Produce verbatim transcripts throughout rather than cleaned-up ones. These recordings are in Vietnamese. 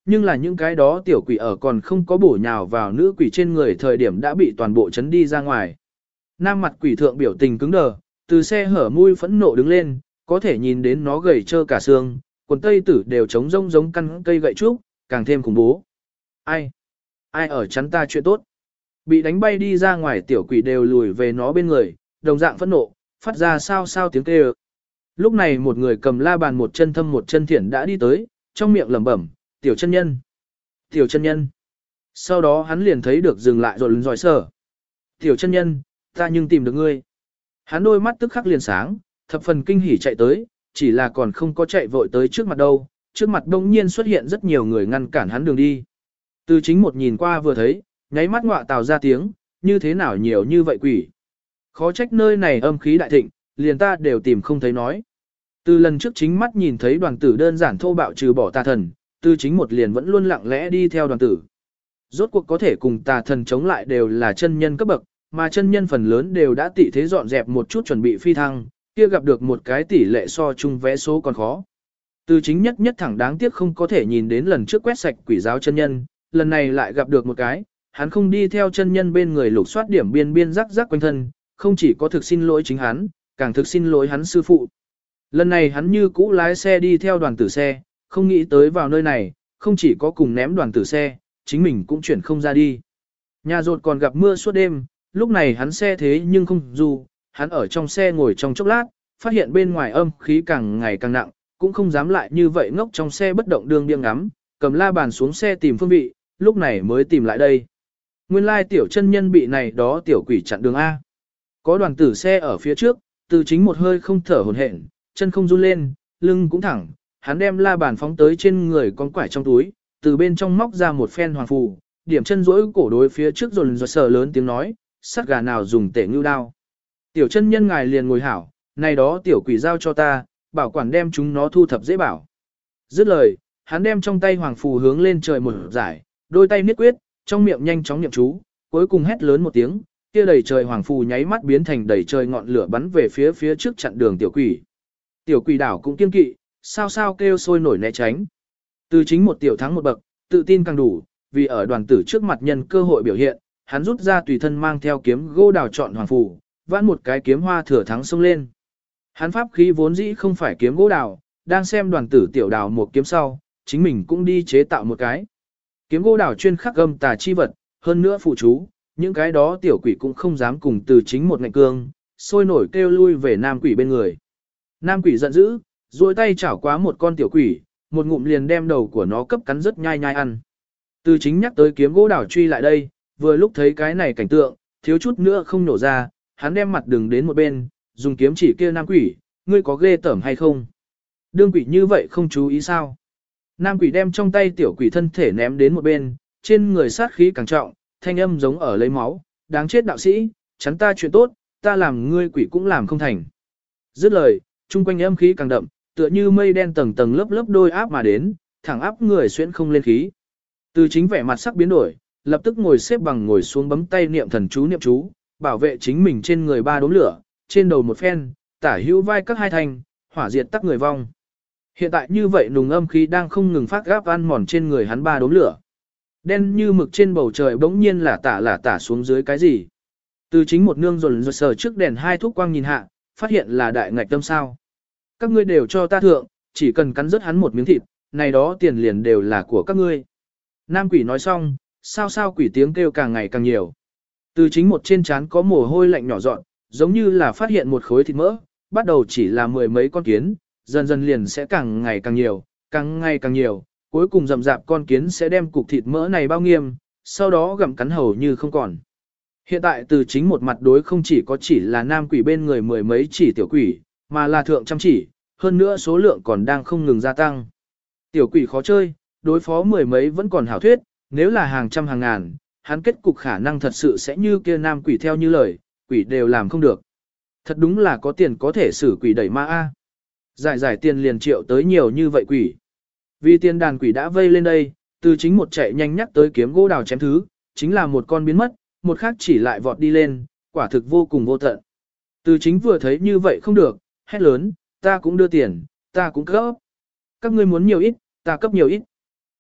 Nhưng là những cái đó tiểu quỷ ở còn không có bổ nhào vào nữ quỷ trên người thời điểm đã bị toàn bộ chấn đi ra ngoài. Nam mặt quỷ thượng biểu tình cứng đờ, từ xe hở mũi phẫn nộ đứng lên, có thể nhìn đến nó gầy trơ cả xương, quần tây tử đều trống rông giống căn cây gậy trúc, càng thêm khủng bố. Ai? Ai ở chắn ta chuyện tốt? Bị đánh bay đi ra ngoài tiểu quỷ đều lùi về nó bên người, đồng dạng phẫn nộ, phát ra sao sao tiếng kêu. Lúc này một người cầm la bàn một chân thâm một chân thiển đã đi tới, trong miệng lẩm bẩm, tiểu chân nhân, tiểu chân nhân. Sau đó hắn liền thấy được dừng lại rồi dòi sở. Tiểu chân nhân, ta nhưng tìm được ngươi. Hắn đôi mắt tức khắc liền sáng, thập phần kinh hỉ chạy tới, chỉ là còn không có chạy vội tới trước mặt đâu, trước mặt đông nhiên xuất hiện rất nhiều người ngăn cản hắn đường đi. Từ chính một nhìn qua vừa thấy, nháy mắt ngọa tào ra tiếng, như thế nào nhiều như vậy quỷ. Khó trách nơi này âm khí đại thịnh, liền ta đều tìm không thấy nói. Từ lần trước chính mắt nhìn thấy đoàn tử đơn giản thô bạo trừ bỏ tà thần, từ chính một liền vẫn luôn lặng lẽ đi theo đoàn tử. Rốt cuộc có thể cùng tà thần chống lại đều là chân nhân cấp bậc, mà chân nhân phần lớn đều đã tị thế dọn dẹp một chút chuẩn bị phi thăng, kia gặp được một cái tỷ lệ so chung vé số còn khó. Từ chính nhất nhất thẳng đáng tiếc không có thể nhìn đến lần trước quét sạch quỷ giáo chân nhân, lần này lại gặp được một cái, hắn không đi theo chân nhân bên người lục soát điểm biên biên rắc rắc quanh thân, không chỉ có thực xin lỗi chính hắn, càng thực xin lỗi hắn sư phụ. Lần này hắn như cũ lái xe đi theo đoàn tử xe, không nghĩ tới vào nơi này, không chỉ có cùng ném đoàn tử xe, chính mình cũng chuyển không ra đi. Nhà rột còn gặp mưa suốt đêm, lúc này hắn xe thế nhưng không dù, hắn ở trong xe ngồi trong chốc lát, phát hiện bên ngoài âm khí càng ngày càng nặng, cũng không dám lại như vậy ngốc trong xe bất động đường điên ngắm, cầm la bàn xuống xe tìm phương vị, lúc này mới tìm lại đây. Nguyên lai tiểu chân nhân bị này đó tiểu quỷ chặn đường A. Có đoàn tử xe ở phía trước, từ chính một hơi không thở hồn hển, chân không run lên, lưng cũng thẳng, hắn đem la bàn phóng tới trên người con quải trong túi, từ bên trong móc ra một phen hoàng phù, điểm chân rỗi cổ đối phía trước rồi rồi sờ lớn tiếng nói, sắt gà nào dùng tể ngưu đao. Tiểu chân nhân ngài liền ngồi hảo, này đó tiểu quỷ giao cho ta, bảo quản đem chúng nó thu thập dễ bảo. Dứt lời, hắn đem trong tay hoàng phù hướng lên trời một giải, đôi tay niết quyết, trong miệng nhanh chóng niệm chú, cuối cùng hét lớn một tiếng, kia đầy trời hoàng phù nháy mắt biến thành đầy trời ngọn lửa bắn về phía phía trước chặn đường tiểu quỷ. Tiểu quỷ đảo cũng kiên kỵ, sao sao kêu sôi nổi né tránh. Từ chính một tiểu thắng một bậc, tự tin càng đủ, vì ở đoàn tử trước mặt nhân cơ hội biểu hiện, hắn rút ra tùy thân mang theo kiếm gỗ đào chọn hoàng phù, vãn một cái kiếm hoa thừa thắng xông lên. Hắn pháp khí vốn dĩ không phải kiếm gỗ đào, đang xem đoàn tử tiểu đào một kiếm sau, chính mình cũng đi chế tạo một cái. Kiếm gỗ đào chuyên khắc gâm tà chi vật, hơn nữa phụ chú, những cái đó tiểu quỷ cũng không dám cùng từ chính một ngạnh cương, sôi nổi kêu lui về nam quỷ bên người. Nam quỷ giận dữ, duỗi tay chảo quá một con tiểu quỷ, một ngụm liền đem đầu của nó cấp cắn rất nhai nhai ăn. Từ chính nhắc tới kiếm gỗ đào truy lại đây, vừa lúc thấy cái này cảnh tượng, thiếu chút nữa không nổ ra, hắn đem mặt đừng đến một bên, dùng kiếm chỉ kia nam quỷ, ngươi có ghê tởm hay không? Đương quỷ như vậy không chú ý sao? Nam quỷ đem trong tay tiểu quỷ thân thể ném đến một bên, trên người sát khí càng trọng, thanh âm giống ở lấy máu, đáng chết đạo sĩ, chắn ta chuyện tốt, ta làm ngươi quỷ cũng làm không thành. Dứt lời, chung quanh âm khí càng đậm, tựa như mây đen tầng tầng lớp lớp đôi áp mà đến, thẳng áp người xuyên không lên khí. Từ chính vẻ mặt sắc biến đổi, lập tức ngồi xếp bằng ngồi xuống bấm tay niệm thần chú niệm chú, bảo vệ chính mình trên người ba đốm lửa, trên đầu một phen, tả hữu vai các hai thành, hỏa diệt tắc người vong. Hiện tại như vậy nùng âm khí đang không ngừng phát gáp ăn mòn trên người hắn ba đốm lửa. Đen như mực trên bầu trời bỗng nhiên là tả là tả xuống dưới cái gì. Từ chính một nương rồn rồi sờ trước đèn hai thuốc quang nhìn hạ, phát hiện là đại ngạch tâm sao. Các ngươi đều cho ta thượng, chỉ cần cắn rớt hắn một miếng thịt, này đó tiền liền đều là của các ngươi. Nam quỷ nói xong, sao sao quỷ tiếng kêu càng ngày càng nhiều. Từ chính một trên trán có mồ hôi lạnh nhỏ dọn, giống như là phát hiện một khối thịt mỡ, bắt đầu chỉ là mười mấy con kiến, dần dần liền sẽ càng ngày càng nhiều, càng ngày càng nhiều, cuối cùng rậm rạp con kiến sẽ đem cục thịt mỡ này bao nghiêm, sau đó gặm cắn hầu như không còn. Hiện tại từ chính một mặt đối không chỉ có chỉ là nam quỷ bên người mười mấy chỉ tiểu quỷ, mà là thượng trăm chỉ, hơn nữa số lượng còn đang không ngừng gia tăng. Tiểu quỷ khó chơi, đối phó mười mấy vẫn còn hảo thuyết, nếu là hàng trăm hàng ngàn, hắn kết cục khả năng thật sự sẽ như kia nam quỷ theo như lời, quỷ đều làm không được. Thật đúng là có tiền có thể xử quỷ đẩy ma A. Giải giải tiền liền triệu tới nhiều như vậy quỷ. Vì tiền đàn quỷ đã vây lên đây, từ chính một chạy nhanh nhắc tới kiếm gỗ đào chém thứ, chính là một con biến mất, một khác chỉ lại vọt đi lên, quả thực vô cùng vô tận. Từ chính vừa thấy như vậy không được, hét lớn, ta cũng đưa tiền, ta cũng cấp. Các ngươi muốn nhiều ít, ta cấp nhiều ít.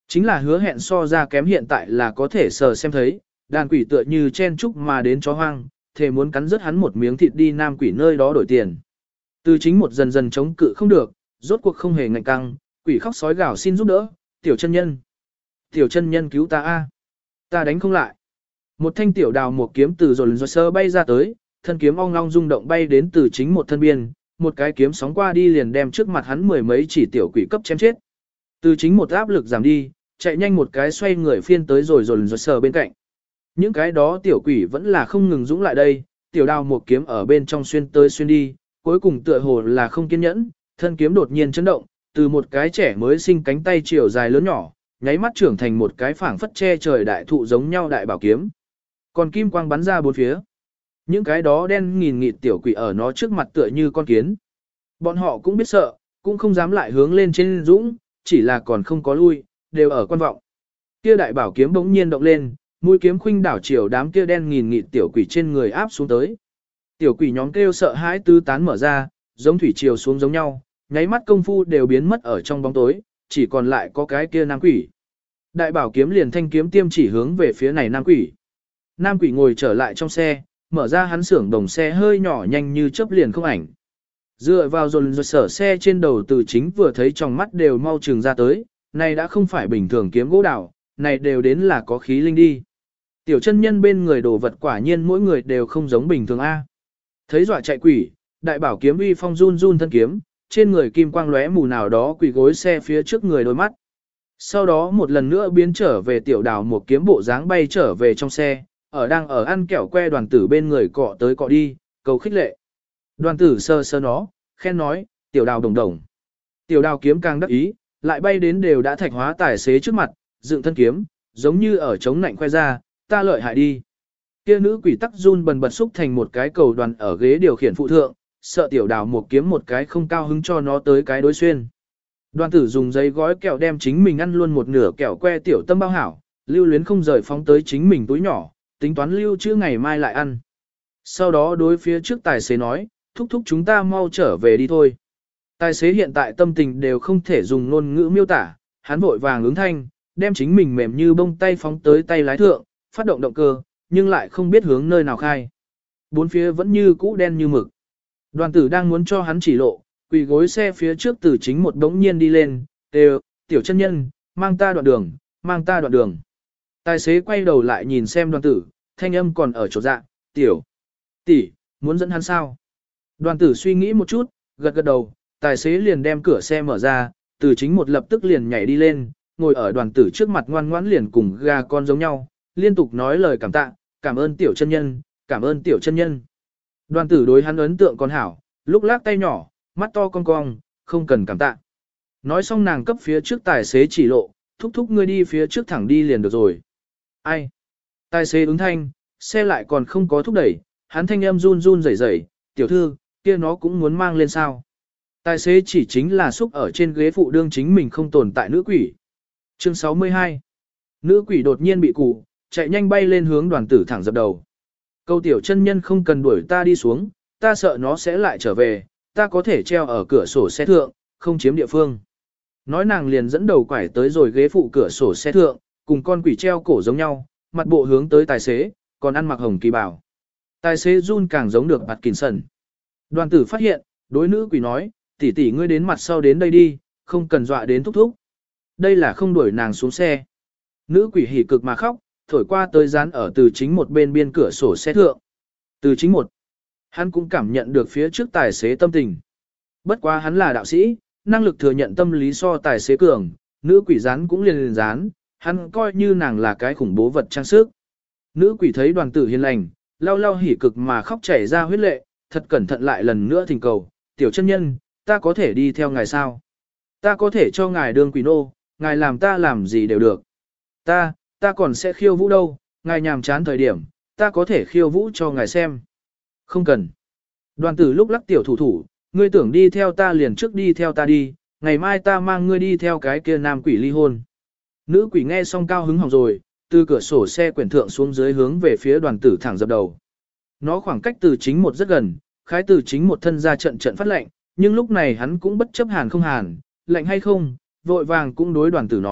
Chính là hứa hẹn so ra kém hiện tại là có thể sờ xem thấy, đàn quỷ tựa như chen chúc mà đến chó hoang, thề muốn cắn rớt hắn một miếng thịt đi nam quỷ nơi đó đổi tiền. Từ chính một dần dần chống cự không được, rốt cuộc không hề ngạnh căng, quỷ khóc sói gào xin giúp đỡ, tiểu chân nhân. Tiểu chân nhân cứu ta a, ta đánh không lại. Một thanh tiểu đào một kiếm từ rồi rồi sơ bay ra tới, thân kiếm ong long rung động bay đến từ chính một thân biên, một cái kiếm sóng qua đi liền đem trước mặt hắn mười mấy chỉ tiểu quỷ cấp chém chết. Từ chính một áp lực giảm đi, chạy nhanh một cái xoay người phiên tới rồi rồi rồi sờ bên cạnh. Những cái đó tiểu quỷ vẫn là không ngừng dũng lại đây, tiểu đào một kiếm ở bên trong xuyên tới xuyên đi, cuối cùng tựa hồ là không kiên nhẫn, thân kiếm đột nhiên chấn động, từ một cái trẻ mới sinh cánh tay chiều dài lớn nhỏ, nháy mắt trưởng thành một cái phảng phất che trời đại thụ giống nhau đại bảo kiếm. Còn kim quang bắn ra bốn phía. Những cái đó đen nghìn nghịt tiểu quỷ ở nó trước mặt tựa như con kiến. Bọn họ cũng biết sợ, cũng không dám lại hướng lên trên dũng, chỉ là còn không có lui, đều ở quan vọng. Kia đại bảo kiếm bỗng nhiên động lên, mũi kiếm khuynh đảo chiều đám kia đen nghìn nghịt tiểu quỷ trên người áp xuống tới. Tiểu quỷ nhóm kêu sợ hãi tứ tán mở ra, giống thủy triều xuống giống nhau, nháy mắt công phu đều biến mất ở trong bóng tối, chỉ còn lại có cái kia nam quỷ. Đại bảo kiếm liền thanh kiếm tiêm chỉ hướng về phía này nam quỷ. Nam quỷ ngồi trở lại trong xe, mở ra hắn xưởng đồng xe hơi nhỏ nhanh như chớp liền không ảnh. Dựa vào dồn dồn sở xe trên đầu từ chính vừa thấy trong mắt đều mau trừng ra tới, này đã không phải bình thường kiếm gỗ đào, này đều đến là có khí linh đi. Tiểu chân nhân bên người đồ vật quả nhiên mỗi người đều không giống bình thường A. Thấy dọa chạy quỷ, đại bảo kiếm uy phong run run thân kiếm, trên người kim quang lóe mù nào đó quỷ gối xe phía trước người đôi mắt. Sau đó một lần nữa biến trở về tiểu đào một kiếm bộ dáng bay trở về trong xe, ở đang ở ăn kẹo que đoàn tử bên người cọ tới cọ đi, cầu khích lệ. Đoàn tử sơ sơ nó, khen nói, tiểu đào đồng đồng. Tiểu đào kiếm càng đắc ý, lại bay đến đều đã thạch hóa tài xế trước mặt, dựng thân kiếm, giống như ở chống nạnh khoe ra, ta lợi hại đi. Kia nữ quỷ tắc run bần bật xúc thành một cái cầu đoàn ở ghế điều khiển phụ thượng, sợ tiểu đào một kiếm một cái không cao hứng cho nó tới cái đối xuyên. Đoàn tử dùng giấy gói kẹo đem chính mình ăn luôn một nửa kẹo que tiểu tâm bao hảo, lưu luyến không rời phóng tới chính mình túi nhỏ, tính toán lưu trữ ngày mai lại ăn. Sau đó đối phía trước tài xế nói, thúc thúc chúng ta mau trở về đi thôi. Tài xế hiện tại tâm tình đều không thể dùng ngôn ngữ miêu tả, hắn vội vàng ứng thanh, đem chính mình mềm như bông tay phóng tới tay lái thượng, phát động động cơ, nhưng lại không biết hướng nơi nào khai. Bốn phía vẫn như cũ đen như mực. Đoàn tử đang muốn cho hắn chỉ lộ, quỳ gối xe phía trước từ chính một đống nhiên đi lên, đều, tiểu chân nhân, mang ta đoạn đường, mang ta đoạn đường. Tài xế quay đầu lại nhìn xem đoàn tử, thanh âm còn ở chỗ dạ, tiểu, tỷ, muốn dẫn hắn sao? Đoàn tử suy nghĩ một chút, gật gật đầu, tài xế liền đem cửa xe mở ra, từ chính một lập tức liền nhảy đi lên, ngồi ở đoàn tử trước mặt ngoan ngoãn liền cùng gà con giống nhau, liên tục nói lời cảm tạ, cảm ơn tiểu chân nhân, cảm ơn tiểu chân nhân. Đoàn tử đối hắn ấn tượng còn hảo, lúc lắc tay nhỏ, mắt to cong cong, không cần cảm tạ. Nói xong nàng cấp phía trước tài xế chỉ lộ, thúc thúc ngươi đi phía trước thẳng đi liền được rồi. Ai? Tài xế ứng thanh, xe lại còn không có thúc đẩy, hắn thanh âm run run rẩy rẩy, tiểu thư, kia nó cũng muốn mang lên sao. Tài xế chỉ chính là xúc ở trên ghế phụ đương chính mình không tồn tại nữ quỷ. Chương sáu mươi hai. Nữ quỷ đột nhiên bị cụ, chạy nhanh bay lên hướng đoàn tử thẳng dập đầu. Câu tiểu chân nhân không cần đuổi ta đi xuống, ta sợ nó sẽ lại trở về, ta có thể treo ở cửa sổ xe thượng, không chiếm địa phương. Nói nàng liền dẫn đầu quải tới rồi ghế phụ cửa sổ xe thượng, cùng con quỷ treo cổ giống nhau, mặt bộ hướng tới tài xế, còn ăn mặc hồng kỳ bào. Tài xế run càng giống được bạt kìn sần. Đoàn tử phát hiện, đối nữ quỷ nói, tỷ tỷ ngươi đến mặt sau đến đây đi, không cần dọa đến thúc thúc. Đây là không đuổi nàng xuống xe. Nữ quỷ hỉ cực mà khóc, thổi qua tới dán ở từ chính một bên biên cửa sổ xe thượng. Từ chính một, hắn cũng cảm nhận được phía trước tài xế tâm tình. Bất quá hắn là đạo sĩ, năng lực thừa nhận tâm lý so tài xế cường, nữ quỷ dán cũng liền liền dán, hắn coi như nàng là cái khủng bố vật trang sức. Nữ quỷ thấy đoàn tử hiền lành, lau lau hỉ cực mà khóc chảy ra huyết lệ, thật cẩn thận lại lần nữa thỉnh cầu, tiểu chân nhân, ta có thể đi theo ngài sao? Ta có thể cho ngài đương quỷ nô, ngài làm ta làm gì đều được. Ta, ta còn sẽ khiêu vũ đâu, ngài nhàm chán thời điểm, ta có thể khiêu vũ cho ngài xem. Không cần. Đoàn tử lúc lắc tiểu thủ thủ, ngươi tưởng đi theo ta liền trước đi theo ta đi, ngày mai ta mang ngươi đi theo cái kia nam quỷ ly hôn. Nữ quỷ nghe xong cao hứng hỏng rồi, từ cửa sổ xe quyển thượng xuống dưới hướng về phía đoàn tử thẳng dập đầu. Nó khoảng cách từ chính một rất gần, khái từ chính một thân ra trận trận phát lệnh, nhưng lúc này hắn cũng bất chấp hàn không hàn, lạnh hay không, vội vàng cũng đối đoàn tử nói,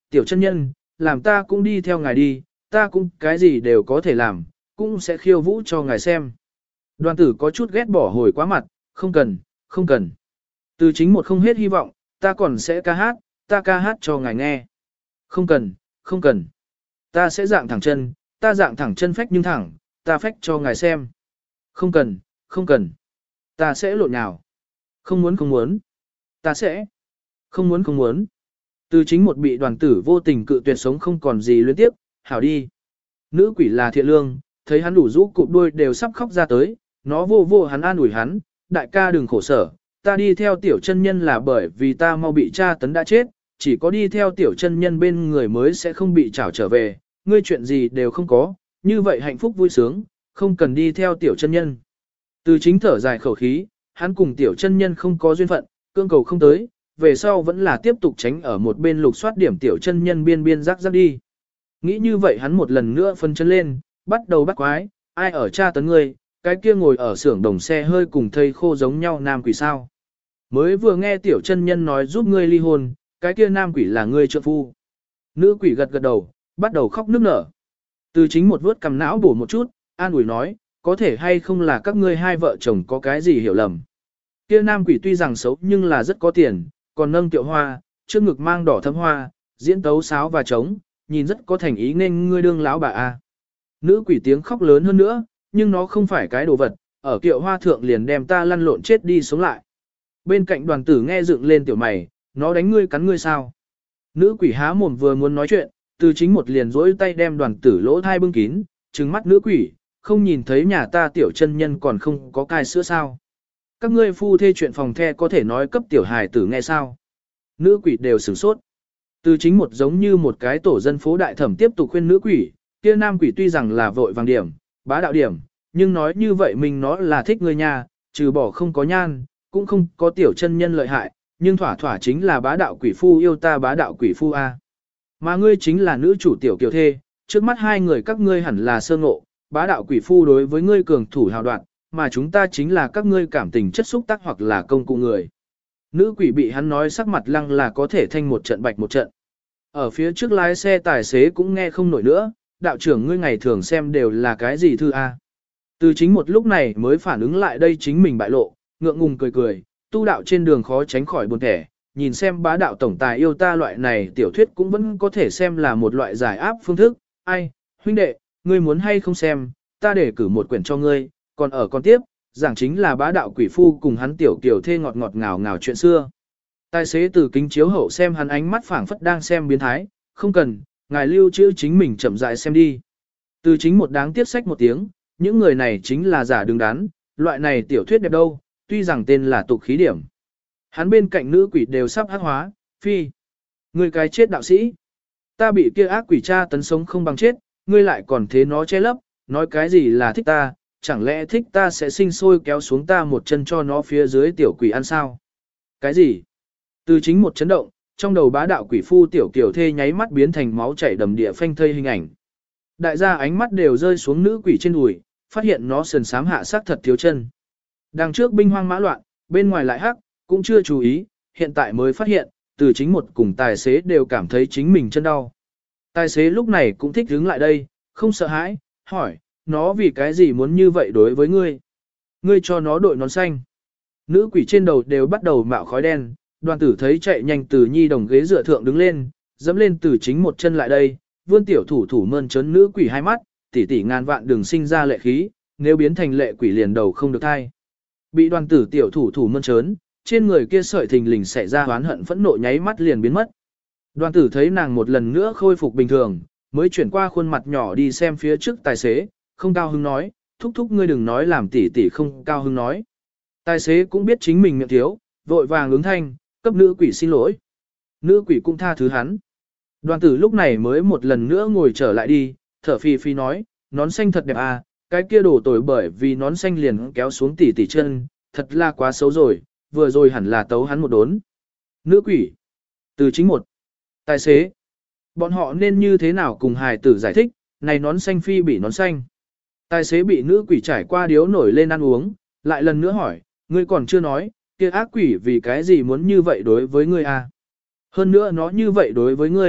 tiểu chân nhân, làm ta cũng đi theo ngài đi, ta cũng cái gì đều có thể làm, cũng sẽ khiêu vũ cho ngài xem. Đoàn tử có chút ghét bỏ hồi quá mặt, không cần, không cần. Từ chính một không hết hy vọng, ta còn sẽ ca hát, ta ca hát cho ngài nghe. Không cần, không cần. Ta sẽ dạng thẳng chân, ta dạng thẳng chân phách nhưng thẳng, ta phách cho ngài xem. Không cần, không cần. Ta sẽ lộn nhào. Không muốn không muốn. Ta sẽ. Không muốn không muốn. Từ chính một bị đoàn tử vô tình cự tuyệt sống không còn gì luyến tiếp, hảo đi. Nữ quỷ là thiện lương, thấy hắn đủ rũ cụp đuôi đều sắp khóc ra tới, nó vô vô hắn an ủi hắn, đại ca đừng khổ sở, ta đi theo tiểu chân nhân là bởi vì ta mau bị tra tấn đã chết, chỉ có đi theo tiểu chân nhân bên người mới sẽ không bị trảo trở về, ngươi chuyện gì đều không có, như vậy hạnh phúc vui sướng, không cần đi theo tiểu chân nhân. Từ chính thở dài khẩu khí, hắn cùng tiểu chân nhân không có duyên phận, cương cầu không tới, về sau vẫn là tiếp tục tránh ở một bên lục soát điểm tiểu chân nhân biên biên rắc rắc đi. Nghĩ như vậy hắn một lần nữa phân chân lên, bắt đầu bắt quái, ai ở tra tấn ngươi, cái kia ngồi ở xưởng đồng xe hơi cùng thây khô giống nhau nam quỷ sao. Mới vừa nghe tiểu chân nhân nói giúp ngươi ly hôn, cái kia nam quỷ là ngươi trợ phu. Nữ quỷ gật gật đầu, bắt đầu khóc nức nở. Từ chính một vuốt cầm não bổ một chút, an ủi nói, có thể hay không là các ngươi hai vợ chồng có cái gì hiểu lầm. Kia nam quỷ tuy rằng xấu nhưng là rất có tiền, còn nâng tiệu hoa, trước ngực mang đỏ thấm hoa, diễn tấu sáo và trống, nhìn rất có thành ý nên ngươi đương lão bà a. Nữ quỷ tiếng khóc lớn hơn nữa, nhưng nó không phải cái đồ vật, ở kiệu hoa thượng liền đem ta lăn lộn chết đi sống lại. Bên cạnh đoàn tử nghe dựng lên tiểu mày, nó đánh ngươi cắn ngươi sao. Nữ quỷ há mồm vừa muốn nói chuyện, từ chính một liền rỗi tay đem đoàn tử lỗ thai bưng kín, trừng mắt nữ quỷ, không nhìn thấy nhà ta tiểu chân nhân còn không có cai sữa sao. Các ngươi phu thê chuyện phòng the có thể nói cấp tiểu hài tử nghe sao. Nữ quỷ đều sửng sốt. Từ chính một giống như một cái tổ dân phố đại thẩm tiếp tục khuyên nữ quỷ, kia nam quỷ tuy rằng là vội vàng điểm, bá đạo điểm, nhưng nói như vậy mình nó là thích người nhà, trừ bỏ không có nhan, cũng không có tiểu chân nhân lợi hại, nhưng thỏa thỏa chính là bá đạo quỷ phu yêu ta bá đạo quỷ phu A. Mà ngươi chính là nữ chủ tiểu kiều thê, trước mắt hai người các ngươi hẳn là sơ ngộ, bá đạo quỷ phu đối với ngươi cường thủ hào đoạn, mà chúng ta chính là các ngươi cảm tình chất xúc tác hoặc là công cụ người. Nữ quỷ bị hắn nói sắc mặt lăng là có thể thanh một trận bạch một trận. Ở phía trước lái xe tài xế cũng nghe không nổi nữa, đạo trưởng ngươi ngày thường xem đều là cái gì thư A. Từ chính một lúc này mới phản ứng lại đây chính mình bại lộ, ngượng ngùng cười cười, tu đạo trên đường khó tránh khỏi buồn thẻ, nhìn xem bá đạo tổng tài yêu ta loại này tiểu thuyết cũng vẫn có thể xem là một loại giải áp phương thức. Ai, huynh đệ, ngươi muốn hay không xem, ta để cử một quyển cho ngươi, còn ở con tiếp, giảng chính là bá đạo quỷ phu cùng hắn tiểu kiểu thê ngọt ngọt ngào ngào chuyện xưa. Tài xế từ kính chiếu hậu xem hắn ánh mắt phảng phất đang xem biến thái, không cần, ngài lưu trữ chính mình chậm rãi xem đi. Từ chính một đáng tiếc sách một tiếng, những người này chính là giả đứng đắn, loại này tiểu thuyết đẹp đâu, tuy rằng tên là tục khí điểm. Hắn bên cạnh nữ quỷ đều sắp hắc hóa, phi. Người cái chết đạo sĩ. Ta bị kia ác quỷ cha tấn sống không bằng chết, ngươi lại còn thế nó che lấp, nói cái gì là thích ta, chẳng lẽ thích ta sẽ sinh sôi kéo xuống ta một chân cho nó phía dưới tiểu quỷ ăn sao? Cái gì? Từ chính một chấn động, trong đầu bá đạo quỷ phu tiểu kiểu thê nháy mắt biến thành máu chảy đầm địa phanh thây hình ảnh. Đại gia ánh mắt đều rơi xuống nữ quỷ trên đùi, phát hiện nó sườn sám hạ sắc thật thiếu chân. Đằng trước binh hoang mã loạn, bên ngoài lại hắc, cũng chưa chú ý, hiện tại mới phát hiện, từ chính một cùng tài xế đều cảm thấy chính mình chân đau. Tài xế lúc này cũng thích đứng lại đây, không sợ hãi, hỏi, nó vì cái gì muốn như vậy đối với ngươi? Ngươi cho nó đội nón xanh. Nữ quỷ trên đầu đều bắt đầu mạo khói đen, đoàn tử thấy chạy nhanh từ nhi đồng ghế dựa thượng đứng lên, dẫm lên từ chính một chân lại đây, vươn tiểu thủ thủ mơn trớn nữ quỷ hai mắt, tỷ tỷ ngàn vạn đừng sinh ra lệ khí, nếu biến thành lệ quỷ liền đầu không được thai. Bị đoàn tử tiểu thủ thủ mơn trớn, trên người kia sợi thình lình xảy ra oán hận phẫn nộ nháy mắt liền biến mất. Đoàn tử thấy nàng một lần nữa khôi phục bình thường, mới chuyển qua khuôn mặt nhỏ đi xem phía trước tài xế, không cao hứng nói, thúc thúc ngươi đừng nói làm tỷ tỷ không cao hứng nói. Tài xế cũng biết chính mình miệng thiếu, vội vàng ứng thanh, cấp nữ quỷ xin lỗi. Nữ quỷ cũng tha thứ hắn. Đoàn tử lúc này mới một lần nữa ngồi trở lại đi, thở phì phì nói, nón xanh thật đẹp à, cái kia đổ tội bởi vì nón xanh liền kéo xuống tỷ tỷ chân, thật là quá xấu rồi, vừa rồi hẳn là tấu hắn một đốn. Nữ quỷ. Từ chính một. Tài xế. Bọn họ nên như thế nào cùng hài tử giải thích, này nón xanh phi bị nón xanh. Tài xế bị nữ quỷ trải qua điếu nổi lên ăn uống, lại lần nữa hỏi, ngươi còn chưa nói, kia ác quỷ vì cái gì muốn như vậy đối với ngươi à? Hơn nữa nó như vậy đối với ngươi,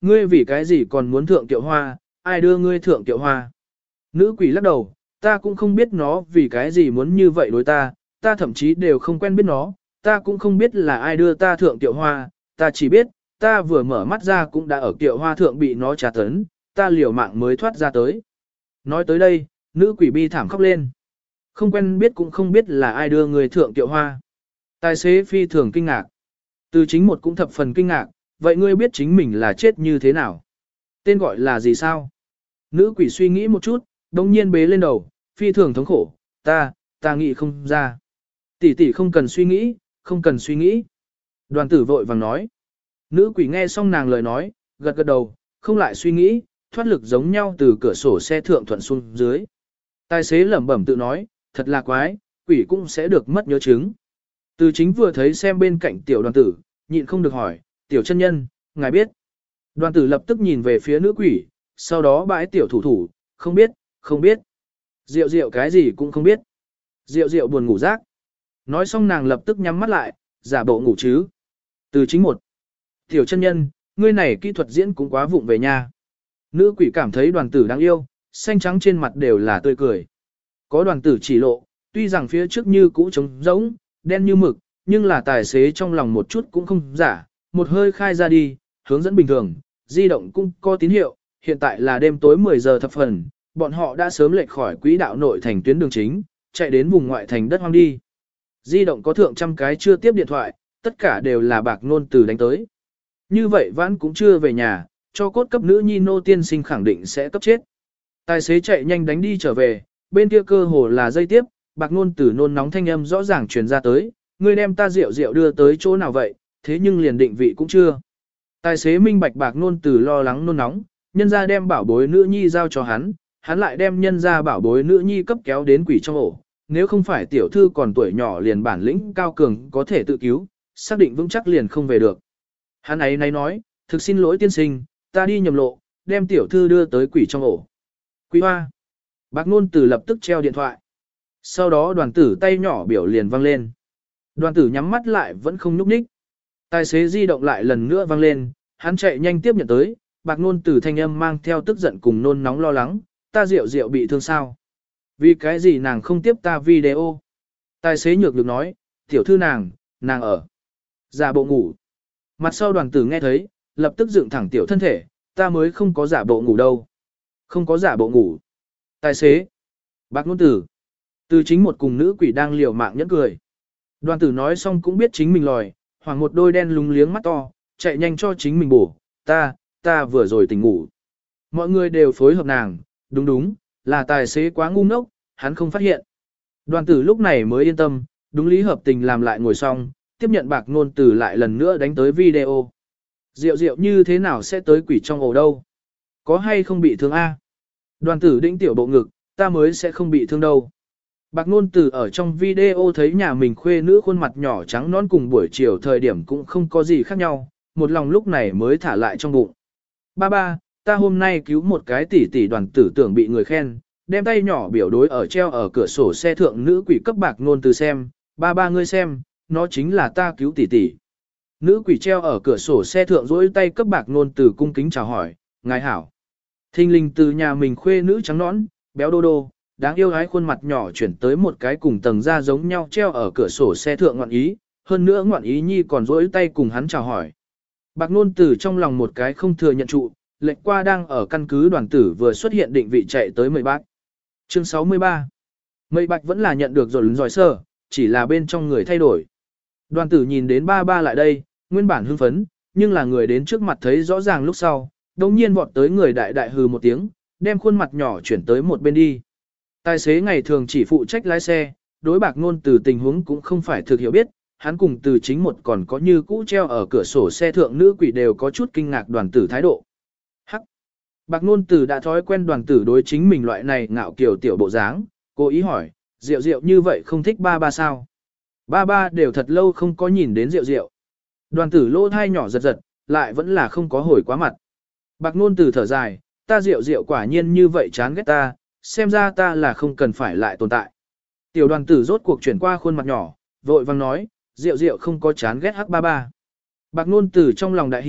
Ngươi vì cái gì còn muốn thượng tiệu hoa, ai đưa ngươi thượng tiệu hoa? Nữ quỷ lắc đầu, ta cũng không biết nó vì cái gì muốn như vậy đối ta, ta thậm chí đều không quen biết nó, ta cũng không biết là ai đưa ta thượng tiệu hoa, ta chỉ biết, ta vừa mở mắt ra cũng đã ở tiệu hoa thượng bị nó trà tấn, ta liều mạng mới thoát ra tới. Nói tới đây, nữ quỷ bi thảm khóc lên. Không quen biết cũng không biết là ai đưa người thượng tiệu hoa. Tài xế phi thường kinh ngạc. Từ chính một cũng thập phần kinh ngạc, vậy ngươi biết chính mình là chết như thế nào? Tên gọi là gì sao? Nữ quỷ suy nghĩ một chút, đồng nhiên bế lên đầu, phi thường thống khổ, ta, ta nghĩ không ra. Tỷ tỷ không cần suy nghĩ, không cần suy nghĩ. Đoàn tử vội vàng nói. Nữ quỷ nghe xong nàng lời nói, gật gật đầu, không lại suy nghĩ, thoát lực giống nhau từ cửa sổ xe thượng thuận xuống dưới. Tài xế lẩm bẩm tự nói, thật là quái, quỷ cũng sẽ được mất nhớ chứng. Từ chính vừa thấy xem bên cạnh tiểu đoàn tử, nhịn không được hỏi, tiểu chân nhân, ngài biết. Đoàn tử lập tức nhìn về phía nữ quỷ, sau đó bãi tiểu thủ thủ, không biết, không biết. Diệu diệu cái gì cũng không biết. Diệu diệu buồn ngủ rác. Nói xong nàng lập tức nhắm mắt lại, giả bộ ngủ chứ. Từ chính một. Tiểu chân nhân, ngươi này kỹ thuật diễn cũng quá vụng về nha. Nữ quỷ cảm thấy đoàn tử đáng yêu, xanh trắng trên mặt đều là tươi cười. Có đoàn tử chỉ lộ, tuy rằng phía trước như cũ trống rỗng, đen như mực, nhưng là tài xế trong lòng một chút cũng không giả, một hơi khai ra đi, hướng dẫn bình thường, di động cũng có tín hiệu, hiện tại là đêm tối mười giờ thập phần, bọn họ đã sớm lệch khỏi quỹ đạo nội thành tuyến đường chính, chạy đến vùng ngoại thành đất hoang đi. Di động có thượng trăm cái chưa tiếp điện thoại, tất cả đều là bạc ngôn từ đánh tới. Như vậy vãn cũng chưa về nhà, cho cốt cấp nữ nhi nô tiên sinh khẳng định sẽ cấp chết. Tài xế chạy nhanh đánh đi trở về, bên kia cơ hồ là dây tiếp, bạc ngôn từ nôn nóng thanh âm rõ ràng truyền ra tới, ngươi đem ta rượu rượu đưa tới chỗ nào vậy, thế nhưng liền định vị cũng chưa. Tài xế minh bạch bạc ngôn từ lo lắng nôn nóng, nhân ra đem bảo bối nữ nhi giao cho hắn, hắn lại đem nhân ra bảo bối nữ nhi cấp kéo đến quỷ trong ổ. Nếu không phải tiểu thư còn tuổi nhỏ liền bản lĩnh cao cường có thể tự cứu, xác định vững chắc liền không về được. Hắn ấy nay nói, thực xin lỗi tiên sinh, ta đi nhầm lộ, đem tiểu thư đưa tới quỷ trong ổ. Quỷ hoa. Bạc ngôn từ lập tức treo điện thoại. Sau đó đoàn tử tay nhỏ biểu liền vang lên. Đoàn tử nhắm mắt lại vẫn không nhúc nhích. Tài xế di động lại lần nữa vang lên, hắn chạy nhanh tiếp nhận tới, bạc ngôn từ thanh âm mang theo tức giận cùng nôn nóng lo lắng, ta rượu rượu bị thương sao? Vì cái gì nàng không tiếp ta video? Tài xế nhược được nói, tiểu thư nàng, nàng ở. Giả bộ ngủ. Mặt sau đoàn tử nghe thấy, lập tức dựng thẳng tiểu thân thể, ta mới không có giả bộ ngủ đâu. Không có giả bộ ngủ. Tài xế. Bạc ngôn tử. Từ chính một cùng nữ quỷ đang liều mạng nhẫn cười. Đoàn tử nói xong cũng biết chính mình lòi, hoàng một đôi đen lúng liếng mắt to, chạy nhanh cho chính mình bổ, ta, ta vừa rồi tỉnh ngủ. Mọi người đều phối hợp nàng, đúng đúng, là tài xế quá ngu ngốc, hắn không phát hiện. Đoàn tử lúc này mới yên tâm, đúng lý hợp tình làm lại ngồi xong, tiếp nhận bạc ngôn tử lại lần nữa đánh tới video. Diệu diệu như thế nào sẽ tới quỷ trong ổ đâu? Có hay không bị thương a? Đoàn tử đĩnh tiểu bộ ngực, ta mới sẽ không bị thương đâu. Bạc ngôn tử ở trong video thấy nhà mình khuê nữ khuôn mặt nhỏ trắng non cùng buổi chiều thời điểm cũng không có gì khác nhau, một lòng lúc này mới thả lại trong bụng. Ba ba, ta hôm nay cứu một cái tỷ tỷ đoàn tử tưởng bị người khen, đem tay nhỏ biểu đối ở treo ở cửa sổ xe thượng nữ quỷ cấp bạc ngôn từ xem, ba ba ngươi xem, nó chính là ta cứu tỷ tỷ. Nữ quỷ treo ở cửa sổ xe thượng dỗi tay cấp bạc ngôn từ cung kính chào hỏi, ngài hảo. Thinh linh từ nhà mình khuê nữ trắng nõn, béo đô đô, đáng yêu gái khuôn mặt nhỏ chuyển tới một cái cùng tầng da giống nhau treo ở cửa sổ xe thượng ngoạn ý, hơn nữa ngoạn ý nhi còn dỗi tay cùng hắn chào hỏi. Bạc ngôn từ trong lòng một cái không thừa nhận trụ, lệnh qua đang ở căn cứ đoàn tử vừa xuất hiện định vị chạy tới mười bác. Chương sáu mươi ba. Mây bạch vẫn là nhận được rồi giỏi sơ, chỉ là bên trong người thay đổi. Đoàn tử nhìn đến ba ba lại đây, nguyên bản hưng phấn, nhưng là người đến trước mặt thấy rõ ràng lúc sau, đồng nhiên vọt tới người đại đại hừ một tiếng, đem khuôn mặt nhỏ chuyển tới một bên đi. Tài xế ngày thường chỉ phụ trách lái xe, đối bạc ngôn từ tình huống cũng không phải thực hiểu biết, hắn cùng từ chính một còn có như cũ treo ở cửa sổ xe thượng nữ quỷ đều có chút kinh ngạc đoàn tử thái độ. Hắc! Bạc ngôn từ đã thói quen đoàn tử đối chính mình loại này ngạo kiều tiểu bộ dáng, cố ý hỏi, Diệu Diệu như vậy không thích ba ba sao? Ba ba đều thật lâu không có nhìn đến Diệu Diệu. Đoàn tử lỗ thai nhỏ giật giật, lại vẫn là không có hồi quá mặt. Bạc ngôn từ thở dài, ta Diệu Diệu quả nhiên như vậy chán ghét ta, xem ra ta là không cần phải lại tồn tại. Tiểu đoàn tử rốt cuộc chuyển qua khuôn mặt nhỏ, vội vang nói, Diệu Diệu không có chán ghét hắc ba ba. Bạc ngôn từ trong lòng đại hỉ,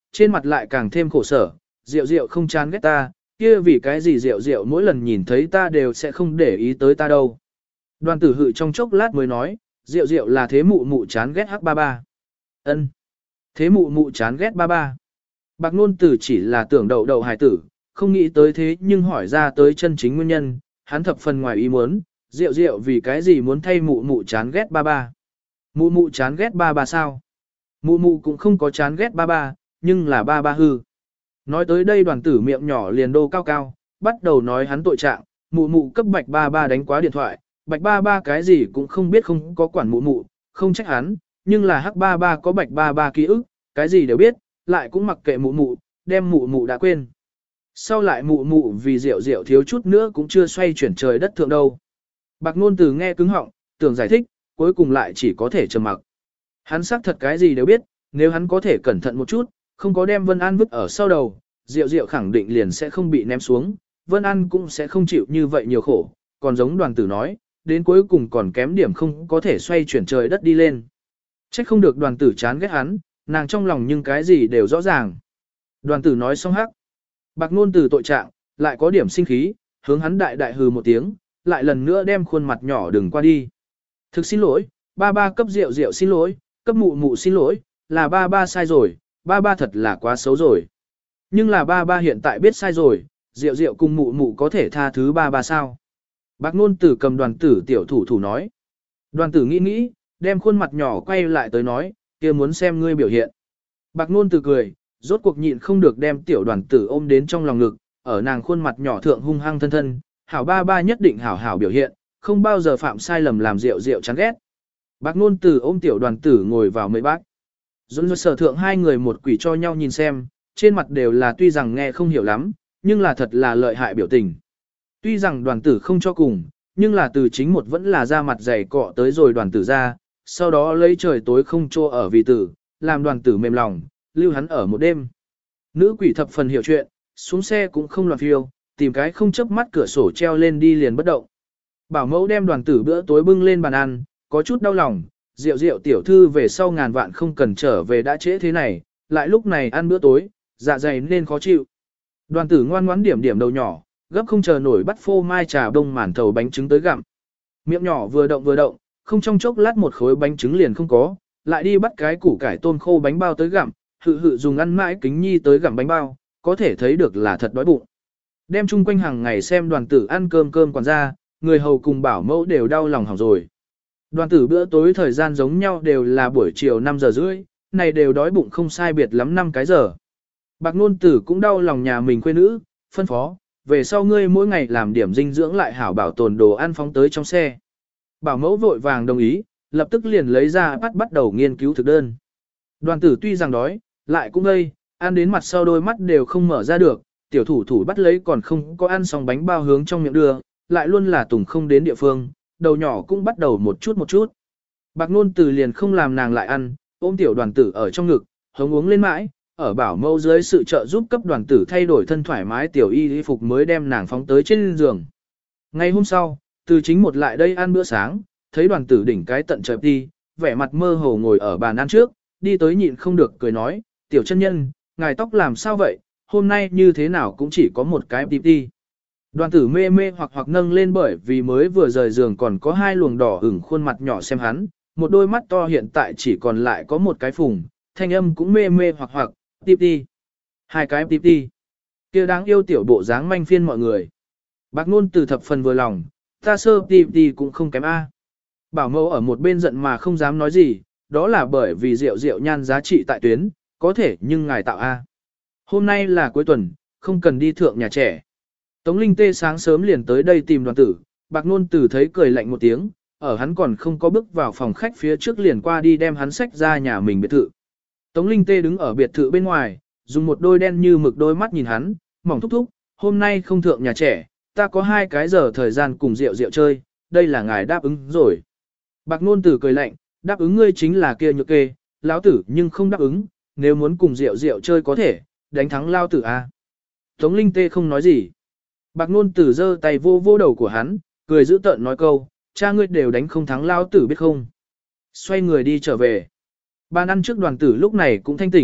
trên mặt lại càng thêm khổ sở, Diệu Diệu không chán ghét ta, kia vì cái gì Diệu Diệu mỗi lần nhìn thấy ta đều sẽ không để ý tới ta đâu. Đoàn tử hự trong chốc lát mới nói, Diệu Diệu là thế mụ mụ chán ghét hắc ba ba. Ân, thế mụ mụ chán ghét ba ba. Bạc Nôn Tử chỉ là tưởng đậu đậu hài tử, không nghĩ tới thế nhưng hỏi ra tới chân chính nguyên nhân, hắn thập phần ngoài ý muốn, Diệu Diệu vì cái gì muốn thay mụ mụ chán ghét ba ba. Mụ mụ chán ghét ba ba sao? Mụ mụ cũng không có chán ghét ba ba, nhưng là ba ba hư. Nói tới đây đoàn tử miệng nhỏ liền đô cao cao, bắt đầu nói hắn tội trạng, mụ mụ cấp bạch ba ba đánh quá điện thoại, bạch ba ba cái gì cũng không biết không có quản mụ mụ, không trách hắn, nhưng là hắc ba ba có bạch ba ba ký ức, cái gì đều biết, lại cũng mặc kệ mụ mụ, đem mụ mụ đã quên. Sau lại mụ mụ vì rượu rượu thiếu chút nữa cũng chưa xoay chuyển trời đất thượng đâu. Bạc Nôn Tử nghe cứng họng, tưởng giải thích, cuối cùng lại chỉ có thể trầm mặc. Hắn xác thật cái gì đều biết, nếu hắn có thể cẩn thận một chút, không có đem Vân An vứt ở sau đầu, Diệu Diệu khẳng định liền sẽ không bị ném xuống, Vân An cũng sẽ không chịu như vậy nhiều khổ, còn giống đoàn tử nói, đến cuối cùng còn kém điểm không có thể xoay chuyển trời đất đi lên. Trách không được đoàn tử chán ghét hắn, nàng trong lòng nhưng cái gì đều rõ ràng. Đoàn tử nói xong hắc. Bạc Nôn Tử tội trạng, lại có điểm sinh khí, hướng hắn đại đại hừ một tiếng, lại lần nữa đem khuôn mặt nhỏ đừng qua đi. Thực xin lỗi, ba ba cấp Diệu Diệu xin lỗi, cấp mụ mụ xin lỗi, là ba ba sai rồi, ba ba thật là quá xấu rồi. Nhưng là ba ba hiện tại biết sai rồi, Diệu Diệu cùng mụ mụ có thể tha thứ ba ba sao? Bạc Nôn Tử cầm đoàn tử tiểu thủ thủ nói. Đoàn tử nghĩ nghĩ, đem khuôn mặt nhỏ quay lại tới nói, kia muốn xem ngươi biểu hiện. Bạc Nôn Tử cười, rốt cuộc nhịn không được đem tiểu đoàn tử ôm đến trong lòng ngực, ở nàng khuôn mặt nhỏ thượng hung hăng thân thân, hảo ba ba nhất định hảo hảo biểu hiện, không bao giờ phạm sai lầm làm Diệu Diệu chán ghét. Bạc Nôn Tử ôm tiểu đoàn tử ngồi vào mấy bác. Dũng dũng sở thượng hai người một quỷ cho nhau nhìn xem, trên mặt đều là tuy rằng nghe không hiểu lắm, nhưng là thật là lợi hại biểu tình. Tuy rằng đoàn tử không cho cùng, nhưng là từ chính một vẫn là ra mặt dày cọ tới rồi đoàn tử ra, sau đó lấy trời tối không cho ở vì tử, làm đoàn tử mềm lòng, lưu hắn ở một đêm. Nữ quỷ thập phần hiểu chuyện, xuống xe cũng không loạn phiêu, tìm cái không chớp mắt cửa sổ treo lên đi liền bất động. Bảo mẫu đem đoàn tử bữa tối bưng lên bàn ăn, có chút đau lòng, Diệu Diệu tiểu thư về sau ngàn vạn không cần trở về đã trễ thế này, lại lúc này ăn bữa tối, dạ dày nên khó chịu. Đoàn tử ngoan ngoãn điểm điểm đầu nhỏ, gấp không chờ nổi bắt phô mai trà đông màn thầu bánh trứng tới gặm. Miệng nhỏ vừa động vừa động, không trong chốc lát một khối bánh trứng liền không có, lại đi bắt cái củ cải tôm khô bánh bao tới gặm, hự hự dùng ăn mãi kính nhi tới gặm bánh bao, có thể thấy được là thật đói bụng. Đem chung quanh hàng ngày xem đoàn tử ăn cơm cơm quản gia, người hầu cùng bảo mẫu đều đau lòng hỏng rồi. Đoàn tử bữa tối thời gian giống nhau đều là buổi chiều năm giờ rưỡi, này đều đói bụng không sai biệt lắm năm cái giờ. Bạc Nôn Tử cũng đau lòng nhà mình quê nữ, phân phó, về sau ngươi mỗi ngày làm điểm dinh dưỡng lại hảo bảo tồn đồ ăn phóng tới trong xe. Bảo mẫu vội vàng đồng ý, lập tức liền lấy ra bắt bắt đầu nghiên cứu thực đơn. Đoàn tử tuy rằng đói, lại cũng ngây, ăn đến mặt sau đôi mắt đều không mở ra được, tiểu thủ thủ bắt lấy còn không có ăn xong bánh bao hướng trong miệng đưa, lại luôn là tùng không đến địa phương, đầu nhỏ cũng bắt đầu một chút một chút. Bạc Nôn Tử liền không làm nàng lại ăn, ôm tiểu đoàn tử ở trong ngực, hống uống lên mãi, ở bảo mẫu dưới sự trợ giúp cấp đoàn tử thay đổi thân thoải mái tiểu y y phục mới đem nàng phóng tới trên giường. Ngày hôm sau, từ chính một lại đây ăn bữa sáng, thấy đoàn tử đỉnh cái tận trời đi, vẻ mặt mơ hồ ngồi ở bàn ăn trước, đi tới nhịn không được cười nói, tiểu chân nhân, ngài tóc làm sao vậy, hôm nay như thế nào cũng chỉ có một cái tip đi. Đoàn tử mê mê hoặc hoặc nâng lên bởi vì mới vừa rời giường còn có hai luồng đỏ ửng khuôn mặt nhỏ xem hắn, một đôi mắt to hiện tại chỉ còn lại có một cái phùng, thanh âm cũng mê mê hoặc hoặc, tip đi. Hai cái tip đi. Kia đáng yêu tiểu bộ dáng manh phiên mọi người. Bạc Nôn Tử thập phần vừa lòng, ta sơ tip đi cũng không kém A. Bảo mẫu ở một bên giận mà không dám nói gì, đó là bởi vì rượu rượu nhan giá trị tại tuyến, có thể nhưng ngài tạo A. Hôm nay là cuối tuần, không cần đi thượng nhà trẻ. Tống Linh Tê sáng sớm liền tới đây tìm đoàn tử, Bạc Nôn Tử thấy cười lạnh một tiếng, ở hắn còn không có bước vào phòng khách phía trước liền qua đi đem hắn xách ra nhà mình biệt thự. Tống Linh Tê đứng ở biệt thự bên ngoài, dùng một đôi đen như mực đôi mắt nhìn hắn, mỏng thúc thúc, hôm nay không thượng nhà trẻ, ta có hai cái giờ thời gian cùng rượu rượu chơi, đây là ngài đáp ứng rồi. Bạc Nôn Tử cười lạnh, đáp ứng ngươi chính là kia nhược kê, lão tử nhưng không đáp ứng, nếu muốn cùng rượu rượu chơi có thể, đánh thắng lao tử a. Tống Linh Tê không nói gì. Bạc Nôn Tử giơ tay vô vô đầu của hắn, cười giữ tợn nói câu, cha ngươi đều đánh không thắng lao tử biết không. Xoay người đi trở về. Bàn ăn trước đoàn tử lúc này cũng thanh tỉnh,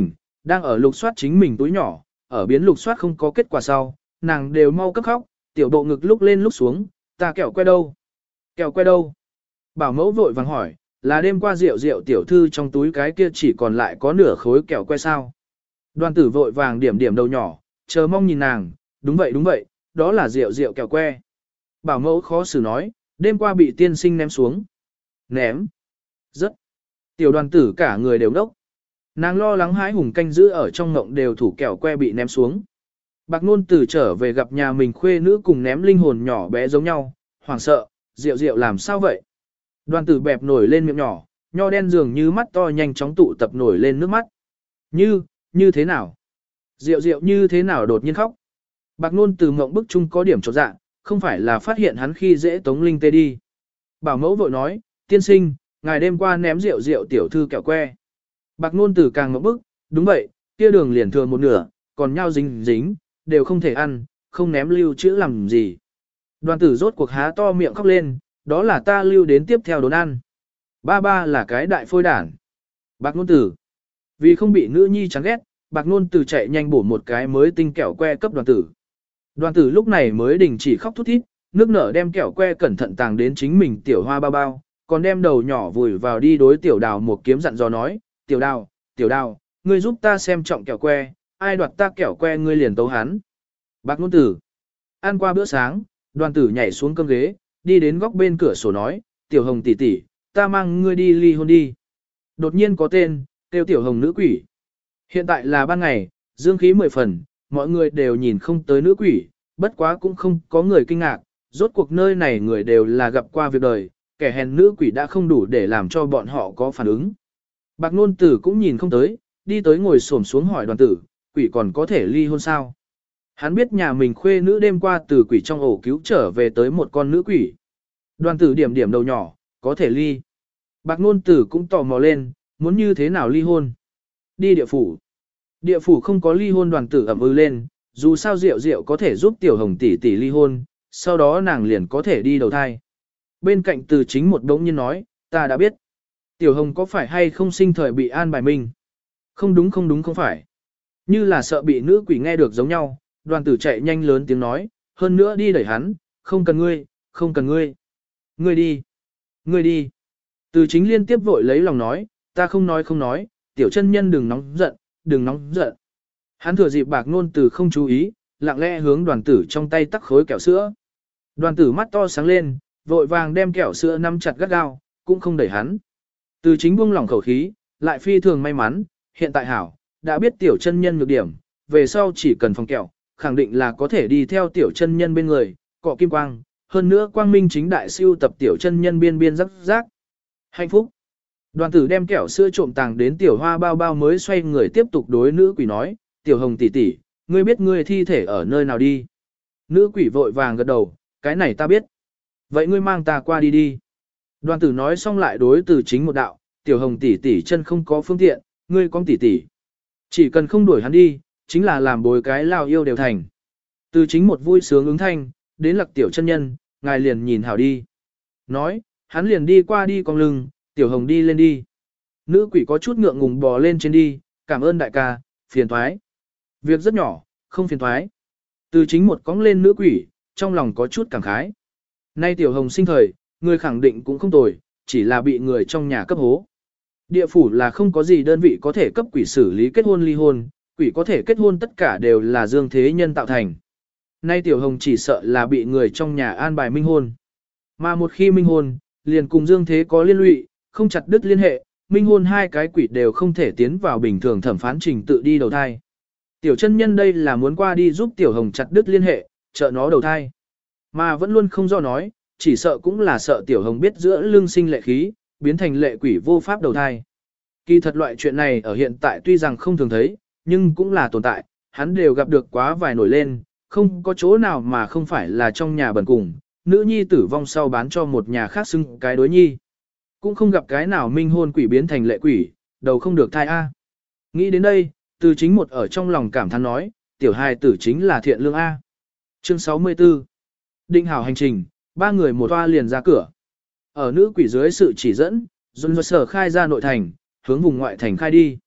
Đang ở lục soát chính mình túi nhỏ, ở biến lục soát không có kết quả sau, nàng đều mau cấp khóc, tiểu độ ngực lúc lên lúc xuống, ta kẹo que đâu? Kẹo que đâu? Bảo mẫu vội vàng hỏi, là đêm qua rượu rượu tiểu thư trong túi cái kia chỉ còn lại có nửa khối kẹo que sao? Đoàn tử vội vàng điểm điểm đầu nhỏ, chờ mong nhìn nàng, đúng vậy đúng vậy, đó là rượu rượu kẹo que. Bảo mẫu khó xử nói, đêm qua bị tiên sinh ném xuống. Ném. Rất. Tiểu đoàn tử cả người đều đốc. Nàng lo lắng hãi hùng canh giữ ở trong ngộng đều thủ kẹo que bị ném xuống. Bạc nôn tử trở về gặp nhà mình khuê nữ cùng ném linh hồn nhỏ bé giống nhau, hoảng sợ, rượu rượu làm sao vậy? Đoàn tử bẹp nổi lên miệng nhỏ, nho đen dường như mắt to nhanh chóng tụ tập nổi lên nước mắt. Như, như thế nào? Rượu rượu như thế nào đột nhiên khóc? Bạc nôn từ mộng bức chung có điểm chột dạ, không phải là phát hiện hắn khi dễ tống linh tê đi. Bảo mẫu vội nói, tiên sinh, ngài đêm qua ném rượu rượu tiểu thư kẹo que. Bạc nôn từ càng mộng bức, đúng vậy, kia đường liền thừa một nửa, còn nhau dính dính, đều không thể ăn, không ném lưu trữ làm gì. Đoàn tử rốt cuộc há to miệng khóc lên, đó là ta lưu đến tiếp theo đốn ăn. Ba ba là cái đại phôi đản. Bạc nôn tử. Vì không bị nữ nhi chán ghét, bạc nôn tử chạy nhanh bổ một cái mới tinh kẹo que cấp đoàn tử. Đoàn tử lúc này mới đình chỉ khóc thút thít, nước nở đem kẹo que cẩn thận tàng đến chính mình tiểu hoa bao bao, còn đem đầu nhỏ vùi vào đi đối tiểu đào một kiếm dặn dò nói, tiểu đào, tiểu đào, ngươi giúp ta xem trọng kẹo que, ai đoạt ta kẹo que ngươi liền tấu hắn. Bạc nôn tử. Ăn qua bữa sáng, đoàn tử nhảy xuống cơm ghế, đi đến góc bên cửa sổ nói, tiểu hồng tỷ tỷ, ta mang ngươi đi ly hôn đi. Đột nhiên có tên, kêu tiểu hồng nữ quỷ. Hiện tại là ban ngày, dương khí mười phần, mọi người đều nhìn không tới nữ quỷ, bất quá cũng không có người kinh ngạc, rốt cuộc nơi này người đều là gặp qua việc đời, kẻ hèn nữ quỷ đã không đủ để làm cho bọn họ có phản ứng. Bạc nôn tử cũng nhìn không tới, đi tới ngồi xổm xuống hỏi đoàn tử, quỷ còn có thể ly hôn sao? Hắn biết nhà mình khuê nữ đêm qua từ quỷ trong ổ cứu trở về tới một con nữ quỷ. Đoàn tử điểm điểm đầu nhỏ, có thể ly. Bạc nôn tử cũng tò mò lên, muốn như thế nào ly hôn? Đi địa phủ. Địa phủ không có ly hôn, đoàn tử ẩm ư lên, dù sao rượu rượu có thể giúp tiểu hồng tỷ tỷ ly hôn, sau đó nàng liền có thể đi đầu thai. Bên cạnh từ chính một đống nhiên nói, ta đã biết. Tiểu hồng có phải hay không sinh thời bị an bài minh? Không đúng không đúng không phải. Như là sợ bị nữ quỷ nghe được giống nhau, đoàn tử chạy nhanh lớn tiếng nói, hơn nữa đi đẩy hắn, không cần ngươi, không cần ngươi. Ngươi đi, ngươi đi. Từ chính liên tiếp vội lấy lòng nói, ta không nói không nói, tiểu chân nhân đừng nóng giận, đừng nóng giận. Hắn thừa dịp bạc nôn từ không chú ý, lặng lẽ hướng đoàn tử trong tay tắc khối kẹo sữa. Đoàn tử mắt to sáng lên, vội vàng đem kẹo sữa nắm chặt gắt gao, cũng không đẩy hắn. Từ chính buông lỏng khẩu khí, lại phi thường may mắn, hiện tại hảo, đã biết tiểu chân nhân nhược điểm, về sau chỉ cần phòng kẹo, khẳng định là có thể đi theo tiểu chân nhân bên người, cọ kim quang, hơn nữa quang minh chính đại siêu tập tiểu chân nhân biên biên rắc rác. Hạnh phúc. Đoàn tử đem kẹo sữa trộm tàng đến tiểu hoa bao bao mới xoay người tiếp tục đối nữ quỷ nói, tiểu hồng tỷ tỷ, ngươi biết ngươi thi thể ở nơi nào đi. Nữ quỷ vội vàng gật đầu, cái này ta biết. Vậy ngươi mang ta qua đi đi. Đoàn tử nói xong lại đối từ chính một đạo, tiểu hồng tỷ tỷ chân không có phương tiện, ngươi con tỷ tỷ. Chỉ cần không đuổi hắn đi, chính là làm bồi cái lao yêu đều thành. Từ chính một vui sướng ứng thanh, đến lặc tiểu chân nhân, ngài liền nhìn hảo đi. Nói, hắn liền đi qua đi cong lưng, tiểu hồng đi lên đi. Nữ quỷ có chút ngượng ngùng bò lên trên đi, cảm ơn đại ca, phiền thoái. Việc rất nhỏ, không phiền thoái. Từ chính một cong lên nữ quỷ, trong lòng có chút cảm khái. Nay tiểu hồng sinh thời, người khẳng định cũng không tồi, chỉ là bị người trong nhà cấp hố. Địa phủ là không có gì đơn vị có thể cấp quỷ xử lý kết hôn ly hôn, quỷ có thể kết hôn tất cả đều là dương thế nhân tạo thành. Nay tiểu hồng chỉ sợ là bị người trong nhà an bài minh hôn. Mà một khi minh hôn, liền cùng dương thế có liên lụy, không chặt đứt liên hệ, minh hôn hai cái quỷ đều không thể tiến vào bình thường thẩm phán trình tự đi đầu thai. Tiểu chân nhân đây là muốn qua đi giúp tiểu hồng chặt đứt liên hệ, trợ nó đầu thai. Mà vẫn luôn không do nói, chỉ sợ cũng là sợ tiểu hồng biết giữa lương sinh lệ khí, biến thành lệ quỷ vô pháp đầu thai. Kỳ thật loại chuyện này ở hiện tại tuy rằng không thường thấy, nhưng cũng là tồn tại, hắn đều gặp được quá vài nổi lên, không có chỗ nào mà không phải là trong nhà bần cùng, nữ nhi tử vong sau bán cho một nhà khác xưng cái đối nhi. Cũng không gặp cái nào minh hôn quỷ biến thành lệ quỷ, đầu không được thai A. Nghĩ đến đây, từ chính một ở trong lòng cảm thán nói, tiểu hài tử chính là thiện lương A. Chương sáu mươi tư. Định hảo hành trình, ba người một toa liền ra cửa. Ở nữ quỷ dưới sự chỉ dẫn, dồn dồn sở khai ra nội thành, hướng vùng ngoại thành khai đi.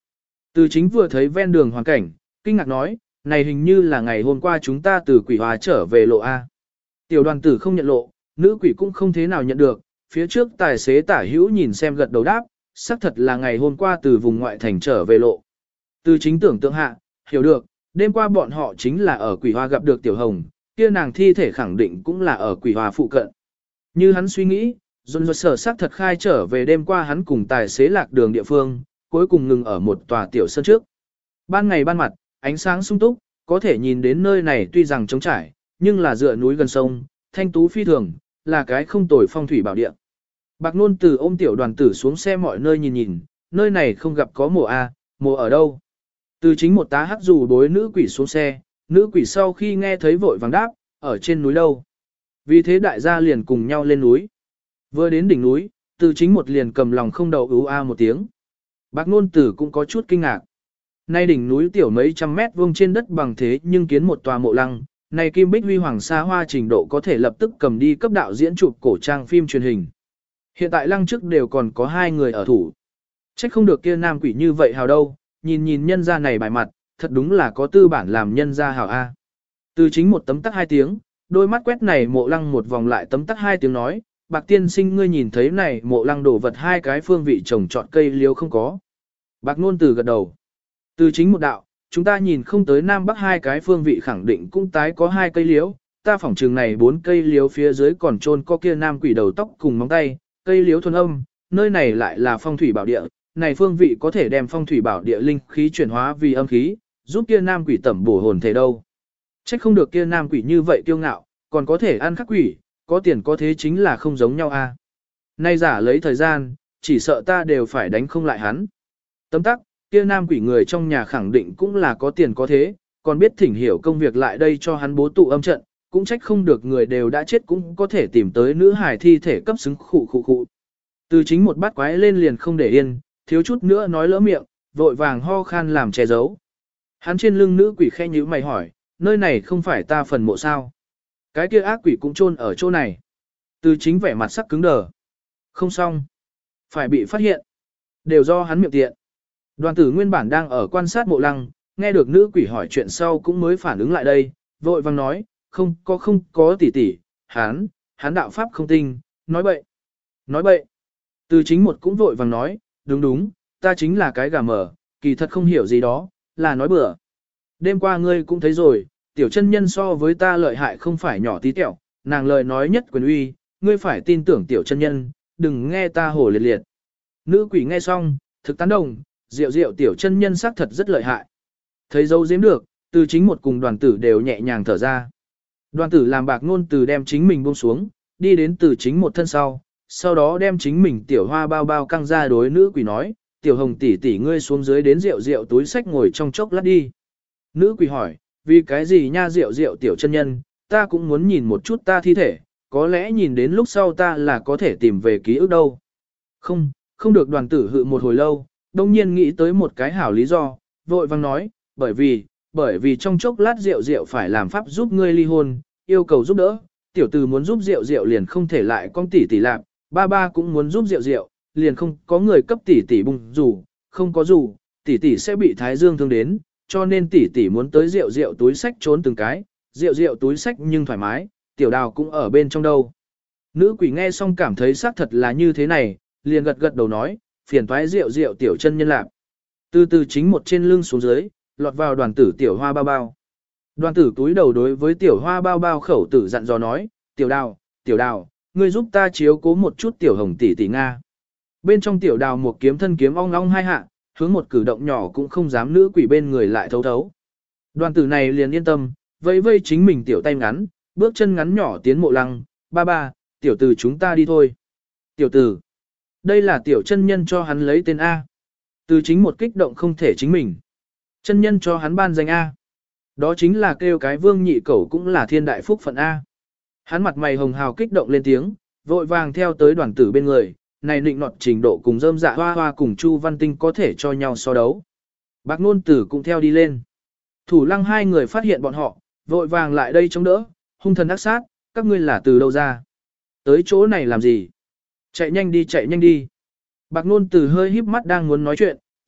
Từ chính vừa thấy ven đường hoàn cảnh, kinh ngạc nói, này hình như là ngày hôm qua chúng ta từ quỷ hòa trở về lộ A. Tiểu đoàn tử không nhận lộ, nữ quỷ cũng không thế nào nhận được, phía trước tài xế tả hữu nhìn xem gật đầu đáp, xác thật là ngày hôm qua từ vùng ngoại thành trở về lộ. Từ chính tưởng tượng hạ, hiểu được, đêm qua bọn họ chính là ở quỷ hoa gặp được tiểu hồng, kia nàng thi thể khẳng định cũng là ở quỷ hoa phụ cận. Như hắn suy nghĩ, dồn dồn sở xác thật khai trở về đêm qua hắn cùng tài xế lạc đường địa phương, cuối cùng ngừng ở một tòa tiểu sân trước. Ban ngày ban mặt, ánh sáng sung túc, có thể nhìn đến nơi này tuy rằng trống trải, nhưng là dựa núi gần sông, thanh tú phi thường, là cái không tồi phong thủy bảo địa. Bạc Nôn từ ôm tiểu đoàn tử xuống xe mọi nơi nhìn nhìn, nơi này không gặp có mồ A, mồ ở đâu. Từ chính một tá hắc dù đối nữ quỷ xuống xe, nữ quỷ sau khi nghe thấy vội vàng đáp, ở trên núi đâu. Vì thế đại gia liền cùng nhau lên núi. Vừa đến đỉnh núi, từ chính một liền cầm lòng không đầu ú a một tiếng. Bạc Nôn tử cũng có chút kinh ngạc. Nay đỉnh núi tiểu mấy trăm mét vuông trên đất bằng thế nhưng kiến một tòa mộ lăng, này kim bích huy hoàng xa hoa trình độ có thể lập tức cầm đi cấp đạo diễn chụp cổ trang phim truyền hình. Hiện tại lăng trước đều còn có hai người ở thủ. Trách không được kia nam quỷ như vậy hào đâu, nhìn nhìn nhân gia này bài mặt, thật đúng là có tư bản làm nhân gia hào A. Từ chính một tấm tắc hai tiếng, đôi mắt quét này mộ lăng một vòng lại tấm tắc hai tiếng nói, Bạc tiên sinh ngươi nhìn thấy này mộ lăng đổ vật hai cái phương vị trồng trọt cây liễu không có. Bạc Nôn từ gật đầu. Từ chính một đạo, chúng ta nhìn không tới nam bắc hai cái phương vị khẳng định cũng tái có hai cây liễu, ta phỏng trường này bốn cây liễu phía dưới còn trôn có kia nam quỷ đầu tóc cùng móng tay, cây liễu thuần âm, nơi này lại là phong thủy bảo địa, này phương vị có thể đem phong thủy bảo địa linh khí chuyển hóa vì âm khí, giúp kia nam quỷ tẩm bổ hồn thể đâu. Trách không được kia nam quỷ như vậy kiêu ngạo, còn có thể ăn khắc quỷ, có tiền có thế chính là không giống nhau a. Nay giả lấy thời gian, chỉ sợ ta đều phải đánh không lại hắn. Tấm tắc, kia nam quỷ người trong nhà khẳng định cũng là có tiền có thế, còn biết thỉnh hiểu công việc lại đây cho hắn bố tụ âm trận, cũng trách không được người đều đã chết cũng có thể tìm tới nữ hài thi thể cấp xứng khụ khụ khụ. Từ chính một bát quái lên liền không để yên, thiếu chút nữa nói lỡ miệng, vội vàng ho khan làm che giấu. Hắn trên lưng nữ quỷ khe nhíu mày hỏi, nơi này không phải ta phần mộ sao? Cái kia ác quỷ cũng chôn ở chỗ này. Từ chính vẻ mặt sắc cứng đờ. Không xong. Phải bị phát hiện. Đều do hắn miệng tiện. Đoàn tử nguyên bản đang ở quan sát mộ lăng, nghe được nữ quỷ hỏi chuyện sau cũng mới phản ứng lại đây, vội vàng nói, không có không có tỷ tỷ, hắn, hắn đạo pháp không tinh, nói bậy. Nói bậy. Từ chính một cũng vội vàng nói, đúng đúng, ta chính là cái gà mờ, kỳ thật không hiểu gì đó, là nói bừa. Đêm qua ngươi cũng thấy rồi, tiểu chân nhân so với ta lợi hại không phải nhỏ tí tẹo, nàng lời nói nhất quyền uy, ngươi phải tin tưởng tiểu chân nhân, đừng nghe ta hồ liệt liệt. Nữ quỷ nghe xong, thực tán đồng, diệu diệu tiểu chân nhân xác thật rất lợi hại. Thấy dấu giếm được, từ chính một cùng đoàn tử đều nhẹ nhàng thở ra. Đoàn tử làm Bạc Nôn từ đem chính mình buông xuống, đi đến từ chính một thân sau, sau đó đem chính mình tiểu hoa bao bao căng ra đối nữ quỷ nói, tiểu hồng tỷ tỷ ngươi xuống dưới đến rượu rượu túi sách ngồi trong chốc lát đi. Nữ quỷ hỏi, vì cái gì nha rượu rượu tiểu chân nhân, ta cũng muốn nhìn một chút ta thi thể, có lẽ nhìn đến lúc sau ta là có thể tìm về ký ức đâu. Không, không được đoàn tử hự một hồi lâu, đông nhiên nghĩ tới một cái hảo lý do, vội vang nói, bởi vì, bởi vì trong chốc lát rượu rượu phải làm pháp giúp ngươi ly hôn, yêu cầu giúp đỡ, tiểu tử muốn giúp rượu rượu liền không thể lại con tỷ tỷ lạc, ba ba cũng muốn giúp rượu rượu, liền không có người cấp tỷ tỷ bùng dù, không có dù, tỷ tỷ sẽ bị thái dương thương đến, cho nên tỷ tỷ muốn tới rượu rượu túi sách trốn từng cái, rượu rượu túi sách nhưng thoải mái, tiểu đào cũng ở bên trong đâu. Nữ quỷ nghe xong cảm thấy xác thật là như thế này, liền gật gật đầu nói, phiền toái rượu rượu tiểu chân nhân lạc. Từ từ chính một trên lưng xuống dưới, lọt vào đoàn tử tiểu hoa bao bao. Đoàn tử túi đầu đối với tiểu hoa bao bao khẩu tử dặn dò nói, tiểu đào, tiểu đào, ngươi giúp ta chiếu cố một chút tiểu hồng tỷ tỷ Nga. Bên trong tiểu đào một kiếm thân kiếm ong ong hai hạ, hướng một cử động nhỏ cũng không dám nữ quỷ bên người lại thấu thấu. Đoàn tử này liền yên tâm, vây vây chính mình tiểu tay ngắn, bước chân ngắn nhỏ tiến mộ lăng, ba ba, tiểu tử chúng ta đi thôi. Tiểu tử, đây là tiểu chân nhân cho hắn lấy tên A. Từ chính một kích động không thể chính mình. Chân nhân cho hắn ban danh A. Đó chính là kêu cái vương nhị cẩu cũng là thiên đại phúc phận A. Hắn mặt mày hồng hào kích động lên tiếng, vội vàng theo tới đoàn tử bên người, này định nọt trình độ cùng rơm dạ hoa hoa cùng Chu Văn Tinh có thể cho nhau so đấu. Bạc Nôn tử cũng theo đi lên. Thủ lăng hai người phát hiện bọn họ, vội vàng lại đây chống đỡ, hung thần ác sát, các ngươi là từ đâu ra? Tới chỗ này làm gì? Chạy nhanh đi chạy nhanh đi. Bạc Nôn tử hơi híp mắt đang muốn nói chuyện,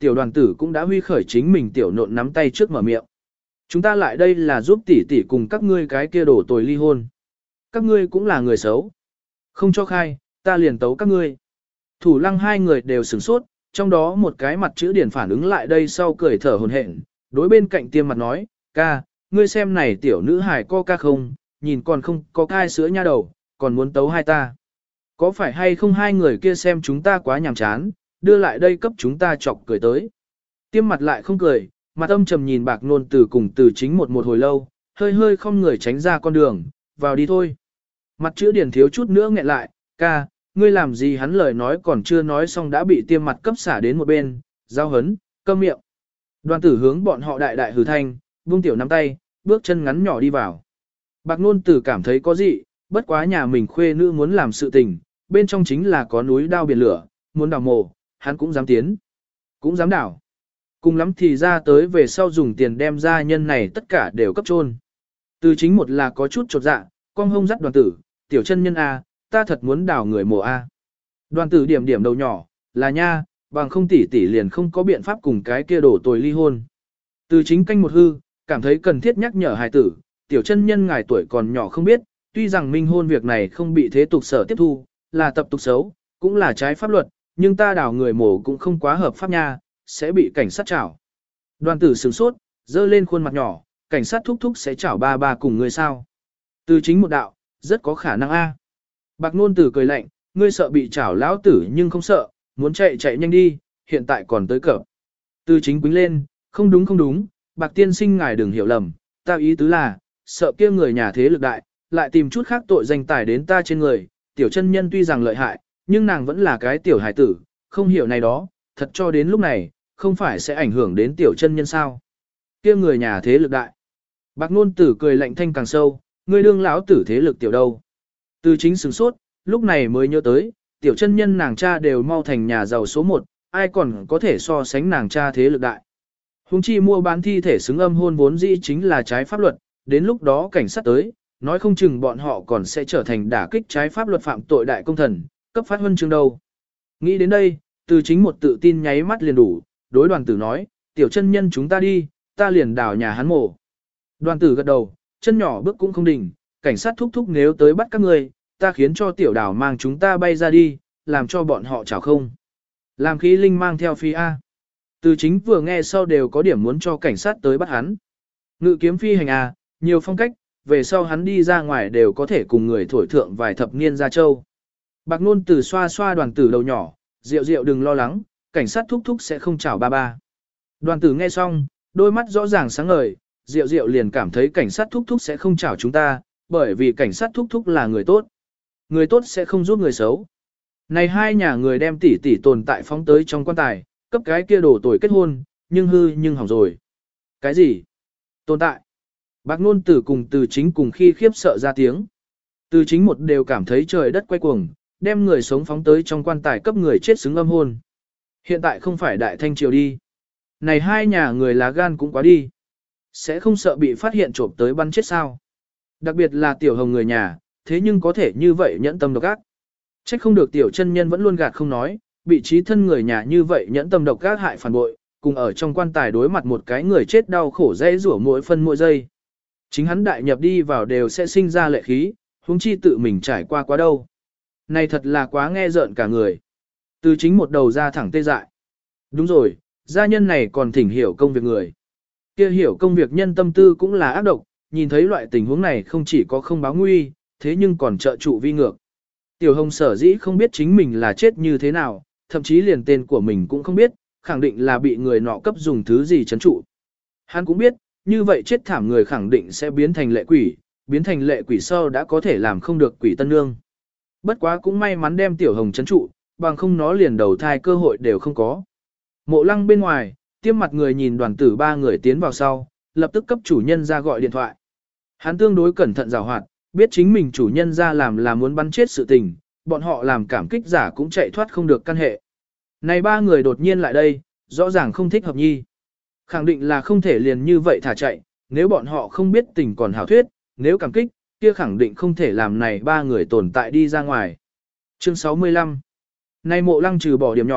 tiểu đoàn tử cũng đã huy khởi chính mình tiểu nộn nắm tay trước mở miệng. Chúng ta lại đây là giúp tỷ tỷ cùng các ngươi cái kia đổ tồi ly hôn. Các ngươi cũng là người xấu. Không cho khai, ta liền tấu các ngươi. Thủ lăng hai người đều sửng sốt, trong đó một cái mặt chữ điển phản ứng lại đây sau cười thở hồn hển, đối bên cạnh tiêm mặt nói, ca, ngươi xem này tiểu nữ hài co ca không, nhìn còn không có cai sữa nha đầu, còn muốn tấu hai ta. Có phải hay không hai người kia xem chúng ta quá nhàm chán, đưa lại đây cấp chúng ta chọc cười tới. Tiêm mặt lại không cười, mặt âm trầm nhìn bạc nôn từ cùng từ chính một một hồi lâu, hơi hơi không người tránh ra con đường, vào đi thôi. Mặt chữ điển thiếu chút nữa nghẹn lại, ca, ngươi làm gì hắn lời nói còn chưa nói xong đã bị tiêm mặt cấp xả đến một bên, giao hấn, câm miệng. Đoàn tử hướng bọn họ đại đại hừ thanh, buông tiểu nắm tay, bước chân ngắn nhỏ đi vào. Bạc nôn tử cảm thấy có gì, bất quá nhà mình khuê nữ muốn làm sự tình, bên trong chính là có núi đao biển lửa, muốn đào mồ, hắn cũng dám tiến, cũng dám đào. Cùng lắm thì ra tới về sau dùng tiền đem ra nhân này tất cả đều cấp trôn. Từ chính một là có chút chột dạ, con hông dắt đoàn tử, tiểu chân nhân A, ta thật muốn đào người mồ A. Đoàn tử điểm điểm đầu nhỏ, là nha, bằng không tỷ tỷ liền không có biện pháp cùng cái kia đổ tồi ly hôn. Từ chính canh một hư, cảm thấy cần thiết nhắc nhở hài tử, tiểu chân nhân ngài tuổi còn nhỏ không biết, tuy rằng minh hôn việc này không bị thế tục sở tiếp thu, là tập tục xấu, cũng là trái pháp luật, nhưng ta đào người mổ cũng không quá hợp pháp nha, sẽ bị cảnh sát trảo. Đoàn tử sửng sốt, dơ lên khuôn mặt nhỏ, cảnh sát thúc thúc sẽ trảo ba ba cùng ngươi sao. Từ chính một đạo, rất có khả năng a. Bạc nôn tử cười lạnh, ngươi sợ bị trảo lão tử nhưng không sợ, muốn chạy chạy nhanh đi, hiện tại còn tới cỡ. Từ chính quính lên, không đúng không đúng, bạc tiên sinh ngài đừng hiểu lầm, ta ý tứ là, sợ kia người nhà thế lực đại, lại tìm chút khác tội danh tài đến ta trên người, tiểu chân nhân tuy rằng lợi hại, nhưng nàng vẫn là cái tiểu hài tử, không hiểu này đó, thật cho đến lúc này, không phải sẽ ảnh hưởng đến tiểu chân nhân sao. Kia người nhà thế lực đại. Bạc nôn tử cười lạnh thanh càng sâu, ngươi đương lão tử thế lực tiểu đâu. Từ chính sửng sốt, lúc này mới nhớ tới, tiểu chân nhân nàng cha đều mau thành nhà giàu số một, ai còn có thể so sánh nàng cha thế lực đại. Hùng chi mua bán thi thể xứng âm hôn vốn dĩ chính là trái pháp luật, đến lúc đó cảnh sát tới, nói không chừng bọn họ còn sẽ trở thành đả kích trái pháp luật phạm tội đại công thần, cấp phát huân chương đâu. Nghĩ đến đây, từ chính một tự tin nháy mắt liền đủ, đối đoàn tử nói, tiểu chân nhân chúng ta đi, ta liền đào nhà hắn mổ. Đoàn tử gật đầu, chân nhỏ bước cũng không đỉnh, cảnh sát thúc thúc nếu tới bắt các người, ta khiến cho tiểu đào mang chúng ta bay ra đi, làm cho bọn họ chảo không. Làm khí linh mang theo phi A. Từ chính vừa nghe sau đều có điểm muốn cho cảnh sát tới bắt hắn. Ngự kiếm phi hành A, nhiều phong cách, về sau hắn đi ra ngoài đều có thể cùng người thổi thượng vài thập niên ra châu. Bạc nôn tử xoa xoa đoàn tử đầu nhỏ, rượu rượu đừng lo lắng, cảnh sát thúc thúc sẽ không chảo ba ba. Đoàn tử nghe xong, đôi mắt rõ ràng sáng ngời, rượu rượu liền cảm thấy cảnh sát thúc thúc sẽ không chảo chúng ta, bởi vì cảnh sát thúc thúc là người tốt. Người tốt sẽ không giúp người xấu. Này hai nhà người đem tỷ tỷ tồn tại phóng tới trong quan tài, cấp cái kia đổ tuổi kết hôn, nhưng hư nhưng hỏng rồi. Cái gì? Tồn tại. Bạc nôn tử cùng từ chính cùng khi khiếp sợ ra tiếng. Từ chính một đều cảm thấy trời đất quay cuồng, đem người sống phóng tới trong quan tài cấp người chết xứng âm hôn. Hiện tại không phải đại thanh triều đi. Này hai nhà người lá gan cũng quá đi. Sẽ không sợ bị phát hiện trộm tới bắn chết sao. Đặc biệt là tiểu hồng người nhà, thế nhưng có thể như vậy nhẫn tâm độc ác. Trách không được tiểu chân nhân vẫn luôn gạt không nói, bị trí thân người nhà như vậy nhẫn tâm độc ác hại phản bội, cùng ở trong quan tài đối mặt một cái người chết đau khổ dễ rủa mỗi phân mỗi giây. Chính hắn đại nhập đi vào đều sẽ sinh ra lệ khí, huống chi tự mình trải qua quá đâu. Này thật là quá nghe rợn cả người. Từ chính một đầu ra thẳng tê dại. Đúng rồi, gia nhân này còn thỉnh hiểu công việc người. Kia hiểu công việc nhân tâm tư cũng là ác độc, nhìn thấy loại tình huống này không chỉ có không báo nguy, thế nhưng còn trợ trụ vi ngược. Tiểu Hồng sở dĩ không biết chính mình là chết như thế nào, thậm chí liền tên của mình cũng không biết, khẳng định là bị người nọ cấp dùng thứ gì chấn trụ. Hắn cũng biết, như vậy chết thảm người khẳng định sẽ biến thành lệ quỷ, biến thành lệ quỷ sau đã có thể làm không được quỷ tân nương. Bất quá cũng may mắn đem Tiểu Hồng chấn trụ, bằng không nó liền đầu thai cơ hội đều không có. Mộ lăng bên ngoài, tiêm mặt người nhìn đoàn tử ba người tiến vào sau, lập tức cấp chủ nhân ra gọi điện thoại. Hắn tương đối cẩn thận giàu hoạt, biết chính mình chủ nhân ra làm là muốn bắn chết sự tình, bọn họ làm cảm kích giả cũng chạy thoát không được căn hệ. Này ba người đột nhiên lại đây, rõ ràng không thích hợp nhi. Khẳng định là không thể liền như vậy thả chạy, nếu bọn họ không biết tình còn hảo thuyết, nếu cảm kích, kia khẳng định không thể làm này ba người tồn tại đi ra ngoài. Chương sáu mươi lăm. Này mộ lăng trừ bỏ điểm nhỏ,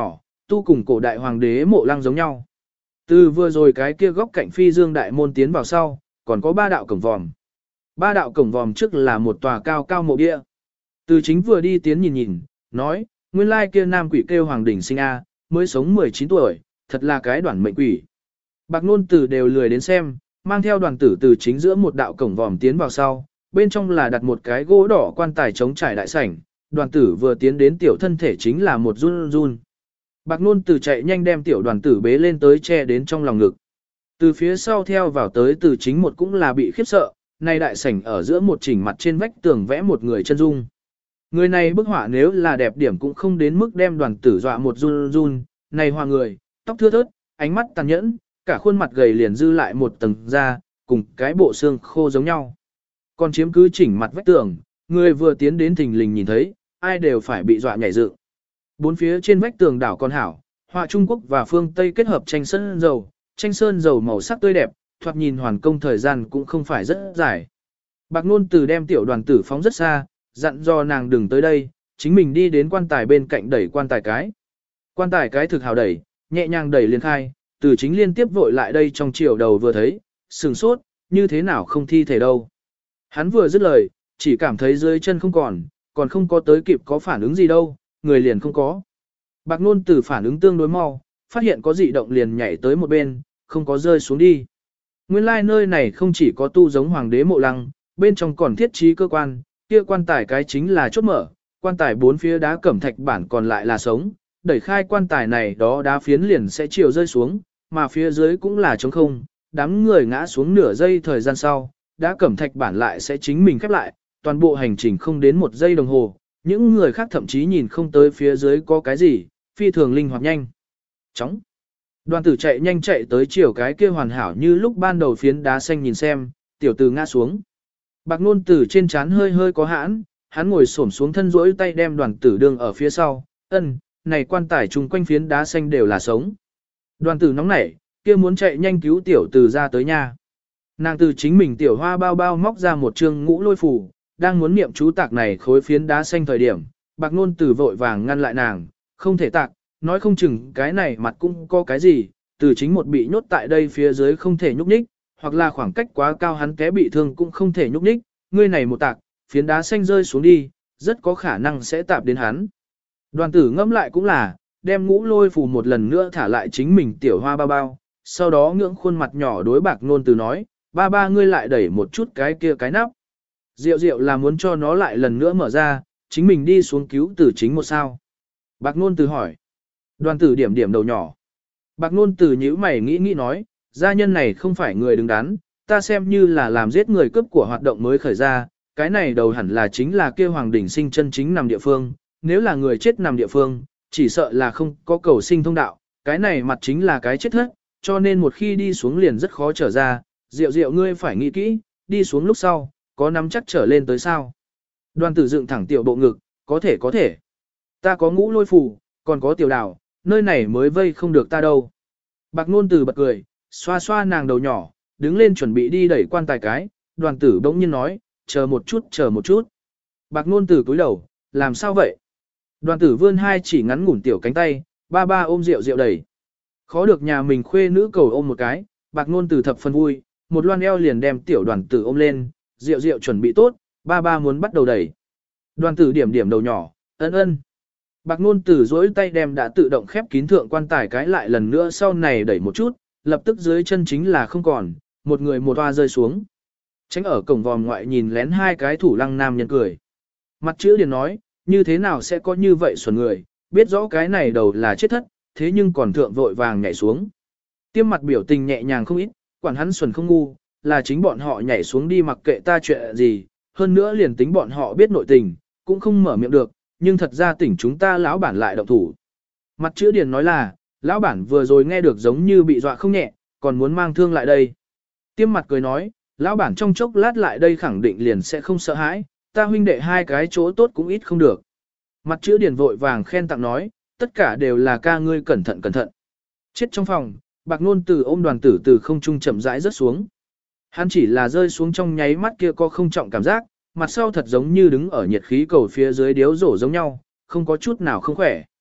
tu cùng cổ đại hoàng đế mộ lăng giống nhau. Từ vừa rồi cái kia góc cạnh phi dương đại môn tiến vào sau, còn có ba đạo cổng vòm. Ba đạo cổng vòm trước là một tòa cao cao mộ địa. Từ chính vừa đi tiến nhìn nhìn, nói, nguyên lai kia nam quỷ kêu hoàng đỉnh sinh A, mới sống mười chín tuổi, thật là cái đoàn mệnh quỷ. Bạc Nôn Tử đều lười đến xem, mang theo đoàn tử từ chính giữa một đạo cổng vòm tiến vào sau, bên trong là đặt một cái gỗ đỏ quan tài chống trải đại sảnh, đoàn tử vừa tiến đến tiểu thân thể chính là một run run. Bạc Nôn Tử chạy nhanh đem tiểu đoàn tử bế lên tới che đến trong lòng ngực. Từ phía sau theo vào tới từ chính một cũng là bị khiếp sợ, này đại sảnh ở giữa một chỉnh mặt trên vách tường vẽ một người chân dung. Người này bức họa nếu là đẹp điểm cũng không đến mức đem đoàn tử dọa một run run, này hoa người, tóc thưa thớt, ánh mắt tàn nhẫn, cả khuôn mặt gầy liền dư lại một tầng da, cùng cái bộ xương khô giống nhau. Còn chiếm cứ chỉnh mặt vách tường, người vừa tiến đến thình lình nhìn thấy, ai đều phải bị dọa nhảy dựng. Bốn phía trên vách tường đảo con hảo, họa Trung Quốc và phương Tây kết hợp tranh sơn dầu, tranh sơn dầu màu sắc tươi đẹp, thoạt nhìn hoàn công thời gian cũng không phải rất dài. Bạc Nôn Tử đem tiểu đoàn tử phóng rất xa, dặn dò nàng đừng tới đây, chính mình đi đến quan tài bên cạnh đẩy quan tài cái. Quan tài cái thực hào đẩy, nhẹ nhàng đẩy liền khai, từ chính liên tiếp vội lại đây trong chiều đầu vừa thấy, sừng sốt, như thế nào không thi thể đâu. Hắn vừa dứt lời, chỉ cảm thấy dưới chân không còn, còn không có tới kịp có phản ứng gì đâu, người liền không có. Bạc Nôn Tử phản ứng tương đối mau, phát hiện có dị động liền nhảy tới một bên, không có rơi xuống đi. Nguyên lai like nơi này không chỉ có tu giống hoàng đế mộ lăng, bên trong còn thiết trí cơ quan, kia quan tài cái chính là chốt mở, quan tài bốn phía đá cẩm thạch bản còn lại là sống, đẩy khai quan tài này đó đá phiến liền sẽ chiều rơi xuống, mà phía dưới cũng là trống không, đám người ngã xuống nửa giây thời gian sau, đá cẩm thạch bản lại sẽ chính mình khép lại, toàn bộ hành trình không đến một giây đồng hồ, những người khác thậm chí nhìn không tới phía dưới có cái gì, phi thường linh hoạt nhanh. Chóng. Đoàn tử chạy nhanh chạy tới chiều cái kia hoàn hảo như lúc ban đầu phiến đá xanh nhìn xem, tiểu tử ngã xuống. Bạc Nôn Tử trên trán hơi hơi có hãn, hắn ngồi xổm xuống thân duỗi tay đem đoàn tử đương ở phía sau, ân, này quan tài chung quanh phiến đá xanh đều là sống. Đoàn tử nóng nảy, kia muốn chạy nhanh cứu tiểu tử ra tới nhà. Nàng từ chính mình tiểu hoa bao bao móc ra một chương ngũ lôi phù, đang muốn niệm chú tạc này khối phiến đá xanh thời điểm, Bạc Nôn Tử vội vàng ngăn lại nàng, không thể tạc, nói không chừng cái này mặt cũng có cái gì, từ chính một bị nhốt tại đây phía dưới không thể nhúc nhích, hoặc là khoảng cách quá cao hắn té bị thương cũng không thể nhúc nhích, ngươi này một tạc, phiến đá xanh rơi xuống đi, rất có khả năng sẽ tạp đến hắn. Đoàn tử ngẫm lại cũng là, đem ngũ lôi phù một lần nữa thả lại chính mình tiểu hoa bao bao, sau đó ngưỡng khuôn mặt nhỏ đối Bạc Nôn Tử nói, ba ba ngươi lại đẩy một chút cái kia cái nắp. Diệu diệu là muốn cho nó lại lần nữa mở ra, chính mình đi xuống cứu tử chính một sao. Bạc Nôn Tử hỏi. Đoàn tử điểm điểm đầu nhỏ. Bạc Nôn Tử nhíu mày nghĩ nghĩ nói, gia nhân này không phải người đứng đắn, ta xem như là làm giết người cướp của hoạt động mới khởi ra, cái này đầu hẳn là chính là kia hoàng đỉnh sinh chân chính nằm địa phương, nếu là người chết nằm địa phương, chỉ sợ là không có cầu sinh thông đạo, cái này mặt chính là cái chết thất, cho nên một khi đi xuống liền rất khó trở ra, Diệu Diệu ngươi phải nghĩ kỹ, đi xuống lúc sau, có nắm chắc trở lên tới sao. Đoàn tử dựng thẳng tiểu bộ ngực, có thể có thể. Ta có ngũ lôi phù, còn có tiểu đảo, nơi này mới vây không được ta đâu. Bạc Nôn Tử bật cười, xoa xoa nàng đầu nhỏ, đứng lên chuẩn bị đi đẩy quan tài cái, đoàn tử bỗng nhiên nói, chờ một chút, chờ một chút. Bạc Nôn Tử cúi đầu, làm sao vậy? Đoàn tử vươn hai chỉ ngắn ngủn tiểu cánh tay, ba ba ôm Diệu Diệu đẩy. Khó được nhà mình khuê nữ cầu ôm một cái, Bạc Nôn Tử thập phần vui, một loan eo liền đem tiểu đoàn tử ôm lên, Diệu Diệu chuẩn bị tốt, ba ba muốn bắt đầu đẩy. Đoàn tử điểm điểm đầu nhỏ, ân ân. Bạc Nôn Tử duỗi tay đem đã tự động khép kín thượng quan tài cái lại lần nữa sau này đẩy một chút, lập tức dưới chân chính là không còn, một người một toa rơi xuống. Tránh ở cổng vòm ngoại nhìn lén hai cái thủ lăng nam nhân cười. Mặt chữ điền nói, như thế nào sẽ có như vậy xuẩn người, biết rõ cái này đầu là chết thất, thế nhưng còn thượng vội vàng nhảy xuống. Tiêm mặt biểu tình nhẹ nhàng không ít, quản hắn xuẩn không ngu, là chính bọn họ nhảy xuống đi mặc kệ ta chuyện gì, hơn nữa liền tính bọn họ biết nội tình, cũng không mở miệng được, nhưng thật ra tỉnh chúng ta lão bản lại động thủ. Mặt chữ điền nói là, lão bản vừa rồi nghe được giống như bị dọa không nhẹ, còn muốn mang thương lại đây. Tiêm mặt cười nói, lão bản trong chốc lát lại đây khẳng định liền sẽ không sợ hãi, ta huynh đệ hai cái chỗ tốt cũng ít không được. Mặt chữ điền vội vàng khen tặng nói, tất cả đều là ca ngươi cẩn thận cẩn thận. Chết trong phòng, Bạc Nôn Tử ôm đoàn tử từ không trung chậm rãi rớt xuống. Hắn chỉ là rơi xuống trong nháy mắt kia có không trọng cảm giác, mặt sau thật giống như đứng ở nhiệt khí cầu phía dưới điếu rổ giống nhau, không có chút nào không khỏe.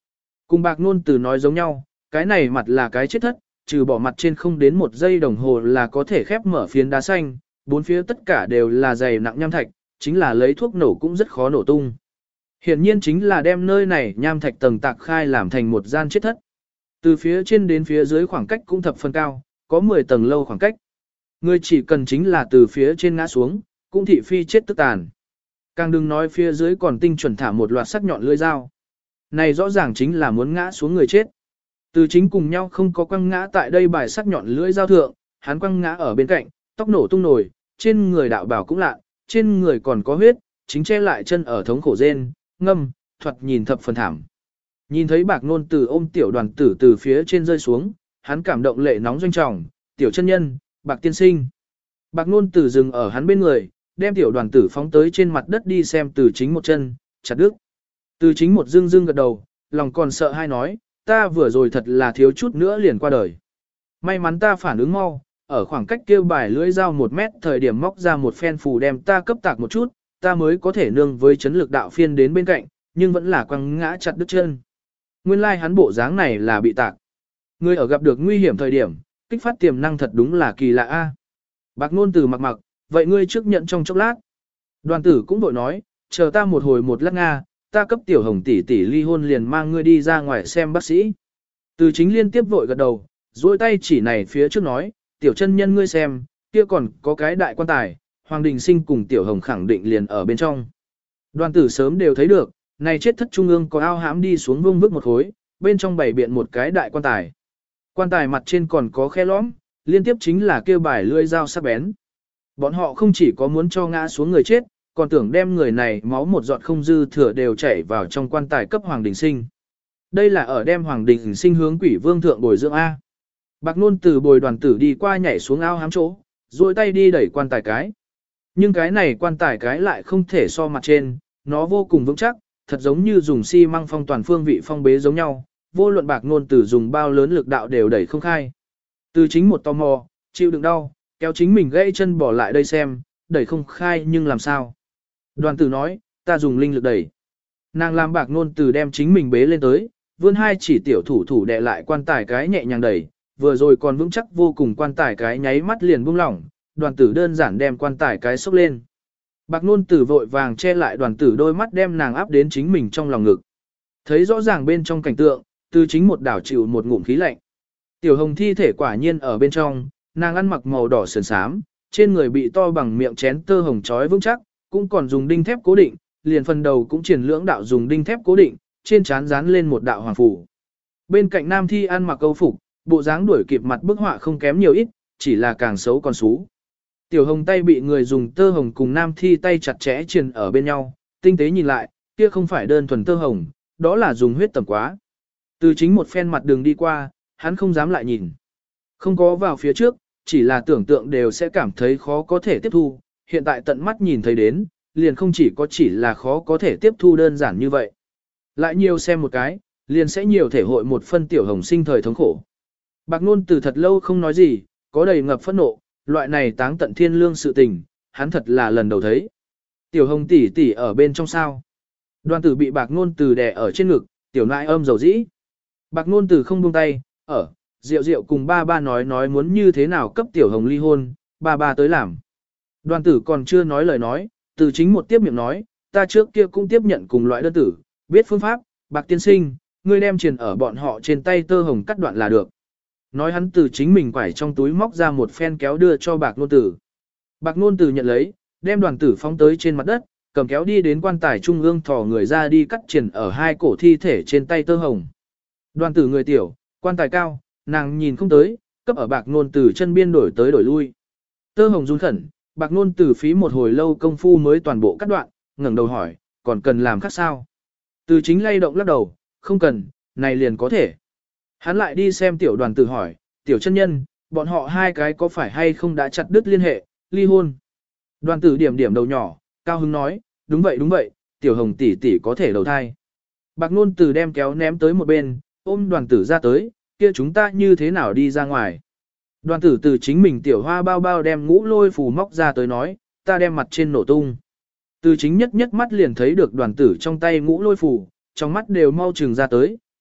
Cùng bạc nôn từ nói giống nhau, cái này mặt là cái chết thất, trừ bỏ mặt trên không đến một giây đồng hồ là có thể khép mở phiến đá xanh, bốn phía tất cả đều là dày nặng nham thạch, chính là lấy thuốc nổ cũng rất khó nổ tung. Hiển nhiên chính là đem nơi này nham thạch tầng tạc khai làm thành một gian chết thất. Từ phía trên đến phía dưới khoảng cách cũng thập phần cao, có mười tầng lâu khoảng cách. Người chỉ cần chính là từ phía trên ngã xuống, cũng thị phi chết tức tàn. Càng đừng nói phía dưới còn tinh chuẩn thả một loạt sắc nhọn lưỡi dao. Này rõ ràng chính là muốn ngã xuống người chết. Từ chính cùng nhau không có quăng ngã tại đây bài sắc nhọn lưỡi dao thượng, hắn quăng ngã ở bên cạnh, tóc nổ tung nổi, trên người đạo bảo cũng lạ, trên người còn có huyết, chính che lại chân ở thống khổ rên, ngâm, thuật nhìn thập phần thảm. Nhìn thấy bạc nôn từ ôm tiểu đoàn tử từ phía trên rơi xuống, hắn cảm động lệ nóng doanh trọng, tiểu chân nhân, bạc tiên sinh. Bạc nôn từ dừng ở hắn bên người, đem tiểu đoàn tử phóng tới trên mặt đất đi xem từ chính một chân, chặt đứt. Từ chính một dương dương gật đầu, lòng còn sợ hai nói, ta vừa rồi thật là thiếu chút nữa liền qua đời. May mắn ta phản ứng mau, ở khoảng cách kêu bài lưỡi dao một mét thời điểm móc ra một phen phù đem ta cấp tạc một chút, ta mới có thể nương với chấn lực đạo phiên đến bên cạnh, nhưng vẫn là quăng ngã chặt đứt chân. Nguyên lai like hắn bộ dáng này là bị tạc. Người ở gặp được nguy hiểm thời điểm, kích phát tiềm năng thật đúng là kỳ lạ a. Bạc nôn từ mặc mặc, vậy ngươi trước nhận trong chốc lát. Đoàn tử cũng bội nói, chờ ta một hồi một lát nga, ta cấp tiểu hồng tỷ tỷ ly hôn liền mang ngươi đi ra ngoài xem bác sĩ. Từ chính liên tiếp vội gật đầu, duỗi tay chỉ này phía trước nói, tiểu chân nhân ngươi xem, kia còn có cái đại quan tài, Hoàng Đình Sinh cùng tiểu hồng khẳng định liền ở bên trong. Đoàn tử sớm đều thấy được, này chết thất trung ương có ao hãm đi xuống vương vức một khối, bên trong bày biện một cái đại quan tài. Quan tài mặt trên còn có khe lõm, liên tiếp chính là kêu bài lưỡi dao sắc bén. Bọn họ không chỉ có muốn cho ngã xuống người chết, còn tưởng đem người này máu một giọt không dư thừa đều chảy vào trong quan tài cấp Hoàng Đình Sinh. Đây là ở đem Hoàng Đình Sinh hướng Quỷ Vương thượng bồi dưỡng A. Bạc nôn từ bồi đoàn tử đi qua nhảy xuống ao hám chỗ, duỗi tay đi đẩy quan tài cái. Nhưng cái này quan tài cái lại không thể so mặt trên, nó vô cùng vững chắc, thật giống như dùng xi măng phong toàn phương vị phong bế giống nhau, vô luận bạc nôn từ dùng bao lớn lực đạo đều đẩy không khai. Từ chính một tò mò, chịu đựng đau, kéo chính mình gãy chân bỏ lại đây xem, đẩy không khai nhưng làm sao. Đoàn tử nói, ta dùng linh lực đẩy. Nàng làm bạc nôn từ đem chính mình bế lên tới, vươn hai chỉ tiểu thủ thủ đè lại quan tài cái nhẹ nhàng đẩy, vừa rồi còn vững chắc vô cùng quan tài cái nháy mắt liền buông lỏng, đoàn tử đơn giản đem quan tài cái xốc lên. Bạc nôn tử vội vàng che lại đoàn tử đôi mắt đem nàng áp đến chính mình trong lòng ngực. Thấy rõ ràng bên trong cảnh tượng, từ chính một đảo chịu một ngụm khí lạnh. Tiểu hồng thi thể quả nhiên ở bên trong, nàng ăn mặc màu đỏ sườn xám, trên người bị to bằng miệng chén tơ hồng trói vững chắc, cũng còn dùng đinh thép cố định, liền phần đầu cũng triển lưỡng đạo dùng đinh thép cố định, trên trán dán lên một đạo hoàng phủ. Bên cạnh nam thi ăn mặc câu phục, bộ dáng đuổi kịp mặt bức họa không kém nhiều ít, chỉ là càng xấu còn xú. Tiểu hồng tay bị người dùng tơ hồng cùng nam thi tay chặt chẽ triền ở bên nhau, tinh tế nhìn lại, kia không phải đơn thuần tơ hồng, đó là dùng huyết tẩm quá. Từ chính một phen mặt đường đi qua, hắn không dám lại nhìn. Không có vào phía trước, chỉ là tưởng tượng đều sẽ cảm thấy khó có thể tiếp thu, hiện tại tận mắt nhìn thấy đến, liền không chỉ có chỉ là khó có thể tiếp thu đơn giản như vậy. Lại nhiều xem một cái, liền sẽ nhiều thể hội một phân tiểu hồng sinh thời thống khổ. Bạc nôn từ thật lâu không nói gì, có đầy ngập phẫn nộ, loại này táng tận thiên lương sự tình, hắn thật là lần đầu thấy. Tiểu hồng tỷ tỷ ở bên trong sao. Đoàn tử bị bạc nôn từ đè ở trên ngực, tiểu nại âm dầu dĩ. Bạc nôn từ không buông tay, ở, rượu rượu cùng ba ba nói nói muốn như thế nào cấp tiểu hồng ly hôn, ba ba tới làm. Đoàn tử còn chưa nói lời nói, từ chính một tiếp miệng nói, ta trước kia cũng tiếp nhận cùng loại đơn tử, biết phương pháp, bạc tiên sinh, ngươi đem truyền ở bọn họ trên tay tơ hồng cắt đoạn là được. Nói hắn từ chính mình quải trong túi móc ra một phen kéo đưa cho bạc nôn tử. Bạc nôn tử nhận lấy, đem đoàn tử phóng tới trên mặt đất, cầm kéo đi đến quan tài trung ương thò người ra đi cắt truyền ở hai cổ thi thể trên tay tơ hồng. Đoàn tử người tiểu, quan tài cao, nàng nhìn không tới, cấp ở bạc nôn tử chân biên đổi tới đổi lui. Tơ hồng run khẩn, bạc nôn tử phí một hồi lâu công phu mới toàn bộ cắt đoạn, ngẩng đầu hỏi, còn cần làm khác sao? Từ chính lay động lắc đầu, không cần, này liền có thể. Hắn lại đi xem tiểu đoàn tử hỏi, tiểu chân nhân, bọn họ hai cái có phải hay không đã chặt đứt liên hệ, ly hôn. Đoàn tử điểm điểm đầu nhỏ, cao hứng nói, đúng vậy đúng vậy, tiểu hồng tỷ tỷ có thể đầu thai. Bạc nôn tử đem kéo ném tới một bên, ôm đoàn tử ra tới, kia chúng ta như thế nào đi ra ngoài. Đoàn tử từ chính mình tiểu hoa bao bao đem ngũ lôi phù móc ra tới nói, ta đem mặt trên nổ tung. Từ chính nhất nhất mắt liền thấy được đoàn tử trong tay ngũ lôi phù, trong mắt đều mau trừng ra tới,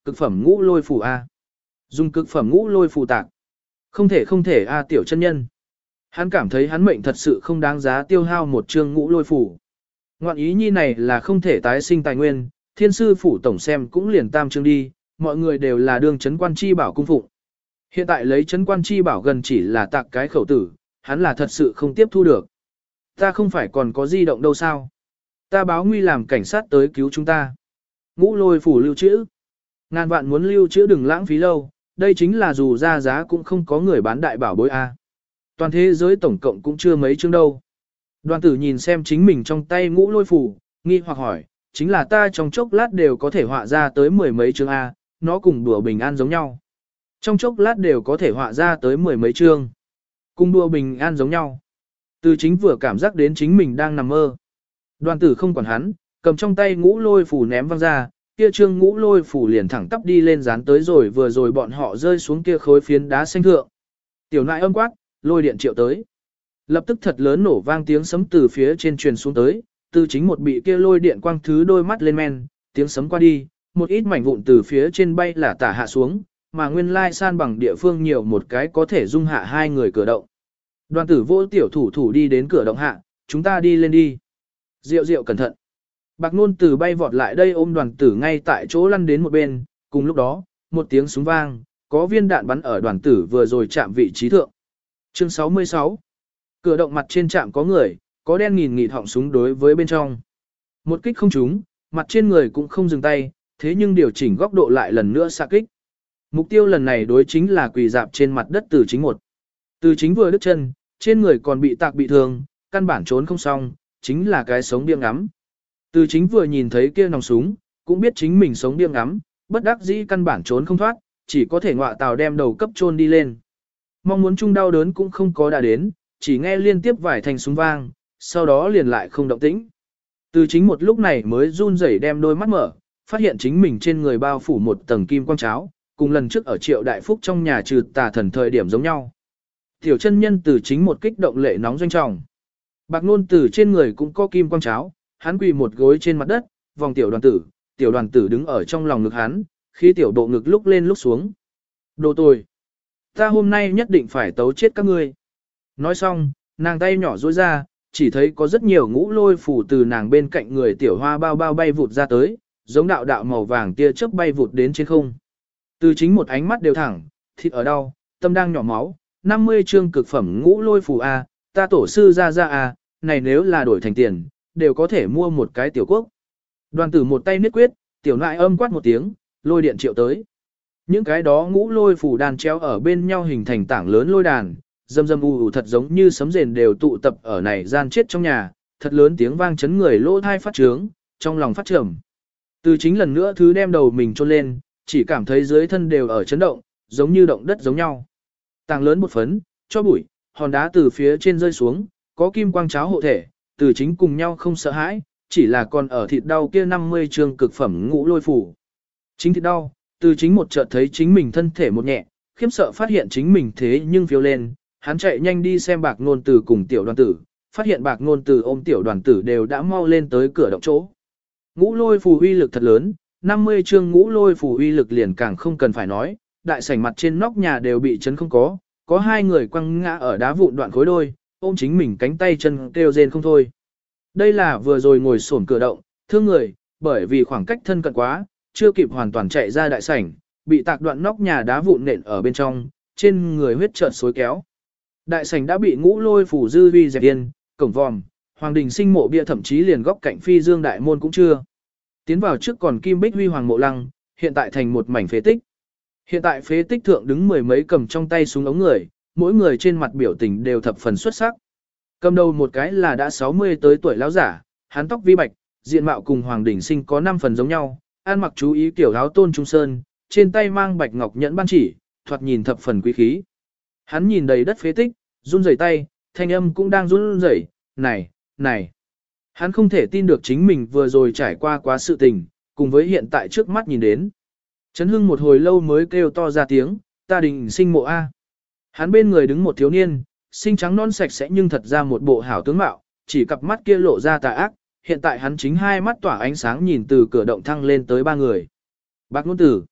cực phẩm ngũ lôi phù A. Dùng cực phẩm ngũ lôi phù tạc. Không thể không thể A tiểu chân nhân. Hắn cảm thấy hắn mệnh thật sự không đáng giá tiêu hao một chương ngũ lôi phù. Ngoạn ý nhi này là không thể tái sinh tài nguyên, thiên sư phủ tổng xem cũng liền tam chương đi, mọi người đều là đương chấn quan chi bảo cung phụng. Hiện tại lấy chấn quan chi bảo gần chỉ là tạc cái khẩu tử, hắn là thật sự không tiếp thu được. Ta không phải còn có di động đâu sao? Ta báo nguy làm cảnh sát tới cứu chúng ta. Ngũ lôi phủ lưu trữ. Ngàn vạn muốn lưu trữ đừng lãng phí lâu, đây chính là dù ra giá cũng không có người bán đại bảo bối A. Toàn thế giới tổng cộng cũng chưa mấy chương đâu. Đoàn tử nhìn xem chính mình trong tay ngũ lôi phủ, nghi hoặc hỏi, chính là ta trong chốc lát đều có thể họa ra tới mười mấy chương A, nó cùng đùa bình an giống nhau. Trong chốc lát đều có thể họa ra tới mười mấy chương. Cùng đùa bình an giống nhau. Từ chính vừa cảm giác đến chính mình đang nằm mơ. Đoàn tử không quản hắn, cầm trong tay ngũ lôi phủ ném văng ra, kia trương ngũ lôi phủ liền thẳng tắp đi lên dán tới rồi vừa rồi bọn họ rơi xuống kia khối phiến đá xanh thượng. Tiểu nại âm quát, lôi điện triệu tới. Lập tức thật lớn nổ vang tiếng sấm từ phía trên truyền xuống tới, từ chính một bị kia lôi điện quang thứ đôi mắt lên men, tiếng sấm qua đi, một ít mảnh vụn từ phía trên bay là tả hạ xuống, mà nguyên lai san bằng địa phương nhiều một cái có thể dung hạ hai người cửa động. Đoàn tử vô tiểu thủ thủ đi đến cửa động hạ, chúng ta đi lên đi. Diệu diệu cẩn thận. Bạc Nôn Tử bay vọt lại đây ôm đoàn tử ngay tại chỗ lăn đến một bên, cùng lúc đó, một tiếng súng vang, có viên đạn bắn ở đoàn tử vừa rồi chạm vị trí thượng. Chương sáu mươi sáu. Cửa động mặt trên chạm có người, có đen nghìn nghịt họng súng đối với bên trong. Một kích không trúng, mặt trên người cũng không dừng tay, thế nhưng điều chỉnh góc độ lại lần nữa xạ kích. Mục tiêu lần này đối chính là quỳ dạp trên mặt đất Từ Chính một. Từ Chính vừa đứt chân, trên người còn bị tạc bị thương, căn bản trốn không xong, chính là cái sống điên ngắm. Từ Chính vừa nhìn thấy kia nòng súng, cũng biết chính mình sống điên ngắm, bất đắc dĩ căn bản trốn không thoát, chỉ có thể ngọa tàu đem đầu cấp chôn đi lên. Mong muốn chung đau đớn cũng không có đã đến, chỉ nghe liên tiếp vài thanh súng vang, sau đó liền lại không động tĩnh. Từ Chính một lúc này mới run rẩy đem đôi mắt mở, phát hiện chính mình trên người bao phủ một tầng kim quang cháo, cùng lần trước ở Triệu Đại Phúc trong nhà trừ tà thần thời điểm giống nhau. Tiểu chân nhân Từ Chính một kích động lệ nóng doanh trọng. Bạc Nôn Tử trên người cũng có kim quang cháo, hắn quỳ một gối trên mặt đất, vòng tiểu đoàn tử, tiểu đoàn tử đứng ở trong lòng ngực hắn, khi tiểu độ ngực lúc lên lúc xuống. Đồ tồi! Ta hôm nay nhất định phải tấu chết các ngươi. Nói xong, nàng tay nhỏ duỗi ra, chỉ thấy có rất nhiều ngũ lôi phủ từ nàng bên cạnh người tiểu hoa bao bao bay vụt ra tới, giống đạo đạo màu vàng tia chớp bay vụt đến trên không. Từ Chính một ánh mắt đều thẳng, thịt ở đau, tâm đang nhỏ máu, năm mươi chương cực phẩm ngũ lôi phủ A, ta tổ sư ra ra A, này nếu là đổi thành tiền, đều có thể mua một cái tiểu quốc. Đoàn tử một tay niết quyết, tiểu nại âm quát một tiếng, lôi điện triệu tới. Những cái đó ngũ lôi phủ đàn treo ở bên nhau hình thành tảng lớn lôi đàn, dâm dâm u u thật giống như sấm rền đều tụ tập ở này gian chết trong nhà, thật lớn tiếng vang chấn người lỗ thai phát trướng, trong lòng phát trầm. Từ Chính lần nữa thứ đem đầu mình trôn lên, chỉ cảm thấy dưới thân đều ở chấn động, giống như động đất giống nhau. Tảng lớn một phấn, cho bụi, hòn đá từ phía trên rơi xuống, có kim quang cháo hộ thể, Từ Chính cùng nhau không sợ hãi, chỉ là còn ở thịt đau kia năm mươi chương cực phẩm ngũ lôi phủ. Chính thịt đau, Từ Chính một chợt thấy chính mình thân thể một nhẹ, khiếp sợ phát hiện chính mình thế nhưng phiêu lên, hắn chạy nhanh đi xem Bạc Nôn Tử cùng tiểu đoàn tử, phát hiện Bạc Nôn Tử ôm tiểu đoàn tử đều đã mau lên tới cửa động chỗ. Ngũ lôi phù uy lực thật lớn, năm mươi chương ngũ lôi phù uy lực liền càng không cần phải nói, đại sảnh mặt trên nóc nhà đều bị chấn không có, có hai người quăng ngã ở đá vụn đoạn khối đôi, ôm chính mình cánh tay chân kêu rên không thôi. Đây là vừa rồi ngồi xổm cửa động, thương người, bởi vì khoảng cách thân cận quá, chưa kịp hoàn toàn chạy ra đại sảnh, bị tạc đoạn nóc nhà đá vụn nện ở bên trong, trên người huyết trợn xối kéo. Đại sảnh đã bị ngũ lôi phủ dư vi dẹp yên, cổng vòm, hoàng đình sinh mộ bia thậm chí liền góc cạnh phi dương đại môn cũng chưa. Tiến vào trước còn kim bích huy hoàng mộ lăng, hiện tại thành một mảnh phế tích. Hiện tại phế tích thượng đứng mười mấy cầm trong tay súng ống người, mỗi người trên mặt biểu tình đều thập phần xuất sắc. Cầm đầu một cái là đã sáu mươi tới tuổi lão giả, hắn tóc vi bạch, diện mạo cùng hoàng đình sinh có năm phần giống nhau, ăn mặc chú ý kiểu áo tôn trung sơn, trên tay mang bạch ngọc nhẫn ban chỉ, thoạt nhìn thập phần quý khí. Hắn nhìn đầy đất phế tích, run rẩy tay, thanh âm cũng đang run rẩy, này, này. Hắn không thể tin được chính mình vừa rồi trải qua quá sự tình, cùng với hiện tại trước mắt nhìn đến. Trấn Hưng một hồi lâu mới kêu to ra tiếng, ta đình sinh mộ A. Hắn bên người đứng một thiếu niên, xinh trắng non sạch sẽ nhưng thật ra một bộ hảo tướng mạo, chỉ cặp mắt kia lộ ra tà ác, hiện tại hắn chính hai mắt tỏa ánh sáng nhìn từ cửa động thăng lên tới ba người. Bạc Nôn Tử.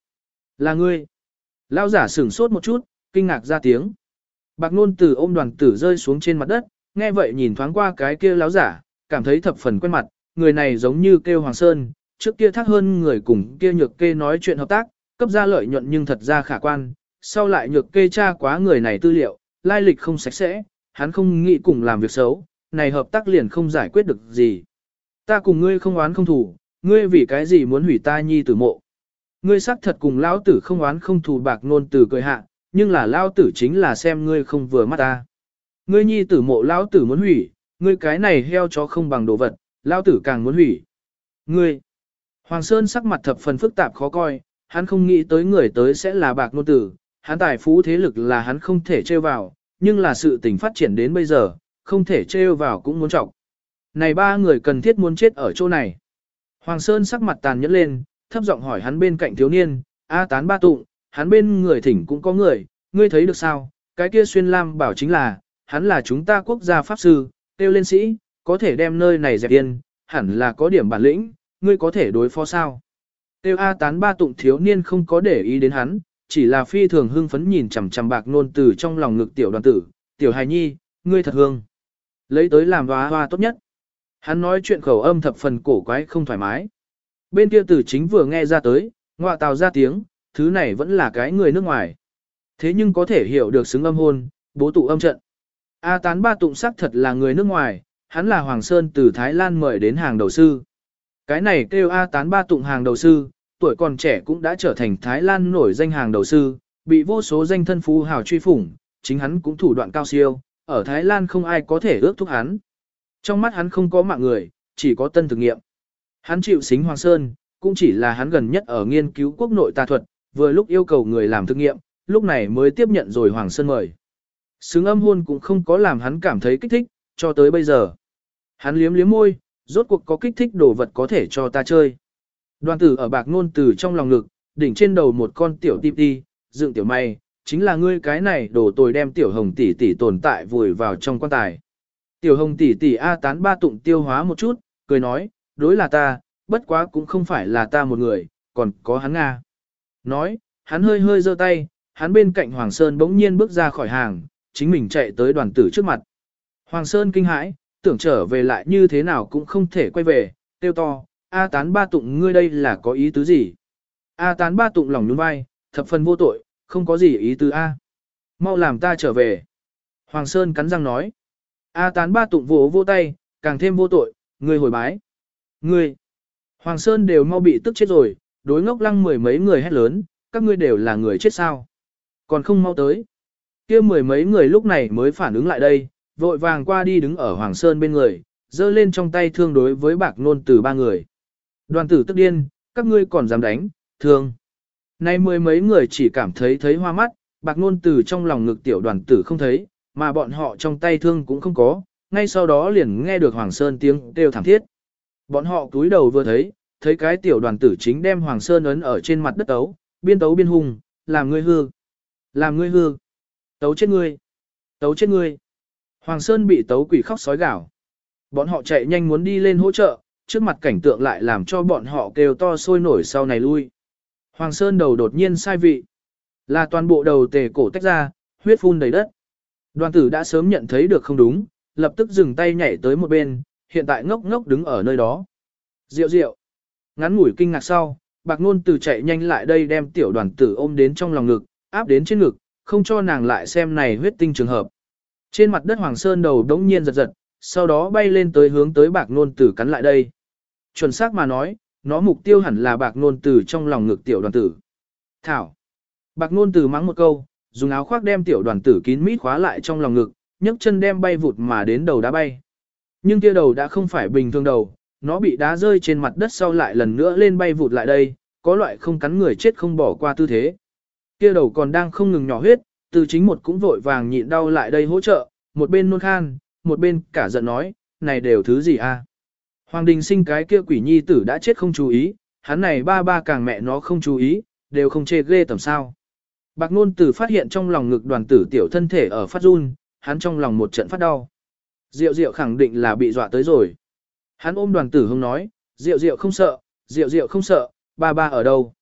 Là ngươi. Lão giả sửng sốt một chút, kinh ngạc ra tiếng. Bạc Nôn Tử ôm đoàn tử rơi xuống trên mặt đất, nghe vậy nhìn thoáng qua cái kia lão giả, cảm thấy thập phần quen mặt, người này giống như kêu Hoàng Sơn, trước kia thác hơn người cùng kia nhược kê nói chuyện hợp tác, cấp ra lợi nhuận nhưng thật ra khả quan, sau lại nhược kê tra quá người này tư liệu, lai lịch không sạch sẽ, hắn không nghĩ cùng làm việc xấu, này hợp tác liền không giải quyết được gì. Ta cùng ngươi không oán không thù, ngươi vì cái gì muốn hủy ta nhi tử mộ. Ngươi xác thật cùng lão tử không oán không thù. Bạc Nôn Tử cười hạ, nhưng là lão tử chính là xem ngươi không vừa mắt ta. Ngươi nhi tử mộ lão tử muốn hủy, ngươi cái này heo chó không bằng đồ vật, lão tử càng muốn hủy. Ngươi, Hoàng Sơn sắc mặt thập phần phức tạp khó coi, hắn không nghĩ tới người tới sẽ là Bạc Nôn Tử, hắn tài phú thế lực là hắn không thể trêu vào, nhưng là sự tình phát triển đến bây giờ, không thể trêu vào cũng muốn trọng. Này ba người cần thiết muốn chết ở chỗ này. Hoàng Sơn sắc mặt tàn nhẫn lên, thấp giọng hỏi hắn bên cạnh thiếu niên, A Tán Ba Tụng, hắn bên người thỉnh cũng có người, ngươi thấy được sao, cái kia xuyên lam bảo chính là, hắn là chúng ta quốc gia pháp sư, tiêu lên sĩ, có thể đem nơi này dẹp yên, hẳn là có điểm bản lĩnh, ngươi có thể đối phó sao. Tiêu A Tán Ba Tụng thiếu niên không có để ý đến hắn, chỉ là phi thường hưng phấn nhìn chằm chằm Bạc Nôn Tử trong lòng ngực tiểu đoàn tử, tiểu hài nhi, ngươi thật hương. Lấy tới làm hoa hoa tốt nhất. Hắn nói chuyện khẩu âm thập phần cổ quái không thoải mái. Bên kia tử chính vừa nghe ra tới, ngọa tào ra tiếng, thứ này vẫn là cái người nước ngoài. Thế nhưng có thể hiểu được xứng âm hôn, bố tụ âm trận. A Tán Ba Tụng sắc thật là người nước ngoài, hắn là Hoàng Sơn từ Thái Lan mời đến hàng đầu sư. Cái này kêu A Tán Ba Tụng hàng đầu sư, tuổi còn trẻ cũng đã trở thành Thái Lan nổi danh hàng đầu sư, bị vô số danh thân phú hào truy phủng, chính hắn cũng thủ đoạn cao siêu, ở Thái Lan không ai có thể ước thúc hắn. Trong mắt hắn không có mạng người, chỉ có tân thực nghiệm. Hắn chịu xính Hoàng Sơn, cũng chỉ là hắn gần nhất ở nghiên cứu quốc nội tà thuật, vừa lúc yêu cầu người làm thực nghiệm, lúc này mới tiếp nhận rồi Hoàng Sơn mời. Xứng âm hôn cũng không có làm hắn cảm thấy kích thích, cho tới bây giờ. Hắn liếm liếm môi, rốt cuộc có kích thích đồ vật có thể cho ta chơi. Đoàn tử ở Bạc Nôn Tử trong lòng ngực, đỉnh trên đầu một con tiểu ti ti, dựng tiểu may, chính là ngươi cái này đổ tồi đem tiểu hồng tỷ tỷ tồn tại vùi vào trong quan tài. Tiểu hồng tỷ tỷ A Tán Ba Tụng tiêu hóa một chút, cười nói, đối là ta, bất quá cũng không phải là ta một người, còn có hắn Nga. Nói, hắn hơi hơi giơ tay, hắn bên cạnh Hoàng Sơn bỗng nhiên bước ra khỏi hàng, chính mình chạy tới đoàn tử trước mặt. Hoàng Sơn kinh hãi, tưởng trở về lại như thế nào cũng không thể quay về, tiêu to, A Tán Ba Tụng ngươi đây là có ý tứ gì? A Tán Ba Tụng lòng nhún vai, thập phần vô tội, không có gì ý tứ A. Mau làm ta trở về. Hoàng Sơn cắn răng nói. A Tán Ba Tụng vỗ vô tay, càng thêm vô tội, ngươi hồi bái. Ngươi. Hoàng Sơn đều mau bị tức chết rồi, đối ngốc lăng mười mấy người hét lớn, các ngươi đều là người chết sao. Còn không mau tới. Kia mười mấy người lúc này mới phản ứng lại đây, vội vàng qua đi đứng ở Hoàng Sơn bên người, giơ lên trong tay thương đối với Bạc Nôn Tử ba người. Đoàn tử tức điên, các ngươi còn dám đánh, thương. Nay mười mấy người chỉ cảm thấy thấy hoa mắt, Bạc Nôn Tử trong lòng ngực tiểu đoàn tử không thấy, mà bọn họ trong tay thương cũng không có, ngay sau đó liền nghe được Hoàng Sơn tiếng kêu thảm thiết. Bọn họ cúi đầu vừa thấy, thấy cái tiểu đoàn tử chính đem Hoàng Sơn ấn ở trên mặt đất tấu, biên tấu biên hùng, làm ngươi hư, làm ngươi hư, tấu chết ngươi, tấu chết ngươi. Hoàng Sơn bị tấu quỷ khóc sói gào. Bọn họ chạy nhanh muốn đi lên hỗ trợ, trước mặt cảnh tượng lại làm cho bọn họ kêu to sôi nổi sau này lui. Hoàng Sơn đầu đột nhiên sai vị, là toàn bộ đầu tề cổ tách ra, huyết phun đầy đất. Đoàn tử đã sớm nhận thấy được không đúng, lập tức dừng tay nhảy tới một bên, hiện tại ngốc ngốc đứng ở nơi đó. Diệu diệu. Ngắn ngủi kinh ngạc sau, Bạc Nôn Tử chạy nhanh lại đây đem tiểu đoàn tử ôm đến trong lòng ngực, áp đến trên ngực, không cho nàng lại xem này huyết tinh trường hợp. Trên mặt đất Hoàng Sơn đầu đống nhiên giật giật, sau đó bay lên tới hướng tới Bạc Nôn Tử cắn lại đây. Chuẩn xác mà nói, nó mục tiêu hẳn là Bạc Nôn Tử trong lòng ngực tiểu đoàn tử. Thảo. Bạc Nôn Tử mắng một câu, dùng áo khoác đem tiểu đoàn tử kín mít khóa lại trong lòng ngực, nhấc chân đem bay vụt mà đến đầu đá bay. Nhưng kia đầu đã không phải bình thường đầu, nó bị đá rơi trên mặt đất sau lại lần nữa lên bay vụt lại đây, có loại không cắn người chết không bỏ qua tư thế. Kia đầu còn đang không ngừng nhỏ huyết, từ chính một cũng vội vàng nhịn đau lại đây hỗ trợ, một bên nôn khan, một bên cả giận nói, này đều thứ gì a? Hoàng Đình Sinh cái kia quỷ nhi tử đã chết không chú ý, hắn này ba ba càng mẹ nó không chú ý, đều không chê ghê tầm sao. Bạc Nôn Tử phát hiện trong lòng ngực đoàn tử tiểu thân thể ở phát run, hắn trong lòng một trận phát đau. Diệu Diệu khẳng định là bị dọa tới rồi. Hắn ôm đoàn tử hông nói, Diệu Diệu không sợ, Diệu Diệu không sợ, ba ba ở đâu?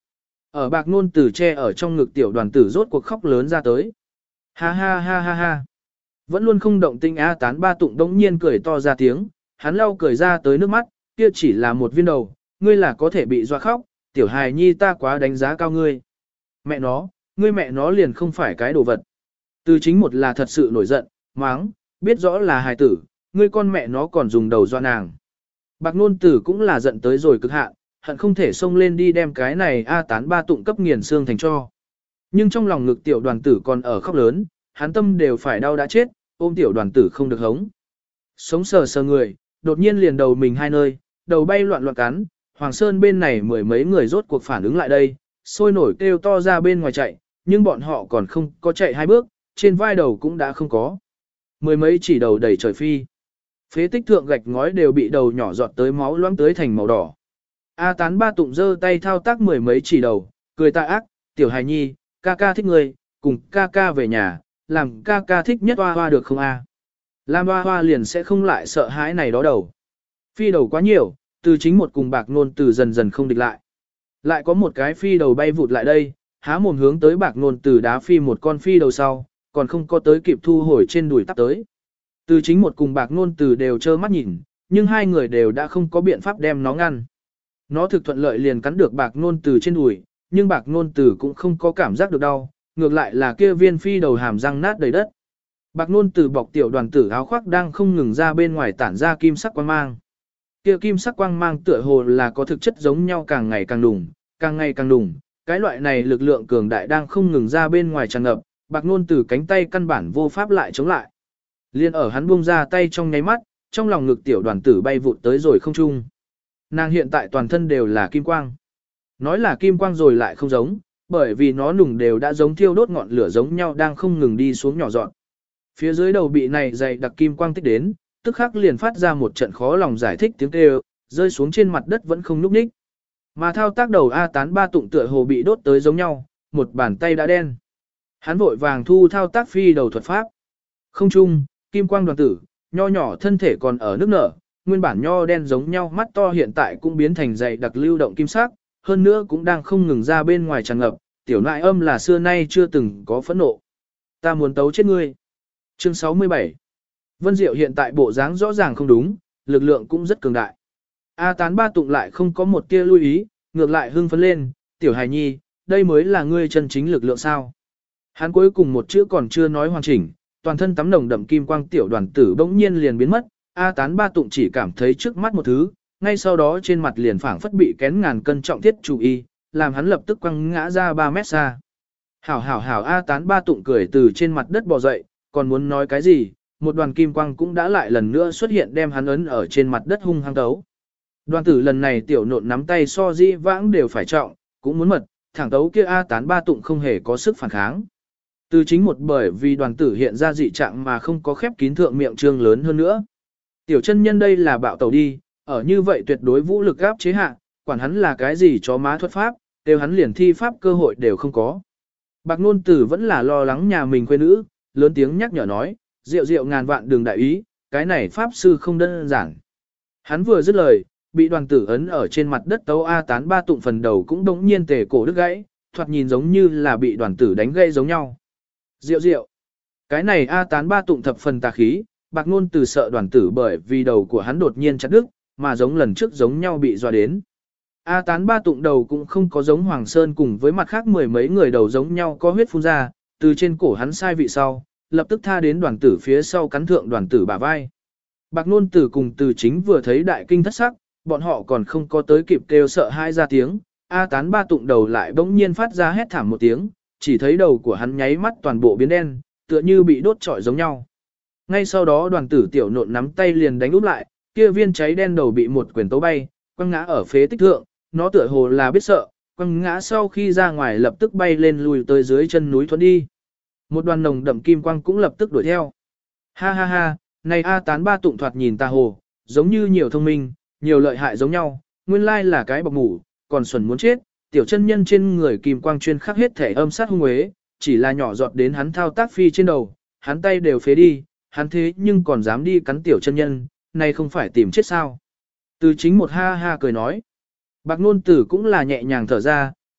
Ở bạc ngôn tử che ở trong ngực tiểu đoàn tử rốt cuộc khóc lớn ra tới. Ha ha ha ha ha. Vẫn luôn không động tinh A tán ba tụng đống nhiên cười to ra tiếng, hắn lau cười ra tới nước mắt, kia chỉ là một viên đầu, ngươi là có thể bị doa khóc, tiểu hài nhi ta quá đánh giá cao ngươi. Mẹ nó, ngươi mẹ nó liền không phải cái đồ vật. Từ chính một là thật sự nổi giận, máng, biết rõ là hài tử, ngươi con mẹ nó còn dùng đầu doa nàng. Bạc nôn tử cũng là giận tới rồi cực hạn, hận không thể xông lên đi đem cái này A tán ba tụng cấp nghiền xương thành cho. Nhưng trong lòng ngực tiểu đoàn tử còn ở khóc lớn, hắn tâm đều phải đau đã chết, ôm tiểu đoàn tử không được hống. Sống sờ sờ người, đột nhiên liền đầu mình hai nơi, đầu bay loạn loạn cắn, Hoàng Sơn bên này mười mấy người rốt cuộc phản ứng lại đây, sôi nổi kêu to ra bên ngoài chạy, nhưng bọn họ còn không có chạy hai bước, trên vai đầu cũng đã không có. Mười mấy chỉ đầu đầy trời phi. Phế tích thượng gạch ngói đều bị đầu nhỏ giọt tới máu loãng tới thành màu đỏ. A tán ba tụng giơ tay thao tác mười mấy chỉ đầu, cười tạ ác, tiểu hài nhi, ca ca thích ngươi, cùng ca ca về nhà, làm ca ca thích nhất hoa hoa được không a? Lam hoa hoa liền sẽ không lại sợ hãi này đó đầu. Phi đầu quá nhiều, từ chính một cùng bạc nôn từ dần dần không địch lại. Lại có một cái phi đầu bay vụt lại đây, há mồm hướng tới bạc nôn từ đá phi một con phi đầu sau, còn không có tới kịp thu hồi trên đùi tắp tới. Từ chính một cùng bạc nôn từ đều trơ mắt nhìn, nhưng hai người đều đã không có biện pháp đem nó ngăn. Nó thực thuận lợi liền cắn được bạc nôn từ trên đùi, nhưng bạc nôn từ cũng không có cảm giác được đau, ngược lại là kia viên phi đầu hàm răng nát đầy đất. Bạc nôn từ bọc tiểu đoàn tử áo khoác đang không ngừng ra bên ngoài tản ra kim sắc quang mang. Kia kim sắc quang mang tựa hồ là có thực chất giống nhau càng ngày càng đùng, càng ngày càng đùng, cái loại này lực lượng cường đại đang không ngừng ra bên ngoài tràn ngập, bạc nôn từ cánh tay căn bản vô pháp lại chống lại. Liên ở hắn buông ra tay trong nháy mắt, trong lòng ngực tiểu đoàn tử bay vụt tới rồi không trung. Nàng hiện tại toàn thân đều là kim quang. Nói là kim quang rồi lại không giống, bởi vì nó nùng đều đã giống thiêu đốt ngọn lửa giống nhau đang không ngừng đi xuống nhỏ dọn. Phía dưới đầu bị này dày đặc kim quang tích đến, tức khắc liền phát ra một trận khó lòng giải thích tiếng kêu, rơi xuống trên mặt đất vẫn không nhúc nhích. Mà thao tác đầu A tán ba tụng tựa hồ bị đốt tới giống nhau, một bàn tay đã đen. Hắn vội vàng thu thao tác phi đầu thuật pháp. Không chung, kim quang đoàn tử, nho nhỏ thân thể còn ở nước nở, nguyên bản nho đen giống nhau mắt to hiện tại cũng biến thành dày đặc lưu động kim sắc, hơn nữa cũng đang không ngừng ra bên ngoài tràn ngập, tiểu nại âm là xưa nay chưa từng có phẫn nộ. Ta muốn tấu chết ngươi. Chương sáu mươi bảy. Vân Diệu hiện tại bộ dáng rõ ràng không đúng, lực lượng cũng rất cường đại. A tán ba tụng lại không có một tia lưu ý, ngược lại hưng phấn lên, tiểu hài nhi, đây mới là ngươi chân chính lực lượng sao. Hắn cuối cùng một chữ còn chưa nói hoàn chỉnh, toàn thân tắm nồng đậm kim quang tiểu đoàn tử bỗng nhiên liền biến mất, A tán ba tụng chỉ cảm thấy trước mắt một thứ, ngay sau đó trên mặt liền phảng phất bị kén ngàn cân trọng thiết chú ý, làm hắn lập tức quăng ngã ra ba mét xa. Hảo hảo hảo A tán ba tụng cười từ trên mặt đất bò dậy, còn muốn nói cái gì, một đoàn kim quang cũng đã lại lần nữa xuất hiện đem hắn ấn ở trên mặt đất hung hăng tấu. Đoàn tử lần này tiểu nộn nắm tay so di vãng đều phải trọng, cũng muốn mật, thẳng tấu kia A tán ba tụng không hề có sức phản kháng. Từ chính một bởi vì đoàn tử hiện ra dị trạng mà không có khép kín thượng miệng trương lớn hơn nữa. Tiểu chân nhân đây là bạo tẩu đi, ở như vậy tuyệt đối vũ lực áp chế hạ, quản hắn là cái gì chó má thuật pháp, đều hắn liền thi pháp cơ hội đều không có. Bạc nôn tử vẫn là lo lắng nhà mình quê nữ, lớn tiếng nhắc nhở nói, rượu rượu ngàn vạn đường đại ý, cái này pháp sư không đơn giản. Hắn vừa dứt lời, bị đoàn tử ấn ở trên mặt đất tấu A tán ba tụng phần đầu cũng đống nhiên tề cổ đứt gãy, thoạt nhìn giống như là bị đoàn tử đánh gãy giống nhau. Rượu rượu, cái này A tán ba tụng thập phần tà khí, bạc nôn tử sợ đoàn tử bởi vì đầu của hắn đột nhiên chặt đứt, mà giống lần trước giống nhau bị dọa đến. A tán ba tụng đầu cũng không có giống Hoàng Sơn cùng với mặt khác mười mấy người đầu giống nhau có huyết phun ra, từ trên cổ hắn sai vị sau, lập tức tha đến đoàn tử phía sau cắn thượng đoàn tử bả vai. Bạc nôn tử cùng từ chính vừa thấy đại kinh thất sắc, bọn họ còn không có tới kịp kêu sợ hai ra tiếng, A tán ba tụng đầu lại bỗng nhiên phát ra hét thảm một tiếng, chỉ thấy đầu của hắn nháy mắt toàn bộ biến đen, tựa như bị đốt trọi giống nhau. Ngay sau đó đoàn tử tiểu nộn nắm tay liền đánh úp lại, kia viên cháy đen đầu bị một quyền tấu bay, quăng ngã ở phế tích thượng, nó tựa hồ là biết sợ, quăng ngã sau khi ra ngoài lập tức bay lên lùi tới dưới chân núi thuận đi. Một đoàn nồng đậm kim quang cũng lập tức đuổi theo. Ha ha ha, này A tán ba tụng thoạt nhìn ta hồ, giống như nhiều thông minh, nhiều lợi hại giống nhau, nguyên lai là cái bọc ngủ, còn xuẩn muốn chết, tiểu chân nhân trên người kim quang chuyên khắc hết thể âm sát hung uế, chỉ là nhỏ giọt đến hắn thao tác phi trên đầu, hắn tay đều phế đi, hắn thế nhưng còn dám đi cắn tiểu chân nhân, này không phải tìm chết sao. Từ chính một ha ha cười nói, bạc nôn tử cũng là nhẹ nhàng thở ra,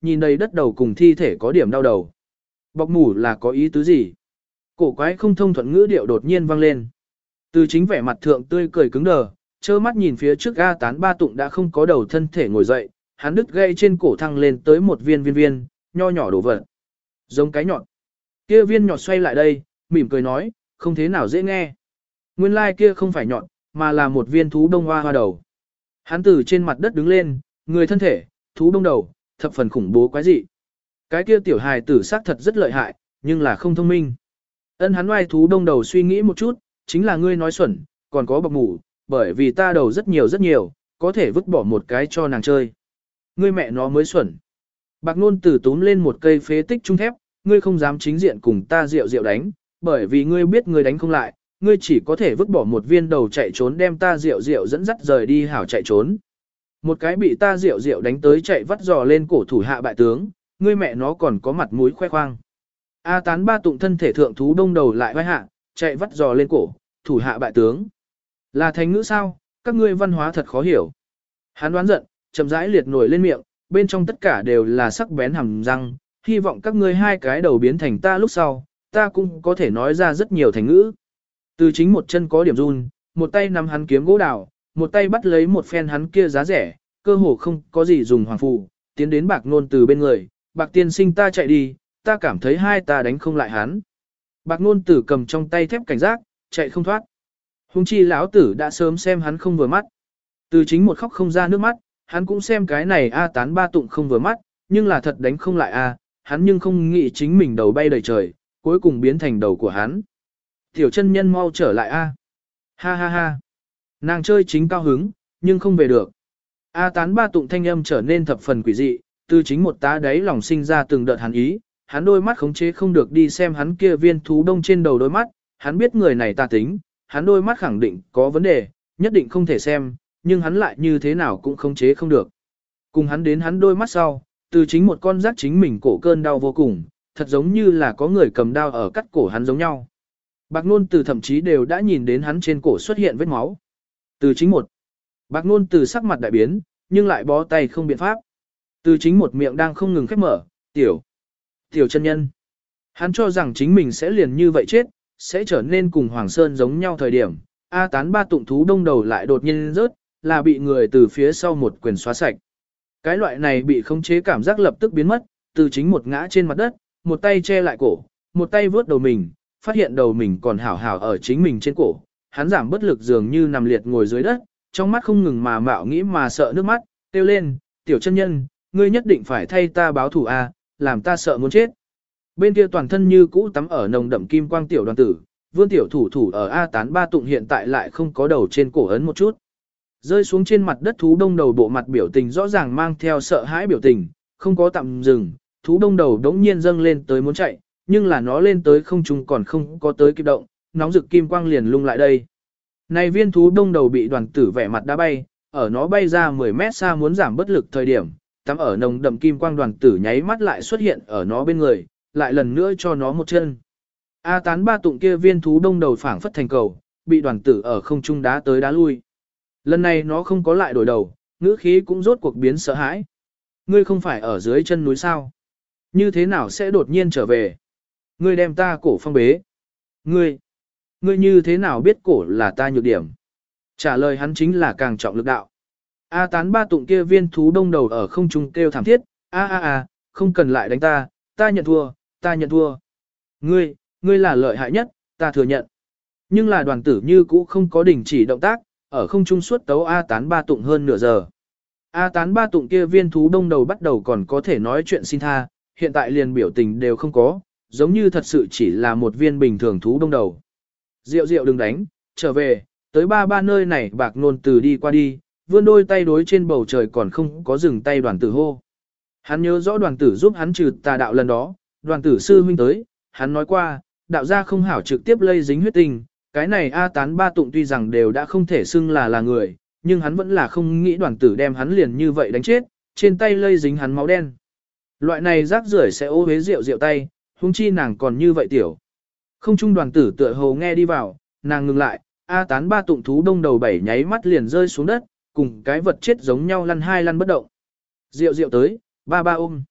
nhìn đầy đất đầu cùng thi thể có điểm đau đầu. Bọc mủ là có ý tứ gì? Cổ quái không thông thuận ngữ điệu đột nhiên vang lên. Từ chính vẻ mặt thượng tươi cười cứng đờ, trơ mắt nhìn phía trước A tán ba tụng đã không có đầu thân thể ngồi dậy, hắn đứt gây trên cổ thăng lên tới một viên viên viên, nho nhỏ đổ vật. Giống cái nhọn. Kia viên nhọn xoay lại đây, mỉm cười nói, không thế nào dễ nghe. Nguyên lai like kia không phải nhọn, mà là một viên thú đông hoa hoa đầu. Hắn từ trên mặt đất đứng lên, người thân thể, thú đông đầu, thập phần khủng bố quái dị. Cái kia tiểu hài tử xác thật rất lợi hại, nhưng là không thông minh. Ân hắn oai thú đông đầu suy nghĩ một chút, chính là ngươi nói xuẩn, còn có bọc mủ, bởi vì ta đầu rất nhiều rất nhiều, có thể vứt bỏ một cái cho nàng chơi. Ngươi mẹ nó mới xuẩn. Bạc nôn tử túm lên một cây phế tích trung thép, ngươi không dám chính diện cùng ta rượu rượu đánh, bởi vì ngươi biết ngươi đánh không lại, ngươi chỉ có thể vứt bỏ một viên đầu chạy trốn đem ta rượu rượu dẫn dắt rời đi hảo chạy trốn. Một cái bị ta rượu rượu đánh tới chạy vắt giò lên cổ thủ hạ bại tướng, ngươi mẹ nó còn có mặt mũi khoe khoang. A tán ba tụng thân thể thượng thú đông đầu lại vai hạ, chạy vắt giò lên cổ, thủ hạ bại tướng. Là thành ngữ sao, các ngươi văn hóa thật khó hiểu. Hắn đoán giận, chậm rãi liệt nổi lên miệng, bên trong tất cả đều là sắc bén hàm răng, hy vọng các ngươi hai cái đầu biến thành ta lúc sau, ta cũng có thể nói ra rất nhiều thành ngữ. Từ chính một chân có điểm run, một tay nắm hắn kiếm gỗ đào, một tay bắt lấy một phen hắn kia giá rẻ, cơ hồ không có gì dùng hoàng phù, tiến đến bạc nôn từ bên người, bạc tiên sinh ta chạy đi, ta cảm thấy hai ta đánh không lại hắn. Bạc nôn tử cầm trong tay thép cảnh giác, chạy không thoát. Hùng chi lão tử đã sớm xem hắn không vừa mắt. Từ chính một khóc không ra nước mắt, hắn cũng xem cái này A tán ba tụng không vừa mắt, nhưng là thật đánh không lại A, hắn nhưng không nghĩ chính mình đầu bay đầy trời, cuối cùng biến thành đầu của hắn. Tiểu chân nhân mau trở lại A. Ha ha ha. Nàng chơi chính cao hứng, nhưng không về được. A tán ba tụng thanh âm trở nên thập phần quỷ dị, từ chính một tá đáy lòng sinh ra từng đợt hắn ý, hắn đôi mắt khống chế không được đi xem hắn kia viên thú đông trên đầu đôi mắt, hắn biết người này tà tính, hắn đôi mắt khẳng định có vấn đề, nhất định không thể xem, nhưng hắn lại như thế nào cũng khống chế không được. Cùng hắn đến hắn đôi mắt sau, từ chính một con rác chính mình cổ cơn đau vô cùng, thật giống như là có người cầm đao ở cắt cổ hắn giống nhau. Bạc nôn từ thậm chí đều đã nhìn đến hắn trên cổ xuất hiện vết máu. Từ chính một, bạc nôn từ sắc mặt đại biến, nhưng lại bó tay không biện pháp. Từ chính một miệng đang không ngừng khép mở, tiểu, tiểu chân nhân. Hắn cho rằng chính mình sẽ liền như vậy chết, sẽ trở nên cùng Hoàng Sơn giống nhau thời điểm. A tán ba tụng thú đông đầu lại đột nhiên rớt, là bị người từ phía sau một quyền xóa sạch. Cái loại này bị khống chế cảm giác lập tức biến mất, từ chính một ngã trên mặt đất, một tay che lại cổ, một tay vướt đầu mình, phát hiện đầu mình còn hảo hảo ở chính mình trên cổ. Hắn giảm bất lực dường như nằm liệt ngồi dưới đất, trong mắt không ngừng mà mạo nghĩ mà sợ nước mắt, kêu lên, tiểu chân nhân, ngươi nhất định phải thay ta báo thù a, làm ta sợ muốn chết. Bên kia toàn thân như cũ tắm ở nồng đậm kim quang tiểu đoàn tử, vươn tiểu thủ thủ ở A tán ba tụng hiện tại lại không có đầu trên cổ ấn một chút. Rơi xuống trên mặt đất thú đông đầu bộ mặt biểu tình rõ ràng mang theo sợ hãi biểu tình, không có tạm dừng, thú đông đầu đống nhiên dâng lên tới muốn chạy, nhưng là nó lên tới không trung còn không có tới kịp động, nóng rực kim quang liền lung lại đây. Này viên thú đông đầu bị đoàn tử vẻ mặt đá bay, ở nó bay ra mười mét xa muốn giảm bất lực thời điểm, tắm ở nồng đậm kim quang đoàn tử nháy mắt lại xuất hiện ở nó bên người, lại lần nữa cho nó một chân. A tán ba tụng kia viên thú đông đầu phảng phất thành cầu, bị đoàn tử ở không trung đá tới đá lui. Lần này nó không có lại đổi đầu, ngữ khí cũng rốt cuộc biến sợ hãi. Ngươi không phải ở dưới chân núi sao? Như thế nào sẽ đột nhiên trở về? Ngươi đem ta cổ phong bế. Ngươi, ngươi như thế nào biết cổ là ta nhược điểm? Trả lời hắn chính là càng trọng lực đạo. A tán ba tụng kia viên thú đông đầu ở không trung kêu thảm thiết, a a a, không cần lại đánh ta, ta nhận thua, ta nhận thua. Ngươi, ngươi là lợi hại nhất, ta thừa nhận. Nhưng là đoàn tử như cũ không có đình chỉ động tác, ở không trung suốt tấu A tán ba tụng hơn nửa giờ. A tán ba tụng kia viên thú đông đầu bắt đầu còn có thể nói chuyện xin tha, hiện tại liền biểu tình đều không có, giống như thật sự chỉ là một viên bình thường thú đông đầu. Diệu diệu đừng đánh, trở về, tới ba ba nơi này bạc nôn từ đi qua đi, vươn đôi tay đối trên bầu trời còn không có dừng tay đoàn tử hô. Hắn nhớ rõ đoàn tử giúp hắn trừ tà đạo lần đó, đoàn tử sư huynh tới, hắn nói qua, đạo gia không hảo trực tiếp lây dính huyết tình, cái này A tán ba tụng tuy rằng đều đã không thể xưng là là người, nhưng hắn vẫn là không nghĩ đoàn tử đem hắn liền như vậy đánh chết, trên tay lây dính hắn máu đen. Loại này rác rưởi sẽ ô hế rượu rượu tay, huống chi nàng còn như vậy tiểu. Không trung đoàn tử tựa hồ nghe đi vào, nàng ngừng lại, A tán ba tụng thú đông đầu bảy nháy mắt liền rơi xuống đất, cùng cái vật chết giống nhau lăn hai lăn bất động. Rượu rượu tới, ba ba ôm.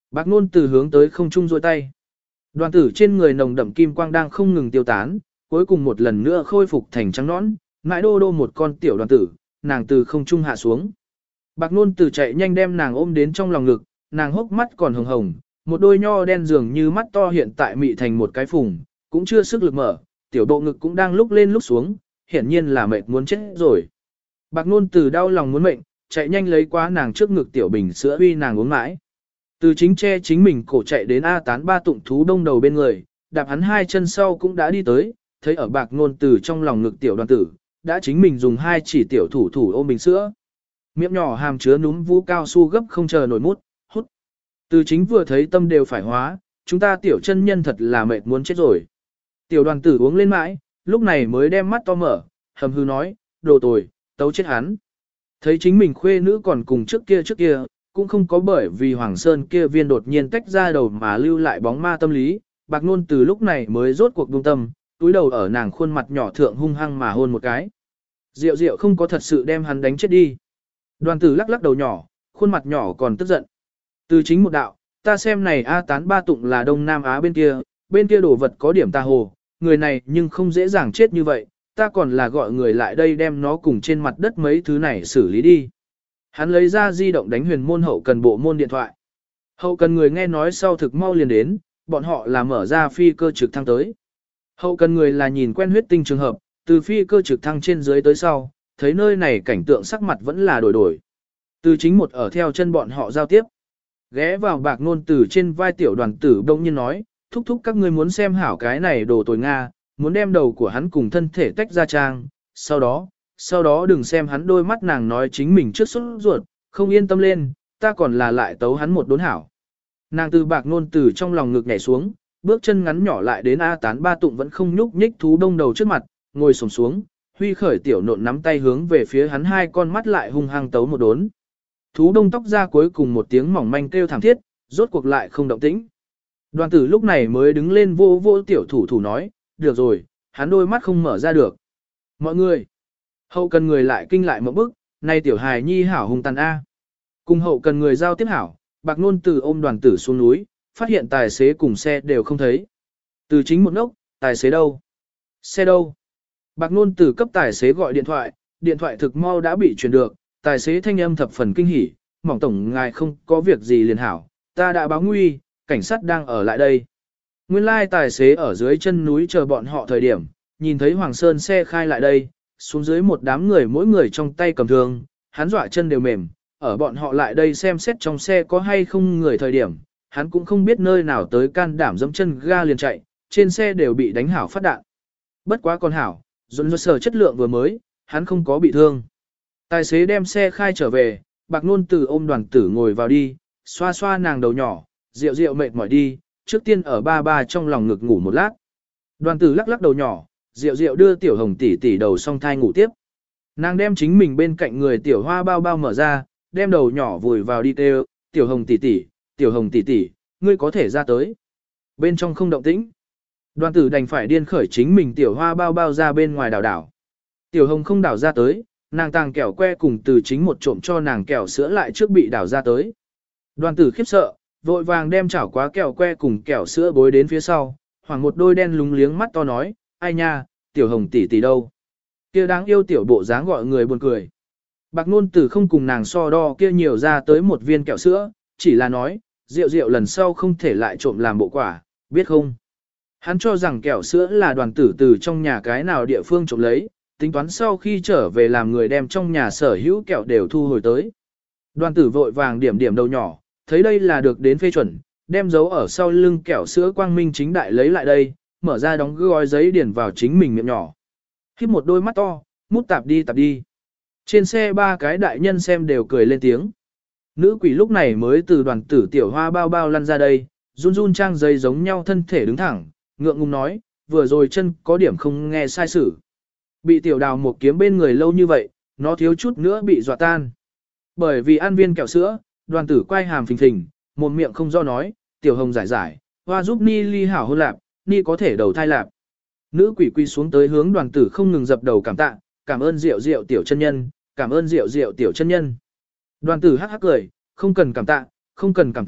Bạc Nôn Từ hướng tới không trung duỗi tay. Đoàn tử trên người nồng đậm kim quang đang không ngừng tiêu tán, cuối cùng một lần nữa khôi phục thành trắng nõn, mãi đô đô một con tiểu đoàn tử, nàng từ không trung hạ xuống. Bạc Nôn Từ chạy nhanh đem nàng ôm đến trong lòng ngực, nàng hốc mắt còn hồng hồng, một đôi nho đen dường như mắt to hiện tại mị thành một cái phùng, cũng chưa sức lực mở, tiểu bộ ngực cũng đang lúc lên lúc xuống, hiển nhiên là mệt muốn chết rồi. Bạc Nôn Từ đau lòng muốn mệnh, chạy nhanh lấy qua nàng trước ngực tiểu bình sữa uy nàng uống mãi. Từ chính che chính mình cổ chạy đến A tán ba tụng thú đông đầu bên người, đạp hắn hai chân sau cũng đã đi tới, thấy ở Bạc Nôn Từ trong lòng ngực tiểu đoàn tử, đã chính mình dùng hai chỉ tiểu thủ thủ ôm bình sữa. Miệng nhỏ hàm chứa núm vũ cao su gấp không chờ nổi mút, hút. Từ chính vừa thấy tâm đều phải hóa, chúng ta tiểu chân nhân thật là mệt muốn chết rồi. Tiểu đoàn tử uống lên mãi, lúc này mới đem mắt to mở, hầm hư nói, đồ tồi, tấu chết hắn. Thấy chính mình khuê nữ còn cùng trước kia trước kia, cũng không có bởi vì Hoàng Sơn kia viên đột nhiên tách ra đầu mà lưu lại bóng ma tâm lý, Bạc Nôn Từ lúc này mới rốt cuộc buông tâm, túi đầu ở nàng khuôn mặt nhỏ thượng hung hăng mà hôn một cái. Diệu Diệu không có thật sự đem hắn đánh chết đi. Đoàn tử lắc lắc đầu nhỏ, khuôn mặt nhỏ còn tức giận. Từ chính một đạo, ta xem này A tán ba tụng là Đông Nam Á bên kia, bên kia đồ vật có điểm ta hồ, người này nhưng không dễ dàng chết như vậy, ta còn là gọi người lại đây đem nó cùng trên mặt đất mấy thứ này xử lý đi. Hắn lấy ra di động đánh huyền môn hậu cần bộ môn điện thoại. Hậu cần người nghe nói sau thực mau liền đến, bọn họ là mở ra phi cơ trực thăng tới. Hậu cần người là nhìn quen huyết tinh trường hợp, từ phi cơ trực thăng trên dưới tới sau, thấy nơi này cảnh tượng sắc mặt vẫn là đổi đổi. Từ chính một ở theo chân bọn họ giao tiếp. Ghé vào Bạc Nôn Từ trên vai tiểu đoàn tử đông nhiên nói, thúc thúc các ngươi muốn xem hảo cái này đồ tồi Nga, muốn đem đầu của hắn cùng thân thể tách ra trang, sau đó, sau đó đừng xem hắn đôi mắt nàng nói chính mình trước sốt ruột, không yên tâm lên, ta còn là lại tấu hắn một đốn hảo. Nàng từ Bạc Nôn Từ trong lòng ngực nhảy xuống, bước chân ngắn nhỏ lại đến A tán ba tụng vẫn không nhúc nhích thú đông đầu trước mặt, ngồi xổm xuống, huy khởi tiểu nộn nắm tay hướng về phía hắn hai con mắt lại hung hăng tấu một đốn. Thú đông tóc ra cuối cùng một tiếng mỏng manh kêu thảm thiết, rốt cuộc lại không động tĩnh. Đoàn tử lúc này mới đứng lên vô vô tiểu thủ thủ nói, được rồi, hắn đôi mắt không mở ra được. Mọi người, hậu cần người lại kinh lại một bức, nay tiểu hài nhi hảo hung tàn A. Cùng hậu cần người giao tiếp hảo, Bạc Nôn Từ ôm đoàn tử xuống núi, phát hiện tài xế cùng xe đều không thấy. Từ chính một ngốc, tài xế đâu? Xe đâu? Bạc Nôn Từ cấp tài xế gọi điện thoại, điện thoại thực mau đã bị truyền được, tài xế thanh âm thập phần kinh hỉ, mỏng tổng ngài không có việc gì liền hảo, ta đã báo nguy, cảnh sát đang ở lại đây. Nguyên lai tài xế ở dưới chân núi chờ bọn họ thời điểm, nhìn thấy Hoàng Sơn xe khai lại đây, xuống dưới một đám người mỗi người trong tay cầm thương, hắn dọa chân đều mềm, ở bọn họ lại đây xem xét trong xe có hay không người thời điểm, hắn cũng không biết nơi nào tới can đảm dẫm chân ga liền chạy, trên xe đều bị đánh hảo phát đạn. Bất quá con hảo, dồn dồn sở chất lượng vừa mới, hắn không có bị thương. Tài xế đem xe khai trở về, Bạc Nôn Từ ôm đoàn tử ngồi vào đi, xoa xoa nàng đầu nhỏ, rượu rượu mệt mỏi đi, trước tiên ở ba ba trong lòng ngực ngủ một lát. Đoàn tử lắc lắc đầu nhỏ, rượu rượu đưa tiểu hồng tỷ tỷ đầu song thai ngủ tiếp. Nàng đem chính mình bên cạnh người tiểu hoa bao bao mở ra, đem đầu nhỏ vùi vào đi kêu, tiểu hồng tỷ tỷ, tiểu hồng tỷ tỷ, ngươi có thể ra tới. Bên trong không động tĩnh. Đoàn tử đành phải điên khởi chính mình tiểu hoa bao bao ra bên ngoài đảo đảo. Tiểu hồng không đảo ra tới, nàng tàng kẹo que cùng từ chính một trộm cho nàng kẹo sữa lại trước bị đảo ra tới. Đoàn tử khiếp sợ, vội vàng đem chảo quá kẹo que cùng kẹo sữa bối đến phía sau, hoàng một đôi đen lúng liếng mắt to nói, ai nha, tiểu hồng tỷ tỷ đâu. Kia đáng yêu tiểu bộ dáng gọi người buồn cười. Bạc Nôn Từ không cùng nàng so đo kia nhiều ra tới một viên kẹo sữa, chỉ là nói, rượu rượu lần sau không thể lại trộm làm bộ quả, biết không? Hắn cho rằng kẹo sữa là đoàn tử từ trong nhà cái nào địa phương trộm lấy, tính toán sau khi trở về làm người đem trong nhà sở hữu kẹo đều thu hồi tới. Đoàn tử vội vàng điểm điểm đầu nhỏ, thấy đây là được đến phê chuẩn, đem dấu ở sau lưng kẹo sữa quang minh chính đại lấy lại đây, mở ra đóng gói giấy điền vào chính mình miệng nhỏ. Khiếp một đôi mắt to, mút tạp đi tạp đi. Trên xe ba cái đại nhân xem đều cười lên tiếng. Nữ quỷ lúc này mới từ đoàn tử tiểu hoa bao bao lăn ra đây, run run trang giấy giống nhau thân thể đứng thẳng, ngượng ngùng nói, vừa rồi chân có điểm không nghe sai sử. Bị tiểu đào một kiếm bên người lâu như vậy, nó thiếu chút nữa bị dọa tan. Bởi vì ăn viên kẹo sữa, đoàn tử quay hàm phình phình, một miệng không do nói, tiểu hồng giải giải, hoa giúp ni ly hảo hôn lạp, ni có thể đầu thai lạp. Nữ quỷ quy xuống tới hướng đoàn tử không ngừng dập đầu cảm tạ, cảm ơn rượu rượu tiểu chân nhân, cảm ơn rượu rượu tiểu chân nhân. Đoàn tử hắc hắc cười, không cần cảm tạ, không cần cảm tạ,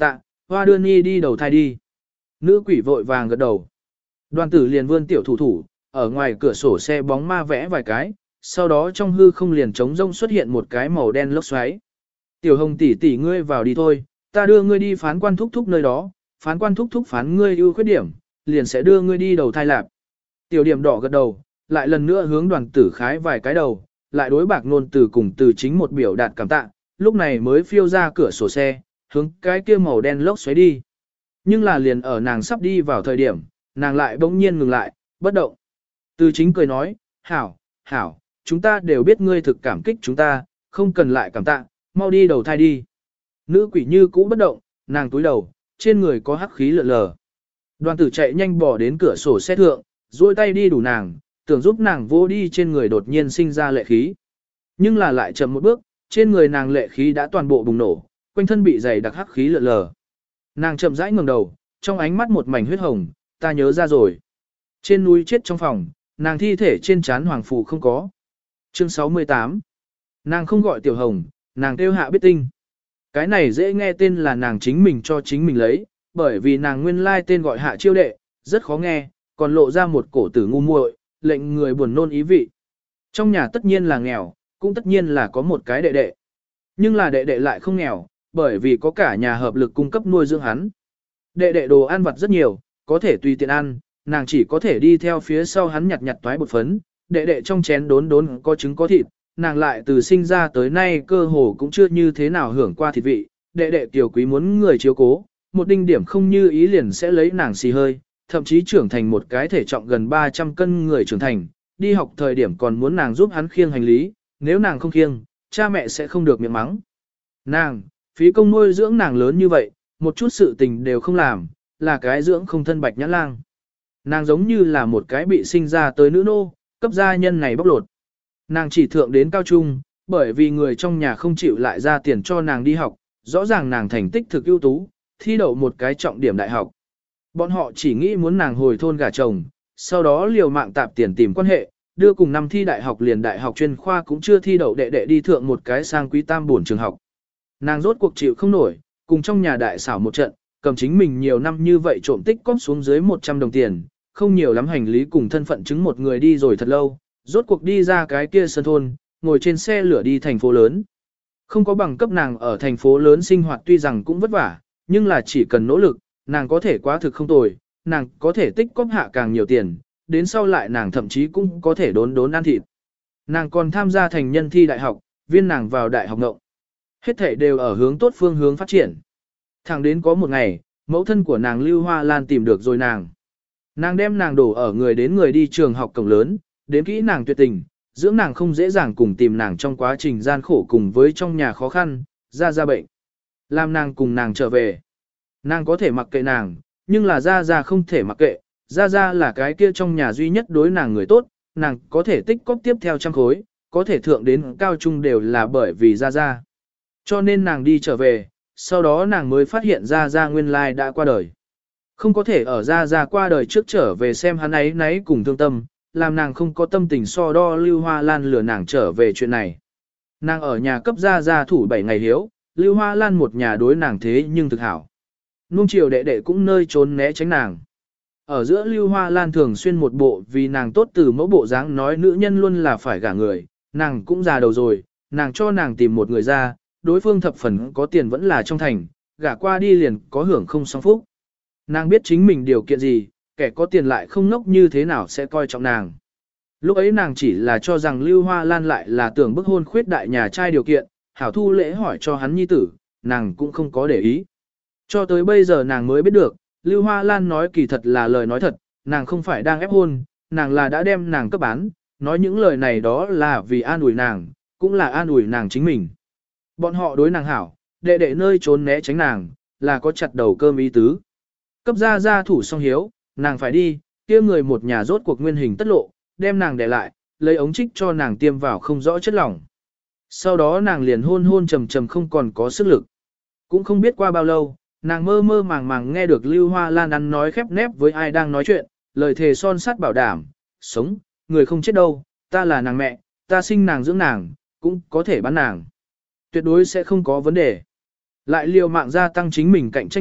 hoa đưa nhi đi đầu thai đi. Nữ quỷ vội vàng gật đầu. Đoàn tử liền vươn tiểu thủ thủ, ở ngoài cửa sổ xe bóng ma vẽ vài cái, sau đó trong hư không liền trống rông xuất hiện một cái màu đen lốc xoáy. Tiểu hồng tỷ tỷ ngươi vào đi thôi, ta đưa ngươi đi phán quan thúc thúc nơi đó, phán quan thúc thúc phán ngươi ưu khuyết điểm, liền sẽ đưa ngươi đi đầu thai lạp. Tiểu điểm đỏ gật đầu, lại lần nữa hướng đoàn tử khái vài cái đầu, lại đối bạc nôn từ cùng từ chính một biểu đạt cảm tạ, lúc này mới phiêu ra cửa sổ xe, hướng cái kia màu đen lốc xoáy đi. Nhưng là liền ở nàng sắp đi vào thời điểm, nàng lại bỗng nhiên ngừng lại, bất động. Từ chính cười nói, hảo, hảo, chúng ta đều biết ngươi thực cảm kích chúng ta, không cần lại cảm tạ, mau đi đầu thai đi. Nữ quỷ như cũ bất động, nàng túi đầu, trên người có hắc khí lượn lờ. Đoàn tử chạy nhanh bỏ đến cửa sổ xe thượng, duỗi tay đi đủ nàng, tưởng giúp nàng vô đi trên người đột nhiên sinh ra lệ khí. Nhưng là lại chậm một bước, trên người nàng lệ khí đã toàn bộ bùng nổ, quanh thân bị dày đặc hắc khí lượn lờ. Nàng chậm rãi ngẩng đầu, trong ánh mắt một mảnh huyết hồng, ta nhớ ra rồi. Trên núi chết trong phòng, nàng thi thể trên trán hoàng phù không có. Chương sáu mươi tám. Nàng không gọi tiểu hồng, nàng kêu hạ biết tinh. Cái này dễ nghe tên là nàng chính mình cho chính mình lấy, bởi vì nàng nguyên lai tên gọi hạ chiêu đệ, rất khó nghe, còn lộ ra một cổ tử ngu muội, lệnh người buồn nôn ý vị. Trong nhà tất nhiên là nghèo, cũng tất nhiên là có một cái đệ đệ. Nhưng là đệ đệ lại không nghèo, bởi vì có cả nhà hợp lực cung cấp nuôi dưỡng hắn. Đệ đệ đồ ăn vặt rất nhiều, có thể tùy tiện ăn, nàng chỉ có thể đi theo phía sau hắn nhặt nhặt toái bột phấn, đệ đệ trong chén đốn đốn có trứng có thịt, nàng lại từ sinh ra tới nay cơ hồ cũng chưa như thế nào hưởng qua thịt vị, đệ đệ tiểu quý muốn người chiếu cố, một đinh điểm không như ý liền sẽ lấy nàng xì hơi, thậm chí trưởng thành một cái thể trọng gần ba trăm cân người trưởng thành, đi học thời điểm còn muốn nàng giúp hắn khiêng hành lý, nếu nàng không khiêng, cha mẹ sẽ không được miệng mắng. Nàng, phí công nuôi dưỡng nàng lớn như vậy, một chút sự tình đều không làm, là cái dưỡng không thân bạch nhã lang. Nàng giống như là một cái bị sinh ra tới nữ nô, cấp gia nhân này bóc lột. Nàng chỉ thượng đến cao trung, bởi vì người trong nhà không chịu lại ra tiền cho nàng đi học, rõ ràng nàng thành tích thực ưu tú, thi đậu một cái trọng điểm đại học. Bọn họ chỉ nghĩ muốn nàng hồi thôn gả chồng, sau đó liều mạng tạp tiền tìm quan hệ, đưa cùng năm thi đại học liền đại học chuyên khoa cũng chưa thi đậu đệ đệ đi thượng một cái sang quý tam bổn trường học. Nàng rốt cuộc chịu không nổi, cùng trong nhà đại xảo một trận, cầm chính mình nhiều năm như vậy trộm tích cóp xuống dưới một trăm đồng tiền, không nhiều lắm hành lý cùng thân phận chứng một người đi rồi thật lâu, rốt cuộc đi ra cái kia sân thôn, ngồi trên xe lửa đi thành phố lớn. Không có bằng cấp nàng ở thành phố lớn sinh hoạt tuy rằng cũng vất vả, nhưng là chỉ cần nỗ lực, nàng có thể quá thực không tồi, nàng có thể tích cóp hạ càng nhiều tiền, đến sau lại nàng thậm chí cũng có thể đốn đốn ăn thịt. Nàng còn tham gia thành nhân thi đại học, viên nàng vào đại học ngộng. Hết thảy đều ở hướng tốt phương hướng phát triển. Thẳng đến có một ngày, mẫu thân của nàng Lưu Hoa Lan tìm được rồi nàng. Nàng đem nàng đổ ở người đến người đi trường học cổng lớn, đến kỹ nàng tuyệt tình, dưỡng nàng không dễ dàng cùng tìm nàng trong quá trình gian khổ cùng với trong nhà khó khăn, ra ra bệnh. Làm nàng cùng nàng trở về. Nàng có thể mặc kệ nàng, nhưng là ra ra không thể mặc kệ, ra ra là cái kia trong nhà duy nhất đối nàng người tốt, nàng có thể tích cóp tiếp theo trăm khối, có thể thượng đến cao trung đều là bởi vì ra ra. Cho nên nàng đi trở về, sau đó nàng mới phát hiện ra ra nguyên lai đã qua đời. Không có thể ở ra ra qua đời trước trở về xem hắn ấy nấy cùng thương tâm, làm nàng không có tâm tình so đo Lưu Hoa Lan lừa nàng trở về chuyện này. Nàng ở nhà cấp ra ra thủ bảy ngày hiếu, Lưu Hoa Lan một nhà đối nàng thế nhưng thực hảo. Nuông chiều đệ đệ cũng nơi trốn né tránh nàng. Ở giữa Lưu Hoa Lan thường xuyên một bộ vì nàng tốt từ mẫu bộ dáng nói nữ nhân luôn là phải gả người, nàng cũng già đầu rồi, nàng cho nàng tìm một người ra, đối phương thập phần có tiền vẫn là trong thành, gả qua đi liền có hưởng không song phúc. Nàng biết chính mình điều kiện gì, kẻ có tiền lại không ngốc như thế nào sẽ coi trọng nàng. Lúc ấy nàng chỉ là cho rằng Lưu Hoa Lan lại là tưởng bức hôn khuyết đại nhà trai điều kiện, hảo thu lễ hỏi cho hắn nhi tử, nàng cũng không có để ý. Cho tới bây giờ nàng mới biết được, Lưu Hoa Lan nói kỳ thật là lời nói thật, nàng không phải đang ép hôn, nàng là đã đem nàng cấp bán, nói những lời này đó là vì an ủi nàng, cũng là an ủi nàng chính mình. Bọn họ đối nàng hảo, đệ đệ nơi trốn né tránh nàng, là có chặt đầu cơm ý tứ. Cấp ra ra thủ song hiếu, nàng phải đi, kia người một nhà rốt cuộc nguyên hình tất lộ, đem nàng để lại, lấy ống trích cho nàng tiêm vào không rõ chất lỏng. Sau đó nàng liền hôn hôn trầm trầm không còn có sức lực. Cũng không biết qua bao lâu, nàng mơ mơ màng màng nghe được Lưu Hoa Lan ăn nói khép nép với ai đang nói chuyện, lời thề son sắt bảo đảm, sống, người không chết đâu, ta là nàng mẹ, ta sinh nàng dưỡng nàng, cũng có thể bán nàng. Tuyệt đối sẽ không có vấn đề. Lại liều mạng gia tăng chính mình cạnh tranh lực,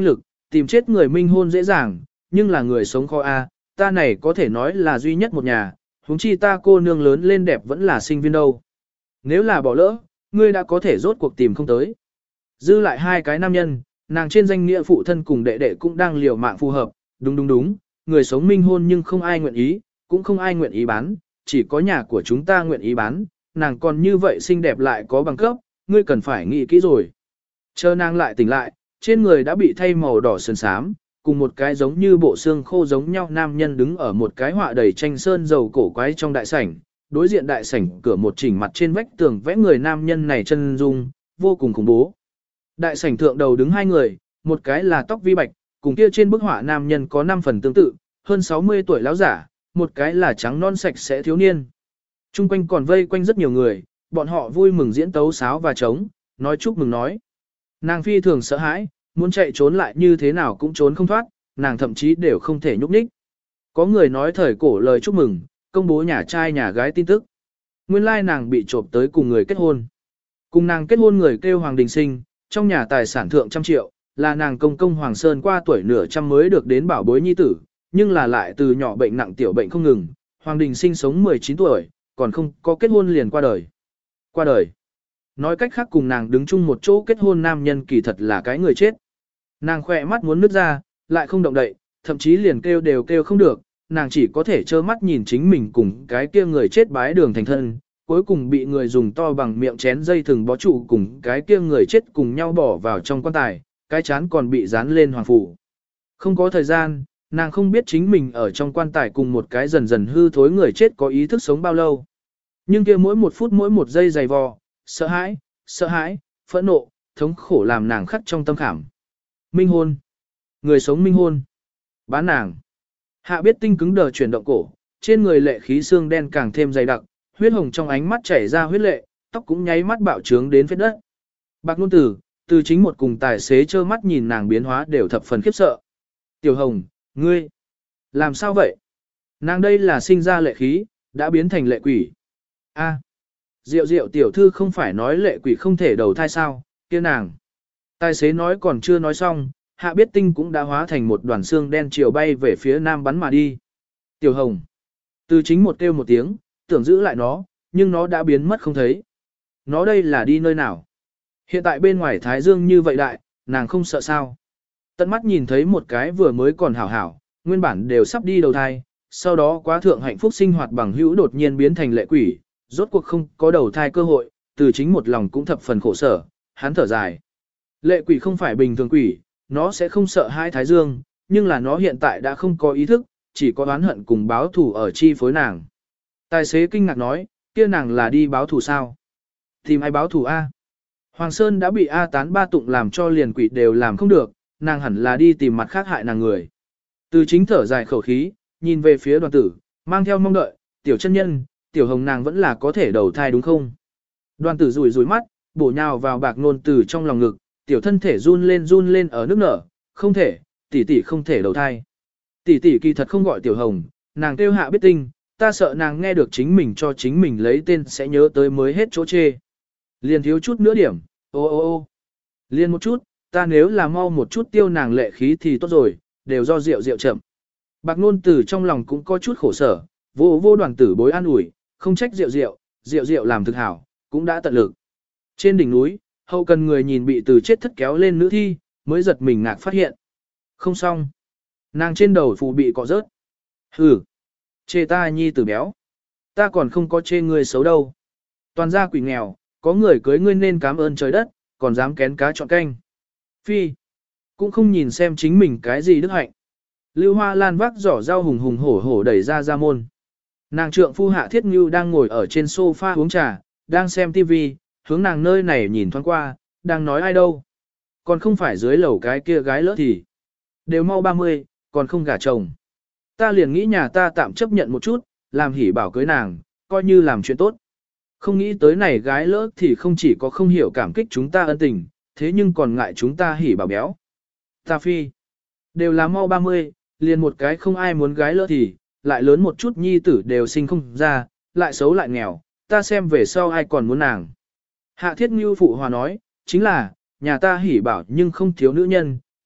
tìm chết người minh hôn dễ dàng, nhưng là người sống khó a, ta này có thể nói là duy nhất một nhà, huống chi ta cô nương lớn lên đẹp vẫn là sinh viên đâu. Nếu là bỏ lỡ, ngươi đã có thể rốt cuộc tìm không tới. Dư lại hai cái nam nhân, nàng trên danh nghĩa phụ thân cùng đệ đệ cũng đang liều mạng phù hợp, đúng đúng đúng, người sống minh hôn nhưng không ai nguyện ý, cũng không ai nguyện ý bán, chỉ có nhà của chúng ta nguyện ý bán, nàng còn như vậy xinh đẹp lại có bằng cấp, ngươi cần phải nghĩ kỹ rồi. Chờ nàng lại tỉnh lại, trên người đã bị thay màu đỏ sơn xám, cùng một cái giống như bộ xương khô giống nhau nam nhân đứng ở một cái họa đầy tranh sơn dầu cổ quái trong đại sảnh, đối diện đại sảnh cửa một chỉnh mặt trên vách tường vẽ người nam nhân này chân dung, vô cùng khủng bố. Đại sảnh thượng đầu đứng hai người, một cái là tóc vi bạch, cùng kia trên bức họa nam nhân có năm phần tương tự, hơn sáu mươi tuổi lão giả, một cái là trắng non sạch sẽ thiếu niên. Trung quanh còn vây quanh rất nhiều người, bọn họ vui mừng diễn tấu sáo và trống, nói chúc mừng nói. Nàng phi thường sợ hãi, muốn chạy trốn lại như thế nào cũng trốn không thoát, nàng thậm chí đều không thể nhúc nhích. Có người nói thời cổ lời chúc mừng, công bố nhà trai nhà gái tin tức. Nguyên lai nàng bị trộm tới cùng người kết hôn. Cùng nàng kết hôn người kêu Hoàng Đình Sinh, trong nhà tài sản thượng trăm triệu, là nàng công công Hoàng Sơn qua tuổi nửa trăm mới được đến bảo bối nhi tử, nhưng là lại từ nhỏ bệnh nặng tiểu bệnh không ngừng. Hoàng Đình Sinh sống mười chín tuổi, còn không có kết hôn liền qua đời. Qua đời. Nói cách khác cùng nàng đứng chung một chỗ kết hôn nam nhân kỳ thật là cái người chết. Nàng khỏe mắt muốn nứt ra, lại không động đậy, thậm chí liền kêu đều kêu không được, nàng chỉ có thể trơ mắt nhìn chính mình cùng cái kia người chết bái đường thành thân, cuối cùng bị người dùng to bằng miệng chén dây thừng bó trụ cùng cái kia người chết cùng nhau bỏ vào trong quan tài, cái chán còn bị dán lên hoàng phủ. Không có thời gian, nàng không biết chính mình ở trong quan tài cùng một cái dần dần hư thối người chết có ý thức sống bao lâu. Nhưng kia mỗi một phút mỗi một giây dày vò, sợ hãi, sợ hãi, phẫn nộ, thống khổ làm nàng khắc trong tâm khảm. Minh hôn. Người sống minh hôn. Bán nàng. Hạ biết tinh cứng đờ chuyển động cổ, trên người lệ khí xương đen càng thêm dày đặc, huyết hồng trong ánh mắt chảy ra huyết lệ, tóc cũng nháy mắt bạo trướng đến phết đất. Bạc Nôn Tử, từ chính một cùng tài xế trơ mắt nhìn nàng biến hóa đều thập phần khiếp sợ. Tiểu Hồng, ngươi, làm sao vậy? Nàng đây là sinh ra lệ khí, đã biến thành lệ quỷ. A, Diệu Diệu tiểu thư không phải nói lệ quỷ không thể đầu thai sao, kia nàng. Tài xế nói còn chưa nói xong, Hạ biết tinh cũng đã hóa thành một đoàn xương đen chiều bay về phía nam bắn mà đi. Tiểu Hồng, từ chính một kêu một tiếng, tưởng giữ lại nó, nhưng nó đã biến mất không thấy. Nó đây là đi nơi nào? Hiện tại bên ngoài Thái Dương như vậy đại, nàng không sợ sao. Tận mắt nhìn thấy một cái vừa mới còn hảo hảo, nguyên bản đều sắp đi đầu thai, sau đó quá thượng hạnh phúc sinh hoạt bằng hữu đột nhiên biến thành lệ quỷ, rốt cuộc không có đầu thai cơ hội, từ chính một lòng cũng thập phần khổ sở, hắn thở dài. Lệ quỷ không phải bình thường quỷ, nó sẽ không sợ hai Thái Dương, nhưng là nó hiện tại đã không có ý thức, chỉ có oán hận cùng báo thù ở chi phối nàng. Tài xế kinh ngạc nói, kia nàng là đi báo thù sao? Tìm ai báo thù A? Hoàng Sơn đã bị A tán ba tụng làm cho liền quỷ đều làm không được, nàng hẳn là đi tìm mặt khác hại nàng người. Từ chính thở dài khẩu khí, nhìn về phía đoàn tử, mang theo mong đợi, tiểu chân nhân, tiểu hồng nàng vẫn là có thể đầu thai đúng không? Đoàn tử rủi rủi mắt, bổ nhào vào Bạc Nôn Tử trong lòng ngực, tiểu thân thể run lên run lên ở nước nở, không thể, tỷ tỷ không thể đầu thai. Tỷ tỷ kỳ thật không gọi tiểu hồng, nàng kêu Hạ biết tinh, ta sợ nàng nghe được chính mình cho chính mình lấy tên sẽ nhớ tới mới hết chỗ chê. Liền thiếu chút nữa điểm, ô ô ô. Liền một chút, ta nếu là mau một chút tiêu nàng lệ khí thì tốt rồi, đều do rượu rượu chậm. Bạc Nôn Tử trong lòng cũng có chút khổ sở, vô vô đoàn tử bối an ủi, không trách rượu rượu, rượu rượu làm thực hảo, cũng đã tận lực. Trên đỉnh núi, hậu cần người nhìn bị từ chết thất kéo lên nữ thi, mới giật mình ngạc phát hiện. Không xong. Nàng trên đầu phù bị cọ rớt. Hừ. Chê ta nhi tử béo. Ta còn không có chê người xấu đâu. Toàn gia quỷ nghèo, có người cưới ngươi nên cảm ơn trời đất, còn dám kén cá chọn canh. Phi. Cũng không nhìn xem chính mình cái gì đức hạnh. Lưu Hoa Lan vác giỏ rau hùng hùng hổ hổ đẩy ra ra môn. Nàng trượng phu Hạ Thiết Ngưu đang ngồi ở trên sofa uống trà, đang xem tivi, hướng nàng nơi này nhìn thoáng qua, đang nói ai đâu. Còn không phải dưới lầu cái kia gái lỡ thì. Đều mau ba mươi, còn không gả chồng. Ta liền nghĩ nhà ta tạm chấp nhận một chút, làm hỉ bảo cưới nàng, coi như làm chuyện tốt. Không nghĩ tới này gái lỡ thì không chỉ có không hiểu cảm kích chúng ta ân tình, thế nhưng còn ngại chúng ta hỉ bảo béo. Ta phi. Đều là mau ba mươi, liền một cái không ai muốn gái lỡ thì, lại lớn một chút nhi tử đều sinh không ra, lại xấu lại nghèo, ta xem về sau ai còn muốn nàng. Hạ Thiết Ngưu phụ hòa nói, chính là, nhà ta hỉ bảo nhưng không thiếu nữ nhân,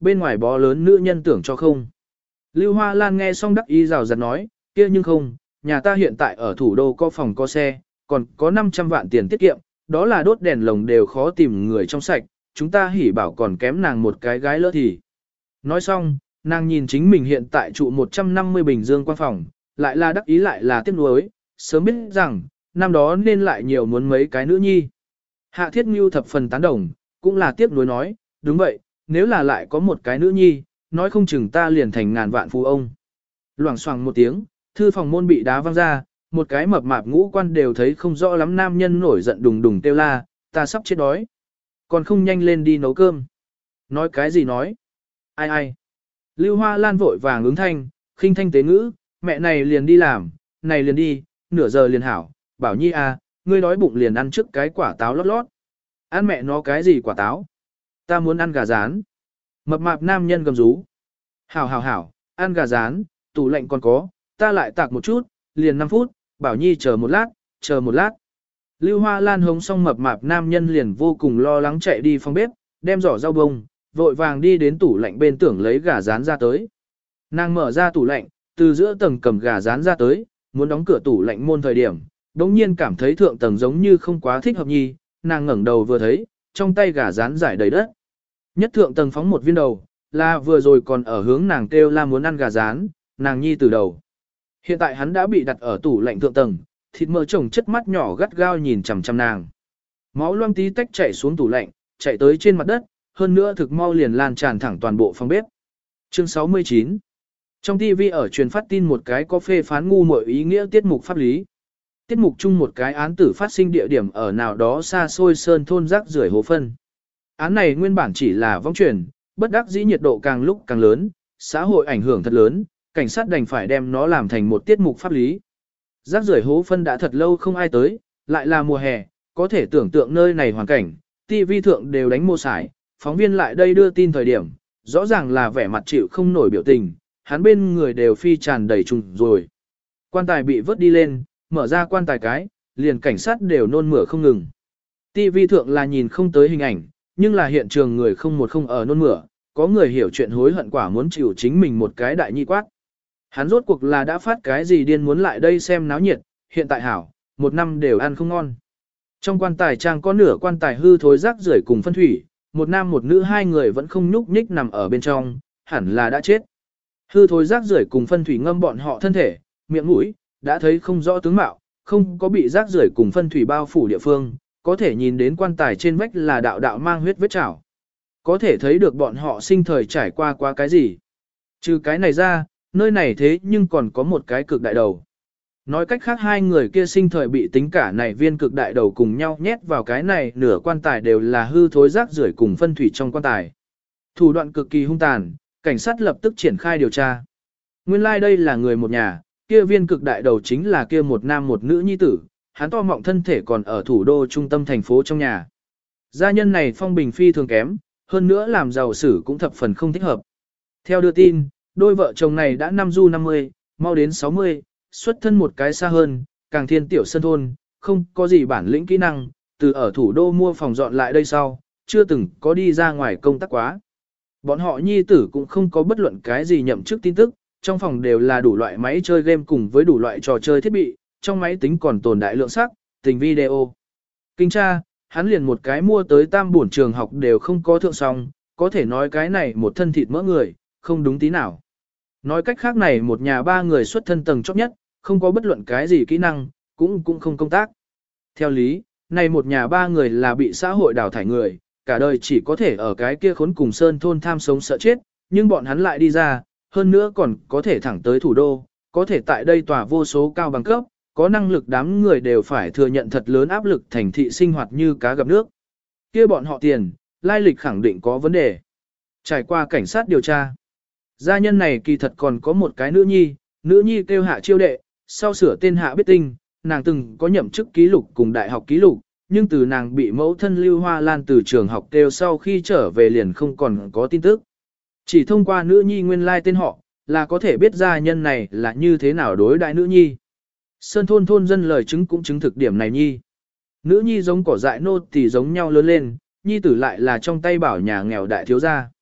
bên ngoài bó lớn nữ nhân tưởng cho không. Lưu Hoa Lan nghe xong đắc ý rào rạt nói, kia nhưng không, nhà ta hiện tại ở thủ đô có phòng có xe, còn có năm trăm vạn tiền tiết kiệm, đó là đốt đèn lồng đều khó tìm người trong sạch, chúng ta hỉ bảo còn kém nàng một cái gái lỡ thì. Nói xong, nàng nhìn chính mình hiện tại trụ một trăm năm mươi bình dương quan phòng, lại là đắc ý lại là tiếc nuối, sớm biết rằng, năm đó nên lại nhiều muốn mấy cái nữ nhi. Hạ Thiết Ngưu thập phần tán đồng, cũng là tiếc nuối nói, đúng vậy, nếu là lại có một cái nữ nhi, nói không chừng ta liền thành ngàn vạn phú ông. Loảng xoảng một tiếng, thư phòng môn bị đá văng ra, một cái mập mạp ngũ quan đều thấy không rõ lắm nam nhân nổi giận đùng đùng kêu la, ta sắp chết đói. Còn không nhanh lên đi nấu cơm. Nói cái gì nói? Ai ai? Lưu Hoa Lan vội vàng ứng thanh, khinh thanh tế ngữ, mẹ này liền đi làm, này liền đi, nửa giờ liền hảo, bảo nhi à, ngươi đói bụng liền ăn trước cái quả táo lót lót. Ăn mẹ nó cái gì quả táo? Ta muốn ăn gà rán. Mập mạp nam nhân gầm rú. Hảo hảo hảo, ăn gà rán, tủ lạnh còn có, ta lại tạc một chút, liền năm phút, bảo nhi chờ một lát, chờ một lát. Lưu Hoa Lan hống xong mập mạp nam nhân liền vô cùng lo lắng chạy đi phòng bếp, đem giỏ rau bông, vội vàng đi đến tủ lạnh bên tưởng lấy gà rán ra tới. Nàng mở ra tủ lạnh, từ giữa tầng cầm gà rán ra tới, muốn đóng cửa tủ lạnh môn thời điểm, đống nhiên cảm thấy thượng tầng giống như không quá thích hợp nhi, nàng ngẩng đầu vừa thấy, trong tay gà rán giải đầy đất. Nhất thượng tầng phóng một viên đầu, là vừa rồi còn ở hướng nàng kêu la muốn ăn gà rán, nàng nhi từ đầu. Hiện tại hắn đã bị đặt ở tủ lạnh thượng tầng, thịt mỡ chồng chất mắt nhỏ gắt gao nhìn chằm chằm nàng. Máu loang tí tách chảy xuống tủ lạnh, chạy tới trên mặt đất, hơn nữa thực mau liền lan tràn thẳng toàn bộ phòng bếp. Chương sáu mươi chín. Trong ti vi ở truyền phát tin một cái có phê phán ngu muội ý nghĩa tiết mục pháp lý. Tiết mục chung một cái án tử phát sinh địa điểm ở nào đó xa xôi sơn thôn rác rưởi hố phân. Án này nguyên bản chỉ là vong truyền, bất đắc dĩ nhiệt độ càng lúc càng lớn, xã hội ảnh hưởng thật lớn, cảnh sát đành phải đem nó làm thành một tiết mục pháp lý. Rác rưởi hố phân đã thật lâu không ai tới, lại là mùa hè, có thể tưởng tượng nơi này hoàn cảnh, ti vi thượng đều đánh mô sải, phóng viên lại đây đưa tin thời điểm, rõ ràng là vẻ mặt chịu không nổi biểu tình, hắn bên người đều phi tràn đầy trùng rồi. Quan tài bị vớt đi lên, mở ra quan tài cái, liền cảnh sát đều nôn mửa không ngừng. ti vi thượng là nhìn không tới hình ảnh, nhưng là hiện trường người không một không ở nôn mửa, có người hiểu chuyện hối hận quả muốn chịu chính mình một cái đại nhi quát. Hắn rốt cuộc là đã phát cái gì điên muốn lại đây xem náo nhiệt, hiện tại hảo, một năm đều ăn không ngon. Trong quan tài trang có nửa quan tài hư thối rác rưởi cùng phân thủy, một nam một nữ hai người vẫn không nhúc nhích nằm ở bên trong, hẳn là đã chết. Hư thối rác rưởi cùng phân thủy ngâm bọn họ thân thể, miệng mũi, đã thấy không rõ tướng mạo, không có bị rác rưởi cùng phân thủy bao phủ địa phương, có thể nhìn đến quan tài trên vách là đạo đạo mang huyết vết chảo. Có thể thấy được bọn họ sinh thời trải qua qua cái gì. Trừ cái này ra, nơi này thế nhưng còn có một cái cực đại đầu. Nói cách khác hai người kia sinh thời bị tính cả này viên cực đại đầu cùng nhau nhét vào cái này nửa quan tài đều là hư thối rác rưởi cùng phân thủy trong quan tài. Thủ đoạn cực kỳ hung tàn, cảnh sát lập tức triển khai điều tra. Nguyên lai like đây là người một nhà, kia viên cực đại đầu chính là kia một nam một nữ nhi tử, hắn to mọng thân thể còn ở thủ đô trung tâm thành phố trong nhà. Gia nhân này phong bình phi thường kém, hơn nữa làm giàu sử cũng thập phần không thích hợp. Theo đưa tin, đôi vợ chồng này đã năm du năm mươi, mau đến sáu mươi, xuất thân một cái xa hơn, càng thiên tiểu sân thôn, không có gì bản lĩnh kỹ năng, từ ở thủ đô mua phòng dọn lại đây sau, chưa từng có đi ra ngoài công tác quá. Bọn họ nhi tử cũng không có bất luận cái gì nhậm chức tin tức, trong phòng đều là đủ loại máy chơi game cùng với đủ loại trò chơi thiết bị, trong máy tính còn tồn đại lượng sắc, tình video. Kinh tra, hắn liền một cái mua tới tam bổn trường học đều không có thượng song, có thể nói cái này một thân thịt mỡ người, không đúng tí nào. Nói cách khác này một nhà ba người xuất thân tầng chóp nhất, không có bất luận cái gì kỹ năng, cũng cũng không công tác. Theo lý, này một nhà ba người là bị xã hội đào thải người, cả đời chỉ có thể ở cái kia khốn cùng sơn thôn tham sống sợ chết, nhưng bọn hắn lại đi ra, hơn nữa còn có thể thẳng tới thủ đô, có thể tại đây tỏa vô số cao bằng cấp, có năng lực đám người đều phải thừa nhận thật lớn áp lực thành thị sinh hoạt như cá gặp nước. Kia bọn họ tiền, lai lịch khẳng định có vấn đề. Trải qua cảnh sát điều tra, gia nhân này kỳ thật còn có một cái nữ nhi, nữ nhi kêu Hạ Chiêu Đệ, sau sửa tên Hạ Biết Tinh, nàng từng có nhậm chức ký lục cùng đại học ký lục, nhưng từ nàng bị mẫu thân Lưu Hoa Lan từ trường học kêu sau khi trở về liền không còn có tin tức. Chỉ thông qua nữ nhi nguyên lai tên họ, là có thể biết gia nhân này là như thế nào đối đại nữ nhi. Sơn thôn thôn dân lời chứng cũng chứng thực điểm này nhi. Nữ nhi giống cỏ dại nô tỳ giống nhau lớn lên, nhi tử lại là trong tay bảo nhà nghèo đại thiếu gia.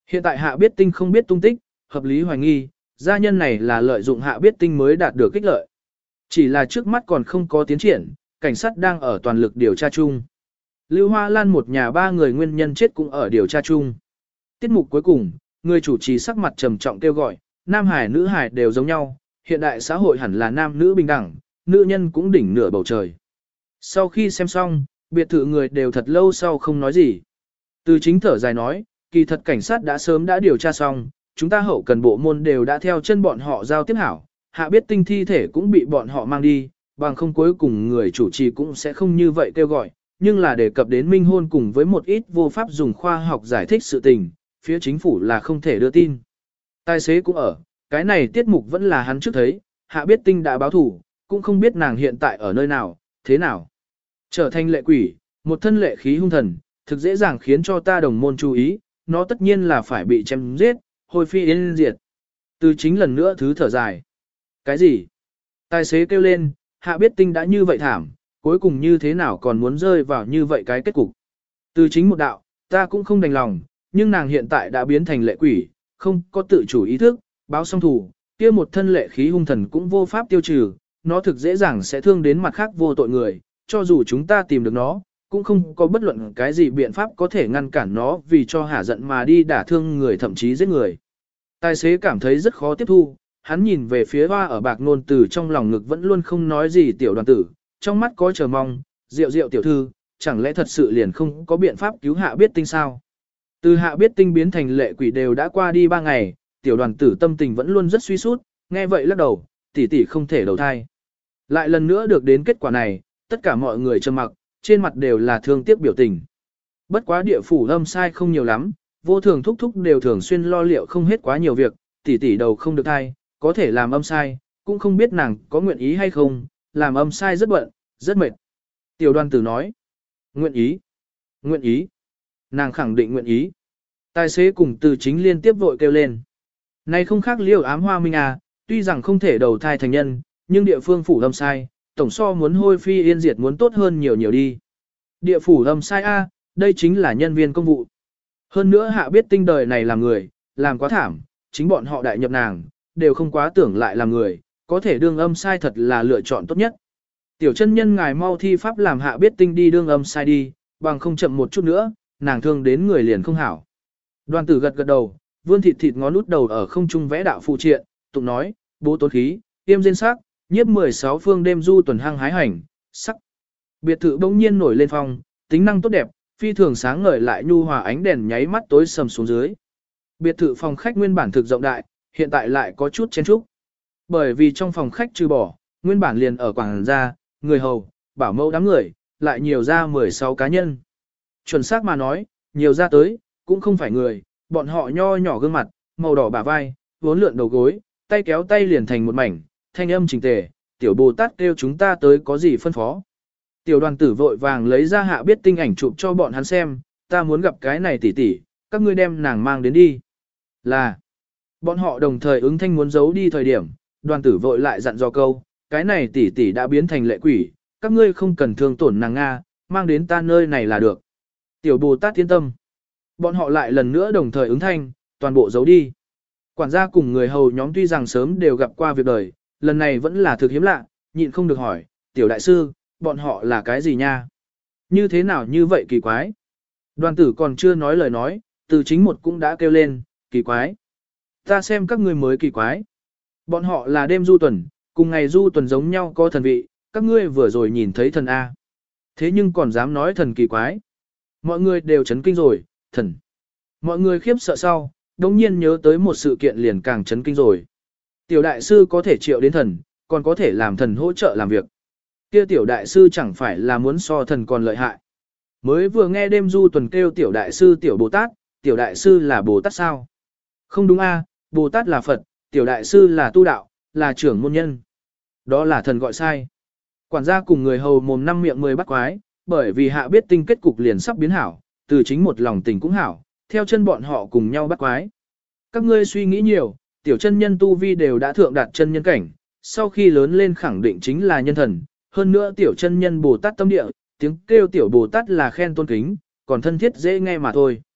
Hiện tại Hạ Biết Tinh không biết tung tích, hợp lý hoài nghi, gia nhân này là lợi dụng Hạ Biết Tinh mới đạt được kích lợi. Chỉ là trước mắt còn không có tiến triển, cảnh sát đang ở toàn lực điều tra chung. Lưu Hoa Lan một nhà ba người nguyên nhân chết cũng ở điều tra chung. Tiết mục cuối cùng, người chủ trì sắc mặt trầm trọng kêu gọi, nam hải nữ hải đều giống nhau, hiện đại xã hội hẳn là nam nữ bình đẳng, nữ nhân cũng đỉnh nửa bầu trời. Sau khi xem xong, biệt thự người đều thật lâu sau không nói gì. Từ chính thở dài nói, kỳ thật cảnh sát đã sớm đã điều tra xong, chúng ta hậu cần bộ môn đều đã theo chân bọn họ giao tiếp hảo, Hạ Biết Tinh thi thể cũng bị bọn họ mang đi, bằng không cuối cùng người chủ trì cũng sẽ không như vậy kêu gọi, nhưng là đề cập đến minh hôn cùng với một ít vô pháp dùng khoa học giải thích sự tình, phía chính phủ là không thể đưa tin. Tài xế cũng ở, cái này tiết mục vẫn là hắn trước thấy, Hạ Biết Tinh đã báo thủ, cũng không biết nàng hiện tại ở nơi nào, thế nào. Trở thành lệ quỷ, một thân lệ khí hung thần, thực dễ dàng khiến cho ta đồng môn chú ý, nó tất nhiên là phải bị chém giết, hồi phi yên diệt. Từ chính lần nữa thứ thở dài. Cái gì? Tài xế kêu lên, Hạ Biết Tinh đã như vậy thảm, cuối cùng như thế nào còn muốn rơi vào như vậy cái kết cục. Từ chính một đạo, ta cũng không đành lòng, nhưng nàng hiện tại đã biến thành lệ quỷ, không có tự chủ ý thức, báo xong thủ, kia một thân lệ khí hung thần cũng vô pháp tiêu trừ, nó thực dễ dàng sẽ thương đến mặt khác vô tội người, cho dù chúng ta tìm được nó, cũng không có bất luận cái gì biện pháp có thể ngăn cản nó vì cho hả giận mà đi đả thương người thậm chí giết người. Tài xế cảm thấy rất khó tiếp thu, hắn nhìn về phía hoa ở bạc nôn từ trong lòng ngực vẫn luôn không nói gì tiểu đoàn tử, trong mắt có chờ mong, rượu rượu tiểu thư, chẳng lẽ thật sự liền không có biện pháp cứu Hạ Biết Tinh sao? Từ Hạ Biết Tinh biến thành lệ quỷ đều đã qua đi ba ngày, tiểu đoàn tử tâm tình vẫn luôn rất suy sút, nghe vậy lắc đầu, tỷ tỷ không thể đầu thai. Lại lần nữa được đến kết quả này, tất cả mọi người trầm mặc, trên mặt đều là thương tiếc biểu tình. Bất quá địa phủ âm sai không nhiều lắm, vô thường thúc thúc đều thường xuyên lo liệu không hết quá nhiều việc, tỷ tỷ đầu không được thai, có thể làm âm sai, cũng không biết nàng có nguyện ý hay không, làm âm sai rất bận, rất mệt. Tiểu đoàn tử nói, nguyện ý, nguyện ý, nàng khẳng định nguyện ý. Tài xế cùng từ chính liên tiếp vội kêu lên. Này không khác liêu ám hoa minh à, tuy rằng không thể đầu thai thành nhân, nhưng địa phương phủ âm sai, tổng so muốn hôi phi yên diệt muốn tốt hơn nhiều nhiều đi. Địa phủ âm sai a, đây chính là nhân viên công vụ. Hơn nữa Hạ Biết Tinh đời này làm người, làm quá thảm, chính bọn họ đại nhập nàng, đều không quá tưởng lại làm người, có thể đương âm sai thật là lựa chọn tốt nhất. Tiểu chân nhân ngài mau thi pháp làm Hạ Biết Tinh đi đương âm sai đi, bằng không chậm một chút nữa, nàng thương đến người liền không hảo. Đoàn tử gật gật đầu, vươn thịt thịt ngón út đầu ở không trung vẽ đạo phụ triện, tụng nói, bố tốn khí, tiêm diên sắc, nhiếp mười sáu phương đêm du tuần hăng hái hành, sắc. Biệt thự bỗng nhiên nổi lên phong, tính năng tốt đẹp, phi thường sáng ngời lại nhu hòa ánh đèn nháy mắt tối sầm xuống dưới. Biệt thự phòng khách nguyên bản thực rộng đại, hiện tại lại có chút chen chúc. Bởi vì trong phòng khách trừ bỏ, nguyên bản liền ở quảng gia, người hầu, bảo mẫu đám người, lại nhiều ra mười sáu cá nhân. Chuẩn xác mà nói, nhiều ra tới, cũng không phải người, bọn họ nho nhỏ gương mặt, màu đỏ bả vai, vốn lượn đầu gối, tay kéo tay liền thành một mảnh, thanh âm chỉnh tề, tiểu Bồ Tát kêu chúng ta tới có gì phân phó. Tiểu đoàn tử vội vàng lấy ra Hạ Biết Tinh ảnh chụp cho bọn hắn xem, ta muốn gặp cái này tỷ tỷ, các ngươi đem nàng mang đến đi. Là, bọn họ đồng thời ứng thanh muốn giấu đi thời điểm, đoàn tử vội lại dặn dò câu, cái này tỷ tỷ đã biến thành lệ quỷ, các ngươi không cần thương tổn nàng Nga, mang đến ta nơi này là được. Tiểu Bồ Tát yên tâm. Bọn họ lại lần nữa đồng thời ứng thanh, toàn bộ giấu đi. Quản gia cùng người hầu nhóm tuy rằng sớm đều gặp qua việc đời, lần này vẫn là thực hiếm lạ, nhịn không được hỏi, tiểu đại sư, bọn họ là cái gì nha? Như thế nào như vậy kỳ quái? Đoàn tử còn chưa nói lời nói, từ chính một cũng đã kêu lên, kỳ quái. Ta xem các ngươi mới kỳ quái. Bọn họ là đêm du tuần, cùng ngày du tuần giống nhau có thần vị, các ngươi vừa rồi nhìn thấy thần A. Thế nhưng còn dám nói thần kỳ quái. Mọi người đều chấn kinh rồi, thần. Mọi người khiếp sợ sau, đồng nhiên nhớ tới một sự kiện liền càng chấn kinh rồi. Tiểu đại sư có thể triệu đến thần, còn có thể làm thần hỗ trợ làm việc. Kia tiểu đại sư chẳng phải là muốn so thần còn lợi hại. Mới vừa nghe đêm du tuần kêu tiểu đại sư tiểu Bồ Tát, tiểu đại sư là Bồ Tát sao? Không đúng a, Bồ Tát là Phật, tiểu đại sư là tu đạo, là trưởng môn nhân. Đó là thần gọi sai. Quản gia cùng người hầu mồm năm miệng mười bắt quái, bởi vì Hạ Biết Tinh kết cục liền sắp biến hảo, từ chính một lòng tình cũng hảo, theo chân bọn họ cùng nhau bắt quái. Các ngươi suy nghĩ nhiều, tiểu chân nhân tu vi đều đã thượng đạt chân nhân cảnh, sau khi lớn lên khẳng định chính là nhân thần, hơn nữa tiểu chân nhân Bồ Tát tâm địa, tiếng kêu tiểu Bồ Tát là khen tôn kính, còn thân thiết dễ nghe mà thôi.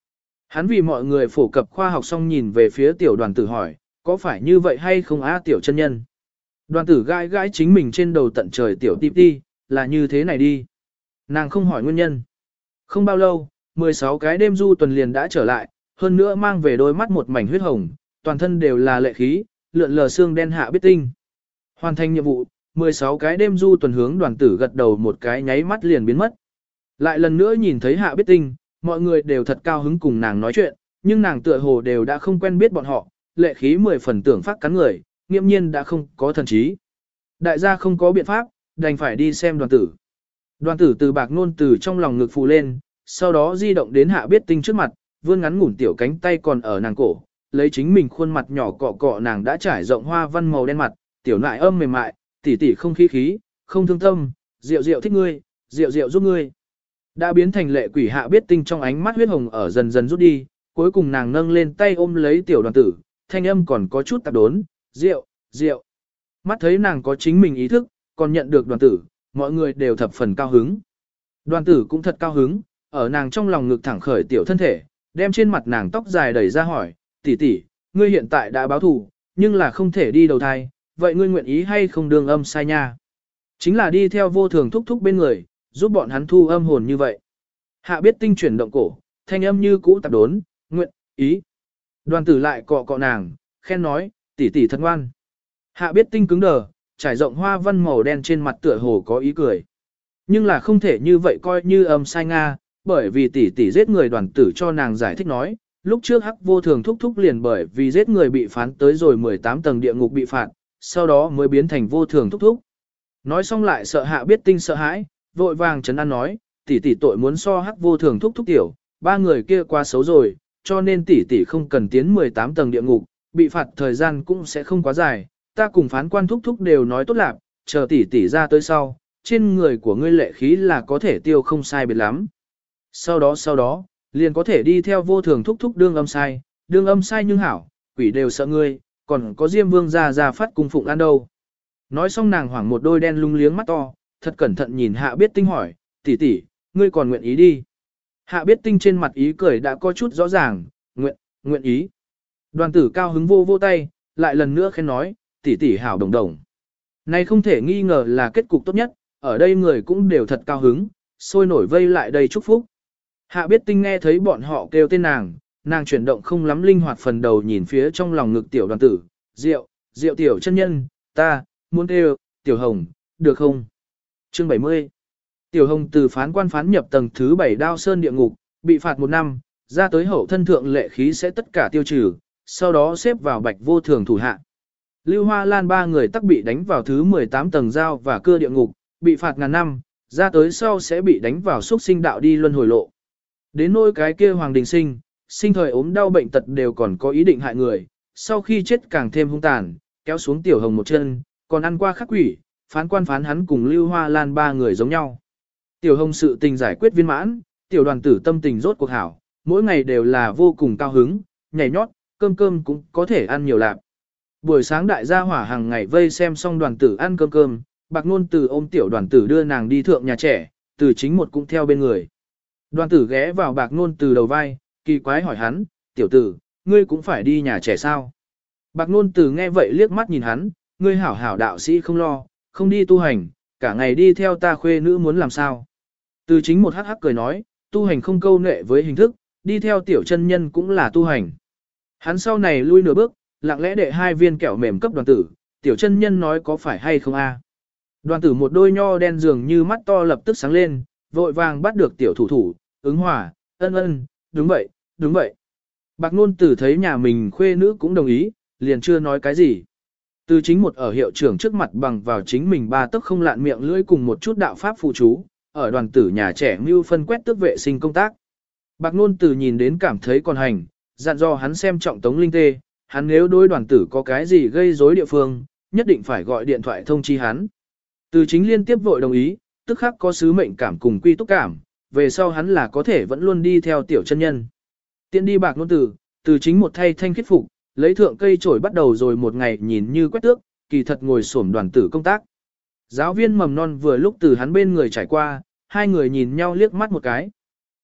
Hắn vì mọi người phổ cập khoa học xong nhìn về phía tiểu đoàn tử hỏi, có phải như vậy hay không á tiểu chân nhân? Đoàn tử gãi gãi chính mình trên đầu tận trời tiểu tiếp đi, là như thế này đi. Nàng không hỏi nguyên nhân. Không bao lâu, mười sáu cái đêm du tuần liền đã trở lại, hơn nữa mang về đôi mắt một mảnh huyết hồng, toàn thân đều là lệ khí, lượn lờ xương đen hạ biết tinh. Hoàn thành nhiệm vụ, mười sáu cái đêm du tuần hướng đoàn tử gật đầu một cái nháy mắt liền biến mất. Lại lần nữa nhìn thấy hạ biết tinh, mọi người đều thật cao hứng cùng nàng nói chuyện, nhưng nàng tựa hồ đều đã không quen biết bọn họ, lệ khí mười phần tưởng phát cắn người, nghiêm nhiên đã không có thần trí. Đại gia không có biện pháp, đành phải đi xem đoàn tử. Đoàn tử từ bạc nôn từ trong lòng ngực phù lên, sau đó di động đến hạ biết tinh trước mặt, vươn ngắn ngủn tiểu cánh tay còn ở nàng cổ, lấy chính mình khuôn mặt nhỏ cọ cọ nàng đã trải rộng hoa văn màu đen mặt, tiểu nại âm mềm mại, tỉ tỉ không khí khí, không thương tâm, rượu rượu thích ngươi, rượu rượu giúp ngươi. Đã biến thành lệ quỷ hạ biết tinh trong ánh mắt huyết hồng ở dần dần rút đi, cuối cùng nàng nâng lên tay ôm lấy tiểu đoàn tử, thanh âm còn có chút tạp đốn, rượu, rượu. Mắt thấy nàng có chính mình ý thức, còn nhận được đoàn tử, mọi người đều thập phần cao hứng. Đoàn tử cũng thật cao hứng, ở nàng trong lòng ngực thẳng khởi tiểu thân thể, đem trên mặt nàng tóc dài đẩy ra hỏi, tỷ tỷ, ngươi hiện tại đã báo thù, nhưng là không thể đi đầu thai, vậy ngươi nguyện ý hay không đương âm sai nha? Chính là đi theo vô thường thúc thúc bên người, giúp bọn hắn thu âm hồn như vậy. Hạ biết tinh chuyển động cổ, thanh âm như cũ tạp đốn, nguyện, ý. Đoàn tử lại cọ cọ nàng, khen nói, tỷ tỷ thật ngoan. Hạ biết tinh cứng đờ, trải rộng hoa văn màu đen trên mặt tựa hồ có ý cười. Nhưng là không thể như vậy coi như âm sai Nga, bởi vì tỷ tỷ giết người đoàn tử cho nàng giải thích nói, lúc trước hắc vô thường thúc thúc liền bởi vì giết người bị phán tới rồi mười tám tầng địa ngục bị phạt, sau đó mới biến thành vô thường thúc thúc. Nói xong lại sợ hạ biết tinh sợ hãi, vội vàng trấn an nói, tỷ tỷ tội muốn so hắc vô thường thúc thúc tiểu, ba người kia quá xấu rồi, cho nên tỷ tỷ không cần tiến mười tám tầng địa ngục, bị phạt thời gian cũng sẽ không quá dài, ta cùng phán quan thúc thúc đều nói tốt lạc, chờ tỷ tỷ ra tới sau, trên người của ngươi lệ khí là có thể tiêu không sai biệt lắm. Sau đó sau đó, liền có thể đi theo vô thường thúc thúc đương âm sai, đương âm sai nhưng hảo, quỷ đều sợ ngươi, còn có Diêm Vương ra ra phát cung phụng ăn đâu. Nói xong nàng hoảng một đôi đen lung liếng mắt to, thật cẩn thận nhìn Hạ Biết Tinh hỏi, tỷ tỷ, ngươi còn nguyện ý đi. Hạ Biết Tinh trên mặt ý cười đã có chút rõ ràng, nguyện, nguyện ý. Đoàn tử cao hứng vô vô tay, lại lần nữa khen nói, tỷ tỷ hảo đồng đồng. Này không thể nghi ngờ là kết cục tốt nhất, ở đây người cũng đều thật cao hứng, sôi nổi vây lại đây chúc phúc. Hạ Biết Tinh nghe thấy bọn họ kêu tên nàng, nàng chuyển động không lắm linh hoạt phần đầu nhìn phía trong lòng ngực tiểu đoàn tử, rượu, rượu tiểu chân nhân, ta, muốn kêu, tiểu hồng, được không? Chương bảy mươi. Tiểu hồng từ phán quan phán nhập tầng thứ bảy đao sơn địa ngục, bị phạt một năm, ra tới hậu thân thượng lệ khí sẽ tất cả tiêu trừ, sau đó xếp vào bạch vô thường thủ hạ. Lưu Hoa Lan ba người tắc bị đánh vào thứ mười tám tầng giao và cưa địa ngục, bị phạt ngàn năm, ra tới sau sẽ bị đánh vào xúc sinh đạo đi luân hồi lộ. Đến nỗi cái kia Hoàng Đình Sinh, sinh thời ốm đau bệnh tật đều còn có ý định hại người, sau khi chết càng thêm hung tàn, kéo xuống tiểu hồng một chân, còn ăn qua khắc quỷ, phán quan phán hắn cùng Lưu Hoa Lan ba người giống nhau. Tiểu hồng sự tình giải quyết viên mãn, tiểu đoàn tử tâm tình rốt cuộc hảo, mỗi ngày đều là vô cùng cao hứng, nhảy nhót, cơm cơm cũng có thể ăn nhiều lạp. Buổi sáng đại gia hỏa hàng ngày vây xem xong đoàn tử ăn cơm cơm, bạc ngôn từ ôm tiểu đoàn tử đưa nàng đi thượng nhà trẻ, từ chính một cũng theo bên người. Đoàn tử ghé vào bạc ngôn từ đầu vai, kỳ quái hỏi hắn, tiểu tử, ngươi cũng phải đi nhà trẻ sao? Bạc ngôn từ nghe vậy liếc mắt nhìn hắn, ngươi hảo hảo đạo sĩ không lo, không đi tu hành, cả ngày đi theo ta khuê nữ muốn làm sao? Từ chính một hắc hắc cười nói, tu hành không câu nệ với hình thức, đi theo tiểu chân nhân cũng là tu hành. Hắn sau này lui nửa bước, lặng lẽ đệ hai viên kẹo mềm cấp đoàn tử, tiểu chân nhân nói có phải hay không a? Đoàn tử một đôi nho đen dường như mắt to lập tức sáng lên, vội vàng bắt được tiểu thủ thủ, ứng hòa, ân ân, đúng vậy, đúng vậy. Bạc nôn tử thấy nhà mình khuê nữ cũng đồng ý, liền chưa nói cái gì. Từ chính một ở hiệu trưởng trước mặt bằng vào chính mình ba tấc không lạn miệng lưỡi cùng một chút đạo pháp phụ chú, ở đoàn tử nhà trẻ mưu phân quét tước vệ sinh công tác. Bạc nôn tử nhìn đến cảm thấy còn hành, dặn dò hắn xem trọng tống linh tê, hắn nếu đối đoàn tử có cái gì gây rối địa phương, nhất định phải gọi điện thoại thông chi hắn. Từ chính liên tiếp vội đồng ý, tức khắc có sứ mệnh cảm cùng quy túc cảm, về sau hắn là có thể vẫn luôn đi theo tiểu chân nhân. Tiện đi bạc nôn tử, từ chính một thay thanh khiết phục, lấy thượng cây chổi bắt đầu rồi một ngày nhìn như quét tước, kỳ thật ngồi xổm đoàn tử công tác. Giáo viên mầm non vừa lúc từ hắn bên người trải qua, hai người nhìn nhau liếc mắt một cái.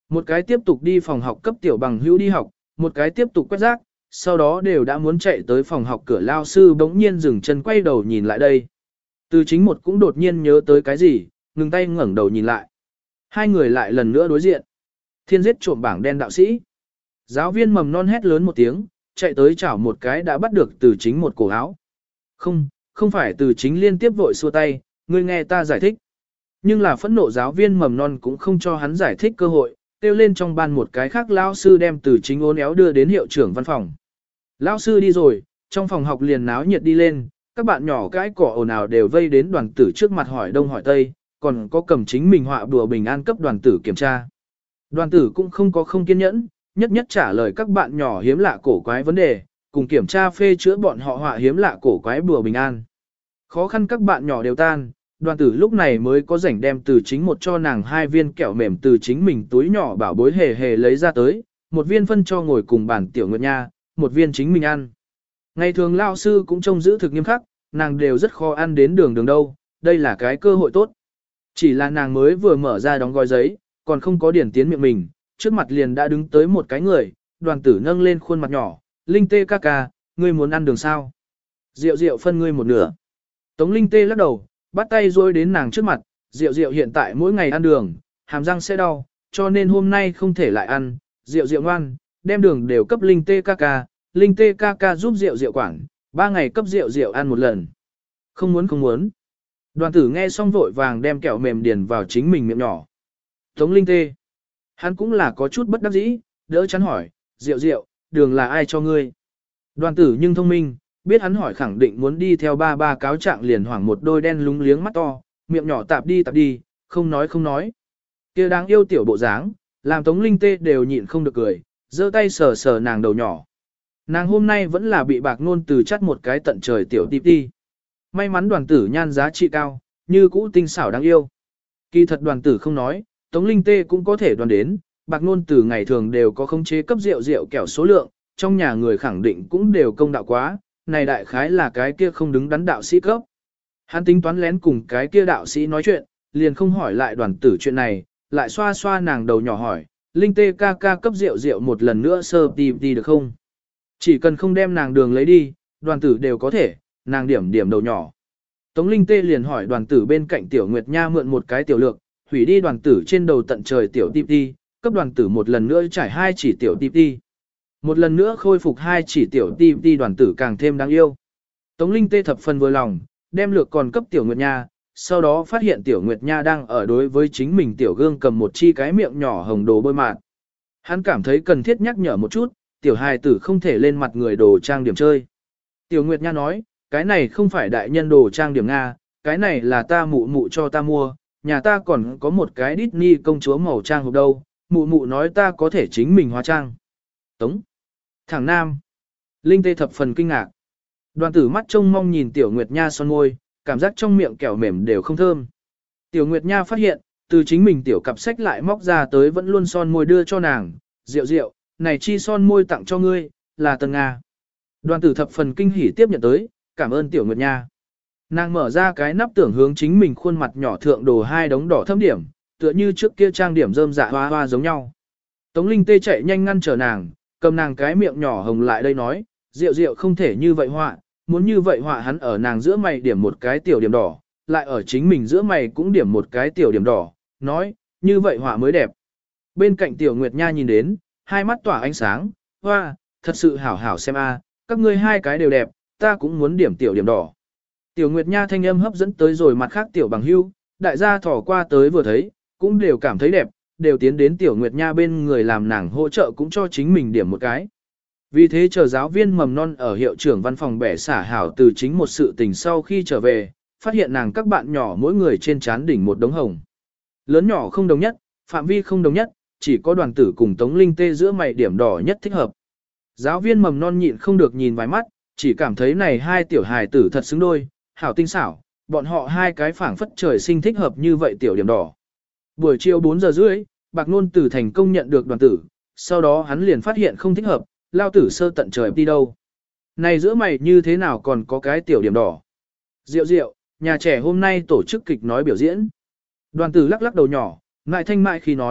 Một cái tiếp tục đi phòng học cấp tiểu bằng hữu đi học, một cái tiếp tục quét rác, sau đó đều đã muốn chạy tới phòng học cửa lao sư bỗng nhiên dừng chân quay đầu nhìn lại đây. Từ chính một cũng đột nhiên nhớ tới cái gì, ngừng tay ngẩng đầu nhìn lại. Hai người lại lần nữa đối diện. Thiên giết trộm bảng đen đạo sĩ. Giáo viên mầm non hét lớn một tiếng, chạy tới chảo một cái đã bắt được từ chính một cổ áo. Không, không phải từ chính liên tiếp vội xua tay, ngươi nghe ta giải thích. Nhưng là phẫn nộ giáo viên mầm non cũng không cho hắn giải thích cơ hội, kêu lên trong ban một cái khác lao sư đem từ chính ốn éo đưa đến hiệu trưởng văn phòng. Lao sư đi rồi, trong phòng học liền náo nhiệt đi lên, các bạn nhỏ cái cỏ ồn ào đều vây đến đoàn tử trước mặt hỏi đông hỏi tây, còn có cầm chính mình họa đùa bình an cấp đoàn tử kiểm tra. Đoàn tử cũng không có không kiên nhẫn, nhất nhất trả lời các bạn nhỏ hiếm lạ cổ quái vấn đề, cùng kiểm tra phê chữa bọn họ họa hiếm lạ cổ quái đùa bình an. Khó khăn các bạn nhỏ đều tan, đoàn tử lúc này mới có rảnh đem từ chính một cho nàng hai viên kẹo mềm từ chính mình túi nhỏ bảo bối hề hề lấy ra tới, một viên phân cho ngồi cùng bàn tiểu nguyệt nha, một viên chính mình ăn. Ngày thường lao sư cũng trông giữ thực nghiêm khắc, nàng đều rất khó ăn đến đường đường đâu, đây là cái cơ hội tốt. Chỉ là nàng mới vừa mở ra đóng gói giấy, còn không có điển tiến miệng mình, trước mặt liền đã đứng tới một cái người, đoàn tử nâng lên khuôn mặt nhỏ, Linh Tê ca ca, ngươi muốn ăn đường sao? Rượu rượu phân ngươi một nửa. Tống Linh Tê lắc đầu, bắt tay rôi đến nàng trước mặt, rượu rượu hiện tại mỗi ngày ăn đường, hàm răng sẽ đau, cho nên hôm nay không thể lại ăn, rượu rượu ngoan, đem đường đều cấp Linh Tê ca ca, Linh Tê ca ca giúp rượu rượu quản, ba ngày cấp rượu rượu ăn một lần. Không muốn không muốn. Đoàn tử nghe xong vội vàng đem kẹo mềm điền vào chính mình miệng nhỏ. Tống Linh Tê. Hắn cũng là có chút bất đắc dĩ, đỡ chắn hỏi, rượu rượu, đường là ai cho ngươi? Đoàn tử nhưng thông minh, biết hắn hỏi khẳng định muốn đi theo ba ba cáo trạng liền hoảng một đôi đen lúng liếng mắt to, miệng nhỏ tạp đi tạp đi, không nói không nói. Kia đáng yêu tiểu bộ dáng, làm Tống Linh Tê đều nhịn không được cười, giơ tay sờ sờ nàng đầu nhỏ. Nàng hôm nay vẫn là bị bạc nôn từ chắt một cái tận trời tiểu tịp đi. May mắn đoàn tử nhan giá trị cao, như cũ tinh xảo đáng yêu. Kỳ thật đoàn tử không nói, Tống Linh Tê cũng có thể đoán đến, bạc nôn từ ngày thường đều có khống chế cấp rượu rượu kẹo số lượng, trong nhà người khẳng định cũng đều công đạo quá, này đại khái là cái kia không đứng đắn đạo sĩ cấp. Hắn tính toán lén cùng cái kia đạo sĩ nói chuyện, liền không hỏi lại đoàn tử chuyện này, lại xoa xoa nàng đầu nhỏ hỏi, Linh Tê ca ca cấp rượu rượu một lần nữa sơ tìm đi được không? Chỉ cần không đem nàng đường lấy đi, đoàn tử đều có thể, nàng điểm điểm đầu nhỏ. Tống Linh Tê liền hỏi đoàn tử bên cạnh tiểu Nguyệt Nha mượn một cái tiểu lược, hủy đi đoàn tử trên đầu tận trời tiểu tip đi, cấp đoàn tử một lần nữa trải hai chỉ tiểu tip đi. Một lần nữa khôi phục hai chỉ tiểu tip đi đoàn tử càng thêm đáng yêu. Tống Linh Tê thập phần vừa lòng, đem lược còn cấp tiểu Nguyệt Nha, sau đó phát hiện tiểu Nguyệt Nha đang ở đối với chính mình tiểu gương cầm một chi cái miệng nhỏ hồng đồ bôi mạt. Hắn cảm thấy cần thiết nhắc nhở một chút, tiểu hài tử không thể lên mặt người đồ trang điểm chơi. Tiểu Nguyệt Nha nói, cái này không phải đại nhân đồ trang điểm Nga, cái này là ta mụ mụ cho ta mua, nhà ta còn có một cái Disney công chúa màu trang hộp đâu, mụ mụ nói ta có thể chính mình hóa trang. Tống. Thằng Nam. Linh Tê thập phần kinh ngạc. Đoàn tử mắt trông mong nhìn Tiểu Nguyệt Nha son môi, cảm giác trong miệng kẹo mềm đều không thơm. Tiểu Nguyệt Nha phát hiện, từ chính mình tiểu cặp sách lại móc ra tới vẫn luôn son môi đưa cho nàng, rượu rượu, này chi son môi tặng cho ngươi, là Tần Nga. Đoàn tử thập phần kinh hỉ tiếp nhận tới, cảm ơn Tiểu Nguyệt Nha. Nàng mở ra cái nắp tưởng hướng chính mình khuôn mặt nhỏ thượng đồ hai đống đỏ thâm điểm, tựa như trước kia trang điểm rơm dạ hoa hoa giống nhau. Tống Linh Tê chạy nhanh ngăn trở nàng, cầm nàng cái miệng nhỏ hồng lại đây nói, rượu rượu không thể như vậy họa, muốn như vậy họa hắn ở nàng giữa mày điểm một cái tiểu điểm đỏ, lại ở chính mình giữa mày cũng điểm một cái tiểu điểm đỏ, nói, như vậy họa mới đẹp. Bên cạnh Tiểu Nguyệt Nha nhìn đến, hai mắt tỏa ánh sáng, hoa, thật sự hảo hảo xem a, các ngươi hai cái đều đẹp, ta cũng muốn điểm tiểu điểm đỏ. Tiểu Nguyệt Nha thanh âm hấp dẫn tới rồi mặt khác tiểu bằng hưu, đại gia thỏ qua tới vừa thấy, cũng đều cảm thấy đẹp, đều tiến đến Tiểu Nguyệt Nha bên người làm nàng hỗ trợ cũng cho chính mình điểm một cái. Vì thế chờ giáo viên mầm non ở hiệu trưởng văn phòng bẻ xả hảo từ chính một sự tình sau khi trở về, phát hiện nàng các bạn nhỏ mỗi người trên trán đỉnh một đống hồng. Lớn nhỏ không đồng nhất, phạm vi không đồng nhất, chỉ có đoàn tử cùng Tống Linh Tê giữa mày điểm đỏ nhất thích hợp. Giáo viên mầm non nhịn không được nhìn vài mắt, chỉ cảm thấy này hai tiểu hài tử thật xứng đôi, hảo tinh xảo, bọn họ hai cái phảng phất trời sinh thích hợp như vậy tiểu điểm đỏ. Buổi chiều bốn giờ rưỡi, Bạc Nôn Tử thành công nhận được đoàn tử, sau đó hắn liền phát hiện không thích hợp, lao tử sơ tận trời đi đâu. Này giữa mày như thế nào còn có cái tiểu điểm đỏ. Diệu diệu, nhà trẻ hôm nay tổ chức kịch nói biểu diễn. Đoàn tử lắc lắc đầu nhỏ, ngại thanh mại khi nói,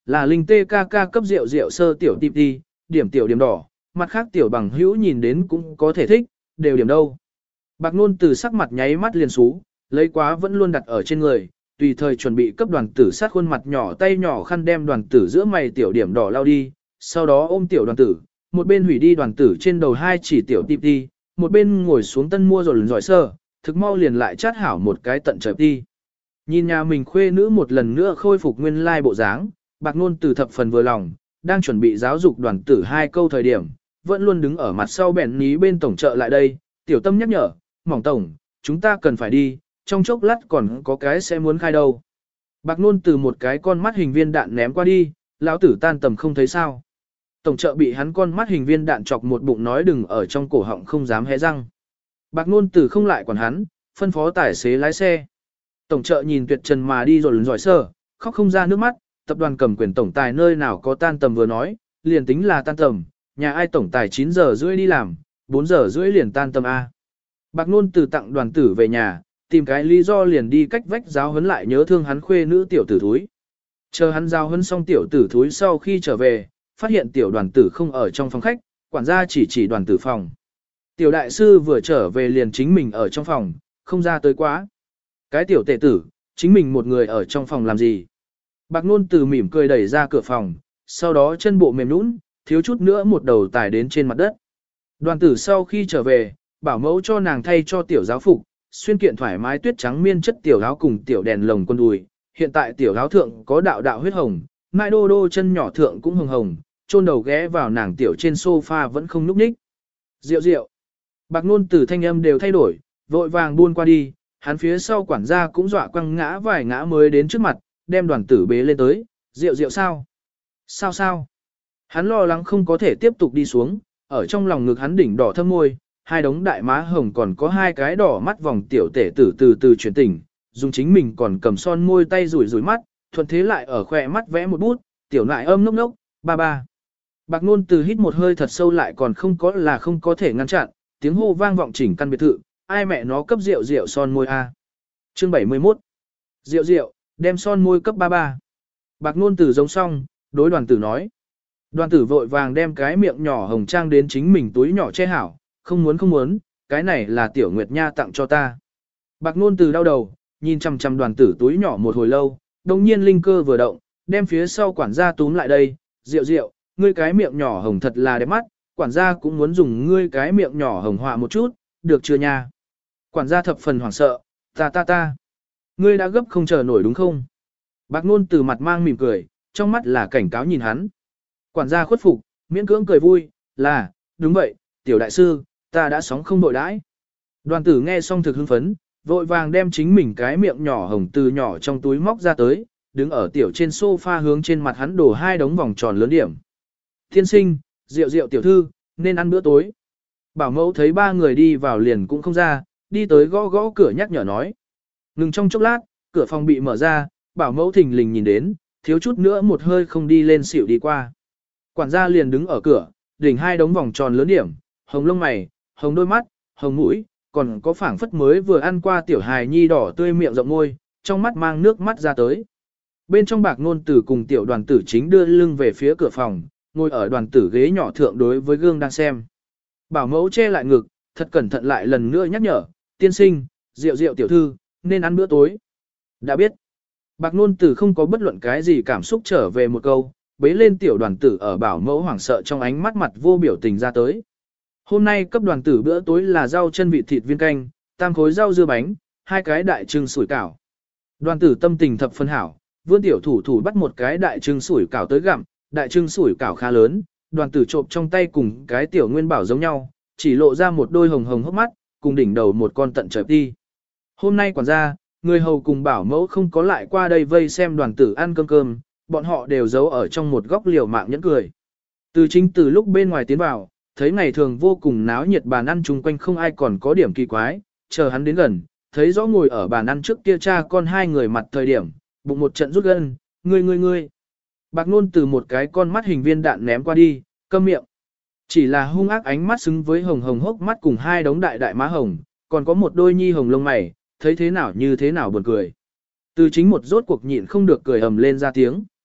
là linh tê ca ca cấp rượu rượu sơ tiểu tịp đi, điểm tiểu điểm đỏ, mặt khác tiểu bằng hữu nhìn đến cũng có thể thích, đều điểm đâu. Bạc Nôn từ sắc mặt nháy mắt liền xú, lấy quá vẫn luôn đặt ở trên người, tùy thời chuẩn bị cấp đoàn tử sát khuôn mặt nhỏ tay nhỏ khăn đem đoàn tử giữa mày tiểu điểm đỏ lao đi, sau đó ôm tiểu đoàn tử, một bên hủy đi đoàn tử trên đầu hai chỉ tiểu tịp đi, một bên ngồi xuống tân mua rồi lần giỏi sơ, thực mau liền lại chát hảo một cái tận trời đi. Nhìn nhà mình khuê nữ một lần nữa khôi phục nguyên lai bộ dáng, Bạc Nôn từ thập phần vừa lòng, đang chuẩn bị giáo dục đoàn tử hai câu thời điểm, vẫn luôn đứng ở mặt sau bèn ní bên tổng trợ lại đây, tiểu tâm nhắc nhở, mỏng tổng, chúng ta cần phải đi, trong chốc lát còn có cái sẽ muốn khai đâu. Bạc Nôn từ một cái con mắt hình viên đạn ném qua đi, lão tử tan tầm không thấy sao. Tổng trợ bị hắn con mắt hình viên đạn chọc một bụng nói đừng ở trong cổ họng không dám hé răng. Bạc Nôn từ không lại quản hắn, phân phó tài xế lái xe. Tổng trợ nhìn tuyệt trần mà đi rồi lần giỏi sơ, khóc không ra nước mắt, tập đoàn cầm quyền tổng tài nơi nào có tan tầm vừa nói, liền tính là tan tầm, nhà ai tổng tài chín giờ rưỡi đi làm, bốn giờ rưỡi liền tan tầm A. Bạc Nôn từ tặng đoàn tử về nhà, tìm cái lý do liền đi cách vách giáo huấn lại nhớ thương hắn khuê nữ tiểu tử thúi. Chờ hắn giáo huấn xong tiểu tử thúi sau khi trở về, phát hiện tiểu đoàn tử không ở trong phòng khách, quản gia chỉ chỉ đoàn tử phòng. Tiểu đại sư vừa trở về liền chính mình ở trong phòng, không ra tới quá. Cái tiểu tệ tử, chính mình một người ở trong phòng làm gì? Bạc Nôn từ mỉm cười đẩy ra cửa phòng, sau đó chân bộ mềm nũng, thiếu chút nữa một đầu tải đến trên mặt đất. Đoàn tử sau khi trở về, bảo mẫu cho nàng thay cho tiểu giáo phục, xuyên kiện thoải mái tuyết trắng miên chất tiểu áo cùng tiểu đèn lồng quân đùi. Hiện tại tiểu áo thượng có đạo đạo huyết hồng, mai đô đô chân nhỏ thượng cũng hồng hồng, chôn đầu ghé vào nàng tiểu trên sofa vẫn không núp ních. Rượu rượu. Bạc Nôn từ thanh âm đều thay đổi, vội vàng buôn qua đi, hắn phía sau quản gia cũng dọa quăng ngã vài ngã mới đến trước mặt, đem đoàn tử bế lên tới, rượu rượu sao? Sao sao? Hắn lo lắng không có thể tiếp tục đi xuống, ở trong lòng ngực hắn đỉnh đỏ thâm môi, hai đống đại má hồng còn có hai cái đỏ mắt vòng tiểu tể tử từ từ chuyển tỉnh, dùng chính mình còn cầm son môi tay rủi rủi mắt, thuận thế lại ở khỏe mắt vẽ một bút, tiểu nại âm nốc nốc, ba ba. Bạc Nôn từ hít một hơi thật sâu lại còn không có là không có thể ngăn chặn, tiếng hô vang vọng chỉnh căn biệt thự, ai mẹ nó cấp rượu rượu son môi a. Chương bảy mươi mốt. Rượu rượu, đem son môi cấp ba ba. Bạc Nôn từ giống xong, đối đoàn tử nói. Đoàn tử vội vàng đem cái miệng nhỏ hồng trang đến chính mình túi nhỏ che hảo, không muốn không muốn, cái này là tiểu Nguyệt Nha tặng cho ta. Bạc Nôn từ đau đầu, nhìn chằm chằm đoàn tử túi nhỏ một hồi lâu, đồng nhiên linh cơ vừa động, đem phía sau quản gia túm lại đây, rượu rượu, ngươi cái miệng nhỏ hồng thật là đẹp mắt, quản gia cũng muốn dùng ngươi cái miệng nhỏ hồng họa một chút, được chưa nha? Quản gia thập phần hoảng sợ, ta ta ta, ngươi đã gấp không chờ nổi đúng không? Bạc Nôn từ mặt mang mỉm cười, trong mắt là cảnh cáo nhìn hắn. Quản gia khuất phục, miễn cưỡng cười vui, là, đúng vậy, tiểu đại sư, ta đã sóng không đội đãi. Đoàn tử nghe xong thực hưng phấn, vội vàng đem chính mình cái miệng nhỏ hồng từ nhỏ trong túi móc ra tới, đứng ở tiểu trên sofa hướng trên mặt hắn đổ hai đống vòng tròn lớn điểm. Thiên sinh, rượu rượu tiểu thư, nên ăn bữa tối. Bảo mẫu thấy ba người đi vào liền cũng không ra, đi tới gõ gõ cửa nhắc nhở nói. Ngừng trong chốc lát, cửa phòng bị mở ra, bảo mẫu thình lình nhìn đến, thiếu chút nữa một hơi không đi lên xỉu đi qua. Quản gia liền đứng ở cửa, đỉnh hai đống vòng tròn lớn điểm, hồng lông mày, hồng đôi mắt, hồng mũi, còn có phảng phất mới vừa ăn qua tiểu hài nhi đỏ tươi miệng rộng môi, trong mắt mang nước mắt ra tới. Bên trong Bạc Nôn tử cùng tiểu đoàn tử chính đưa lưng về phía cửa phòng, ngồi ở đoàn tử ghế nhỏ thượng đối với gương đang xem. Bảo mẫu che lại ngực, thật cẩn thận lại lần nữa nhắc nhở, tiên sinh, rượu rượu tiểu thư, nên ăn bữa tối. Đã biết. Bạc Nôn tử không có bất luận cái gì cảm xúc trở về một câu, bế lên tiểu đoàn tử ở bảo mẫu hoảng sợ trong ánh mắt mặt vô biểu tình ra tới. Hôm nay cấp đoàn tử bữa tối là rau chân vịt thịt viên canh, tam khối rau dưa bánh, hai cái đại trưng sủi cảo. Đoàn tử tâm tình thập phân hảo, vươn tiểu thủ thủ bắt một cái đại trưng sủi cảo tới gặm, đại trưng sủi cảo khá lớn, đoàn tử trộm trong tay cùng cái tiểu nguyên bảo giống nhau, chỉ lộ ra một đôi hồng hồng hốc mắt, cùng đỉnh đầu một con tận trời đi. Hôm nay quản gia, người hầu cùng bảo mẫu không có lại qua đây vây xem đoàn tử ăn cơm cơm, bọn họ đều giấu ở trong một góc liều mạng nhẫn cười. Từ chính từ lúc bên ngoài tiến vào, thấy ngày thường vô cùng náo nhiệt bàn ăn chung quanh không ai còn có điểm kỳ quái, chờ hắn đến gần, thấy rõ ngồi ở bàn ăn trước kia cha con hai người mặt thời điểm, bụng một trận rút gân, ngươi ngươi ngươi. Bạc Nôn từ một cái con mắt hình viên đạn ném qua đi, câm miệng. Chỉ là hung ác ánh mắt xứng với hồng hồng hốc mắt cùng hai đống đại đại má hồng, còn có một đôi nhi hồng lông mày, thấy thế nào như thế nào buồn cười. Từ chính một rốt cuộc nhịn không được cười ầm lên ra tiếng.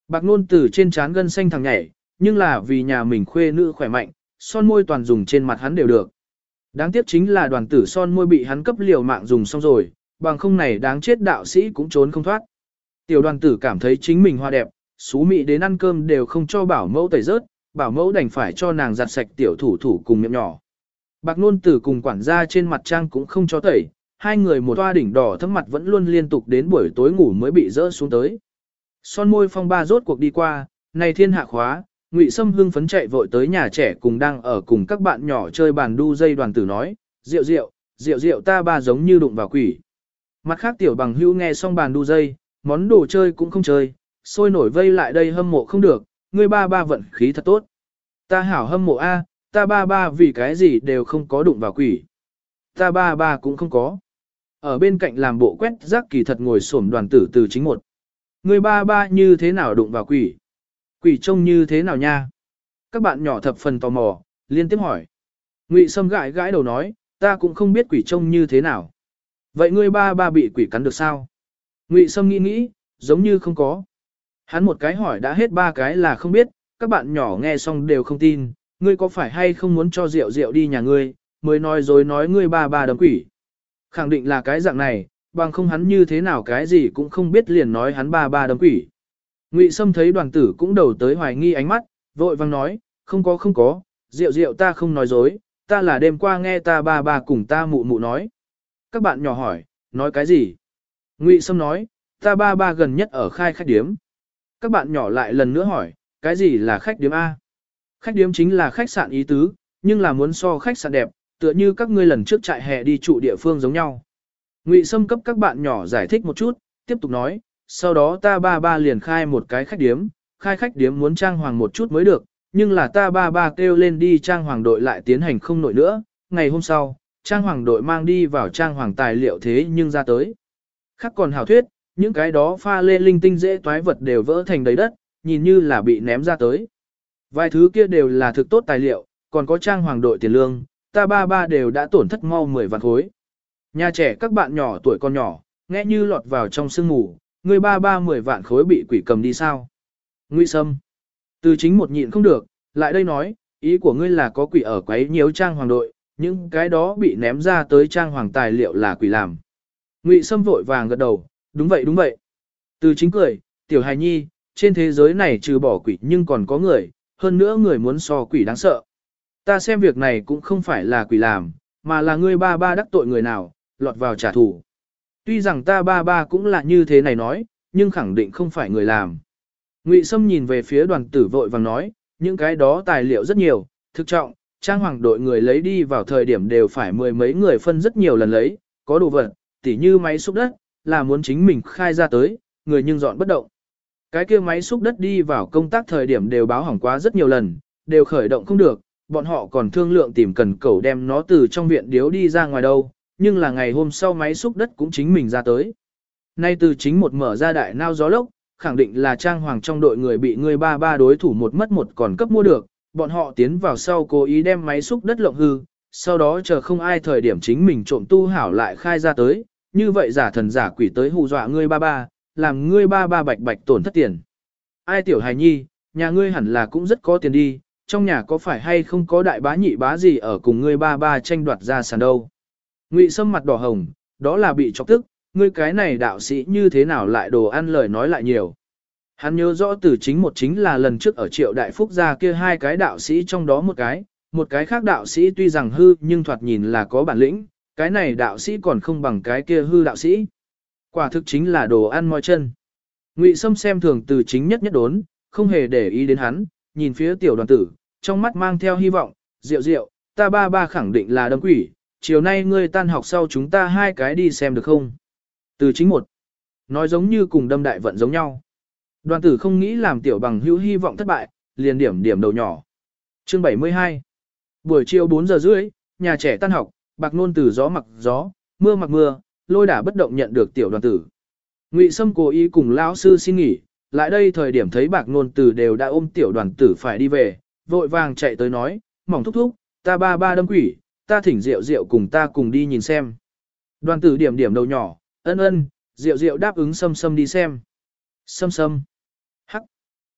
Bạc Nôn từ trên trán gân xanh thằng nhảy, nhưng là vì nhà mình khuê nữ khỏe mạnh, son môi toàn dùng trên mặt hắn đều được. Đáng tiếc chính là đoàn tử son môi bị hắn cấp liều mạng dùng xong rồi, bằng không này đáng chết đạo sĩ cũng trốn không thoát. Tiểu đoàn tử cảm thấy chính mình hoa đẹp, xú mị đến ăn cơm đều không cho bảo mẫu tẩy rớt, bảo mẫu đành phải cho nàng giặt sạch tiểu thủ thủ cùng miệng nhỏ. Bạc Nôn tử cùng quản gia trên mặt trang cũng không cho tẩy, hai người một toa đỉnh đỏ thấm mặt vẫn luôn liên tục đến buổi tối ngủ mới bị rỡ xuống tới. Son môi phong ba rốt cuộc đi qua, này thiên hạ khóa, Ngụy Sâm hưng phấn chạy vội tới nhà trẻ cùng đang ở cùng các bạn nhỏ chơi bàn đu dây đoàn tử nói, rượu rượu, rượu rượu ta ba giống như đụng vào quỷ. Mặt khác tiểu bằng hữu nghe xong bàn đu dây, món đồ chơi cũng không chơi, sôi nổi vây lại đây hâm mộ không được, ngươi ba ba vận khí thật tốt. Ta hảo hâm mộ A, ta ba ba vì cái gì đều không có đụng vào quỷ. Ta ba ba cũng không có. Ở bên cạnh làm bộ quét rác kỳ thật ngồi xổm đoàn tử từ chính một. Ngươi ba ba như thế nào đụng vào quỷ? Quỷ trông như thế nào nha? Các bạn nhỏ thập phần tò mò, liên tiếp hỏi. Ngụy Sâm gãi gãi đầu nói, ta cũng không biết quỷ trông như thế nào. Vậy ngươi ba ba bị quỷ cắn được sao? Ngụy Sâm nghĩ nghĩ, giống như không có. Hắn một cái hỏi đã hết ba cái là không biết, các bạn nhỏ nghe xong đều không tin, ngươi có phải hay không muốn cho Diệu Diệu đi nhà ngươi, mới nói dối nói ngươi ba ba đấm quỷ. Khẳng định là cái dạng này, bằng không hắn như thế nào cái gì cũng không biết liền nói hắn ba ba đấm quỷ. Ngụy Sâm thấy đoàn tử cũng đầu tới hoài nghi ánh mắt, vội vang nói, không có không có, Diệu Diệu ta không nói dối, ta là đêm qua nghe ta ba ba cùng ta mụ mụ nói. Các bạn nhỏ hỏi, nói cái gì? Ngụy Sâm nói, ta ba ba gần nhất ở khai khách điếm. Các bạn nhỏ lại lần nữa hỏi, cái gì là khách điếm A? Khách điếm chính là khách sạn ý tứ, nhưng là muốn so khách sạn đẹp, tựa như các ngươi lần trước trại hè đi trụ địa phương giống nhau. Ngụy Sâm cấp các bạn nhỏ giải thích một chút, tiếp tục nói, sau đó ta ba ba liền khai một cái khách điếm, khai khách điếm muốn trang hoàng một chút mới được, nhưng là ta ba ba kêu lên đi trang hoàng đội lại tiến hành không nổi nữa, ngày hôm sau, trang hoàng đội mang đi vào trang hoàng tài liệu thế nhưng ra tới. Khác còn hảo thuyết, những cái đó pha lê linh tinh dễ toái vật đều vỡ thành đầy đất, nhìn như là bị ném ra tới. Vài thứ kia đều là thực tốt tài liệu, còn có trang hoàng đội tiền lương, ta ba ba đều đã tổn thất mau mười vạn khối. Nhà trẻ các bạn nhỏ tuổi con nhỏ, nghe như lọt vào trong sương mù, người ba ba mười vạn khối bị quỷ cầm đi sao. Ngụy Sâm, từ chính một nhịn không được, lại đây nói, ý của ngươi là có quỷ ở quấy nhiễu trang hoàng đội, những cái đó bị ném ra tới trang hoàng tài liệu là quỷ làm. Ngụy Sâm vội vàng gật đầu, đúng vậy đúng vậy. Từ chính cười, tiểu hài nhi, trên thế giới này trừ bỏ quỷ nhưng còn có người, hơn nữa người muốn so quỷ đáng sợ. Ta xem việc này cũng không phải là quỷ làm, mà là ngươi ba ba đắc tội người nào, lọt vào trả thù. Tuy rằng ta ba ba cũng là như thế này nói, nhưng khẳng định không phải người làm. Ngụy Sâm nhìn về phía đoàn tử vội vàng nói, những cái đó tài liệu rất nhiều, thực trọng, trang hoàng đội người lấy đi vào thời điểm đều phải mười mấy người phân rất nhiều lần lấy, có đồ vật, tỉ như máy xúc đất, là muốn chính mình khai ra tới, người nhưng dọn bất động. Cái kia máy xúc đất đi vào công tác thời điểm đều báo hỏng quá rất nhiều lần, đều khởi động không được, bọn họ còn thương lượng tìm cần cẩu đem nó từ trong viện điếu đi ra ngoài đâu, nhưng là ngày hôm sau máy xúc đất cũng chính mình ra tới. Nay từ chính một mở ra đại nao gió lốc, khẳng định là trang hoàng trong đội người bị người ba ba đối thủ một mất một còn cấp mua được, bọn họ tiến vào sau cố ý đem máy xúc đất lộng hư, sau đó chờ không ai thời điểm chính mình trộm tu hảo lại khai ra tới, như vậy giả thần giả quỷ tới hù dọa ngươi ba ba, làm ngươi ba ba bạch bạch tổn thất tiền. Ai tiểu hài nhi, nhà ngươi hẳn là cũng rất có tiền đi, trong nhà có phải hay không có đại bá nhị bá gì ở cùng ngươi ba ba tranh đoạt gia sản đâu. Ngụy Sâm mặt đỏ hồng, đó là bị chọc tức, ngươi cái này đạo sĩ như thế nào lại đồ ăn lời nói lại nhiều. Hắn nhớ rõ từ chính một chính là lần trước ở Triệu Đại Phúc gia kia hai cái đạo sĩ trong đó một cái, một cái khác đạo sĩ tuy rằng hư nhưng thoạt nhìn là có bản lĩnh, cái này đạo sĩ còn không bằng cái kia hư đạo sĩ. Quả thực chính là đồ ăn moi chân. Ngụy Sâm xem thường từ chính nhất nhất đốn, không hề để ý đến hắn, nhìn phía tiểu đoàn tử, trong mắt mang theo hy vọng, Diệu Diệu, ta ba ba khẳng định là đâm quỷ, chiều nay ngươi tan học sau chúng ta hai cái đi xem được không? Từ chính một, nói giống như cùng đâm đại vận giống nhau. Đoàn tử không nghĩ làm tiểu bằng hữu hy vọng thất bại, liền điểm điểm đầu nhỏ. Chương bảy mươi hai. Buổi chiều bốn giờ rưỡi, nhà trẻ tan học, Bạc Nôn từ gió mặc gió, mưa mặc mưa, lôi đả bất động nhận được tiểu đoàn tử. Ngụy Sâm cố ý cùng lão sư xin nghỉ, lại đây thời điểm thấy Bạc Nôn từ đều đã ôm tiểu đoàn tử phải đi về, vội vàng chạy tới nói, mỏng thúc thúc, ta ba ba đâm quỷ, ta thỉnh Diệu Diệu cùng ta cùng đi nhìn xem. Đoàn tử điểm điểm đầu nhỏ, ân ân, Diệu Diệu đáp ứng Sâm Sâm đi xem. Sâm Sâm. Hắc.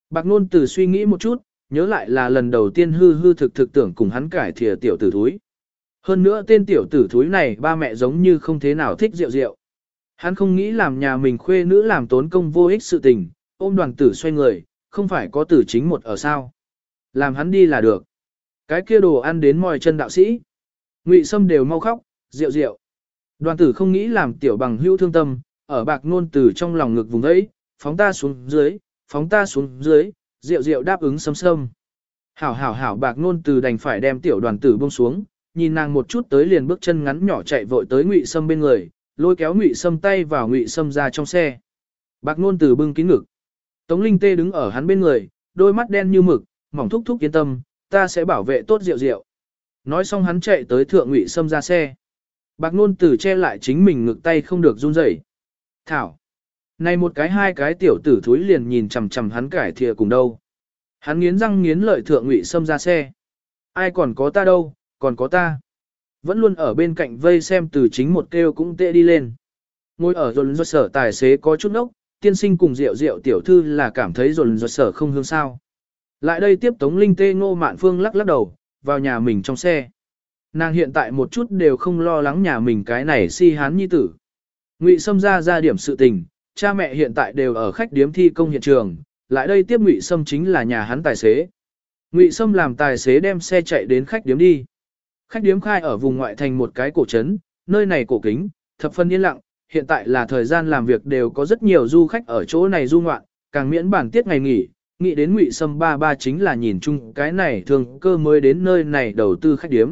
Bạc Nôn Tử suy nghĩ một chút, nhớ lại là lần đầu tiên hư hư thực thực tưởng cùng hắn cải thìa tiểu tử thúi. Hơn nữa tên tiểu tử thúi này ba mẹ giống như không thế nào thích rượu rượu. Hắn không nghĩ làm nhà mình khuê nữ làm tốn công vô ích sự tình, ôm đoàn tử xoay người, không phải có tử chính một ở sao. Làm hắn đi là được. Cái kia đồ ăn đến mòi chân đạo sĩ. Ngụy Sâm đều mau khóc, rượu rượu. Đoàn tử không nghĩ làm tiểu bằng hữu thương tâm, ở Bạc Nôn Tử trong lòng ngực vùng ấy, phóng ta xuống dưới, phóng ta xuống dưới, rượu rượu đáp ứng sâm sâm. Hảo hảo hảo Bạc Nôn Tử đành phải đem tiểu đoàn tử buông xuống, nhìn nàng một chút tới liền bước chân ngắn nhỏ chạy vội tới Ngụy Sâm bên người, lôi kéo Ngụy Sâm tay vào Ngụy Sâm ra trong xe. Bạc Nôn Tử bưng kín ngực. Tống Linh Tê đứng ở hắn bên người, đôi mắt đen như mực, mỏng thúc thúc yên tâm, ta sẽ bảo vệ tốt rượu rượu. Nói xong hắn chạy tới thượng Ngụy Sâm ra xe. Bạc Nôn Tử che lại chính mình ngực tay không được run rẩy. Thảo. Này một cái hai cái tiểu tử thúi liền nhìn chằm chằm hắn cải thìa cùng đâu. Hắn nghiến răng nghiến lợi thượng Ngụy Sâm ra xe. Ai còn có ta đâu, còn có ta. Vẫn luôn ở bên cạnh vây xem từ chính một kêu cũng tệ đi lên. Ngồi ở rồn rột sở tài xế có chút ốc, tiên sinh cùng rượu rượu tiểu thư là cảm thấy rồn rột sở không hương sao. Lại đây tiếp Tống Linh Tê Ngô Mạn Phương lắc lắc đầu, vào nhà mình trong xe. Nàng hiện tại một chút đều không lo lắng nhà mình cái này si hán nhi tử. Ngụy Sâm ra ra điểm sự tình, cha mẹ hiện tại đều ở khách điếm thi công hiện trường, lại đây tiếp Ngụy Sâm chính là nhà hắn tài xế. Ngụy Sâm làm tài xế đem xe chạy đến khách điếm đi. Khách điếm khai ở vùng ngoại thành một cái cổ trấn, nơi này cổ kính, thập phân yên lặng, hiện tại là thời gian làm việc đều có rất nhiều du khách ở chỗ này du ngoạn, càng miễn bản tiết ngày nghỉ, nghĩ đến Ngụy Sâm ba ba chính là nhìn chung cái này thường cơ mới đến nơi này đầu tư khách điếm.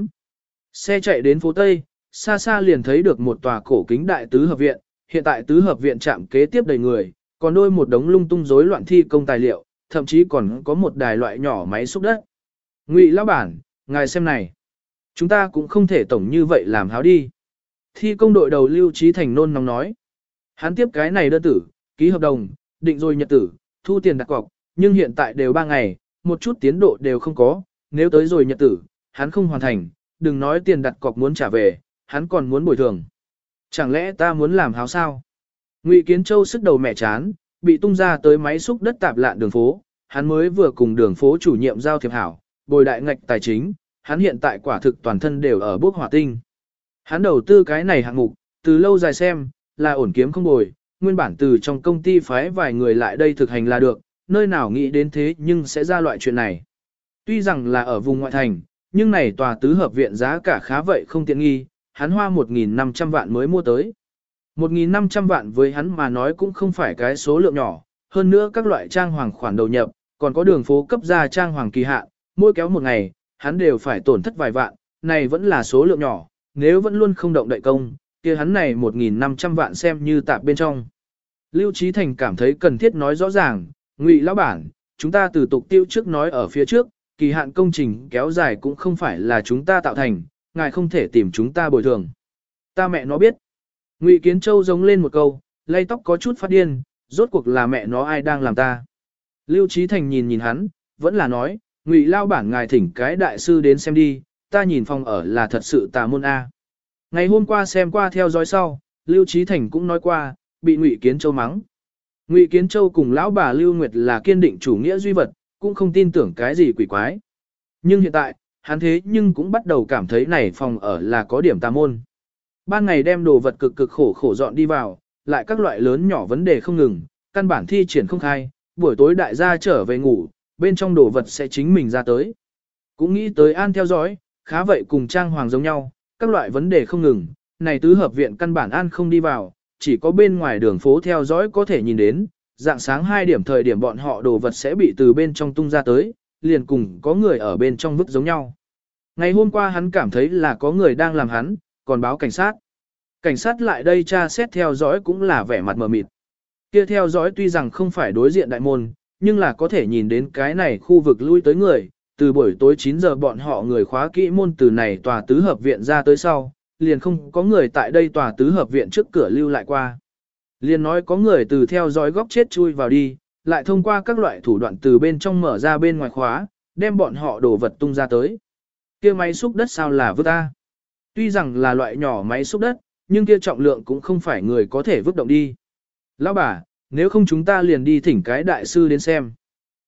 Xe chạy đến phố Tây, xa xa liền thấy được một tòa cổ kính đại tứ hợp viện, hiện tại tứ hợp viện trạm kế tiếp đầy người, còn đôi một đống lung tung rối loạn thi công tài liệu, thậm chí còn có một đài loại nhỏ máy xúc đất. Ngụy lão bản, ngài xem này. Chúng ta cũng không thể tổng như vậy làm háo đi. Thi công đội đầu Lưu Trí Thành nôn nóng nói. Hắn tiếp cái này đơn tử, ký hợp đồng, định rồi nhật tử, thu tiền đặt cọc, nhưng hiện tại đều ba ngày, một chút tiến độ đều không có, nếu tới rồi nhật tử, hắn không hoàn thành, đừng nói tiền đặt cọc muốn trả về, hắn còn muốn bồi thường. Chẳng lẽ ta muốn làm háo sao? Ngụy Kiến Châu sức đầu mẹ chán, bị tung ra tới máy xúc đất tạp lạn đường phố, hắn mới vừa cùng đường phố chủ nhiệm giao thiệp hảo, bồi đại ngạch tài chính, hắn hiện tại quả thực toàn thân đều ở bốc hỏa tinh. Hắn đầu tư cái này hạng mục, từ lâu dài xem, là ổn kiếm không bồi, nguyên bản từ trong công ty phái vài người lại đây thực hành là được, nơi nào nghĩ đến thế nhưng sẽ ra loại chuyện này. Tuy rằng là ở vùng ngoại thành, nhưng này tòa tứ hợp viện giá cả khá vậy không tiện nghi, hắn hoa một nghìn năm trăm vạn mới mua tới. một nghìn năm trăm vạn với hắn mà nói cũng không phải cái số lượng nhỏ, hơn nữa các loại trang hoàng khoản đầu nhập, còn có đường phố cấp ra trang hoàng kỳ hạn, mỗi kéo một ngày, hắn đều phải tổn thất vài vạn, này vẫn là số lượng nhỏ, nếu vẫn luôn không động đậy công, kia hắn này một nghìn năm trăm vạn xem như tạp bên trong. Lưu Trí Thành cảm thấy cần thiết nói rõ ràng, Ngụy lão bản, chúng ta từ tục tiêu trước nói ở phía trước, kỳ hạn công trình kéo dài cũng không phải là chúng ta tạo thành, ngài không thể tìm chúng ta bồi thường. Ta mẹ nó biết. Ngụy Kiến Châu giống lên một câu, lay tóc có chút phát điên, rốt cuộc là mẹ nó ai đang làm ta. Lưu Trí Thành nhìn nhìn hắn, vẫn là nói, Ngụy lao bản ngài thỉnh cái đại sư đến xem đi, ta nhìn phòng ở là thật sự tà môn A. Ngày hôm qua xem qua theo dõi sau, Lưu Trí Thành cũng nói qua, bị Ngụy Kiến Châu mắng. Ngụy Kiến Châu cùng lão bà Lưu Nguyệt là kiên định chủ nghĩa duy vật, cũng không tin tưởng cái gì quỷ quái. Nhưng hiện tại, hắn thế nhưng cũng bắt đầu cảm thấy này phòng ở là có điểm tà môn. Ban ngày đem đồ vật cực cực khổ khổ dọn đi vào, lại các loại lớn nhỏ vấn đề không ngừng, căn bản thi triển không khai, buổi tối đại gia trở về ngủ, bên trong đồ vật sẽ chính mình ra tới. Cũng nghĩ tới an theo dõi, khá vậy cùng trang hoàng giống nhau, các loại vấn đề không ngừng, này tứ hợp viện căn bản an không đi vào, chỉ có bên ngoài đường phố theo dõi có thể nhìn đến, dạng sáng hai điểm thời điểm bọn họ đồ vật sẽ bị từ bên trong tung ra tới, liền cùng có người ở bên trong vứt giống nhau. Ngày hôm qua hắn cảm thấy là có người đang làm hắn, còn báo cảnh sát. Cảnh sát lại đây tra xét theo dõi cũng là vẻ mặt mờ mịt. Kia theo dõi tuy rằng không phải đối diện đại môn, nhưng là có thể nhìn đến cái này khu vực lui tới người, từ buổi tối chín giờ bọn họ người khóa kỹ môn từ này tòa tứ hợp viện ra tới sau, liền không có người tại đây tòa tứ hợp viện trước cửa lưu lại qua. Liền nói có người từ theo dõi góc chết chui vào đi, lại thông qua các loại thủ đoạn từ bên trong mở ra bên ngoài khóa, đem bọn họ đổ vật tung ra tới. Kia máy xúc đất sao là vứt ta? Tuy rằng là loại nhỏ máy xúc đất, nhưng kia trọng lượng cũng không phải người có thể vứt động đi. Lão bà, nếu không chúng ta liền đi thỉnh cái đại sư đến xem.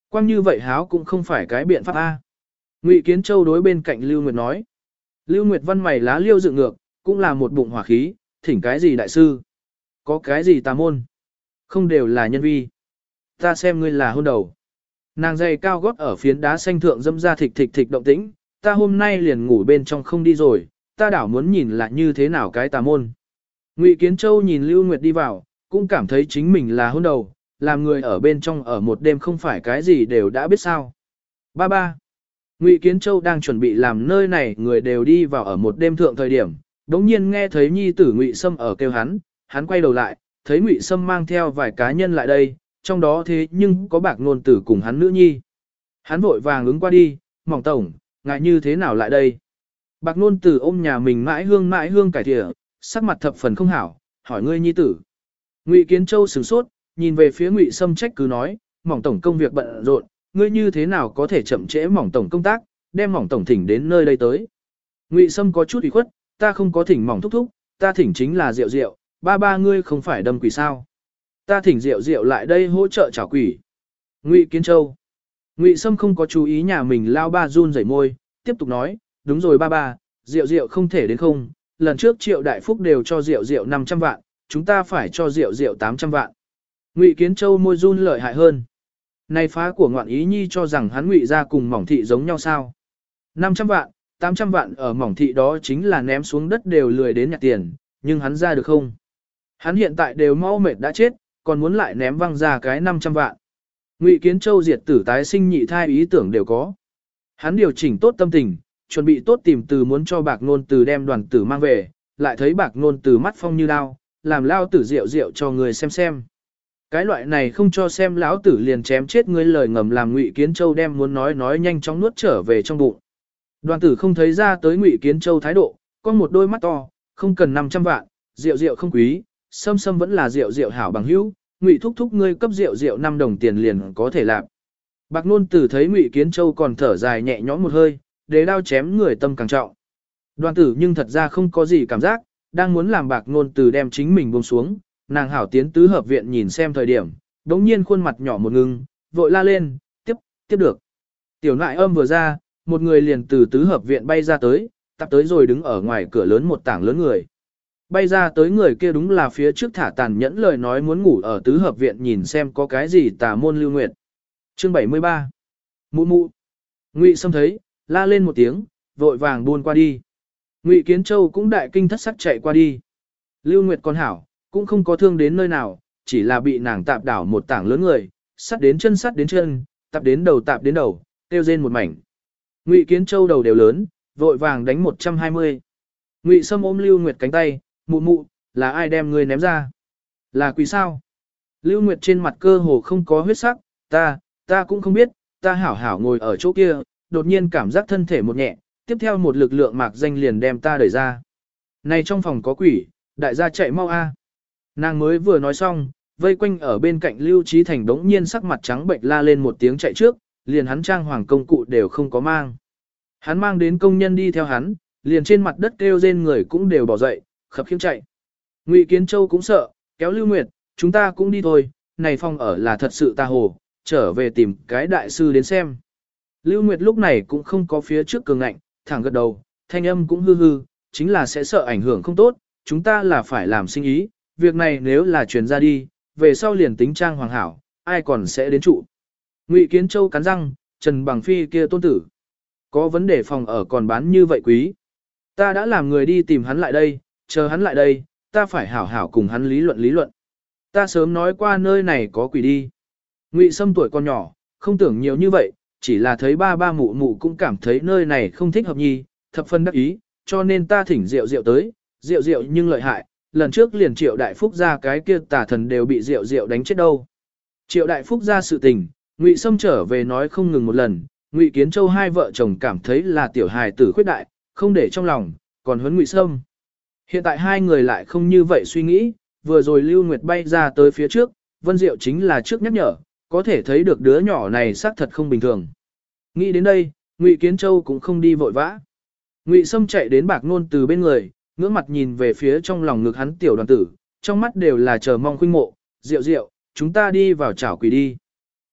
Quang như vậy háo cũng không phải cái biện pháp A. Ngụy Kiến Châu đối bên cạnh Lưu Nguyệt nói. Lưu Nguyệt văn mày lá liêu dựng ngược, cũng là một bụng hỏa khí, thỉnh cái gì đại sư? Có cái gì tà môn? Không đều là nhân vi. Ta xem ngươi là hôn đầu. Nàng giày cao gót ở phiến đá xanh thượng dâm ra thịch thịch thịch động tĩnh, ta hôm nay liền ngủ bên trong không đi rồi, ta đảo muốn nhìn là như thế nào cái tà môn. Ngụy Kiến Châu nhìn Lưu Nguyệt đi vào, cũng cảm thấy chính mình là hôn đầu, làm người ở bên trong ở một đêm không phải cái gì đều đã biết sao. Ba ba. Ngụy Kiến Châu đang chuẩn bị làm nơi này người đều đi vào ở một đêm thượng thời điểm, đống nhiên nghe thấy nhi tử Ngụy Sâm ở kêu hắn, hắn quay đầu lại, thấy Ngụy Sâm mang theo vài cá nhân lại đây, trong đó thế nhưng có Bạc Nôn Tử cùng hắn nữ nhi. Hắn vội vàng ứng qua đi, Mỏng tổng, ngại như thế nào lại đây? Bạc Nôn Tử ôm nhà mình mãi hương mãi hương cải thìa, sắc mặt thập phần không hảo, hỏi ngươi nhi tử. Ngụy Kiến Châu sửng sốt, nhìn về phía Ngụy Sâm trách cứ nói, Mỏng tổng công việc bận rộn, ngươi như thế nào có thể chậm trễ Mỏng tổng công tác, đem Mỏng tổng thỉnh đến nơi đây tới. Ngụy Sâm có chút ủy khuất, ta không có thỉnh Mỏng thúc thúc, ta thỉnh chính là Diệu Diệu, ba ba ngươi không phải đâm quỷ sao? Ta thỉnh Diệu Diệu lại đây hỗ trợ trả quỷ. Ngụy Kiến Châu. Ngụy Sâm không có chú ý nhà mình lao ba run rẩy môi, tiếp tục nói, đúng rồi ba ba, Diệu Diệu không thể đến không, lần trước Triệu Đại Phúc đều cho Diệu Diệu năm trăm vạn, chúng ta phải cho Diệu Diệu tám trăm vạn. Ngụy Kiến Châu môi run lợi hại hơn. Này phá của ngoạn ý nhi cho rằng hắn Ngụy ra cùng Mỏng thị giống nhau sao? năm trăm vạn, tám trăm vạn ở Mỏng thị đó chính là ném xuống đất đều lười đến nhặt tiền, nhưng hắn ra được không? Hắn hiện tại đều mau mệt đã chết, còn muốn lại ném văng ra cái năm trăm vạn. Ngụy Kiến Châu diệt tử tái sinh nhị thai ý tưởng đều có. Hắn điều chỉnh tốt tâm tình, chuẩn bị tốt tìm từ muốn cho Bạc Nôn Từ đem đoàn tử mang về, lại thấy Bạc Nôn Từ mắt phong như đao, làm lao tử rượu rượu cho người xem xem. Cái loại này không cho xem lão tử liền chém chết ngươi lời ngầm làm Ngụy Kiến Châu đem muốn nói nói nhanh chóng nuốt trở về trong bụng. Đoàn tử không thấy ra tới Ngụy Kiến Châu thái độ, có một đôi mắt to, không cần năm trăm vạn, rượu rượu không quý, sâm sâm vẫn là rượu rượu hảo bằng hữu, Ngụy thúc thúc ngươi cấp rượu rượu năm đồng tiền liền có thể làm. Bạc Nôn Tử thấy Ngụy Kiến Châu còn thở dài nhẹ nhõm một hơi, để đao chém người tâm càng trọng. Đoàn tử nhưng thật ra không có gì cảm giác, đang muốn làm Bạc Nôn Tử đem chính mình buông xuống, nàng hảo tiến tứ hợp viện nhìn xem thời điểm, đống nhiên khuôn mặt nhỏ một ngưng, vội la lên, tiếp, tiếp được. Tiểu nại âm vừa ra, một người liền từ tứ hợp viện bay ra tới, tập tới rồi đứng ở ngoài cửa lớn một tảng lớn người. Bay ra tới người kia đúng là phía trước thả tàn nhẫn lời nói muốn ngủ ở tứ hợp viện nhìn xem có cái gì tà môn Lưu Nguyệt. Chương bảy mươi ba. Mụ mụ. Ngụy Sâm thấy, la lên một tiếng, vội vàng buôn qua đi. Ngụy Kiến Châu cũng đại kinh thất sắc chạy qua đi. Lưu Nguyệt con hảo, cũng không có thương đến nơi nào, chỉ là bị nàng tạp đảo một tảng lớn người, sắt đến chân sắt đến chân, tạp đến đầu tạp đến đầu, tiêu rên một mảnh. Ngụy Kiến Châu đầu đều lớn, vội vàng đánh một trăm hai mươi. Ngụy Sâm ôm Lưu Nguyệt cánh tay, mụ mụ, là ai đem ngươi ném ra? Là quỷ sao? Lưu Nguyệt trên mặt cơ hồ không có huyết sắc, ta, ta cũng không biết, ta hảo hảo ngồi ở chỗ kia, đột nhiên cảm giác thân thể một nhẹ, tiếp theo một lực lượng mạc danh liền đem ta đẩy ra. Này trong phòng có quỷ, đại gia chạy mau a. Nàng mới vừa nói xong, vây quanh ở bên cạnh Lưu Trí Thành đống nhiên sắc mặt trắng bệnh la lên một tiếng chạy trước, liền hắn trang hoàng công cụ đều không có mang. Hắn mang đến công nhân đi theo hắn, liền trên mặt đất kêu rên người cũng đều bỏ dậy, khập khiễng chạy. Ngụy Kiến Châu cũng sợ, kéo Lưu Nguyệt, chúng ta cũng đi thôi, này phòng ở là thật sự ta hồ, trở về tìm cái đại sư đến xem. Lưu Nguyệt lúc này cũng không có phía trước cường ngạnh, thẳng gật đầu, thanh âm cũng hư hư, chính là sẽ sợ ảnh hưởng không tốt, chúng ta là phải làm sinh ý, việc này nếu là truyền ra đi, về sau liền tính trang hoàng hảo, ai còn sẽ đến trụ. Ngụy Kiến Châu cắn răng, Trần Bằng Phi kia tôn tử. Có vấn đề phòng ở còn bán như vậy quý. Ta đã làm người đi tìm hắn lại đây, chờ hắn lại đây, ta phải hảo hảo cùng hắn lý luận lý luận. Ta sớm nói qua nơi này có quỷ đi. Ngụy Sâm tuổi còn nhỏ, không tưởng nhiều như vậy, chỉ là thấy ba ba mụ mụ cũng cảm thấy nơi này không thích hợp nhi, thập phân đắc ý, cho nên ta thỉnh rượu rượu tới, rượu rượu nhưng lợi hại, lần trước liền Triệu Đại Phúc ra cái kia tà thần đều bị rượu rượu đánh chết đâu. Triệu Đại Phúc ra sự tình, Ngụy Sâm trở về nói không ngừng một lần, Ngụy Kiến Châu hai vợ chồng cảm thấy là tiểu hài tử khuyết đại, không để trong lòng, còn huấn Ngụy Sâm. Hiện tại hai người lại không như vậy suy nghĩ, vừa rồi Lưu Nguyệt bay ra tới phía trước, Vân Diệu chính là trước nhắc nhở, có thể thấy được đứa nhỏ này xác thật không bình thường. Nghĩ đến đây, Ngụy Kiến Châu cũng không đi vội vã. Ngụy Sâm chạy đến Bạc Nôn Từ bên người, ngưỡng mặt nhìn về phía trong lòng ngực hắn tiểu đoàn tử, trong mắt đều là chờ mong khuynh mộ, Diệu Diệu, chúng ta đi vào chảo quỷ đi.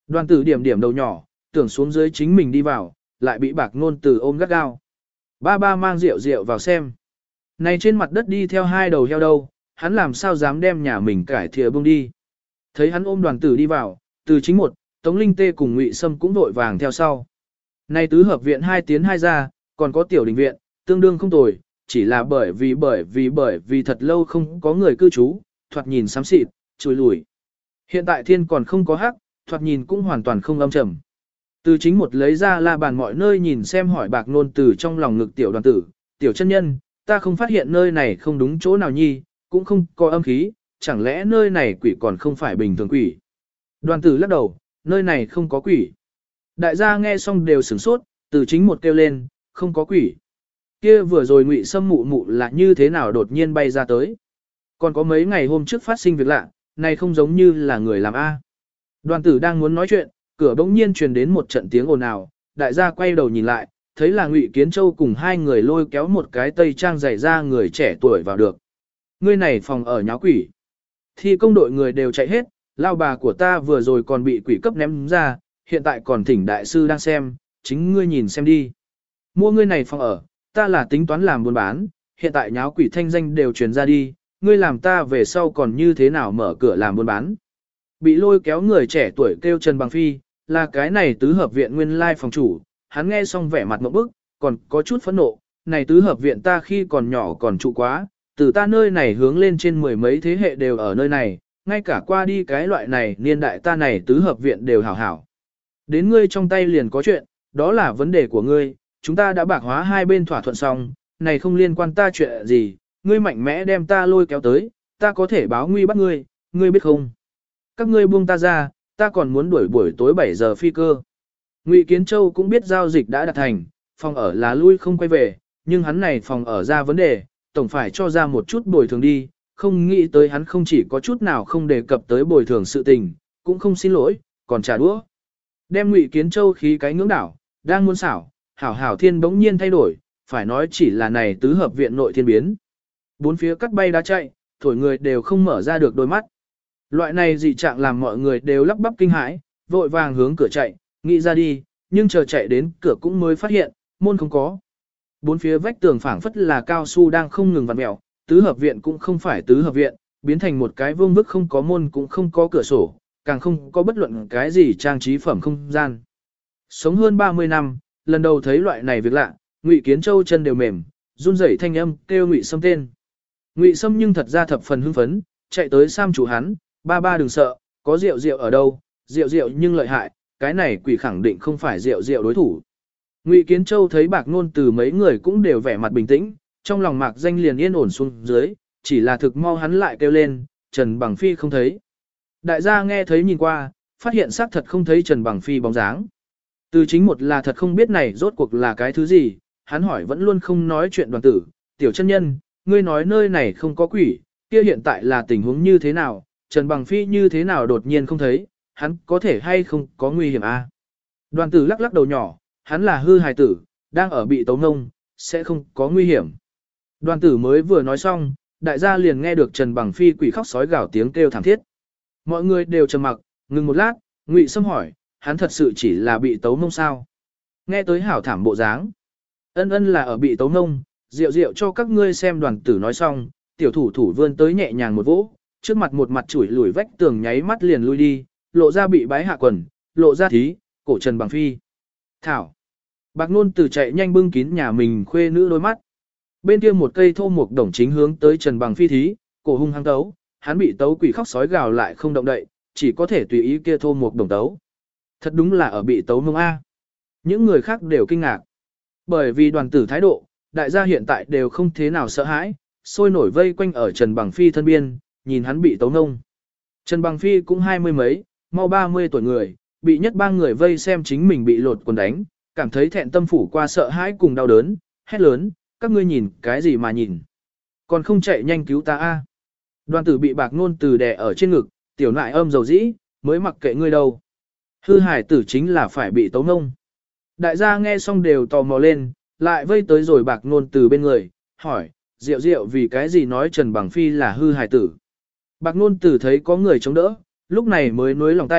Đoàn tử điểm điểm đầu nhỏ, tưởng xuống dưới chính mình đi vào, lại bị bạc ngôn từ ôm gắt gao. Ba ba mang rượu rượu vào xem. Này trên mặt đất đi theo hai đầu heo đâu, hắn làm sao dám đem nhà mình cải thìa bông đi. Thấy hắn ôm đoàn tử đi vào, từ chính một, Tống Linh Tê cùng Ngụy Sâm cũng vội vàng theo sau. Này tứ hợp viện hai tiến hai ra, còn có tiểu đình viện, tương đương không tồi, chỉ là bởi vì bởi vì bởi vì thật lâu không có người cư trú, thoạt nhìn xám xịt, chùi lùi. Hiện tại thiên còn không có hắc, thoạt nhìn cũng hoàn toàn không âm trầm. Từ chính một lấy ra la bàn mọi nơi nhìn xem hỏi bạc nôn từ trong lòng ngực tiểu đoàn tử, tiểu chân nhân, ta không phát hiện nơi này không đúng chỗ nào nhi, cũng không có âm khí, chẳng lẽ nơi này quỷ còn không phải bình thường quỷ. Đoàn tử lắc đầu, nơi này không có quỷ. Đại gia nghe xong đều sửng sốt, từ chính một kêu lên, không có quỷ. Kia vừa rồi Ngụy Sâm mụ mụ là như thế nào đột nhiên bay ra tới. Còn có mấy ngày hôm trước phát sinh việc lạ, này không giống như là người làm A. Đoàn tử đang muốn nói chuyện, cửa bỗng nhiên truyền đến một trận tiếng ồn ào, đại gia quay đầu nhìn lại, thấy là Ngụy Kiến Châu cùng hai người lôi kéo một cái tây trang dày ra người trẻ tuổi vào được. Ngươi này phòng ở nháo quỷ. Thì công đội người đều chạy hết, lao bà của ta vừa rồi còn bị quỷ cấp ném ra, hiện tại còn thỉnh đại sư đang xem, chính ngươi nhìn xem đi. Mua ngươi này phòng ở, ta là tính toán làm buôn bán, hiện tại nháo quỷ thanh danh đều truyền ra đi, ngươi làm ta về sau còn như thế nào mở cửa làm buôn bán. Bị lôi kéo người trẻ tuổi kêu Trần Bằng Phi, là cái này tứ hợp viện nguyên lai phòng chủ, hắn nghe xong vẻ mặt ngộp bức, còn có chút phẫn nộ, này tứ hợp viện ta khi còn nhỏ còn trụ quá, từ ta nơi này hướng lên trên mười mấy thế hệ đều ở nơi này, ngay cả qua đi cái loại này niên đại ta này tứ hợp viện đều hảo hảo. Đến ngươi trong tay liền có chuyện, đó là vấn đề của ngươi, chúng ta đã bạc hóa hai bên thỏa thuận xong, này không liên quan ta chuyện gì, ngươi mạnh mẽ đem ta lôi kéo tới, ta có thể báo nguy bắt ngươi, ngươi biết không? Các ngươi buông ta ra, ta còn muốn đuổi buổi tối bảy giờ phi cơ. Ngụy Kiến Châu cũng biết giao dịch đã đạt thành, phòng ở là lui không quay về, nhưng hắn này phòng ở ra vấn đề, tổng phải cho ra một chút bồi thường đi, không nghĩ tới hắn không chỉ có chút nào không đề cập tới bồi thường sự tình, cũng không xin lỗi, còn trả đũa. Đem Ngụy Kiến Châu khí cái ngưỡng đảo, đang muốn xảo, hảo hảo thiên bỗng nhiên thay đổi, phải nói chỉ là này tứ hợp viện nội thiên biến. Bốn phía cắt bay đá chạy, thổi người đều không mở ra được đôi mắt. Loại này dị trạng làm mọi người đều lắp bắp kinh hãi, vội vàng hướng cửa chạy, nghĩ ra đi, nhưng chờ chạy đến cửa cũng mới phát hiện, môn không có. Bốn phía vách tường phảng phất là cao su đang không ngừng vặn mèo, tứ hợp viện cũng không phải tứ hợp viện, biến thành một cái vương vức không có môn cũng không có cửa sổ, càng không có bất luận cái gì trang trí phẩm không gian. Sống hơn ba mươi năm, lần đầu thấy loại này việc lạ, Ngụy Kiến Châu chân đều mềm, run rẩy thanh âm kêu Ngụy Sâm tên. Ngụy Sâm nhưng thật ra thập phần hưng phấn, chạy tới sam chủ hắn, ba ba đừng sợ, có rượu rượu ở đâu, rượu rượu nhưng lợi hại, cái này quỷ khẳng định không phải rượu rượu đối thủ. Ngụy Kiến Châu thấy bạc nôn từ mấy người cũng đều vẻ mặt bình tĩnh, trong lòng mạc danh liền yên ổn xuống dưới, chỉ là thực mau hắn lại kêu lên, Trần Bằng Phi không thấy. Đại gia nghe thấy nhìn qua, phát hiện xác thật không thấy Trần Bằng Phi bóng dáng. Từ chính một là thật không biết này rốt cuộc là cái thứ gì, hắn hỏi vẫn luôn không nói chuyện đoàn tử, tiểu chân nhân, ngươi nói nơi này không có quỷ, kia hiện tại là tình huống như thế nào, Trần Bằng Phi như thế nào đột nhiên không thấy, hắn có thể hay không có nguy hiểm à? Đoàn tử lắc lắc đầu nhỏ, hắn là hư hài tử, đang ở bị tấu ngông, sẽ không có nguy hiểm. Đoàn tử mới vừa nói xong, đại gia liền nghe được Trần Bằng Phi quỷ khóc sói gào tiếng kêu thảm thiết. Mọi người đều trầm mặc, ngừng một lát, Ngụy Sâm hỏi, hắn thật sự chỉ là bị tấu ngông sao? Nghe tới hảo thảm bộ dáng. Ân ân là ở bị tấu ngông, rượu rượu cho các ngươi xem. Đoàn tử nói xong, tiểu thủ thủ vươn tới nhẹ nhàng một vỗ, trước mặt một mặt chủi lùi vách tường nháy mắt liền lui đi, lộ ra bị bái hạ quần, lộ ra thí, cổ Trần Bằng Phi. Thảo. Bạc nôn từ chạy nhanh bưng kín nhà mình khuê nữ đôi mắt. Bên kia một cây thô mục đồng chính hướng tới Trần Bằng Phi thí, cổ hung hăng tấu, hắn bị tấu quỷ khóc sói gào lại không động đậy, chỉ có thể tùy ý kia thô mục đồng tấu. Thật đúng là ở bị tấu mông A. Những người khác đều kinh ngạc. Bởi vì đoàn tử thái độ, đại gia hiện tại đều không thế nào sợ hãi, sôi nổi vây quanh ở Trần Bằng Phi thân biên, nhìn hắn bị tấu ngông. Trần Bằng Phi cũng hai mươi mấy, mau ba mươi tuổi người, bị nhất ba người vây xem chính mình bị lột quần đánh, cảm thấy thẹn tâm phủ qua sợ hãi cùng đau đớn, hét lớn, các ngươi nhìn cái gì mà nhìn. Còn không chạy nhanh cứu ta a. Đoàn tử bị bạc nôn từ đè ở trên ngực, tiểu nại âm dầu dĩ, mới mặc kệ ngươi đâu. Hư hải tử chính là phải bị tấu ngông. Đại gia nghe xong đều tò mò lên, lại vây tới rồi bạc nôn từ bên người, hỏi, Diệu Diệu vì cái gì nói Trần Bằng Phi là hư hải tử. Bạc nôn từ thấy có người chống đỡ, lúc này mới nuối lòng tay,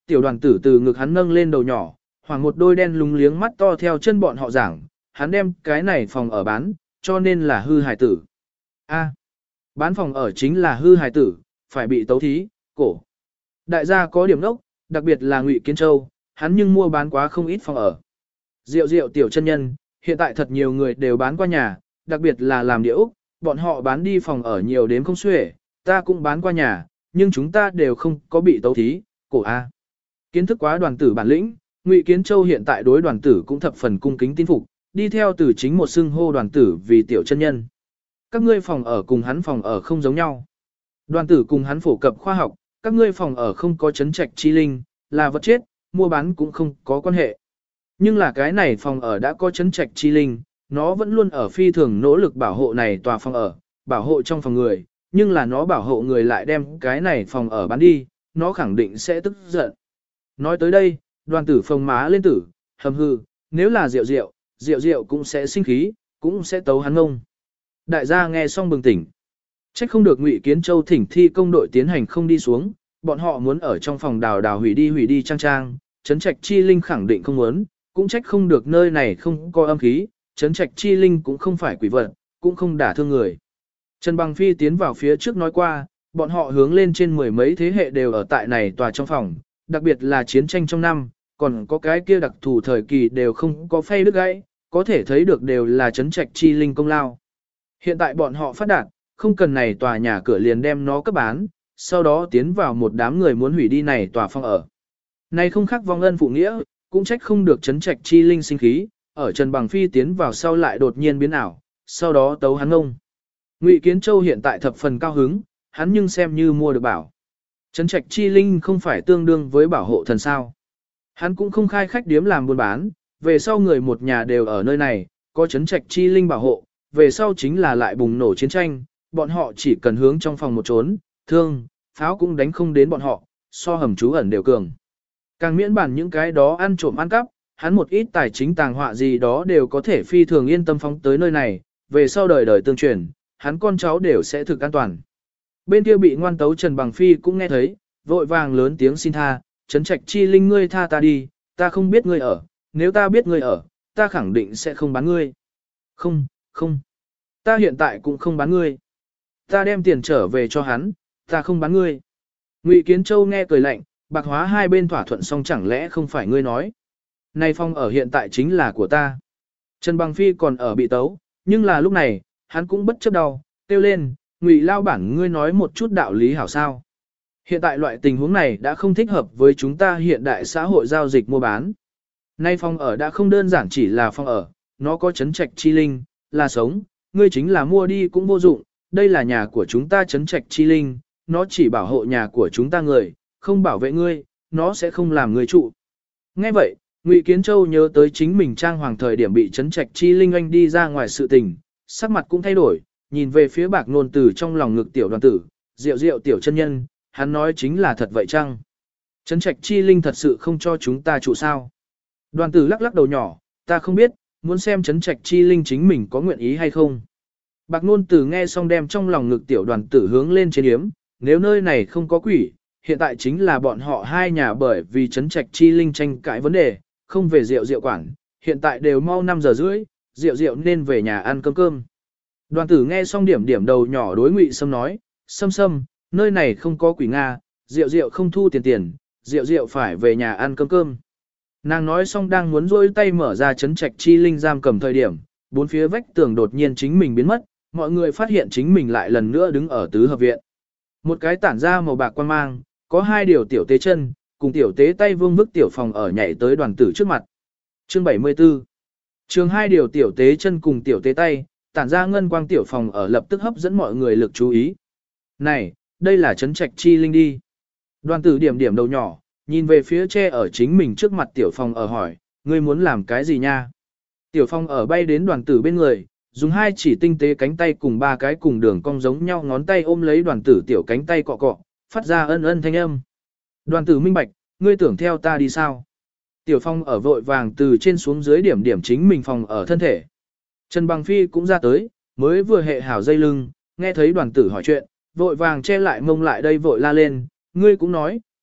tiểu đoàn tử từ ngực hắn nâng lên đầu nhỏ, hoàng một đôi đen lúng liếng mắt to theo chân bọn họ giảng, hắn đem cái này phòng ở bán, cho nên là hư hài tử. A, bán phòng ở chính là hư hài tử, phải bị tấu thí, cổ. Đại gia có điểm đốc, đặc biệt là Ngụy Kiến Châu, hắn nhưng mua bán quá không ít phòng ở. Diệu diệu tiểu chân nhân, hiện tại thật nhiều người đều bán qua nhà, đặc biệt là làm địa ốc, bọn họ bán đi phòng ở nhiều đến không xuể, ta cũng bán qua nhà, nhưng chúng ta đều không có bị tấu thí, cổ A. Kiến thức quá đoàn tử bản lĩnh, Ngụy Kiến Châu hiện tại đối đoàn tử cũng thập phần cung kính tin phục, đi theo từ chính một xưng hô đoàn tử vì tiểu chân nhân. Các ngươi phòng ở cùng hắn phòng ở không giống nhau. Đoàn tử cùng hắn phổ cập khoa học, các ngươi phòng ở không có chấn trạch chi linh, là vật chết, mua bán cũng không có quan hệ. Nhưng là cái này phòng ở đã có chấn trạch chi linh, nó vẫn luôn ở phi thường nỗ lực bảo hộ này tòa phòng ở, bảo hộ trong phòng người, nhưng là nó bảo hộ người lại đem cái này phòng ở bán đi, nó khẳng định sẽ tức giận. Nói tới đây, đoàn tử phồng má lên tử, hầm hư, nếu là rượu rượu, rượu rượu cũng sẽ sinh khí, cũng sẽ tấu hắn ngông. Đại gia nghe xong bừng tỉnh. Trách không được Ngụy Kiến Châu thỉnh thi công đội tiến hành không đi xuống, bọn họ muốn ở trong phòng đào đào hủy đi hủy đi trang trang, chấn trạch chi linh khẳng định không muốn, cũng trách không được nơi này không có âm khí, chấn trạch chi linh cũng không phải quỷ vật, cũng không đả thương người. Trần Bằng Phi tiến vào phía trước nói qua, bọn họ hướng lên trên mười mấy thế hệ đều ở tại này tòa trong phòng, đặc biệt là chiến tranh trong năm, còn có cái kia đặc thù thời kỳ đều không có phay đứt gãy, có thể thấy được đều là chấn trạch chi linh công lao. Hiện tại bọn họ phát đạt, không cần này tòa nhà cửa liền đem nó cấp bán, sau đó tiến vào một đám người muốn hủy đi này tòa phòng ở. Này không khác vong ân phụ nghĩa, cũng trách không được chấn trạch chi linh sinh khí, ở Trần Bằng Phi tiến vào sau lại đột nhiên biến ảo, sau đó tấu hắn ngông. Ngụy Kiến Châu hiện tại thập phần cao hứng, hắn nhưng xem như mua được bảo. Chấn trạch chi linh không phải tương đương với bảo hộ thần sao. Hắn cũng không khai khách điếm làm buôn bán, về sau người một nhà đều ở nơi này, có chấn trạch chi linh bảo hộ, về sau chính là lại bùng nổ chiến tranh, bọn họ chỉ cần hướng trong phòng một trốn, thương, pháo cũng đánh không đến bọn họ, so hầm trú ẩn đều cường. Càng miễn bản những cái đó ăn trộm ăn cắp, hắn một ít tài chính tàng họa gì đó đều có thể phi thường yên tâm phóng tới nơi này, về sau đời đời tương truyền, hắn con cháu đều sẽ thực an toàn. Bên kia bị ngoan tấu Trần Bằng Phi cũng nghe thấy, vội vàng lớn tiếng xin tha, chấn trạch chi linh ngươi tha ta đi, ta không biết ngươi ở, nếu ta biết ngươi ở, ta khẳng định sẽ không bán ngươi. Không, không, ta hiện tại cũng không bán ngươi. Ta đem tiền trở về cho hắn, ta không bán ngươi. Ngụy Kiến Châu nghe cười lạnh, bạc hóa hai bên thỏa thuận xong chẳng lẽ không phải ngươi nói. Này phong ở hiện tại chính là của ta. Trần Bằng Phi còn ở bị tấu, nhưng là lúc này, hắn cũng bất chấp đau, kêu lên, Ngụy lao bản ngươi nói một chút đạo lý hảo sao. Hiện tại loại tình huống này đã không thích hợp với chúng ta hiện đại xã hội giao dịch mua bán. Nay phong ở đã không đơn giản chỉ là phong ở, nó có chấn trạch chi linh, là sống, ngươi chính là mua đi cũng vô dụng, đây là nhà của chúng ta chấn trạch chi linh, nó chỉ bảo hộ nhà của chúng ta người, không bảo vệ ngươi, nó sẽ không làm ngươi trụ. Nghe vậy, Ngụy Kiến Châu nhớ tới chính mình trang hoàng thời điểm bị chấn trạch chi linh anh đi ra ngoài sự tình, sắc mặt cũng thay đổi, nhìn về phía bạc nôn từ trong lòng ngực tiểu đoàn tử, rượu rượu tiểu chân nhân, hắn nói chính là thật vậy chăng? Chấn trạch chi linh thật sự không cho chúng ta trụ sao? Đoàn tử lắc lắc đầu nhỏ, ta không biết, muốn xem chấn trạch chi linh chính mình có nguyện ý hay không. Bạc nôn tử nghe xong đem trong lòng ngực tiểu đoàn tử hướng lên trên yếm, nếu nơi này không có quỷ, hiện tại chính là bọn họ hai nhà bởi vì chấn trạch chi linh tranh cãi vấn đề, không về rượu rượu quản, hiện tại đều mau năm giờ rưỡi, rượu rượu nên về nhà ăn cơm cơm. Đoàn tử nghe xong điểm điểm đầu nhỏ đối Ngụy Sâm nói, Sâm Sâm, nơi này không có quỷ Nga, rượu rượu không thu tiền tiền, rượu rượu phải về nhà ăn cơm cơm. Nàng nói xong đang muốn rôi tay mở ra chấn trạch chi linh giam cầm thời điểm, bốn phía vách tường đột nhiên chính mình biến mất, mọi người phát hiện chính mình lại lần nữa đứng ở tứ hợp viện. Một cái tản ra màu bạc quan mang, có hai điều tiểu tế chân, cùng tiểu tế tay vương vức tiểu phòng ở nhảy tới đoàn tử trước mặt. Chương bảy mươi tư. Trường hai điều tiểu tế chân cùng tiểu tế tay, tản ra ngân quang tiểu phòng ở lập tức hấp dẫn mọi người lực chú ý. Này, đây là chấn trạch chi linh đi. Đoàn tử điểm điểm đầu nhỏ, nhìn về phía tre ở chính mình trước mặt tiểu phòng ở hỏi, ngươi muốn làm cái gì nha? Tiểu phòng ở bay đến đoàn tử bên người, dùng hai chỉ tinh tế cánh tay cùng ba cái cùng đường cong giống nhau ngón tay ôm lấy đoàn tử tiểu cánh tay cọ cọ, phát ra ân ân thanh âm. Đoàn tử minh bạch, ngươi tưởng theo ta đi sao? Tiểu phong ở vội vàng từ trên xuống dưới điểm điểm chính mình phòng ở thân thể. Trần Bằng Phi cũng ra tới, mới vừa hệ hảo dây lưng, nghe thấy đoàn tử hỏi chuyện, vội vàng che lại mông lại đây vội la lên, ngươi cũng nói,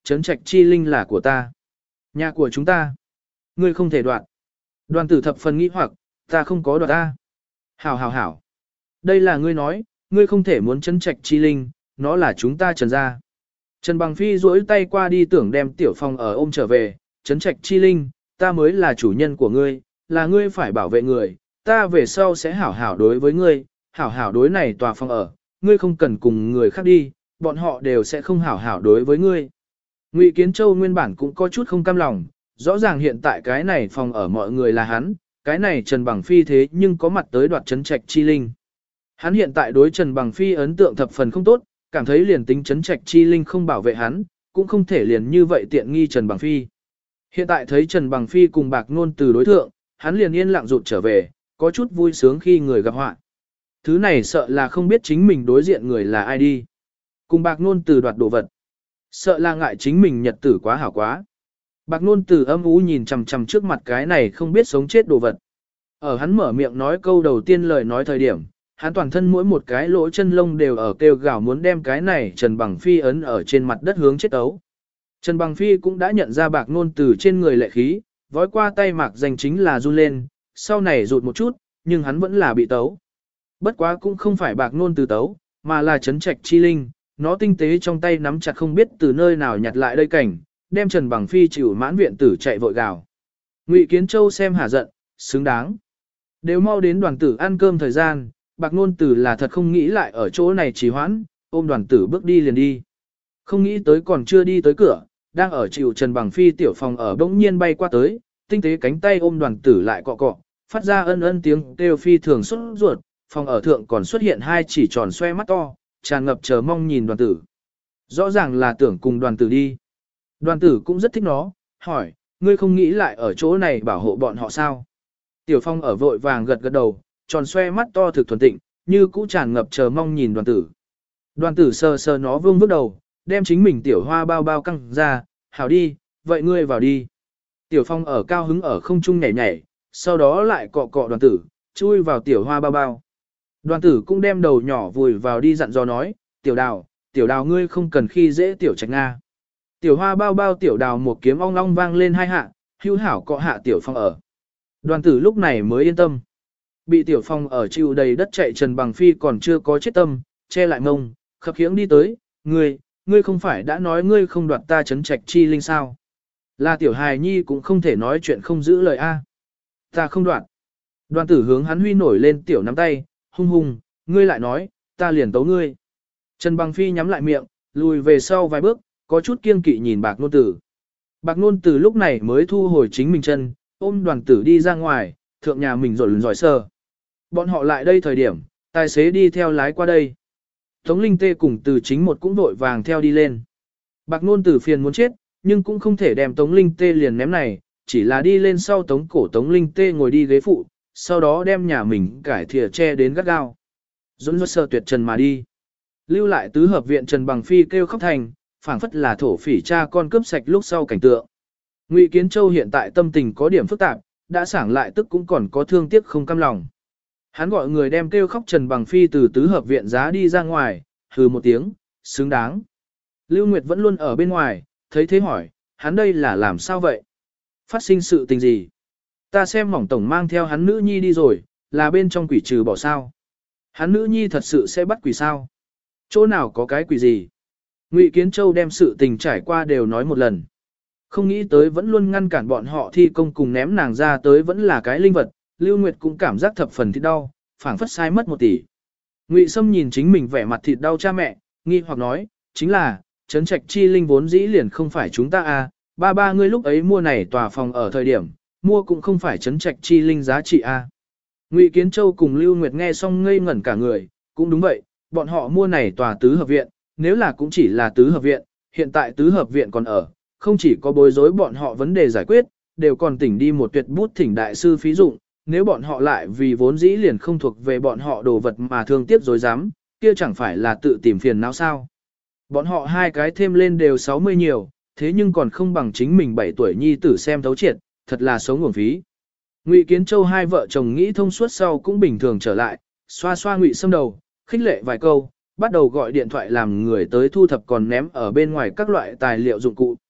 trấn trạch chi linh là của ta. Nhà của chúng ta. Ngươi không thể đoạt. Đoàn tử thập phần nghĩ hoặc, ta không có đoạt ta. Hảo hảo hảo. Đây là ngươi nói, ngươi không thể muốn trấn trạch chi linh, nó là chúng ta Trần gia. Trần Bằng Phi duỗi tay qua đi tưởng đem Tiểu Phong ở ôm trở về, trấn trạch chi linh, ta mới là chủ nhân của ngươi, là ngươi phải bảo vệ người, ta về sau sẽ hảo hảo đối với ngươi, hảo hảo đối này tòa phòng ở, ngươi không cần cùng người khác đi, bọn họ đều sẽ không hảo hảo đối với ngươi. Ngụy Kiến Châu nguyên bản cũng có chút không cam lòng, rõ ràng hiện tại cái này phòng ở mọi người là hắn, cái này Trần Bằng Phi thế nhưng có mặt tới đoạt trấn trạch chi linh. Hắn hiện tại đối Trần Bằng Phi ấn tượng thập phần không tốt, cảm thấy liền tính trấn trạch chi linh không bảo vệ hắn, cũng không thể liền như vậy tiện nghi Trần Bằng Phi. Hiện tại thấy Trần Bằng Phi cùng Bạc Nôn từ đối thượng, hắn liền yên lặng rụt trở về, có chút vui sướng khi người gặp họa. Thứ này sợ là không biết chính mình đối diện người là ai đi. Cùng Bạc Nôn từ đoạt đồ vật. Sợ là ngại chính mình nhật tử quá hảo quá. Bạc Nôn từ âm ú nhìn chằm chằm trước mặt cái này không biết sống chết đồ vật. Ở hắn mở miệng nói câu đầu tiên lời nói thời điểm, hắn toàn thân mỗi một cái lỗ chân lông đều ở kêu gào muốn đem cái này Trần Bằng Phi ấn ở trên mặt đất hướng chết ấu. Trần Bằng Phi cũng đã nhận ra Bạc Nôn từ trên người lệ khí, vói qua tay mạc danh chính là run lên, sau này rụt một chút, nhưng hắn vẫn là bị tấu. Bất quá cũng không phải Bạc Nôn từ tấu, mà là trấn trạch chi linh, nó tinh tế trong tay nắm chặt không biết từ nơi nào nhặt lại đây cảnh, đem Trần Bằng Phi chịu mãn viện tử chạy vội gào. Ngụy Kiến Châu xem hả giận, xứng đáng. Đều mau đến đoàn tử ăn cơm thời gian, Bạc Nôn từ là thật không nghĩ lại ở chỗ này trì hoãn, ôm đoàn tử bước đi liền đi. Không nghĩ tới còn chưa đi tới cửa, đang ở chịu Trần Bằng Phi tiểu phòng ở bỗng nhiên bay qua tới, tinh tế cánh tay ôm đoàn tử lại cọ cọ, phát ra ân ân tiếng kêu phi thường xuất ruột, phòng ở thượng còn xuất hiện hai chỉ tròn xoe mắt to, tràn ngập chờ mong nhìn đoàn tử. Rõ ràng là tưởng cùng đoàn tử đi. Đoàn tử cũng rất thích nó, hỏi, ngươi không nghĩ lại ở chỗ này bảo hộ bọn họ sao? Tiểu phong ở vội vàng gật gật đầu, tròn xoe mắt to thực thuần tịnh, như cũ tràn ngập chờ mong nhìn đoàn tử. Đoàn tử sờ sờ nó vương bước đầu, đem chính mình tiểu hoa bao bao căng ra, hảo đi, vậy ngươi vào đi. Tiểu phong ở cao hứng ở không trung nhảy nhảy, sau đó lại cọ cọ đoàn tử, chui vào tiểu hoa bao bao. Đoàn tử cũng đem đầu nhỏ vùi vào đi dặn dò nói, tiểu đào, tiểu đào ngươi không cần khi dễ tiểu trạch Nga. Tiểu hoa bao bao tiểu đào một kiếm ong ong vang lên hai hạ, hữu hảo cọ hạ tiểu phong ở. Đoàn tử lúc này mới yên tâm. Bị tiểu phong ở chịu đầy đất chạy Trần Bằng Phi còn chưa có chết tâm, che lại mông, khập khiễng đi tới, ngươi, ngươi không phải đã nói ngươi không đoạt ta trấn trạch chi linh sao? Là tiểu hài nhi cũng không thể nói chuyện không giữ lời a. Ta không đoạt. Đoàn tử hướng hắn huy nổi lên tiểu nắm tay, hung hung, ngươi lại nói, ta liền tấu ngươi. Trần Bằng Phi nhắm lại miệng, lùi về sau vài bước, có chút kiêng kỵ nhìn Bạc Nôn Tử. Bạc Nôn Tử lúc này mới thu hồi chính mình chân, ôm đoàn tử đi ra ngoài, thượng nhà mình rồi giỏi sờ. Bọn họ lại đây thời điểm, tài xế đi theo lái qua đây. Tống Linh Tê cùng Từ Chính một cũng vội vàng theo đi lên. Bạc Nôn Tử phiền muốn chết, nhưng cũng không thể đem Tống Linh Tê liền ném này, chỉ là đi lên sau Tống cổ Tống Linh Tê ngồi đi ghế phụ, sau đó đem nhà mình cải thìa che đến gắt gao. Dũng dốt sơ tuyệt trần mà đi. Lưu lại tứ hợp viện Trần Bằng Phi kêu khóc thành, phảng phất là thổ phỉ cha con cướp sạch lúc sau cảnh tượng. Ngụy Kiến Châu hiện tại tâm tình có điểm phức tạp, đã sảng lại tức cũng còn có thương tiếc không cam lòng. Hắn gọi người đem kêu khóc Trần Bằng Phi từ tứ hợp viện giá đi ra ngoài, hừ một tiếng, xứng đáng. Lưu Nguyệt vẫn luôn ở bên ngoài, thấy thế hỏi, hắn đây là làm sao vậy? Phát sinh sự tình gì? Ta xem mỏng tổng mang theo hắn nữ nhi đi rồi, là bên trong quỷ trừ bỏ sao? Hắn nữ nhi thật sự sẽ bắt quỷ sao? Chỗ nào có cái quỷ gì? Ngụy Kiến Châu đem sự tình trải qua đều nói một lần. Không nghĩ tới vẫn luôn ngăn cản bọn họ thi công cùng ném nàng ra tới vẫn là cái linh vật, Lưu Nguyệt cũng cảm giác thập phần thịt đau, phảng phất sai mất một tỷ. Ngụy Sâm nhìn chính mình vẻ mặt thịt đau cha mẹ, nghi hoặc nói, chính là, trấn trạch chi linh vốn dĩ liền không phải chúng ta à, ba ba ngươi lúc ấy mua này tòa phòng ở thời điểm, mua cũng không phải trấn trạch chi linh giá trị à. Ngụy Kiến Châu cùng Lưu Nguyệt nghe xong ngây ngẩn cả người, cũng đúng vậy, bọn họ mua này tòa tứ hợp viện, nếu là cũng chỉ là tứ hợp viện, hiện tại tứ hợp viện còn ở, không chỉ có bối rối bọn họ vấn đề giải quyết, đều còn tỉnh đi một tuyệt bút thỉnh đại sư phí dụng, nếu bọn họ lại vì vốn dĩ liền không thuộc về bọn họ đồ vật mà thương tiếc dối dám, kia chẳng phải là tự tìm phiền não sao. Bọn họ hai cái thêm lên đều sáu mươi nhiều, thế nhưng còn không bằng chính mình bảy tuổi nhi tử xem thấu triệt, thật là sống nguồn phí. Ngụy Kiến Châu hai vợ chồng nghĩ thông suốt sau cũng bình thường trở lại, xoa xoa Ngụy Sâm đầu, khích lệ vài câu, bắt đầu gọi điện thoại làm người tới thu thập còn ném ở bên ngoài các loại tài liệu dụng cụ.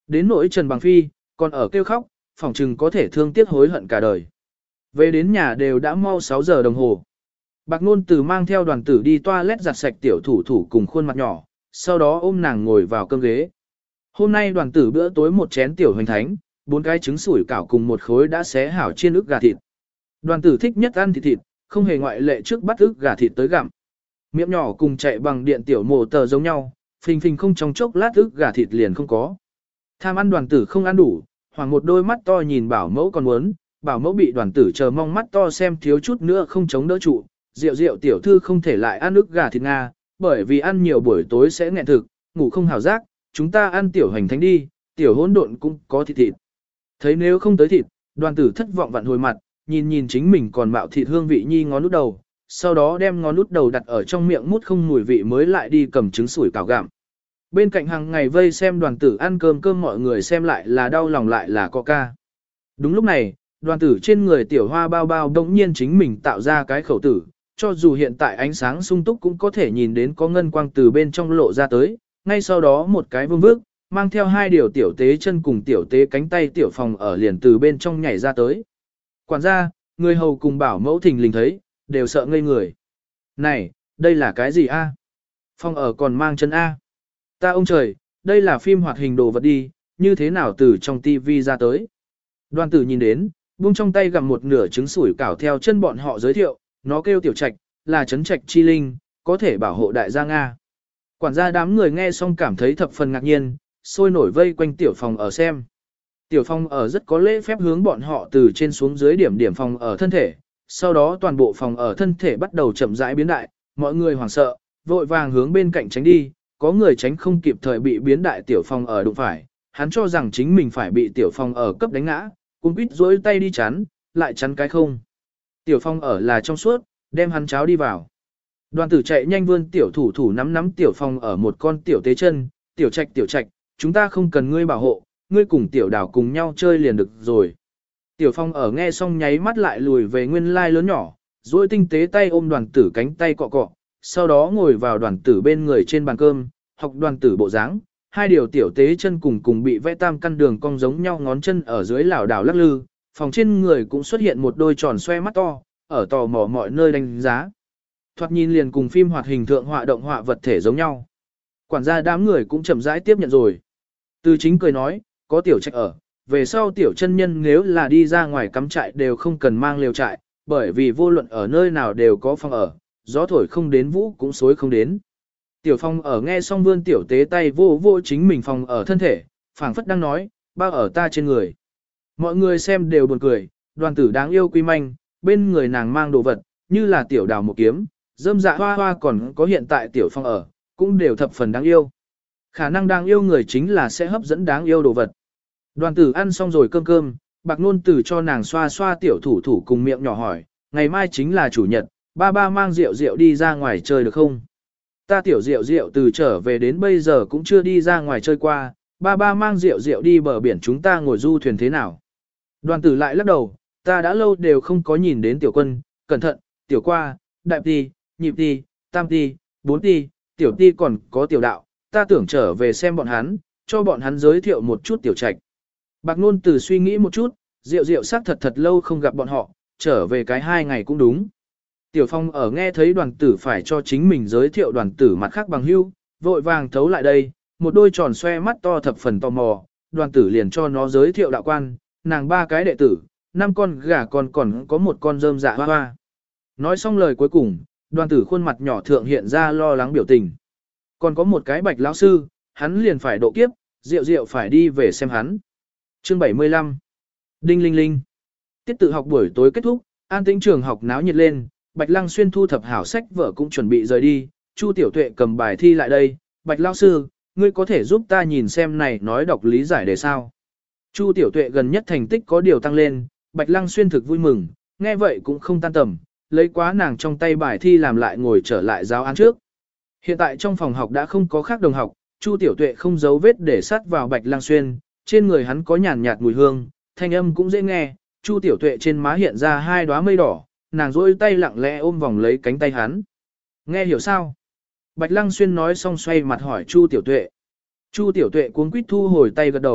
Đến nỗi Trần Bằng Phi, còn ở kêu khóc, phỏng chừng có thể thương tiếc hối hận cả đời. Về đến nhà đều đã mau sáu giờ đồng hồ. Bạc Nôn Từ mang theo đoàn tử đi toilet giặt sạch tiểu thủ thủ cùng khuôn mặt nhỏ, sau đó ôm nàng ngồi vào cơm ghế. Hôm nay đoàn tử bữa tối một chén tiểu hoành thánh, bốn cái trứng sủi cảo cùng một khối đã xé hảo chiên ức gà thịt. Đoàn tử thích nhất ăn thịt thịt, không hề ngoại lệ trước bắt ức gà thịt tới gặm. Miệng nhỏ cùng chạy bằng điện tiểu mồ tờ giống nhau, phình phình không trong chốc lát ức gà thịt liền không có. Tham ăn đoàn tử không ăn đủ, hoàng một đôi mắt to nhìn bảo mẫu còn muốn, bảo mẫu bị đoàn tử chờ mong mắt to xem thiếu chút nữa không chống đỡ trụ. Rượu rượu tiểu thư không thể lại ăn ức gà thịt Nga, bởi vì ăn nhiều buổi tối sẽ nghẹn thực, ngủ không hào giác, chúng ta ăn tiểu hành thánh đi, tiểu hỗn độn cũng có thịt thịt. Thấy nếu không tới thịt, đoàn tử thất vọng vặn hồi mặt, nhìn nhìn chính mình còn mạo thịt hương vị nhi ngón út đầu, sau đó đem ngón út đầu đặt ở trong miệng mút không mùi vị mới lại đi cầm trứng sủi cảo gặm. Bên cạnh hàng ngày vây xem đoàn tử ăn cơm cơm mọi người xem lại là đau lòng lại là coca. Đúng lúc này, đoàn tử trên người tiểu hoa bao bao đống nhiên chính mình tạo ra cái khẩu tử, cho dù hiện tại ánh sáng sung túc cũng có thể nhìn đến có ngân quang từ bên trong lộ ra tới, ngay sau đó một cái vương vước, mang theo hai điều tiểu tế chân cùng tiểu tế cánh tay tiểu phòng ở liền từ bên trong nhảy ra tới. Quản gia, người hầu cùng bảo mẫu thình lình thấy, đều sợ ngây người. Này, đây là cái gì a? Phòng ở còn mang chân A. Ta ông trời, đây là phim hoạt hình đồ vật đi, như thế nào từ trong tivi ra tới. Đoàn tử nhìn đến, buông trong tay gặm một nửa trứng sủi cảo theo chân bọn họ giới thiệu, nó kêu tiểu trạch, là trấn trạch chi linh, có thể bảo hộ đại gia Nga. Quản gia đám người nghe xong cảm thấy thập phần ngạc nhiên, sôi nổi vây quanh tiểu phòng ở xem. Tiểu phòng ở rất có lễ phép hướng bọn họ từ trên xuống dưới điểm điểm phòng ở thân thể, sau đó toàn bộ phòng ở thân thể bắt đầu chậm rãi biến đại, mọi người hoảng sợ, vội vàng hướng bên cạnh tránh đi, có người tránh không kịp thời bị biến đại tiểu phòng ở đụng phải, hắn cho rằng chính mình phải bị tiểu phòng ở cấp đánh ngã, cũng quýt rối tay đi chắn, lại chắn cái không. Tiểu phong ở là trong suốt, đem hắn cháo đi vào. Đoàn tử chạy nhanh vươn tiểu thủ thủ nắm nắm tiểu phong ở một con tiểu tế chân, tiểu trạch tiểu trạch, chúng ta không cần ngươi bảo hộ, ngươi cùng tiểu đảo cùng nhau chơi liền được rồi. Tiểu phong ở nghe xong nháy mắt lại lùi về nguyên lai lớn nhỏ, duỗi tinh tế tay ôm đoàn tử cánh tay cọ cọ, sau đó ngồi vào đoàn tử bên người trên bàn cơm, học đoàn tử bộ dáng, hai điều tiểu tế chân cùng cùng bị vẽ tam căn đường cong giống nhau ngón chân ở dưới lảo đảo lắc lư, phòng trên người cũng xuất hiện một đôi tròn xoe mắt to, ở tò mò mọi nơi đánh giá. Thoạt nhìn liền cùng phim hoạt hình thượng họa động họa vật thể giống nhau. Quản gia đám người cũng chậm rãi tiếp nhận rồi. Từ chính cười nói, có tiểu trạch ở, về sau tiểu chân nhân nếu là đi ra ngoài cắm trại đều không cần mang liều trại, bởi vì vô luận ở nơi nào đều có phòng ở, gió thổi không đến vũ cũng xối không đến. Tiểu phong ở nghe xong vươn tiểu tế tay vô vô chính mình phòng ở thân thể, phảng phất đang nói, bao ở ta trên người. Mọi người xem đều buồn cười, đoàn tử đáng yêu quý manh, bên người nàng mang đồ vật, như là tiểu đào một kiếm, dâm dạ hoa hoa còn có hiện tại tiểu phong ở, cũng đều thập phần đáng yêu. Khả năng đáng yêu người chính là sẽ hấp dẫn đáng yêu đồ vật. Đoàn tử ăn xong rồi cơm cơm, bạc nôn tử cho nàng xoa xoa tiểu thủ thủ cùng miệng nhỏ hỏi, ngày mai chính là chủ nhật, ba ba mang rượu rượu đi ra ngoài chơi được không? Ta tiểu rượu rượu từ trở về đến bây giờ cũng chưa đi ra ngoài chơi qua, ba ba mang rượu rượu đi bờ biển chúng ta ngồi du thuyền thế nào? Đoàn tử lại lắc đầu, ta đã lâu đều không có nhìn đến tiểu quân, cẩn thận, tiểu qua, đại ti, nhị ti, tam ti, bốn ti, tiểu ti còn có tiểu đạo, ta tưởng trở về xem bọn hắn, cho bọn hắn giới thiệu một chút tiểu trạch. Bạc nôn tử suy nghĩ một chút, rượu rượu xác thật thật lâu không gặp bọn họ, trở về cái hai ngày cũng đúng. Tiểu phong ở nghe thấy đoàn tử phải cho chính mình giới thiệu đoàn tử mặt khác bằng hữu, vội vàng thấu lại đây, một đôi tròn xoe mắt to thập phần tò mò, đoàn tử liền cho nó giới thiệu đạo quan, nàng ba cái đệ tử, năm con gà còn còn có một con rơm dạ hoa hoa. Nói xong lời cuối cùng, đoàn tử khuôn mặt nhỏ thượng hiện ra lo lắng biểu tình. Còn có một cái bạch lão sư, hắn liền phải độ kiếp, rượu rượu phải đi về xem hắn. Chương bảy mươi lăm Đinh linh linh. Tiết tự học buổi tối kết thúc, an tĩnh trường học náo nhiệt lên, Bạch Lăng Xuyên thu thập hảo sách vở cũng chuẩn bị rời đi, Chu Tiểu Tuệ cầm bài thi lại đây, Bạch lão sư, ngươi có thể giúp ta nhìn xem này nói đọc lý giải đề sao. Chu Tiểu Tuệ gần nhất thành tích có điều tăng lên, Bạch Lăng Xuyên thực vui mừng, nghe vậy cũng không tan tầm, lấy quá nàng trong tay bài thi làm lại ngồi trở lại giáo án trước. Hiện tại trong phòng học đã không có khác đồng học, Chu Tiểu Tuệ không giấu vết để sát vào Bạch Lăng Xuyên, trên người hắn có nhàn nhạt mùi hương, thanh âm cũng dễ nghe, Chu Tiểu Tuệ trên má hiện ra hai đóa mây đỏ, nàng rỗi tay lặng lẽ ôm vòng lấy cánh tay hắn. Nghe hiểu sao? Bạch Lăng Xuyên nói xong xoay mặt hỏi Chu Tiểu Tuệ. Chu Tiểu Tuệ cuống quýt thu hồi tay gật đầu,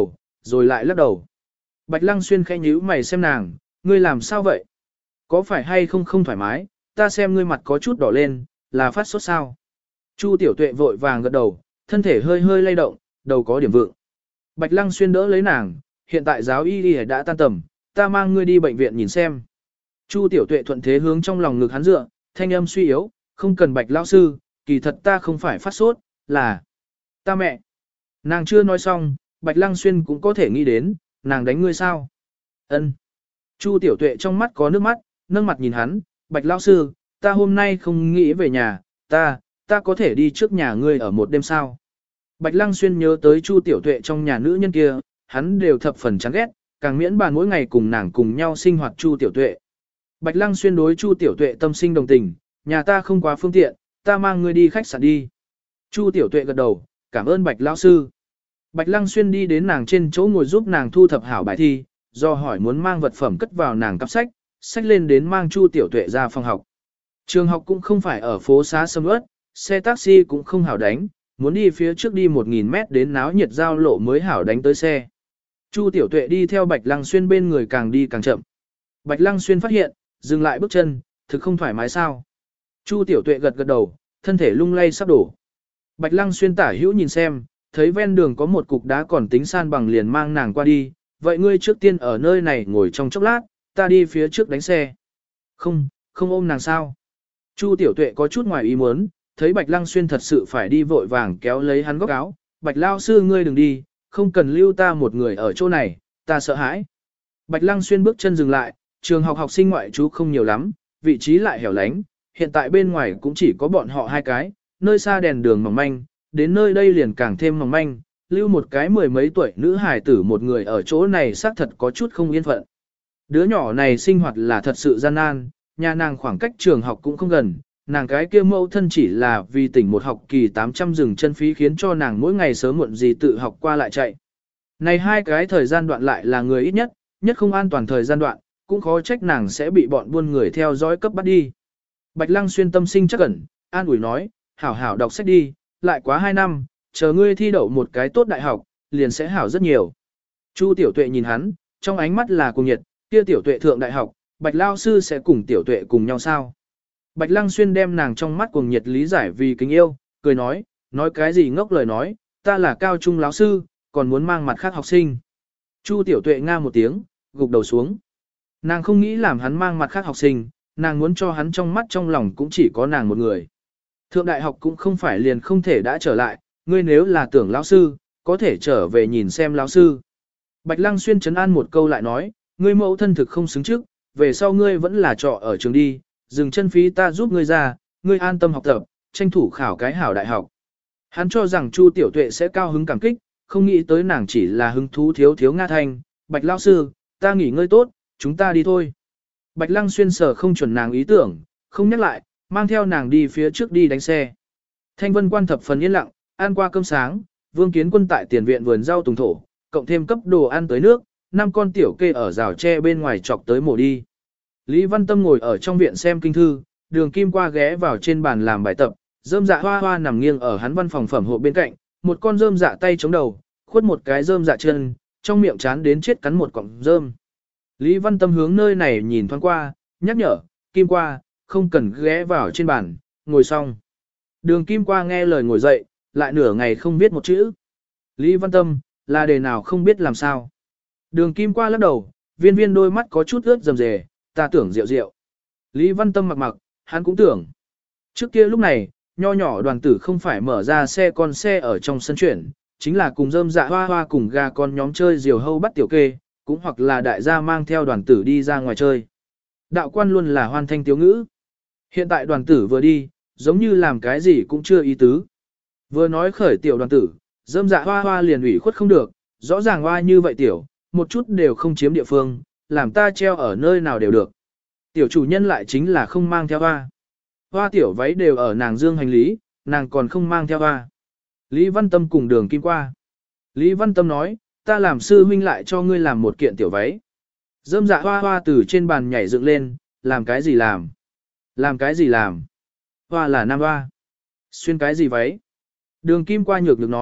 rồi lại lắc đầu. Bạch Lăng Xuyên khẽ nhíu mày xem nàng, ngươi làm sao vậy? Có phải hay không không thoải mái, ta xem ngươi mặt có chút đỏ lên, là phát sốt sao? Chu Tiểu Tuệ vội vàng gật đầu, thân thể hơi hơi lay động, đầu có điểm vượng. Bạch Lăng Xuyên đỡ lấy nàng, hiện tại giáo y y đã tan tầm, ta mang ngươi đi bệnh viện nhìn xem. Chu Tiểu Tuệ thuận thế hướng trong lòng ngực hắn dựa, thanh âm suy yếu, không cần Bạch lão sư, kỳ thật ta không phải phát sốt, là ta mẹ. Nàng chưa nói xong, Bạch Lăng Xuyên cũng có thể nghĩ đến, nàng đánh ngươi sao? Ân. Chu Tiểu Tuệ trong mắt có nước mắt, nâng mặt nhìn hắn, Bạch lão sư, ta hôm nay không nghĩ về nhà, ta, ta có thể đi trước nhà ngươi ở một đêm sao? Bạch Lăng Xuyên nhớ tới Chu Tiểu Tuệ trong nhà nữ nhân kia, hắn đều thập phần chán ghét, càng miễn bàn mỗi ngày cùng nàng cùng nhau sinh hoạt Chu Tiểu Tuệ. Bạch Lăng Xuyên đối Chu Tiểu Tuệ tâm sinh đồng tình, nhà ta không quá phương tiện, ta mang ngươi đi khách sạn đi. Chu Tiểu Tuệ gật đầu, cảm ơn Bạch lão sư. Bạch Lăng Xuyên đi đến nàng trên chỗ ngồi giúp nàng thu thập hảo bài thi, do hỏi muốn mang vật phẩm cất vào nàng cặp sách, sách lên đến mang Chu Tiểu Tuệ ra phòng học. Trường học cũng không phải ở phố xá sầm uất, xe taxi cũng không hảo đánh, muốn đi phía trước đi một nghìn mét đến náo nhiệt giao lộ mới hảo đánh tới xe. Chu Tiểu Tuệ đi theo Bạch Lăng Xuyên bên người càng đi càng chậm. Bạch Lăng Xuyên phát hiện, dừng lại bước chân, thực không thoải mái sao. Chu Tiểu Tuệ gật gật đầu, thân thể lung lay sắp đổ. Bạch Lăng Xuyên tả hữu nhìn xem, thấy ven đường có một cục đá còn tính san bằng liền mang nàng qua đi, vậy ngươi trước tiên ở nơi này ngồi trong chốc lát, ta đi phía trước đánh xe. Không, không ôm nàng sao. Chu Tiểu Tuệ có chút ngoài ý muốn, thấy Bạch Lăng Xuyên thật sự phải đi vội vàng kéo lấy hắn góc áo, Bạch lao sư ngươi đừng đi, không cần lưu ta một người ở chỗ này, ta sợ hãi. Bạch Lăng Xuyên bước chân dừng lại, trường học học sinh ngoại trú không nhiều lắm, vị trí lại hẻo lánh, hiện tại bên ngoài cũng chỉ có bọn họ hai cái, nơi xa đèn đường mỏng manh, đến nơi đây liền càng thêm mỏng manh, lưu một cái mười mấy tuổi nữ hài tử một người ở chỗ này xác thật có chút không yên phận. Đứa nhỏ này sinh hoạt là thật sự gian nan, nhà nàng khoảng cách trường học cũng không gần, nàng cái kia mẫu thân chỉ là vì tỉnh một học kỳ tám trăm dừng chân phí khiến cho nàng mỗi ngày sớm muộn gì tự học qua lại chạy. Này hai cái thời gian đoạn lại là người ít nhất, nhất không an toàn thời gian đoạn, cũng khó trách nàng sẽ bị bọn buôn người theo dõi cấp bắt đi. Bạch Lăng Xuyên tâm sinh chắc ẩn, an ủi nói, hảo hảo đọc sách đi, lại quá hai năm, chờ ngươi thi đậu một cái tốt đại học, liền sẽ hảo rất nhiều. Chu Tiểu Tuệ nhìn hắn, trong ánh mắt là cuồng nhiệt, kia Tiểu Tuệ thượng đại học, Bạch Lao sư sẽ cùng Tiểu Tuệ cùng nhau sao? Bạch Lăng Xuyên đem nàng trong mắt cuồng nhiệt lý giải vì kính yêu, cười nói, nói cái gì ngốc lời nói, ta là cao trung lão sư, còn muốn mang mặt khác học sinh. Chu Tiểu Tuệ nga một tiếng, gục đầu xuống. Nàng không nghĩ làm hắn mang mặt khác học sinh, nàng muốn cho hắn trong mắt trong lòng cũng chỉ có nàng một người. Thượng đại học cũng không phải liền không thể đã trở lại, ngươi nếu là tưởng lão sư, có thể trở về nhìn xem lão sư. Bạch Lăng Xuyên trấn an một câu lại nói, ngươi mẫu thân thực không xứng trước, về sau ngươi vẫn là trọ ở trường đi, dừng chân phí ta giúp ngươi ra, ngươi an tâm học tập, tranh thủ khảo cái hảo đại học. Hắn cho rằng Chu Tiểu Tuệ sẽ cao hứng cảm kích, không nghĩ tới nàng chỉ là hứng thú thiếu thiếu nga thanh, Bạch lão sư, ta nghỉ ngơi tốt, chúng ta đi thôi. Bạch Lăng Xuyên sở không chuẩn nàng ý tưởng, không nhắc lại, mang theo nàng đi phía trước đi đánh xe. Thanh Vân Quan thập phần yên lặng, ăn qua cơm sáng, Vương Kiến Quân tại tiền viện vườn rau tùng thổ, cộng thêm cấp đồ ăn tới nước, năm con tiểu kê ở rào tre bên ngoài chọc tới mổ đi. Lý Văn Tâm ngồi ở trong viện xem kinh thư, Đường Kim qua ghé vào trên bàn làm bài tập, rơm dạ hoa hoa nằm nghiêng ở hắn văn phòng phẩm hộ bên cạnh, một con rơm dạ tay chống đầu, khuất một cái rơm dạ chân, trong miệng chán đến chết cắn một cọng rơm. Lý Văn Tâm hướng nơi này nhìn thoáng qua, nhắc nhở, Kim qua, không cần ghé vào trên bàn, ngồi xong. Đường Kim qua nghe lời ngồi dậy, lại nửa ngày không biết một chữ. Lý Văn Tâm, là đề nào không biết làm sao. Đường Kim qua lắc đầu, viên viên đôi mắt có chút ướt rầm rề, ta tưởng rượu rượu. Lý Văn Tâm mặc mặc, hắn cũng tưởng. Trước kia lúc này, nho nhỏ đoàn tử không phải mở ra xe con xe ở trong sân chuyển, chính là cùng rơm dạ hoa hoa cùng gà con nhóm chơi diều hâu bắt tiểu kê, cũng hoặc là đại gia mang theo đoàn tử đi ra ngoài chơi. Đạo quan luôn là hoan thanh tiếu ngữ. Hiện tại đoàn tử vừa đi, giống như làm cái gì cũng chưa ý tứ. Vừa nói khởi tiểu đoàn tử, rơm dạ hoa hoa liền ủy khuất không được, rõ ràng hoa như vậy tiểu, một chút đều không chiếm địa phương, làm ta treo ở nơi nào đều được. Tiểu chủ nhân lại chính là không mang theo hoa. Hoa tiểu váy đều ở nàng dương hành lý, nàng còn không mang theo hoa. Lý Văn Tâm cùng Đường Kim qua. Lý Văn Tâm nói, ta làm sư huynh lại cho ngươi làm một kiện tiểu váy. Rơm dạ hoa hoa từ trên bàn nhảy dựng lên, làm cái gì làm? Làm cái gì làm? Hoa là nam hoa. Xuyên cái gì váy? Đường Kim qua nhược được nói,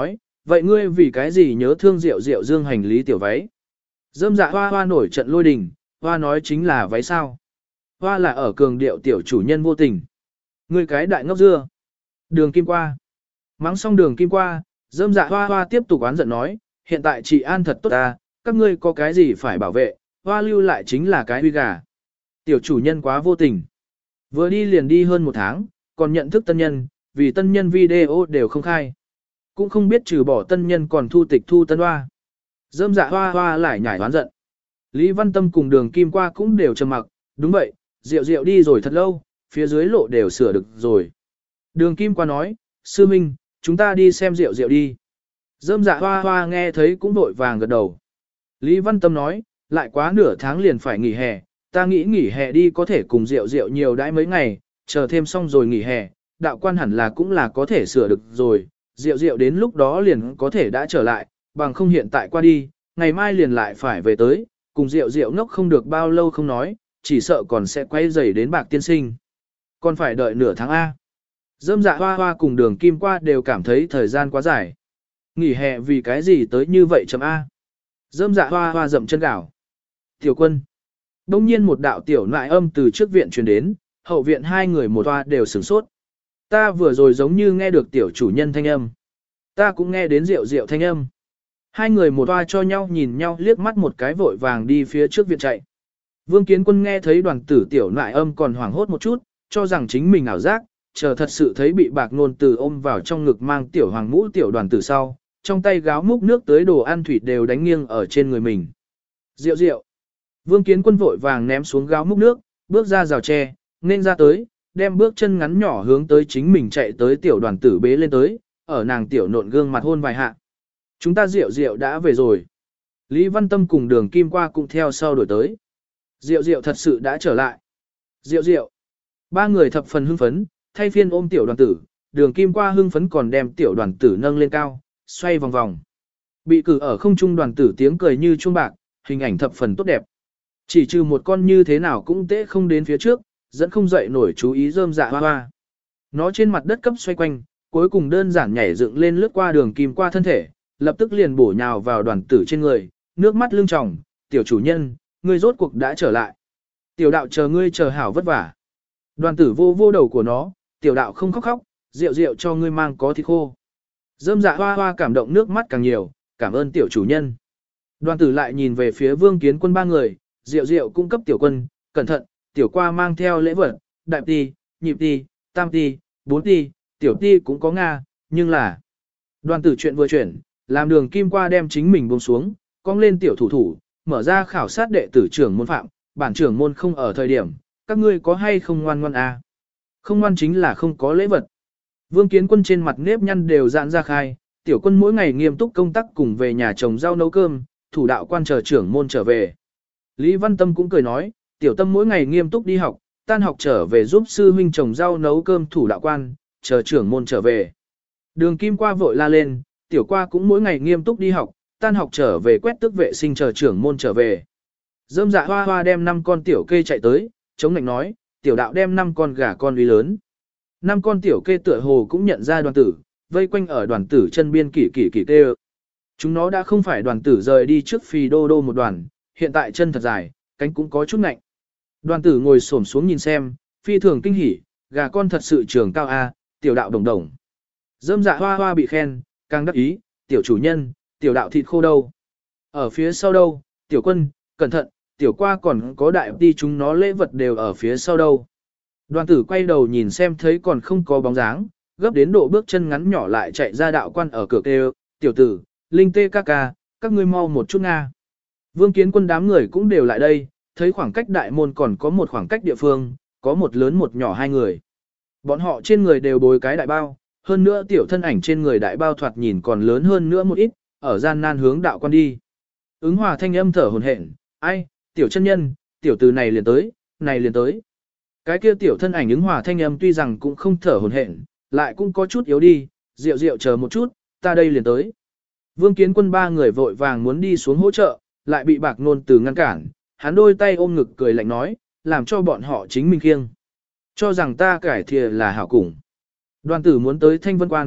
vậy ngươi vì cái gì nhớ thương Diệu Diệu dương hành lý tiểu váy? Dâm dạ hoa hoa nổi trận lôi đình, hoa nói chính là váy sao. Hoa là ở cường điệu tiểu chủ nhân vô tình. Ngươi cái đại ngốc dưa. Đường kim qua. Mắng xong đường kim qua, dâm dạ hoa hoa tiếp tục oán giận nói, hiện tại chị an thật tốt ta, các ngươi có cái gì phải bảo vệ, hoa lưu lại chính là cái huy gà. Tiểu chủ nhân quá vô tình. Vừa đi liền đi hơn một tháng, còn nhận thức tân nhân, vì tân nhân video đều không khai. Cũng không biết trừ bỏ tân nhân còn thu tịch thu tân hoa. Dâm dạ hoa hoa lại nhảy oán giận. Lý Văn Tâm cùng đường kim qua cũng đều trầm mặc, đúng vậy, Diệu Diệu đi rồi thật lâu, phía dưới lộ đều sửa được rồi. Đường kim qua nói, sư minh, chúng ta đi xem Diệu Diệu đi. Dâm dạ hoa hoa nghe thấy cũng vội vàng gật đầu. Lý Văn Tâm nói, lại quá nửa tháng liền phải nghỉ hè, ta nghĩ nghỉ hè đi có thể cùng Diệu Diệu nhiều đãi mấy ngày, chờ thêm xong rồi nghỉ hè, đạo quan hẳn là cũng là có thể sửa được rồi, Diệu Diệu đến lúc đó liền có thể đã trở lại, bằng không hiện tại qua đi, ngày mai liền lại phải về tới, cùng Diệu Diệu ngốc không được bao lâu không nói, chỉ sợ còn sẽ quay dày đến bạc tiên sinh. Còn phải đợi nửa tháng A. Dâm dạ hoa hoa cùng đường kim qua đều cảm thấy thời gian quá dài. Nghỉ hè vì cái gì tới như vậy chấm A. Dâm dạ hoa hoa dậm chân gạo. Tiểu quân. Đông nhiên một đạo tiểu nại âm từ trước viện truyền đến, hậu viện hai người một hoa đều sửng sốt. Ta vừa rồi giống như nghe được tiểu chủ nhân thanh âm. Ta cũng nghe đến rượu rượu thanh âm. Hai người một hoa cho nhau nhìn nhau liếc mắt một cái vội vàng đi phía trước viện chạy. Vương Kiến Quân nghe thấy đoàn tử tiểu nại âm còn hoảng hốt một chút, cho rằng chính mình ảo giác, chờ thật sự thấy bị bạc nôn từ ôm vào trong ngực mang tiểu hoàng mũ tiểu đoàn tử sau, trong tay gáo múc nước tới đồ ăn thủy đều đánh nghiêng ở trên người mình. Rượu rượu. Vương Kiến Quân vội vàng ném xuống gáo múc nước, bước ra rào tre, nên ra tới, đem bước chân ngắn nhỏ hướng tới chính mình chạy tới tiểu đoàn tử bế lên tới, ở nàng tiểu nộn gương mặt hôn vài hạ. Chúng ta rượu rượu đã về rồi. Lý Văn Tâm cùng đường kim qua cũng theo sau đuổi tới. Rượu rượu thật sự đã trở lại. Rượu rượu. Ba người thập phần hưng phấn, thay phiên ôm tiểu đoàn tử, đường kim qua hưng phấn còn đem tiểu đoàn tử nâng lên cao, xoay vòng vòng. Bị cử ở không trung đoàn tử tiếng cười như chuông bạc, hình ảnh thập phần tốt đẹp. Chỉ trừ một con như thế nào cũng tễ không đến phía trước, dẫn không dậy nổi chú ý rơm dạ hoa hoa. Nó trên mặt đất cấp xoay quanh, cuối cùng đơn giản nhảy dựng lên lướt qua đường kim qua thân thể, lập tức liền bổ nhào vào đoàn tử trên người, nước mắt lưng tròng, tiểu chủ nhân, ngươi rốt cuộc đã trở lại. Tiểu đạo chờ ngươi chờ hảo vất vả. Đoàn tử vô vô đầu của nó, tiểu đạo không khóc khóc, rượu rượu cho ngươi mang có thịt khô. Dâm dạ hoa hoa cảm động nước mắt càng nhiều, cảm ơn tiểu chủ nhân. Đoàn tử lại nhìn về phía Vương Kiến Quân ba người, rượu rượu cung cấp tiểu quân, cẩn thận, tiểu qua mang theo lễ vật, đại ti, nhị ti, tam ti, bốn ti, tiểu ti cũng có Nga, nhưng là... Đoàn tử chuyện vừa chuyển, làm đường kim qua đem chính mình buông xuống, cong lên tiểu thủ thủ, mở ra khảo sát đệ tử trưởng môn phạm, bản trưởng môn không ở thời điểm, các ngươi có hay không ngoan ngoan à? Không ngoan chính là không có lễ vật. Vương Kiến Quân trên mặt nếp nhăn đều giãn ra khai, tiểu quân mỗi ngày nghiêm túc công tác cùng về nhà trồng rau nấu cơm, thủ đạo quan chờ trưởng môn trở về. Lý Văn Tâm cũng cười nói, tiểu tâm mỗi ngày nghiêm túc đi học, tan học trở về giúp sư huynh trồng rau nấu cơm thủ đạo quan, chờ trưởng môn trở về. Đường kim qua vội la lên, tiểu qua cũng mỗi ngày nghiêm túc đi học, tan học trở về quét tước vệ sinh chờ trưởng môn trở về. Dâm dạ hoa hoa đem năm con tiểu kê chạy tới, chống lạnh nói, tiểu đạo đem năm con gà con uy lớn. Năm con tiểu kê tựa hồ cũng nhận ra đoàn tử, vây quanh ở đoàn tử chân biên kỷ kỷ kỷ kê. Chúng nó đã không phải đoàn tử rời đi trước phi đô đô một đoàn, hiện tại chân thật dài, cánh cũng có chút nạnh. Đoàn tử ngồi xổm xuống nhìn xem, phi thường kinh hỉ, gà con thật sự trường cao a, tiểu đạo đồng đồng. Dâm dạ hoa hoa bị khen, càng đắc ý, tiểu chủ nhân, tiểu đạo thịt khô đâu. Ở phía sau đâu, tiểu quân, cẩn thận, tiểu qua còn có đại đi chúng nó lễ vật đều ở phía sau đâu. Đoàn tử quay đầu nhìn xem thấy còn không có bóng dáng, gấp đến độ bước chân ngắn nhỏ lại chạy ra đạo quan ở cửa kêu, tiểu tử, linh tê ca ca, các ngươi mau một chút Nga. Vương Kiến Quân đám người cũng đều lại đây, thấy khoảng cách đại môn còn có một khoảng cách địa phương, có một lớn một nhỏ hai người. Bọn họ trên người đều bối cái đại bao, hơn nữa tiểu thân ảnh trên người đại bao thoạt nhìn còn lớn hơn nữa một ít, ở gian nan hướng đạo quan đi. Ứng hòa thanh âm thở hồn hển, ai, tiểu chân nhân, tiểu từ này liền tới, này liền tới. Cái kia tiểu thân ảnh ứng hòa thanh âm tuy rằng cũng không thở hồn hển, lại cũng có chút yếu đi, rượu rượu chờ một chút, ta đây liền tới. Vương Kiến Quân ba người vội vàng muốn đi xuống hỗ trợ, lại bị bạc nôn từ ngăn cản, hắn đôi tay ôm ngực cười lạnh nói, làm cho bọn họ chính mình khiêng. Cho rằng ta cải thìa là hảo cùng. Đoàn tử muốn tới Thanh Vân Quan,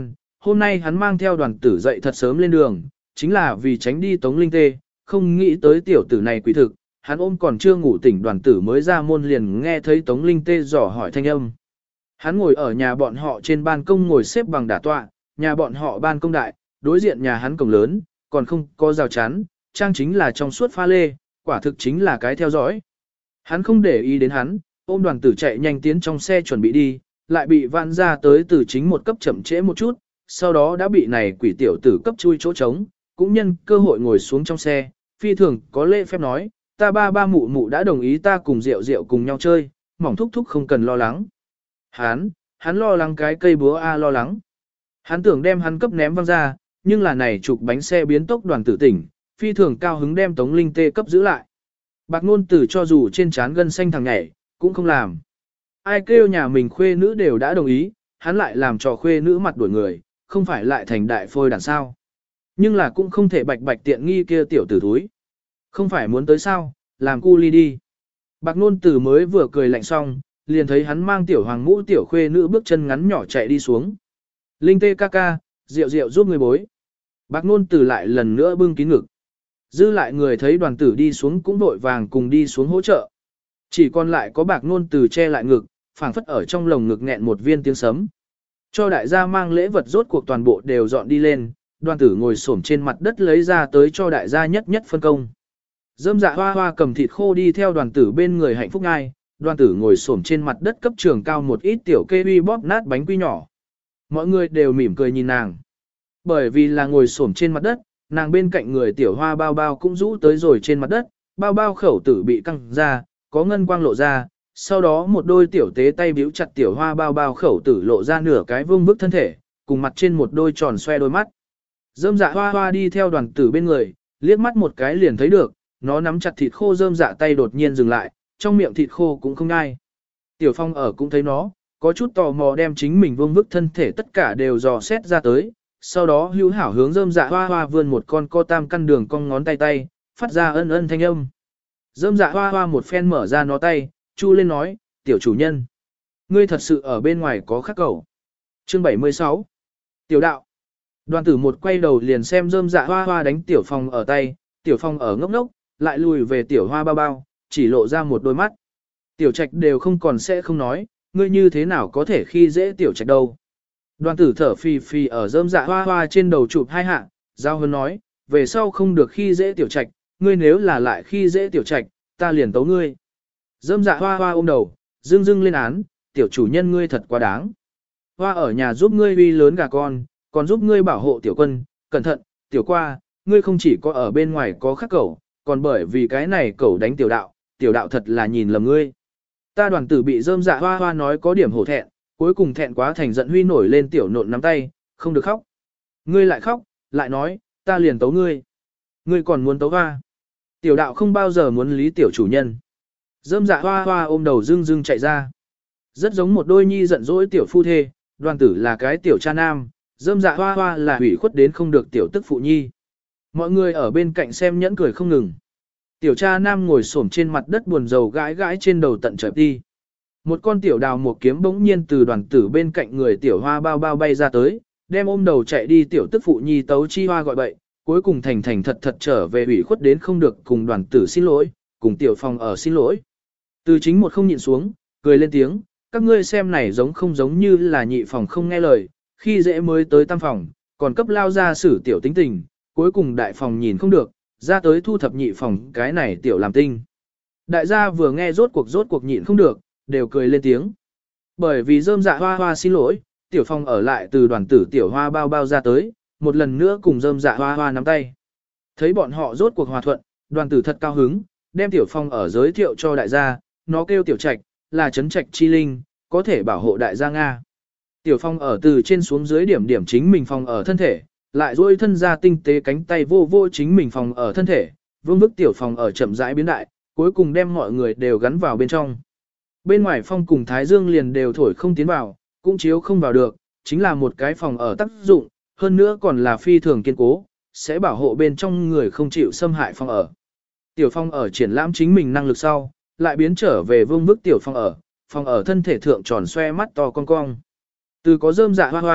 Hôm nay hắn mang theo đoàn tử dậy thật sớm lên đường, chính là vì tránh đi Tống Linh Tê, không nghĩ tới tiểu tử này quỷ thực, hắn ôm còn chưa ngủ tỉnh đoàn tử mới ra môn liền nghe thấy Tống Linh Tê dò hỏi thanh âm. Hắn ngồi ở nhà bọn họ trên ban công ngồi xếp bằng đả tọa, nhà bọn họ ban công đại, đối diện nhà hắn cổng lớn, còn không có rào chắn, trang chính là trong suốt pha lê, quả thực chính là cái theo dõi. Hắn không để ý đến hắn, ôm đoàn tử chạy nhanh tiến trong xe chuẩn bị đi, lại bị vạn ra tới từ chính một cấp chậm trễ một chút, sau đó đã bị này quỷ tiểu tử cấp chui chỗ trống, cũng nhân cơ hội ngồi xuống trong xe, phi thường có lễ phép nói, ta ba ba mụ mụ đã đồng ý ta cùng rượu rượu cùng nhau chơi, mỏng thúc thúc không cần lo lắng. Hắn, hắn lo lắng cái cây búa A lo lắng. Hắn tưởng đem hắn cấp ném văng ra, nhưng là này chụp bánh xe biến tốc đoàn tử tỉnh, phi thường cao hứng đem Tống Linh Tê cấp giữ lại. Bạc Nôn Tử cho dù trên trán gân xanh thằng nhảy, cũng không làm. Ai kêu nhà mình khuê nữ đều đã đồng ý, hắn lại làm cho khuê nữ mặt đuổi người, không phải lại thành đại phôi đàn sao. Nhưng là cũng không thể bạch bạch tiện nghi kia tiểu tử thúi. Không phải muốn tới sao, làm cu ly đi. Bạc Nôn Tử mới vừa cười lạnh xong, liền thấy hắn mang tiểu hoàng mũ tiểu khuê nữ bước chân ngắn nhỏ chạy đi xuống. Linh Tê ca ca, rượu rượu giúp người bối. Bạc Nôn Tử lại lần nữa bưng kín ngực. Dư lại người thấy đoàn tử đi xuống cũng vội vàng cùng đi xuống hỗ trợ. Chỉ còn lại có Bạc Nôn Tử che lại ngực, phảng phất ở trong lồng ngực nghẹn một viên tiếng sấm. Cho đại gia mang lễ vật rốt cuộc toàn bộ đều dọn đi lên, đoàn tử ngồi xổm trên mặt đất lấy ra tới cho đại gia nhất nhất phân công. Dâm dạ hoa hoa cầm thịt khô đi theo đoàn tử bên người hạnh phúc ngai, đoàn tử ngồi xổm trên mặt đất cấp trường cao một ít tiểu kê uy bóp nát bánh quy nhỏ. Mọi người đều mỉm cười nhìn nàng. Bởi vì là ngồi xổm trên mặt đất, nàng bên cạnh người tiểu hoa bao bao cũng rũ tới rồi trên mặt đất, bao bao khẩu tử bị căng ra, có ngân quang lộ ra, sau đó một đôi tiểu tế tay bíu chặt tiểu hoa bao bao khẩu tử lộ ra nửa cái vương bức thân thể, cùng mặt trên một đôi tròn xoe đôi mắt. Dâm dạ hoa hoa đi theo đoàn tử bên người, liếc mắt một cái liền thấy được, nó nắm chặt thịt khô dâm dạ tay đột nhiên dừng lại, trong miệng thịt khô cũng không ngai. Tiểu Phong ở cũng thấy nó, có chút tò mò đem chính mình vương bức thân thể tất cả đều dò xét ra tới, sau đó hữu hảo hướng dâm dạ hoa hoa vươn một con co tam căn đường cong ngón tay tay, phát ra ân ân thanh âm. Dâm dạ hoa hoa một phen mở ra nó tay, chu lên nói, tiểu chủ nhân. Ngươi thật sự ở bên ngoài có khắc cầu. Chương bảy mươi sáu. Tiểu đạo. Đoàn tử một quay đầu liền xem dâm dạ hoa hoa đánh tiểu Phong ở tay, tiểu Phong ở ngốc ngốc, lại lùi về tiểu hoa bao bao, chỉ lộ ra một đôi mắt. Tiểu trạch đều không còn sẽ không nói, ngươi như thế nào có thể khi dễ tiểu trạch đâu. Đoàn tử thở phì phì ở dâm dạ hoa hoa trên đầu chụp hai hạ, giao hơn nói, về sau không được khi dễ tiểu trạch, ngươi nếu là lại khi dễ tiểu trạch, ta liền tấu ngươi. Dâm dạ hoa hoa ôm đầu, dưng dưng lên án, tiểu chủ nhân ngươi thật quá đáng. Hoa ở nhà giúp ngươi uy lớn gà con, còn giúp ngươi bảo hộ tiểu quân, cẩn thận, tiểu qua, ngươi không chỉ có ở bên ngoài có khắc cẩu, còn bởi vì cái này cẩu đánh tiểu đạo, tiểu đạo thật là nhìn lầm ngươi. Ta đoàn tử bị dâm dạ hoa hoa nói có điểm hổ thẹn, cuối cùng thẹn quá thành giận huy nổi lên tiểu nộn nắm tay, không được khóc. Ngươi lại khóc, lại nói, ta liền tấu ngươi. Ngươi còn muốn tấu hoa. Tiểu đạo không bao giờ muốn lý tiểu chủ nhân. Dâm dạ hoa hoa ôm đầu dưng dưng chạy ra. Rất giống một đôi nhi giận dỗi tiểu phu thê, đoàn tử là cái tiểu cha nam, dâm dạ hoa hoa là hủy khuất đến không được tiểu tức phụ nhi. Mọi người ở bên cạnh xem nhẫn cười không ngừng. Tiểu cha nam ngồi xổm trên mặt đất buồn rầu gãi gãi trên đầu tận trời đi. Một con tiểu đào một kiếm bỗng nhiên từ đoàn tử bên cạnh người tiểu hoa bao bao bay ra tới, đem ôm đầu chạy đi tiểu tức phụ nhi tấu chi hoa gọi bậy, cuối cùng thành thành thật thật trở về ủy khuất đến không được cùng đoàn tử xin lỗi, cùng tiểu Phong ở xin lỗi. Từ chính một không nhịn xuống, cười lên tiếng, các ngươi xem này giống không giống như là nhị phòng không nghe lời, khi dễ mới tới tam phòng, còn cấp lao ra xử tiểu tính tình, cuối cùng đại phòng nhìn không được, ra tới thu thập nhị phòng cái này tiểu làm tinh. Đại gia vừa nghe rốt cuộc rốt cuộc nhịn không được, đều cười lên tiếng. Bởi vì rơm dạ hoa hoa xin lỗi, tiểu Phong ở lại từ đoàn tử tiểu hoa bao bao ra tới, một lần nữa cùng rơm dạ hoa hoa nắm tay. Thấy bọn họ rốt cuộc hòa thuận, đoàn tử thật cao hứng, đem tiểu Phong ở giới thiệu cho đại gia, nó kêu tiểu trạch, là trấn trạch chi linh, có thể bảo hộ đại gia Nga. Tiểu Phong ở từ trên xuống dưới điểm điểm chính mình phòng ở thân thể, lại duỗi thân ra tinh tế cánh tay vô vô chính mình phòng ở thân thể, vương bức tiểu Phong ở chậm rãi biến đại, cuối cùng đem mọi người đều gắn vào bên trong. Bên ngoài phong cùng Thái Dương liền đều thổi không tiến vào, cũng chiếu không vào được, chính là một cái phòng ở tác dụng, hơn nữa còn là phi thường kiên cố, sẽ bảo hộ bên trong người không chịu xâm hại phòng ở. Tiểu Phong ở triển lãm chính mình năng lực sau, lại biến trở về vương bức tiểu Phong ở, phòng ở thân thể thượng tròn xoe mắt to cong cong. Từ có rơm dạ hoa hoa,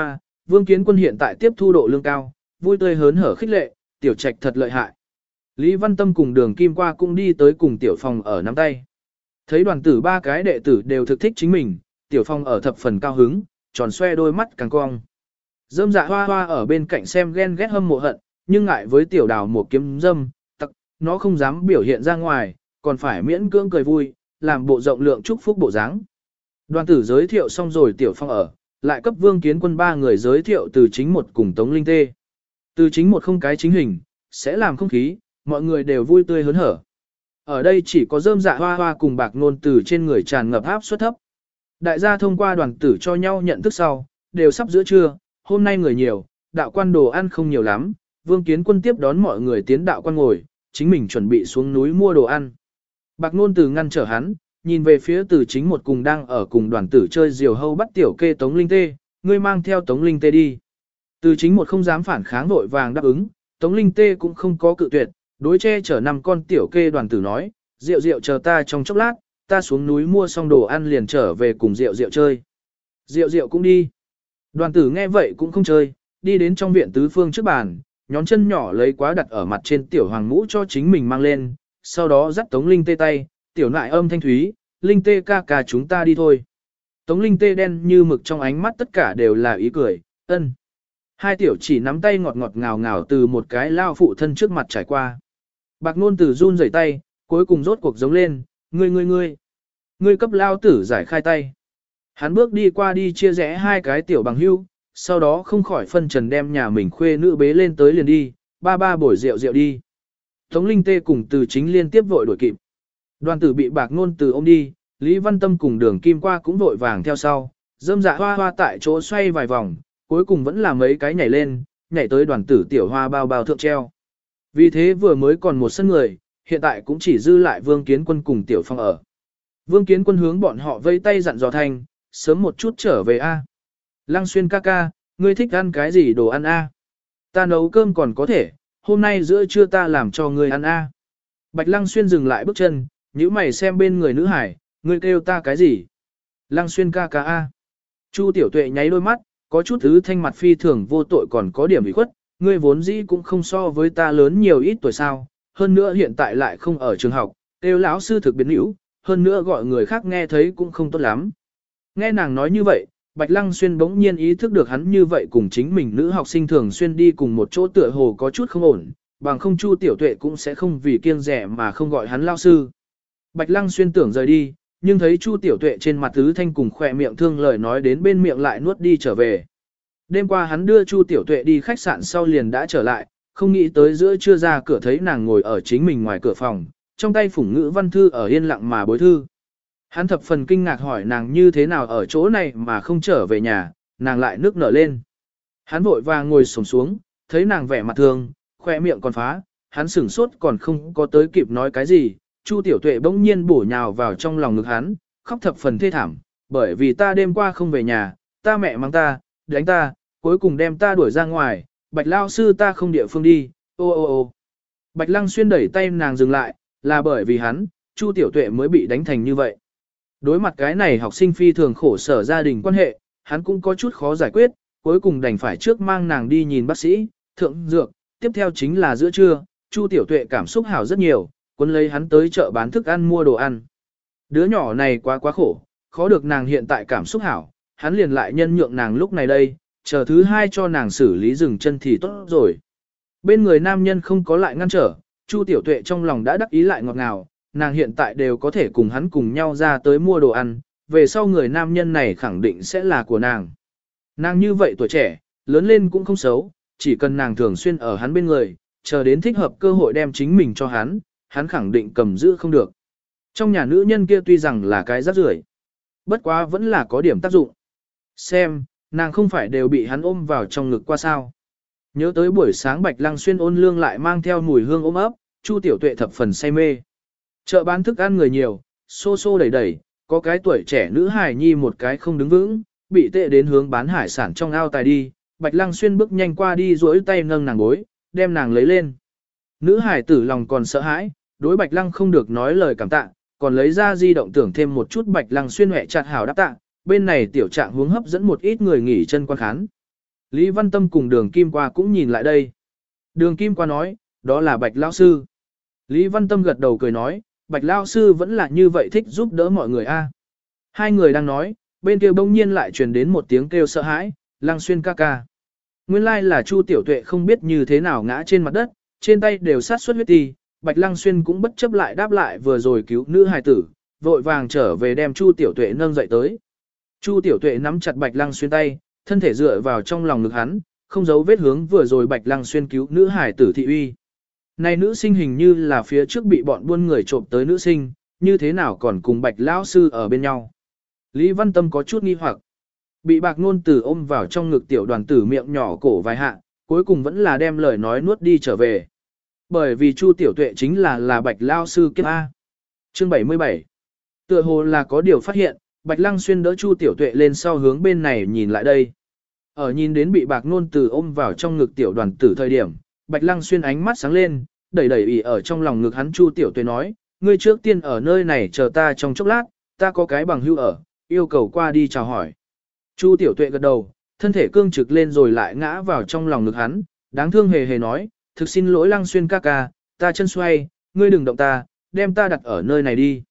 Vương Kiến Quân hiện tại tiếp thu độ lương cao, vui tươi hớn hở khích lệ, tiểu trạch thật lợi hại. Lý Văn Tâm cùng Đường Kim Qua cũng đi tới cùng tiểu phòng ở nắm tay. Thấy đoàn tử ba cái đệ tử đều thực thích chính mình, tiểu phong ở thập phần cao hứng, tròn xoe đôi mắt càng cong. Dâm dạ hoa hoa ở bên cạnh xem ghen ghét hâm mộ hận, nhưng ngại với tiểu đào một kiếm dâm, tặc, nó không dám biểu hiện ra ngoài, còn phải miễn cưỡng cười vui, làm bộ rộng lượng chúc phúc bộ dáng. Đoàn tử giới thiệu xong rồi tiểu phong ở, lại cấp Vương Kiến Quân ba người giới thiệu từ chính một cùng Tống Linh Tê. Từ chính một không cái chính hình, sẽ làm không khí, mọi người đều vui tươi hớn hở. Ở đây chỉ có rơm dạ hoa hoa cùng bạc nôn từ trên người tràn ngập áp suất thấp. Đại gia thông qua đoàn tử cho nhau nhận thức sau, đều sắp giữa trưa, hôm nay người nhiều, đạo quan đồ ăn không nhiều lắm, Vương Kiến Quân tiếp đón mọi người tiến đạo quan ngồi, chính mình chuẩn bị xuống núi mua đồ ăn. Bạc nôn từ ngăn trở hắn, nhìn về phía từ chính một cùng đang ở cùng đoàn tử chơi diều hâu bắt tiểu kê Tống Linh Tê, ngươi mang theo Tống Linh Tê đi. Từ chính một không dám phản kháng vội vàng đáp ứng, Tống Linh Tê cũng không có cự tuyệt, đối che chở năm con tiểu kê đoàn tử nói, rượu rượu chờ ta trong chốc lát, ta xuống núi mua xong đồ ăn liền trở về cùng rượu rượu chơi. Rượu rượu cũng đi. Đoàn tử nghe vậy cũng không chơi, đi đến trong viện tứ phương trước bàn, nhón chân nhỏ lấy quá đặt ở mặt trên tiểu hoàng mũ cho chính mình mang lên, sau đó dắt Tống Linh Tê tay, tiểu nại âm thanh thúy, Linh Tê ca ca chúng ta đi thôi. Tống Linh Tê đen như mực trong ánh mắt tất cả đều là ý cười, ân. Hai tiểu chỉ nắm tay ngọt ngọt ngào ngào từ một cái lao phụ thân trước mặt trải qua. Bạc nôn tử run rẩy tay, cuối cùng rốt cuộc giống lên, ngươi ngươi ngươi. Ngươi cấp lao tử giải khai tay. Hắn bước đi qua đi chia rẽ hai cái tiểu bằng hưu, sau đó không khỏi phân trần đem nhà mình khuê nữ bế lên tới liền đi, ba ba bổi rượu rượu đi. Tống Linh Tê cùng từ chính liên tiếp vội đuổi kịp. Đoàn tử bị bạc nôn từ ôm đi, Lý Văn Tâm cùng Đường Kim Qua cũng vội vàng theo sau, dâm dạ hoa hoa tại chỗ xoay vài vòng, cuối cùng vẫn là mấy cái nhảy lên, nhảy tới đoàn tử tiểu hoa bao bao thượng treo. Vì thế vừa mới còn một sân người, hiện tại cũng chỉ dư lại Vương Kiến Quân cùng tiểu phong ở. Vương Kiến Quân hướng bọn họ vây tay dặn dò thanh, sớm một chút trở về a. Lăng Xuyên ca ca, ngươi thích ăn cái gì đồ ăn a? Ta nấu cơm còn có thể, hôm nay giữa trưa ta làm cho ngươi ăn a. Bạch Lăng Xuyên dừng lại bước chân, nhíu mày xem bên người nữ hải, ngươi kêu ta cái gì? Lăng Xuyên ca ca a. Chu Tiểu Tuệ nháy đôi mắt, có chút thứ thanh mặt phi thường vô tội còn có điểm bị khuất, ngươi vốn dĩ cũng không so với ta lớn nhiều ít tuổi sao, hơn nữa hiện tại lại không ở trường học, kêu lão sư thực biến hữu, hơn nữa gọi người khác nghe thấy cũng không tốt lắm. Nghe nàng nói như vậy, Bạch Lăng Xuyên bỗng nhiên ý thức được hắn như vậy cùng chính mình nữ học sinh thường xuyên đi cùng một chỗ tựa hồ có chút không ổn, bằng không Chu Tiểu Tuệ cũng sẽ không vì kiêng rẻ mà không gọi hắn lao sư. Bạch Lăng Xuyên tưởng rời đi, nhưng thấy Chu Tiểu Tuệ trên mặt tứ thanh cùng khỏe miệng thương lời nói đến bên miệng lại nuốt đi trở về. Đêm qua hắn đưa Chu Tiểu Tuệ đi khách sạn sau liền đã trở lại, không nghĩ tới giữa trưa ra cửa thấy nàng ngồi ở chính mình ngoài cửa phòng, trong tay phủng ngữ văn thư ở yên lặng mà bối thư. Hắn thập phần kinh ngạc hỏi nàng như thế nào ở chỗ này mà không trở về nhà, nàng lại nước nở lên. Hắn vội vàng ngồi xổm xuống, thấy nàng vẻ mặt thương, khoe miệng còn phá, hắn sửng sốt còn không có tới kịp nói cái gì, Chu Tiểu Tuệ bỗng nhiên bổ nhào vào trong lòng ngực hắn, khóc thập phần thê thảm, bởi vì ta đêm qua không về nhà, ta mẹ mắng ta, đánh ta, cuối cùng đem ta đuổi ra ngoài, Bạch lao sư ta không địa phương đi, ô ô ô. Bạch Lăng Xuyên đẩy tay nàng dừng lại, là bởi vì hắn, Chu Tiểu Tuệ mới bị đánh thành như vậy. Đối mặt cái này học sinh phi thường khổ sở gia đình quan hệ, hắn cũng có chút khó giải quyết, cuối cùng đành phải trước mang nàng đi nhìn bác sĩ, thượng dược, tiếp theo chính là giữa trưa, Chu Tiểu Tuệ cảm xúc hảo rất nhiều, quân lấy hắn tới chợ bán thức ăn mua đồ ăn. Đứa nhỏ này quá quá khổ, khó được nàng hiện tại cảm xúc hảo, hắn liền lại nhân nhượng nàng lúc này đây, chờ thứ hai cho nàng xử lý dừng chân thì tốt rồi. Bên người nam nhân không có lại ngăn trở, Chu Tiểu Tuệ trong lòng đã đắc ý lại ngọt ngào, nàng hiện tại đều có thể cùng hắn cùng nhau ra tới mua đồ ăn, về sau người nam nhân này khẳng định sẽ là của nàng. Nàng như vậy tuổi trẻ, lớn lên cũng không xấu, chỉ cần nàng thường xuyên ở hắn bên người, chờ đến thích hợp cơ hội đem chính mình cho hắn, hắn khẳng định cầm giữ không được. Trong nhà nữ nhân kia tuy rằng là cái rác rưởi, bất quá vẫn là có điểm tác dụng. Xem, nàng không phải đều bị hắn ôm vào trong ngực qua sao. Nhớ tới buổi sáng Bạch Lăng Xuyên ôn lương lại mang theo mùi hương ôm ấp, Chu Tiểu Tuệ thập phần say mê. Chợ bán thức ăn người nhiều, xô xô đẩy đẩy, có cái tuổi trẻ nữ hài nhi một cái không đứng vững, bị tệ đến hướng bán hải sản trong ao tài đi, Bạch Lăng Xuyên bước nhanh qua đi duỗi tay nâng nàng gối, đem nàng lấy lên. Nữ hài tử lòng còn sợ hãi, đối Bạch Lăng không được nói lời cảm tạ, còn lấy ra di động tưởng thêm một chút Bạch Lăng Xuyên hẹ chặt hảo đáp tạ, bên này tiểu trạng hướng hấp dẫn một ít người nghỉ chân quan khán. Lý Văn Tâm cùng đường Kim qua cũng nhìn lại đây. Đường Kim qua nói, đó là Bạch Lao Sư. Lý Văn Tâm gật đầu cười nói, Bạch Lao Sư vẫn là như vậy thích giúp đỡ mọi người a. Hai người đang nói, bên kia bỗng nhiên lại truyền đến một tiếng kêu sợ hãi, Lăng Xuyên ca ca. Nguyên lai là Chu Tiểu Tuệ không biết như thế nào ngã trên mặt đất, trên tay đều sát xuất huyết ti, Bạch Lăng Xuyên cũng bất chấp lại đáp lại vừa rồi cứu nữ hài tử, vội vàng trở về đem Chu Tiểu Tuệ nâng dậy tới. Chu Tiểu Tuệ nắm chặt Bạch Lăng Xuyên tay, thân thể dựa vào trong lòng ngực hắn, không giấu vết hướng vừa rồi Bạch Lăng Xuyên cứu nữ hài tử thị uy. Này nữ sinh hình như là phía trước bị bọn buôn người trộm tới nữ sinh, như thế nào còn cùng Bạch lão sư ở bên nhau. Lý Văn Tâm có chút nghi hoặc. Bị Bạc Nôn Tử ôm vào trong ngực tiểu đoàn tử miệng nhỏ cổ vài hạ, cuối cùng vẫn là đem lời nói nuốt đi trở về. Bởi vì Chu Tiểu Tuệ chính là là Bạch lão sư kiếp A. Chương bảy mươi bảy. Tựa hồ là có điều phát hiện, Bạch Lăng Xuyên đỡ Chu Tiểu Tuệ lên sau hướng bên này nhìn lại đây. Ở nhìn đến bị Bạc Nôn Tử ôm vào trong ngực tiểu đoàn tử thời điểm, Bạch Lăng Xuyên ánh mắt sáng lên, đẩy đẩy ỉ ở trong lòng ngực hắn Chu Tiểu Tuệ nói, ngươi trước tiên ở nơi này chờ ta trong chốc lát, ta có cái bằng hữu ở, yêu cầu qua đi chào hỏi. Chu Tiểu Tuệ gật đầu, thân thể cương trực lên rồi lại ngã vào trong lòng ngực hắn, đáng thương hề hề nói, thực xin lỗi Lăng Xuyên ca ca, ta chân xoay, ngươi đừng động ta, đem ta đặt ở nơi này đi.